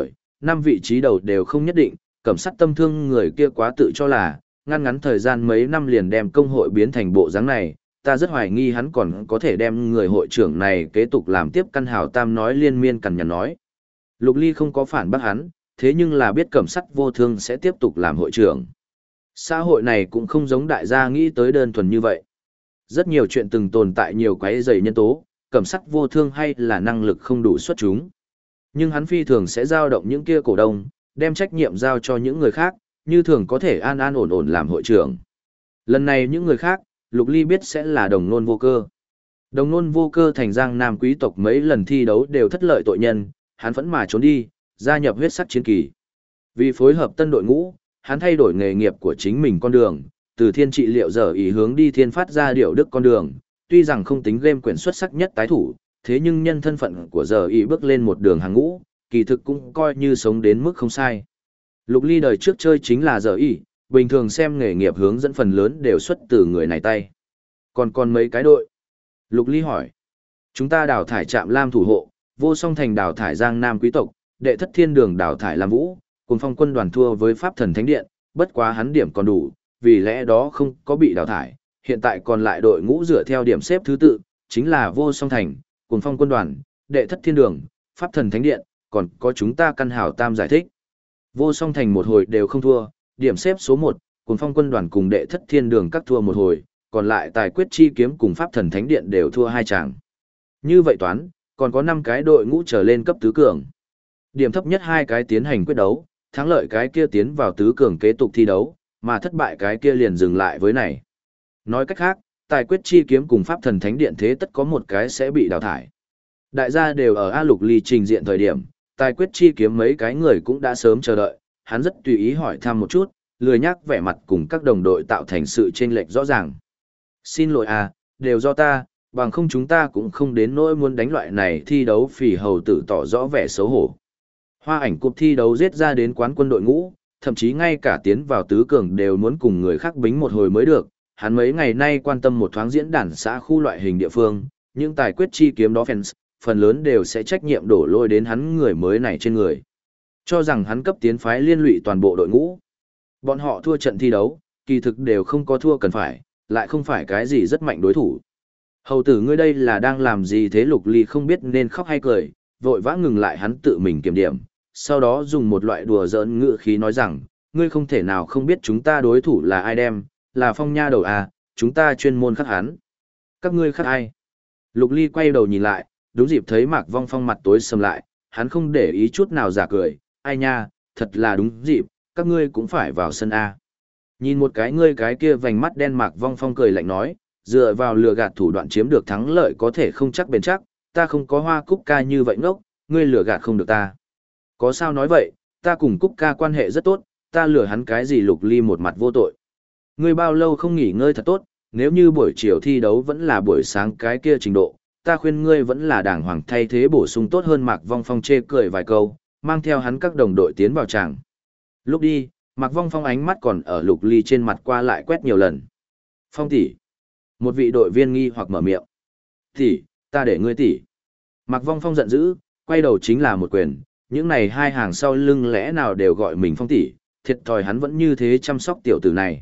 năm vị trí đầu đều không nhất định, cẩm sắt tâm thương người kia quá tự cho là, ngăn ngắn thời gian mấy năm liền đem công hội biến thành bộ dáng này, ta rất hoài nghi hắn còn có thể đem người hội trưởng này kế tục làm tiếp. Căn Hào Tam nói liên miên cằn nhằn nói. Lục Ly không có phản bác hắn, thế nhưng là biết cẩm sắt vô thương sẽ tiếp tục làm hội trưởng. Xã hội này cũng không giống đại gia nghĩ tới đơn thuần như vậy. Rất nhiều chuyện từng tồn tại nhiều quái dày nhân tố, cẩm sắt vô thương hay là năng lực không đủ xuất chúng. Nhưng hắn phi thường sẽ giao động những kia cổ đông, đem trách nhiệm giao cho những người khác, như thường có thể an an ổn ổn làm hội trưởng. Lần này những người khác, Lục Ly biết sẽ là Đồng Nôn Vô Cơ. Đồng Nôn Vô Cơ thành Giang Nam quý tộc mấy lần thi đấu đều thất lợi tội nhân, hắn vẫn mà trốn đi, gia nhập huyết sắc chiến kỳ. Vì phối hợp tân đội ngũ, hắn thay đổi nghề nghiệp của chính mình con đường, từ thiên trị liệu giờ ý hướng đi thiên phát ra điệu đức con đường. Tuy rằng không tính game quyển xuất sắc nhất tái thủ, thế nhưng nhân thân phận của giờ ý bước lên một đường hàng ngũ, kỳ thực cũng coi như sống đến mức không sai. Lục Ly đời trước chơi chính là giờ ý, bình thường xem nghề nghiệp hướng dẫn phần lớn đều xuất từ người này tay. Còn mấy cái đội? Lục Ly hỏi. Chúng ta đào thải Trạm Lam thủ hộ, Vô Song Thành đào thải Giang Nam quý tộc, Đệ Thất Thiên Đường đào thải Lam Vũ, Cùng Phong quân đoàn thua với Pháp Thần Thánh Điện, bất quá hắn điểm còn đủ, vì lẽ đó không có bị đào thải. Hiện tại còn lại đội ngũ dựa theo điểm xếp thứ tự, chính là Vô Song Thành, Cùng Phong quân đoàn, Đệ Thất Thiên Đường, Pháp Thần Thánh Điện, còn có chúng ta Căn Hào Tam giải thích. Vô Song Thành một hồi đều không thua, điểm xếp số 1, Cùng Phong quân đoàn cùng Đệ Thất Thiên Đường các thua một hồi, còn lại Tài Quyết Chi Kiếm cùng Pháp Thần Thánh Điện đều thua 2 chàng. Như vậy toán, còn có 5 cái đội ngũ trở lên cấp tứ cường. Điểm thấp nhất 2 cái tiến hành quyết đấu, thắng lợi cái kia tiến vào tứ cường kế tục thi đấu, mà thất bại cái kia liền dừng lại với này. Nói cách khác, Tài Quyết Chi Kiếm cùng Pháp Thần Thánh Điện thế tất có một cái sẽ bị đào thải. Đại gia đều ở A Lục Ly trình diện thời điểm, Tài Quyết Chi Kiếm mấy cái người cũng đã sớm chờ đợi, hắn rất tùy ý hỏi thăm một chút, lười nhắc vẻ mặt cùng các đồng đội tạo thành sự chênh lệch rõ ràng. Xin lỗi à, đều do ta, bằng không chúng ta cũng không đến nỗi muốn đánh loại này thi đấu. Phỉ hầu tử tỏ rõ vẻ xấu hổ. Hoa ảnh cúp thi đấu giết ra đến quán quân đội ngũ, thậm chí ngay cả tiến vào tứ cường đều muốn cùng người khác bính một hồi mới được. Hắn mấy ngày nay quan tâm một thoáng diễn đàn xã khu loại hình địa phương, những Tài Quyết Chi Kiếm đó fans, phần lớn đều sẽ trách nhiệm đổ lỗi đến hắn người mới này trên người. Cho rằng hắn cấp tiến phái liên lụy toàn bộ đội ngũ. Bọn họ thua trận thi đấu, kỳ thực đều không có thua cần phải, lại không phải cái gì rất mạnh đối thủ. Hầu tử ngươi đây là đang làm gì thế? Lục Ly không biết nên khóc hay cười, vội vã ngừng lại hắn tự mình kiểm điểm, sau đó dùng một loại đùa giỡn ngữ khí nói rằng, ngươi không thể nào không biết chúng ta đối thủ là ai đem, là Phong Nha Đầu à, chúng ta chuyên môn khắc hắn. Các ngươi khắc ai? Lục Ly quay đầu nhìn lại, đúng dịp thấy Mạc Vong Phong mặt tối sầm lại, hắn không để ý chút nào giả cười, ai nha, thật là đúng dịp, các ngươi cũng phải vào sân A. Nhìn một cái ngươi cái kia vành mắt đen. Mạc Vong Phong cười lạnh nói, dựa vào lừa gạt thủ đoạn chiếm được thắng lợi có thể không chắc bền chắc, ta không có Hoa Cúc ca như vậy ngốc, ngươi lừa gạt không được ta. Có sao nói vậy, ta cùng Cúc ca quan hệ rất tốt, ta lừa hắn cái gì? Lục Ly một mặt vô tội. Ngươi bao lâu không nghỉ ngơi thật tốt, nếu như buổi chiều thi đấu vẫn là buổi sáng cái kia trình độ, ta khuyên ngươi vẫn là đàng hoàng thay thế bổ sung tốt hơn. Mạc Vong Phong chê cười vài câu, mang theo hắn các đồng đội tiến vào tràng. Lúc đi, Mạc Vong Phong ánh mắt còn ở Lục Ly trên mặt qua lại quét nhiều lần. Phong tỷ. Một vị đội viên nghi hoặc mở miệng. Tỷ, ta để ngươi tỷ. Mạc Vong Phong giận dữ, quay đầu chính là một quyền. Những này hai hàng sau lưng lẽ nào đều gọi mình Phong tỷ, thiệt thòi hắn vẫn như thế chăm sóc tiểu tử này.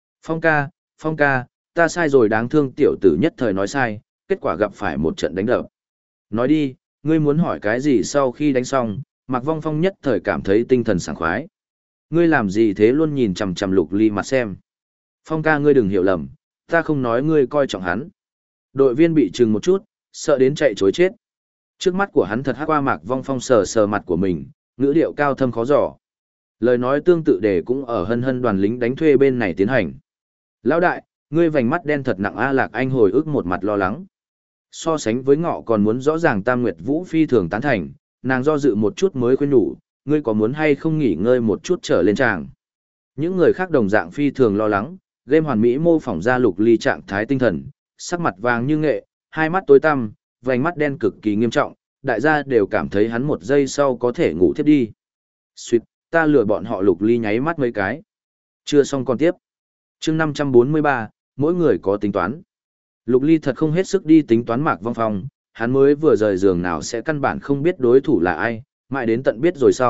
Phong ca, ta sai rồi. Đáng thương tiểu tử nhất thời nói sai, kết quả gặp phải một trận đánh đập. Nói đi, ngươi muốn hỏi cái gì? Sau khi đánh xong, Mạc Vong Phong nhất thời cảm thấy tinh thần sảng khoái. Ngươi làm gì thế? Luôn nhìn chằm chằm Lục Ly mặt xem. Phong ca, ngươi đừng hiểu lầm, ta không nói ngươi coi trọng hắn. Đội viên bị chừng một chút, sợ đến chạy chối chết. Trước mắt của hắn thật hắc qua. Mạc Vong Phong sờ sờ mặt của mình, ngữ điệu cao thâm khó dò. Lời nói tương tự để cũng ở hân hân đoàn lính đánh thuê bên này tiến hành. Lão đại, ngươi vành mắt đen thật nặng a. Lạc Anh hồi ức một mặt lo lắng. So sánh với Ngọ còn muốn rõ ràng Tam Nguyệt Vũ phi thường tán thành, nàng do dự một chút mới khuyên nhủ, ngươi có muốn hay không nghỉ ngơi một chút trở lên tràng. Những người khác đồng dạng phi thường lo lắng, game hoàn mỹ mô phỏng ra Lục Ly trạng thái tinh thần, sắc mặt vàng như nghệ, hai mắt tối tăm, vành mắt đen cực kỳ nghiêm trọng, đại gia đều cảm thấy hắn một giây sau có thể ngủ thiếp đi. Xuyệt, ta lừa bọn họ. Lục Ly nháy mắt mấy cái. Chưa xong còn tiếp. Chương 543, mỗi người có tính toán. Lục Ly thật không hết sức đi tính toán Mạc Vong Phong, hắn mới vừa rời giường nào sẽ căn bản không biết đối thủ là ai, mãi đến tận biết rồi sau,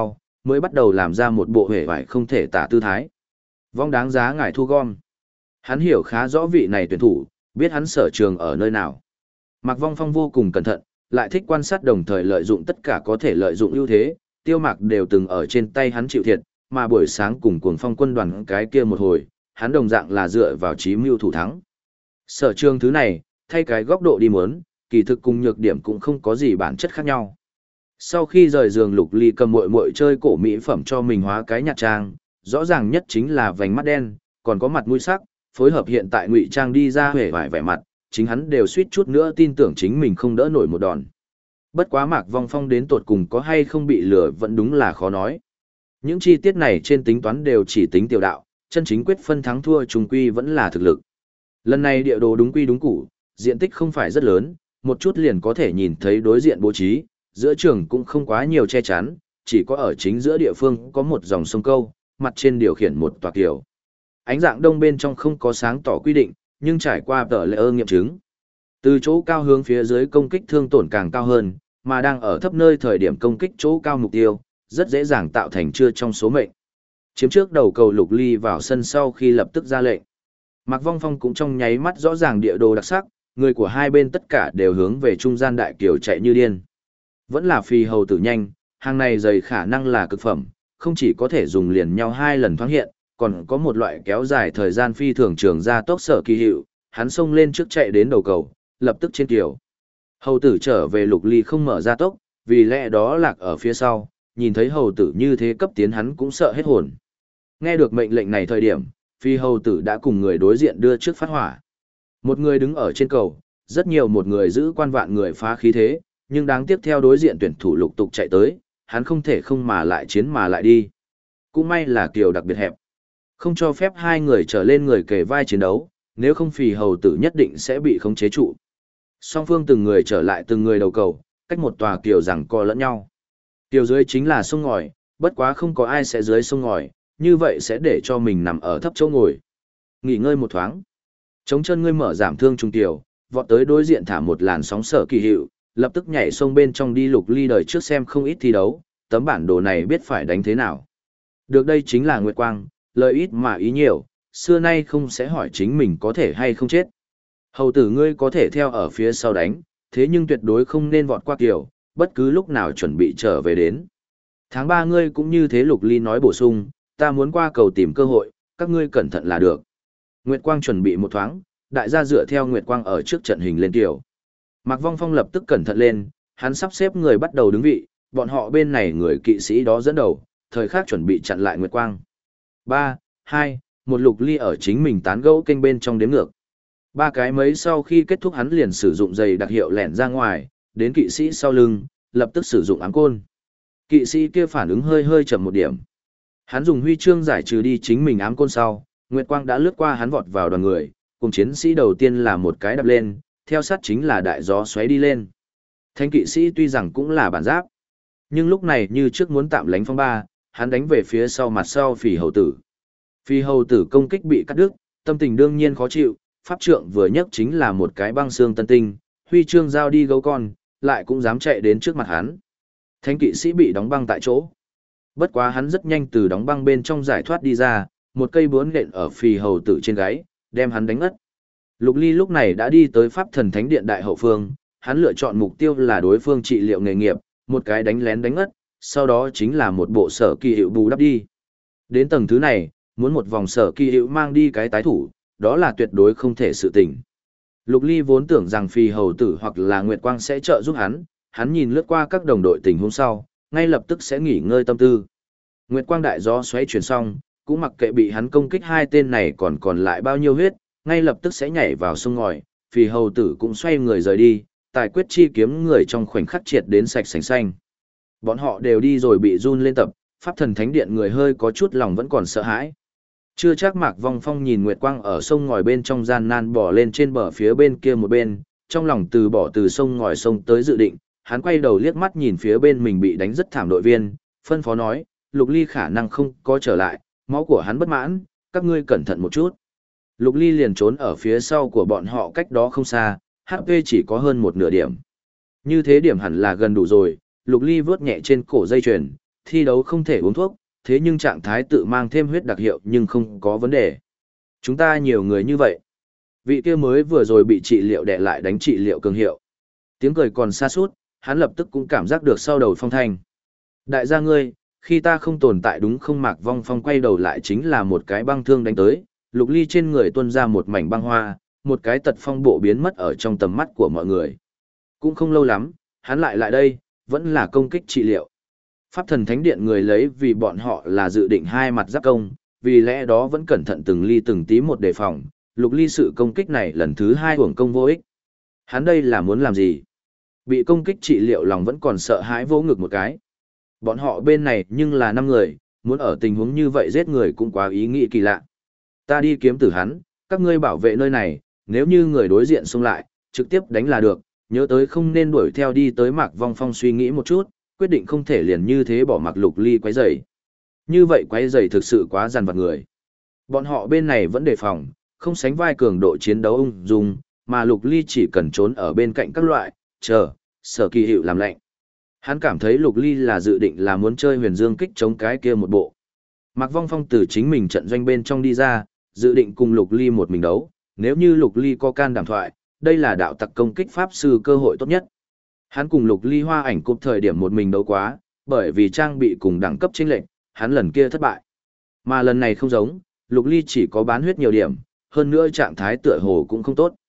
mới bắt đầu làm ra một bộ hề vải không thể tả tư thái. Vong đáng giá ngài thu gom. Hắn hiểu khá rõ vị này tuyển thủ, biết hắn sở trường ở nơi nào. Mạc Vong Phong vô cùng cẩn thận, lại thích quan sát đồng thời lợi dụng tất cả có thể lợi dụng ưu thế, Tiêu Mạc đều từng ở trên tay hắn chịu thiệt, mà buổi sáng cùng Cuồng Phong quân đoàn cái kia một hồi, hắn đồng dạng là dựa vào chí mưu thủ thắng. Sở trường thứ này, thay cái góc độ đi muốn, kỳ thực cùng nhược điểm cũng không có gì bản chất khác nhau. Sau khi rời giường Lục Ly cầm muội muội chơi cổ mỹ phẩm cho mình hóa cái nhạt trang, rõ ràng nhất chính là vành mắt đen, còn có mặt mũi sắc, phối hợp hiện tại ngụy trang đi ra hề vải vẻ mặt, chính hắn đều suýt chút nữa tin tưởng chính mình không đỡ nổi một đòn. Bất quá Mạc Vong Phong đến tột cùng có hay không bị lừa vẫn đúng là khó nói. Những chi tiết này trên tính toán đều chỉ tính tiểu đạo, chân chính quyết phân thắng thua trùng quy vẫn là thực lực. Lần này địa đồ đúng quy đúng củ, diện tích không phải rất lớn, một chút liền có thể nhìn thấy đối diện bố trí, giữa trường cũng không quá nhiều che chắn, chỉ có ở chính giữa địa phương có một dòng sông câu, mặt trên điều khiển một tòa kiều. Ánh dạng đông bên trong không có sáng tỏ quy định, nhưng trải qua tờ lệ nghiệm chứng. Từ chỗ cao hướng phía dưới công kích thương tổn càng cao hơn, mà đang ở thấp nơi thời điểm công kích chỗ cao mục tiêu, rất dễ dàng tạo thành chưa trong số mệnh. Chiếm trước đầu cầu Lục Ly vào sân sau khi lập tức ra lệnh. Mạc Vong Phong cũng trong nháy mắt rõ ràng địa đồ đặc sắc, người của hai bên tất cả đều hướng về trung gian đại kiều chạy như điên. Vẫn là phi hầu tử nhanh, hàng này dày khả năng là cực phẩm, không chỉ có thể dùng liền nhau 2 lần thoáng hiện, còn có một loại kéo dài thời gian phi thường trường ra tốc sở kỳ hiệu, hắn xông lên trước chạy đến đầu cầu, lập tức trên kiều. Hầu tử trở về Lục Ly không mở ra tốc, vì lẽ đó lạc ở phía sau, nhìn thấy hầu tử như thế cấp tiến hắn cũng sợ hết hồn. Nghe được mệnh lệnh này thời điểm, phi hầu tử đã cùng người đối diện đưa trước phát hỏa. Một người đứng ở trên cầu, rất nhiều một người giữ quan vạn người phá khí thế, nhưng đáng tiếc theo đối diện tuyển thủ lục tục chạy tới, hắn không thể không mà lại chiến mà lại đi. Cũng may là kiều đặc biệt hẹp. Không cho phép hai người trở lên người kề vai chiến đấu, nếu không phì hầu tử nhất định sẽ bị khống chế trụ. Song phương từng người trở lại từng người đầu cầu, cách một tòa kiều giằng co lẫn nhau. Kiều dưới chính là sông ngòi, bất quá không có ai sẽ dưới sông ngòi, như vậy sẽ để cho mình nằm ở thấp chỗ ngồi. Nghỉ ngơi một thoáng. Chống chân ngươi mở giảm thương trung tiểu, vọt tới đối diện thả một làn sóng sở kỳ hiệu, lập tức nhảy sông bên trong đi Lục Ly đời trước xem không ít thi đấu, tấm bản đồ này biết phải đánh thế nào. Được đây chính là Nguyệt Quang, lời ít mà ý nhiều, xưa nay không sẽ hỏi chính mình có thể hay không chết. Hầu tử ngươi có thể theo ở phía sau đánh, thế nhưng tuyệt đối không nên vọt qua kiểu, bất cứ lúc nào chuẩn bị trở về đến. Tháng 3 ngươi cũng như thế Lục Ly nói bổ sung, ta muốn qua cầu tìm cơ hội, các ngươi cẩn thận là được. Nguyệt Quang chuẩn bị một thoáng, đại gia dựa theo Nguyệt Quang ở trước trận hình lên tiểu. Mạc Vong Phong lập tức cẩn thận lên, hắn sắp xếp người bắt đầu đứng vị, bọn họ bên này người kỵ sĩ đó dẫn đầu, thời khắc chuẩn bị chặn lại Nguyệt Quang. 3, 2, một Lục Ly ở chính mình tán gẫu kênh bên trong đếm ngược. Ba cái mấy sau khi kết thúc hắn liền sử dụng giày đặc hiệu lẻn ra ngoài, đến kỵ sĩ sau lưng, lập tức sử dụng ám côn. Kỵ sĩ kia phản ứng hơi hơi chậm một điểm. Hắn dùng huy chương giải trừ đi chính mình ám côn sau, Nguyệt Quang đã lướt qua hắn vọt vào đoàn người, cùng chiến sĩ đầu tiên là một cái đập lên, theo sát chính là đại gió xoáy đi lên. Thánh kỵ sĩ tuy rằng cũng là bản giáp, nhưng lúc này như trước muốn tạm lánh phong ba, hắn đánh về phía sau mặt sau phì hầu tử. Phì hầu tử công kích bị cắt đứt, tâm tình đương nhiên khó chịu, pháp trượng vừa nhất chính là một cái băng xương tân tinh, huy chương giao đi gấu con, lại cũng dám chạy đến trước mặt hắn. Thánh kỵ sĩ bị đóng băng tại chỗ. Bất quá hắn rất nhanh từ đóng băng bên trong giải thoát đi ra, một cây bướn lện ở phì hầu tử trên gáy, đem hắn đánh ngất. Lục Ly lúc này đã đi tới Pháp Thần Thánh Điện đại hậu phương, hắn lựa chọn mục tiêu là đối phương trị liệu nghề nghiệp, một cái đánh lén đánh ngất, sau đó chính là một bộ sở kỳ hiệu bù đắp đi. Đến tầng thứ này, muốn một vòng sở kỳ hiệu mang đi cái tái thủ, đó là tuyệt đối không thể sự tình. Lục Ly vốn tưởng rằng phì hầu tử hoặc là Nguyệt Quang sẽ trợ giúp hắn nhìn lướt qua các đồng đội tình huống sau, ngay lập tức sẽ nghỉ ngơi tâm tư. Nguyệt Quang đại gió xoáy chuyển xong, cũng mặc kệ bị hắn công kích hai tên này còn lại bao nhiêu huyết, ngay lập tức sẽ nhảy vào sông ngòi, phì hầu tử cũng xoay người rời đi, tài quyết chi kiếm người trong khoảnh khắc triệt đến sạch sành xanh. Bọn họ đều đi rồi bị run lên tập, Pháp Thần Thánh Điện người hơi có chút lòng vẫn còn sợ hãi. Chưa chắc Mạc Vong Phong nhìn Nguyệt Quang ở sông ngòi bên trong gian nan bỏ lên trên bờ phía bên kia một bên, trong lòng từ bỏ từ sông ngòi sông tới dự định, hắn quay đầu liếc mắt nhìn phía bên mình bị đánh rất thảm đội viên, phân phó nói, Lục Ly khả năng không có trở lại, máu của hắn bất mãn, các ngươi cẩn thận một chút. Lục Ly liền trốn ở phía sau của bọn họ cách đó không xa, HP chỉ có hơn một nửa điểm. Như thế điểm hẳn là gần đủ rồi, Lục Ly vướt nhẹ trên cổ dây chuyền, thi đấu không thể uống thuốc, thế nhưng trạng thái tự mang thêm huyết đặc hiệu nhưng không có vấn đề. Chúng ta nhiều người như vậy. Vị kia mới vừa rồi bị trị liệu đè lại đánh trị liệu cường hiệu. Tiếng cười còn xa suốt, hắn lập tức cũng cảm giác được sau đầu Phong Thanh. Đại gia ngươi, khi ta không tồn tại đúng không? Mạc Vong Phong quay đầu lại chính là một cái băng thương đánh tới, Lục Ly trên người tuôn ra một mảnh băng hoa, một cái tật phong bộ biến mất ở trong tầm mắt của mọi người. Cũng không lâu lắm, hắn lại đây, vẫn là công kích trị liệu. Pháp thần thánh điện người lấy vì bọn họ là dự định hai mặt giáp công, vì lẽ đó vẫn cẩn thận từng ly từng tí một đề phòng, Lục Ly sự công kích này lần thứ hai uổng công vô ích. Hắn đây là muốn làm gì? Bị công kích trị liệu lòng vẫn còn sợ hãi vỗ ngực một cái. Bọn họ bên này nhưng là 5 người, muốn ở tình huống như vậy giết người cũng quá ý nghĩ kỳ lạ. Ta đi kiếm tử hắn, các ngươi bảo vệ nơi này, nếu như người đối diện xông lại, trực tiếp đánh là được, nhớ tới không nên đuổi theo đi tới. Mạc Vong Phong suy nghĩ một chút, quyết định không thể liền như thế bỏ mặc Lục Ly quấy rầy. Như vậy quấy rầy thực sự quá dằn vặt người. Bọn họ bên này vẫn đề phòng, không sánh vai cường độ chiến đấu ung dung, mà Lục Ly chỉ cần trốn ở bên cạnh các loại, chờ, Sở Kỳ Hiệu làm lạnh. Hắn cảm thấy Lục Ly là dự định là muốn chơi Huyền Dương kích chống cái kia một bộ. Mạc Vong Phong từ chính mình trận doanh bên trong đi ra, dự định cùng Lục Ly một mình đấu, nếu như Lục Ly có can đảm thoại, đây là đạo tặc công kích pháp sư cơ hội tốt nhất. Hắn cùng Lục Ly hoa ảnh cúp thời điểm một mình đấu quá, bởi vì trang bị cùng đẳng cấp chênh lệch, hắn lần kia thất bại. Mà lần này không giống, Lục Ly chỉ có bán huyết nhiều điểm, hơn nữa trạng thái tựa hồ cũng không tốt.